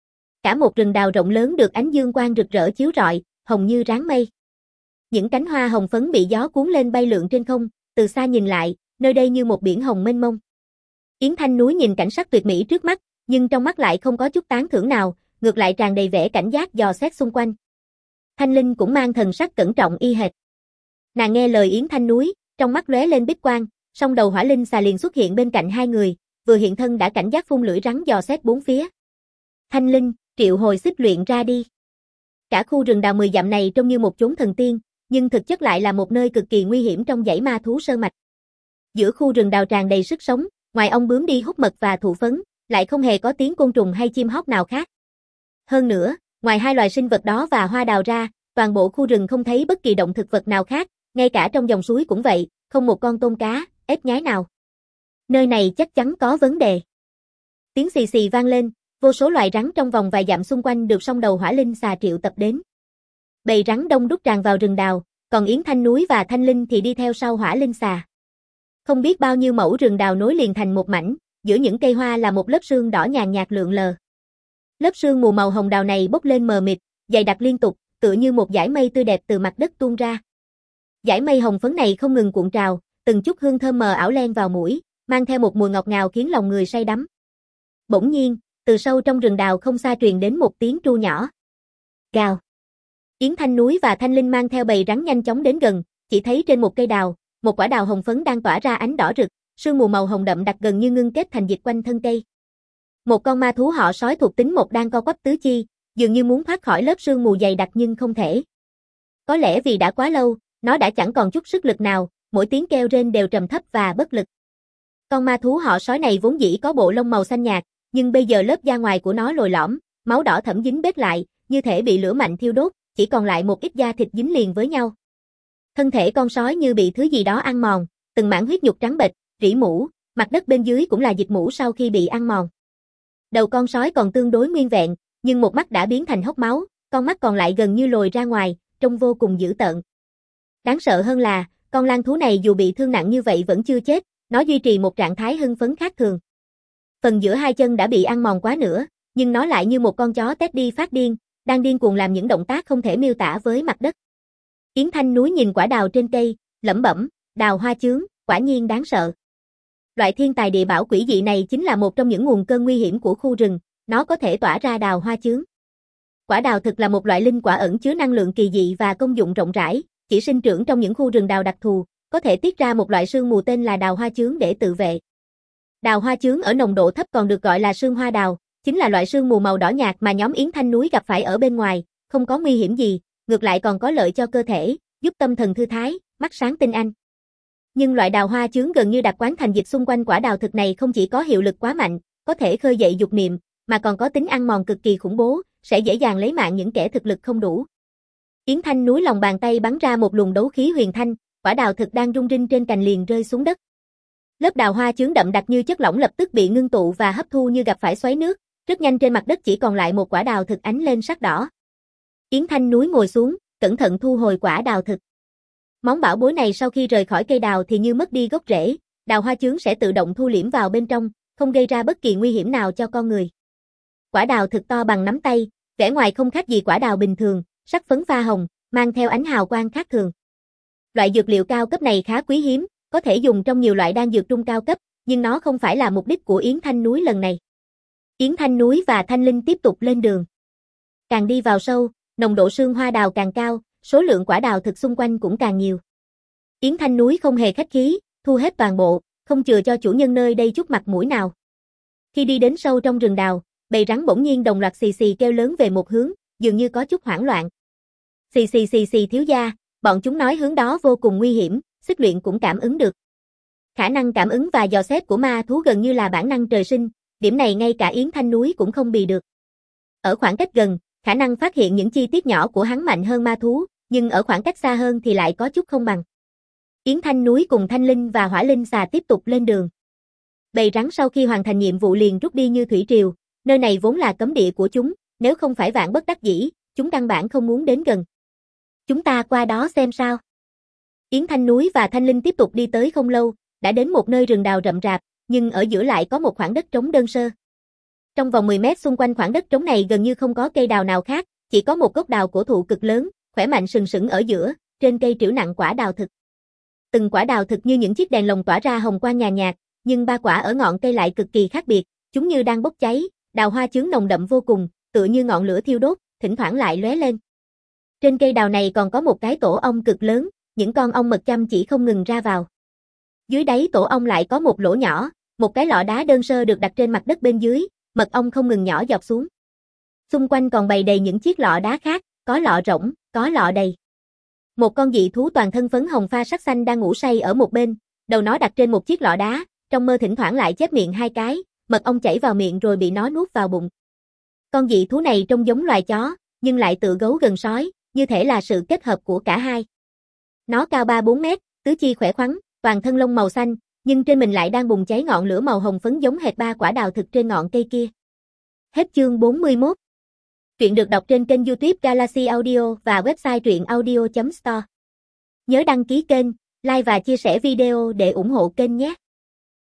Cả một rừng đào rộng lớn được ánh dương quang rực rỡ chiếu rọi, hồng như ráng mây. Những cánh hoa hồng phấn bị gió cuốn lên bay lượn trên không, từ xa nhìn lại, nơi đây như một biển hồng mênh mông. Yến Thanh Núi nhìn cảnh sắc tuyệt mỹ trước mắt, nhưng trong mắt lại không có chút tán thưởng nào, ngược lại tràn đầy vẻ cảnh giác dò xét xung quanh. Thanh Linh cũng mang thần sắc cẩn trọng y hệt. Nàng nghe lời Yến Thanh Núi, trong mắt lóe lên bích quang, song đầu hỏa linh xà liền xuất hiện bên cạnh hai người, vừa hiện thân đã cảnh giác phun lưỡi rắn dò xét bốn phía. Thanh Linh, triệu hồi xích luyện ra đi. Cả khu rừng đào mười dặm này trông như một chốn thần tiên, nhưng thực chất lại là một nơi cực kỳ nguy hiểm trong dãy ma thú sơn mạch. Giữa khu rừng đào tràn đầy sức sống, ngoài ong bướm đi hút mật và thụ phấn, lại không hề có tiếng côn trùng hay chim hót nào khác. Hơn nữa, ngoài hai loài sinh vật đó và hoa đào ra, toàn bộ khu rừng không thấy bất kỳ động thực vật nào khác, ngay cả trong dòng suối cũng vậy, không một con tôm cá, ếch nhái nào. Nơi này chắc chắn có vấn đề. Tiếng xì xì vang lên, vô số loài rắn trong vòng vài dặm xung quanh được song đầu hỏa linh xà triệu tập đến. Bầy rắn đông đúc tràn vào rừng đào, còn Yến Thanh Núi và Thanh Linh thì đi theo sau hỏa linh xà. Không biết bao nhiêu mẫu rừng đào nối liền thành một mảnh, giữa những cây hoa là một lớp sương đỏ nhàn nhạt lượn lờ. Lớp sương mù màu hồng đào này bốc lên mờ mịt, dày đặc liên tục, tựa như một dải mây tươi đẹp từ mặt đất tuôn ra. Dải mây hồng phấn này không ngừng cuộn trào, từng chút hương thơm mờ ảo len vào mũi, mang theo một mùi ngọt ngào khiến lòng người say đắm. Bỗng nhiên, từ sâu trong rừng đào không xa truyền đến một tiếng tru nhỏ. Gào. Yến Thanh Núi và Thanh Linh mang theo bầy rắn nhanh chóng đến gần, chỉ thấy trên một cây đào, một quả đào hồng phấn đang tỏa ra ánh đỏ rực, sương mù màu hồng đậm đặc gần như ngưng kết thành dịch quanh thân cây. Một con ma thú họ sói thuộc tính một đang co quắp tứ chi, dường như muốn thoát khỏi lớp sương mù dày đặc nhưng không thể. Có lẽ vì đã quá lâu, nó đã chẳng còn chút sức lực nào, mỗi tiếng kêu rên đều trầm thấp và bất lực. Con ma thú họ sói này vốn dĩ có bộ lông màu xanh nhạt, nhưng bây giờ lớp da ngoài của nó lồi lõm, máu đỏ thẫm dính bết lại, như thể bị lửa mạnh thiêu đốt, chỉ còn lại một ít da thịt dính liền với nhau. Thân thể con sói như bị thứ gì đó ăn mòn, từng mảng huyết nhục trắng bệch, rỉ mũ, mặt đất bên dưới cũng là dịch mũ sau khi bị ăn mòn. Đầu con sói còn tương đối nguyên vẹn, nhưng một mắt đã biến thành hốc máu, con mắt còn lại gần như lồi ra ngoài, trông vô cùng dữ tợn. Đáng sợ hơn là, con lang thú này dù bị thương nặng như vậy vẫn chưa chết, nó duy trì một trạng thái hưng phấn khác thường. Phần giữa hai chân đã bị ăn mòn quá nữa, nhưng nó lại như một con chó Teddy phát điên, đang điên cuồng làm những động tác không thể miêu tả với mặt đất. Yến Thanh Núi nhìn quả đào trên cây, lẩm bẩm, đào hoa chướng, quả nhiên đáng sợ. Loại thiên tài địa bảo quỷ dị này chính là một trong những nguồn cơn nguy hiểm của khu rừng, nó có thể tỏa ra đào hoa chướng. Quả đào thực là một loại linh quả ẩn chứa năng lượng kỳ dị và công dụng rộng rãi, chỉ sinh trưởng trong những khu rừng đào đặc thù, có thể tiết ra một loại sương mù tên là đào hoa chướng để tự vệ. Đào hoa chướng ở nồng độ thấp còn được gọi là sương hoa đào, chính là loại sương mù màu đỏ nhạt mà nhóm Yến Thanh Núi gặp phải ở bên ngoài, không có nguy hiểm gì, ngược lại còn có lợi cho cơ thể, giúp tâm thần thư thái, mắt sáng tinh anh. Nhưng loại đào hoa chướng gần như đặc quán thành dịch xung quanh quả đào thực này không chỉ có hiệu lực quá mạnh, có thể khơi dậy dục niệm, mà còn có tính ăn mòn cực kỳ khủng bố, sẽ dễ dàng lấy mạng những kẻ thực lực không đủ. Yến Thanh Núi lòng bàn tay bắn ra một luồng đấu khí huyền thanh, quả đào thực đang rung rinh trên cành liền rơi xuống đất. Lớp đào hoa chướng đậm đặc như chất lỏng lập tức bị ngưng tụ và hấp thu như gặp phải xoáy nước, rất nhanh trên mặt đất chỉ còn lại một quả đào thực ánh lên sắc đỏ. Yến Thanh Núi ngồi xuống, cẩn thận thu hồi quả đào thực. Món bảo bối này sau khi rời khỏi cây đào thì như mất đi gốc rễ, đào hoa chướng sẽ tự động thu liễm vào bên trong, không gây ra bất kỳ nguy hiểm nào cho con người. Quả đào thực to bằng nắm tay, vẻ ngoài không khác gì quả đào bình thường, sắc phấn pha hồng, mang theo ánh hào quang khác thường. Loại dược liệu cao cấp này khá quý hiếm, có thể dùng trong nhiều loại đan dược trung cao cấp, nhưng nó không phải là mục đích của Yến Thanh Núi lần này. Yến Thanh Núi và Thanh Linh tiếp tục lên đường. Càng đi vào sâu, nồng độ sương hoa đào càng cao, số lượng quả đào thực xung quanh cũng càng nhiều. Yến Thanh Núi không hề khách khí, thu hết toàn bộ, không chừa cho chủ nhân nơi đây chút mặt mũi nào. Khi đi đến sâu trong rừng đào, bầy rắn bỗng nhiên đồng loạt xì xì kêu lớn về một hướng, dường như có chút hoảng loạn. Xì xì xì xì thiếu gia, bọn chúng nói hướng đó vô cùng nguy hiểm, Xích Luyện cũng cảm ứng được. Khả năng cảm ứng và dò xét của ma thú gần như là bản năng trời sinh, điểm này ngay cả Yến Thanh Núi cũng không bì được. Ở khoảng cách gần, khả năng phát hiện những chi tiết nhỏ của hắn mạnh hơn ma thú, nhưng ở khoảng cách xa hơn thì lại có chút không bằng. Yến Thanh Núi cùng Thanh Linh và Hỏa Linh Xà tiếp tục lên đường. Bầy rắn sau khi hoàn thành nhiệm vụ liền rút đi như thủy triều, nơi này vốn là cấm địa của chúng, nếu không phải vạn bất đắc dĩ, chúng căn bản không muốn đến gần. Chúng ta qua đó xem sao. Yến Thanh Núi và Thanh Linh tiếp tục đi tới không lâu, đã đến một nơi rừng đào rậm rạp, nhưng ở giữa lại có một khoảng đất trống đơn sơ. Trong vòng mười mét xung quanh khoảng đất trống này gần như không có cây đào nào khác, chỉ có một gốc đào cổ thụ cực lớn, khỏe mạnh sừng sững ở giữa, trên cây trĩu nặng quả đào thực. Từng quả đào thực như những chiếc đèn lồng tỏa ra hồng quang nhàn nhạt, nhưng ba quả ở ngọn cây lại cực kỳ khác biệt, chúng như đang bốc cháy, đào hoa chướng nồng đậm vô cùng, tựa như ngọn lửa thiêu đốt, thỉnh thoảng lại lóe lên. Trên cây đào này còn có một cái tổ ong cực lớn, những con ong mật chăm chỉ không ngừng ra vào. Dưới đáy tổ ong lại có một lỗ nhỏ, một cái lọ đá đơn sơ được đặt trên mặt đất bên dưới, mật ong không ngừng nhỏ giọt xuống. Xung quanh còn bày đầy những chiếc lọ đá khác, có lọ rỗng, có lọ đầy. Một con dị thú toàn thân phấn hồng pha sắc xanh đang ngủ say ở một bên, đầu nó đặt trên một chiếc lọ đá, trong mơ thỉnh thoảng lại chép miệng hai cái, mật ong chảy vào miệng rồi bị nó nuốt vào bụng. Con dị thú này trông giống loài chó, nhưng lại tựa gấu gần sói, như thể là sự kết hợp của cả hai. Nó cao ba bốn mét, tứ chi khỏe khoắn, toàn thân lông màu xanh, nhưng trên mình lại đang bùng cháy ngọn lửa màu hồng phấn giống hệt ba quả đào thực trên ngọn cây kia. Hết chương bốn mươi mốt. Truyện được đọc trên kênh YouTube Galaxy Audio và website truyện audio chấm store. Nhớ đăng ký kênh, like và chia sẻ video để ủng hộ kênh nhé.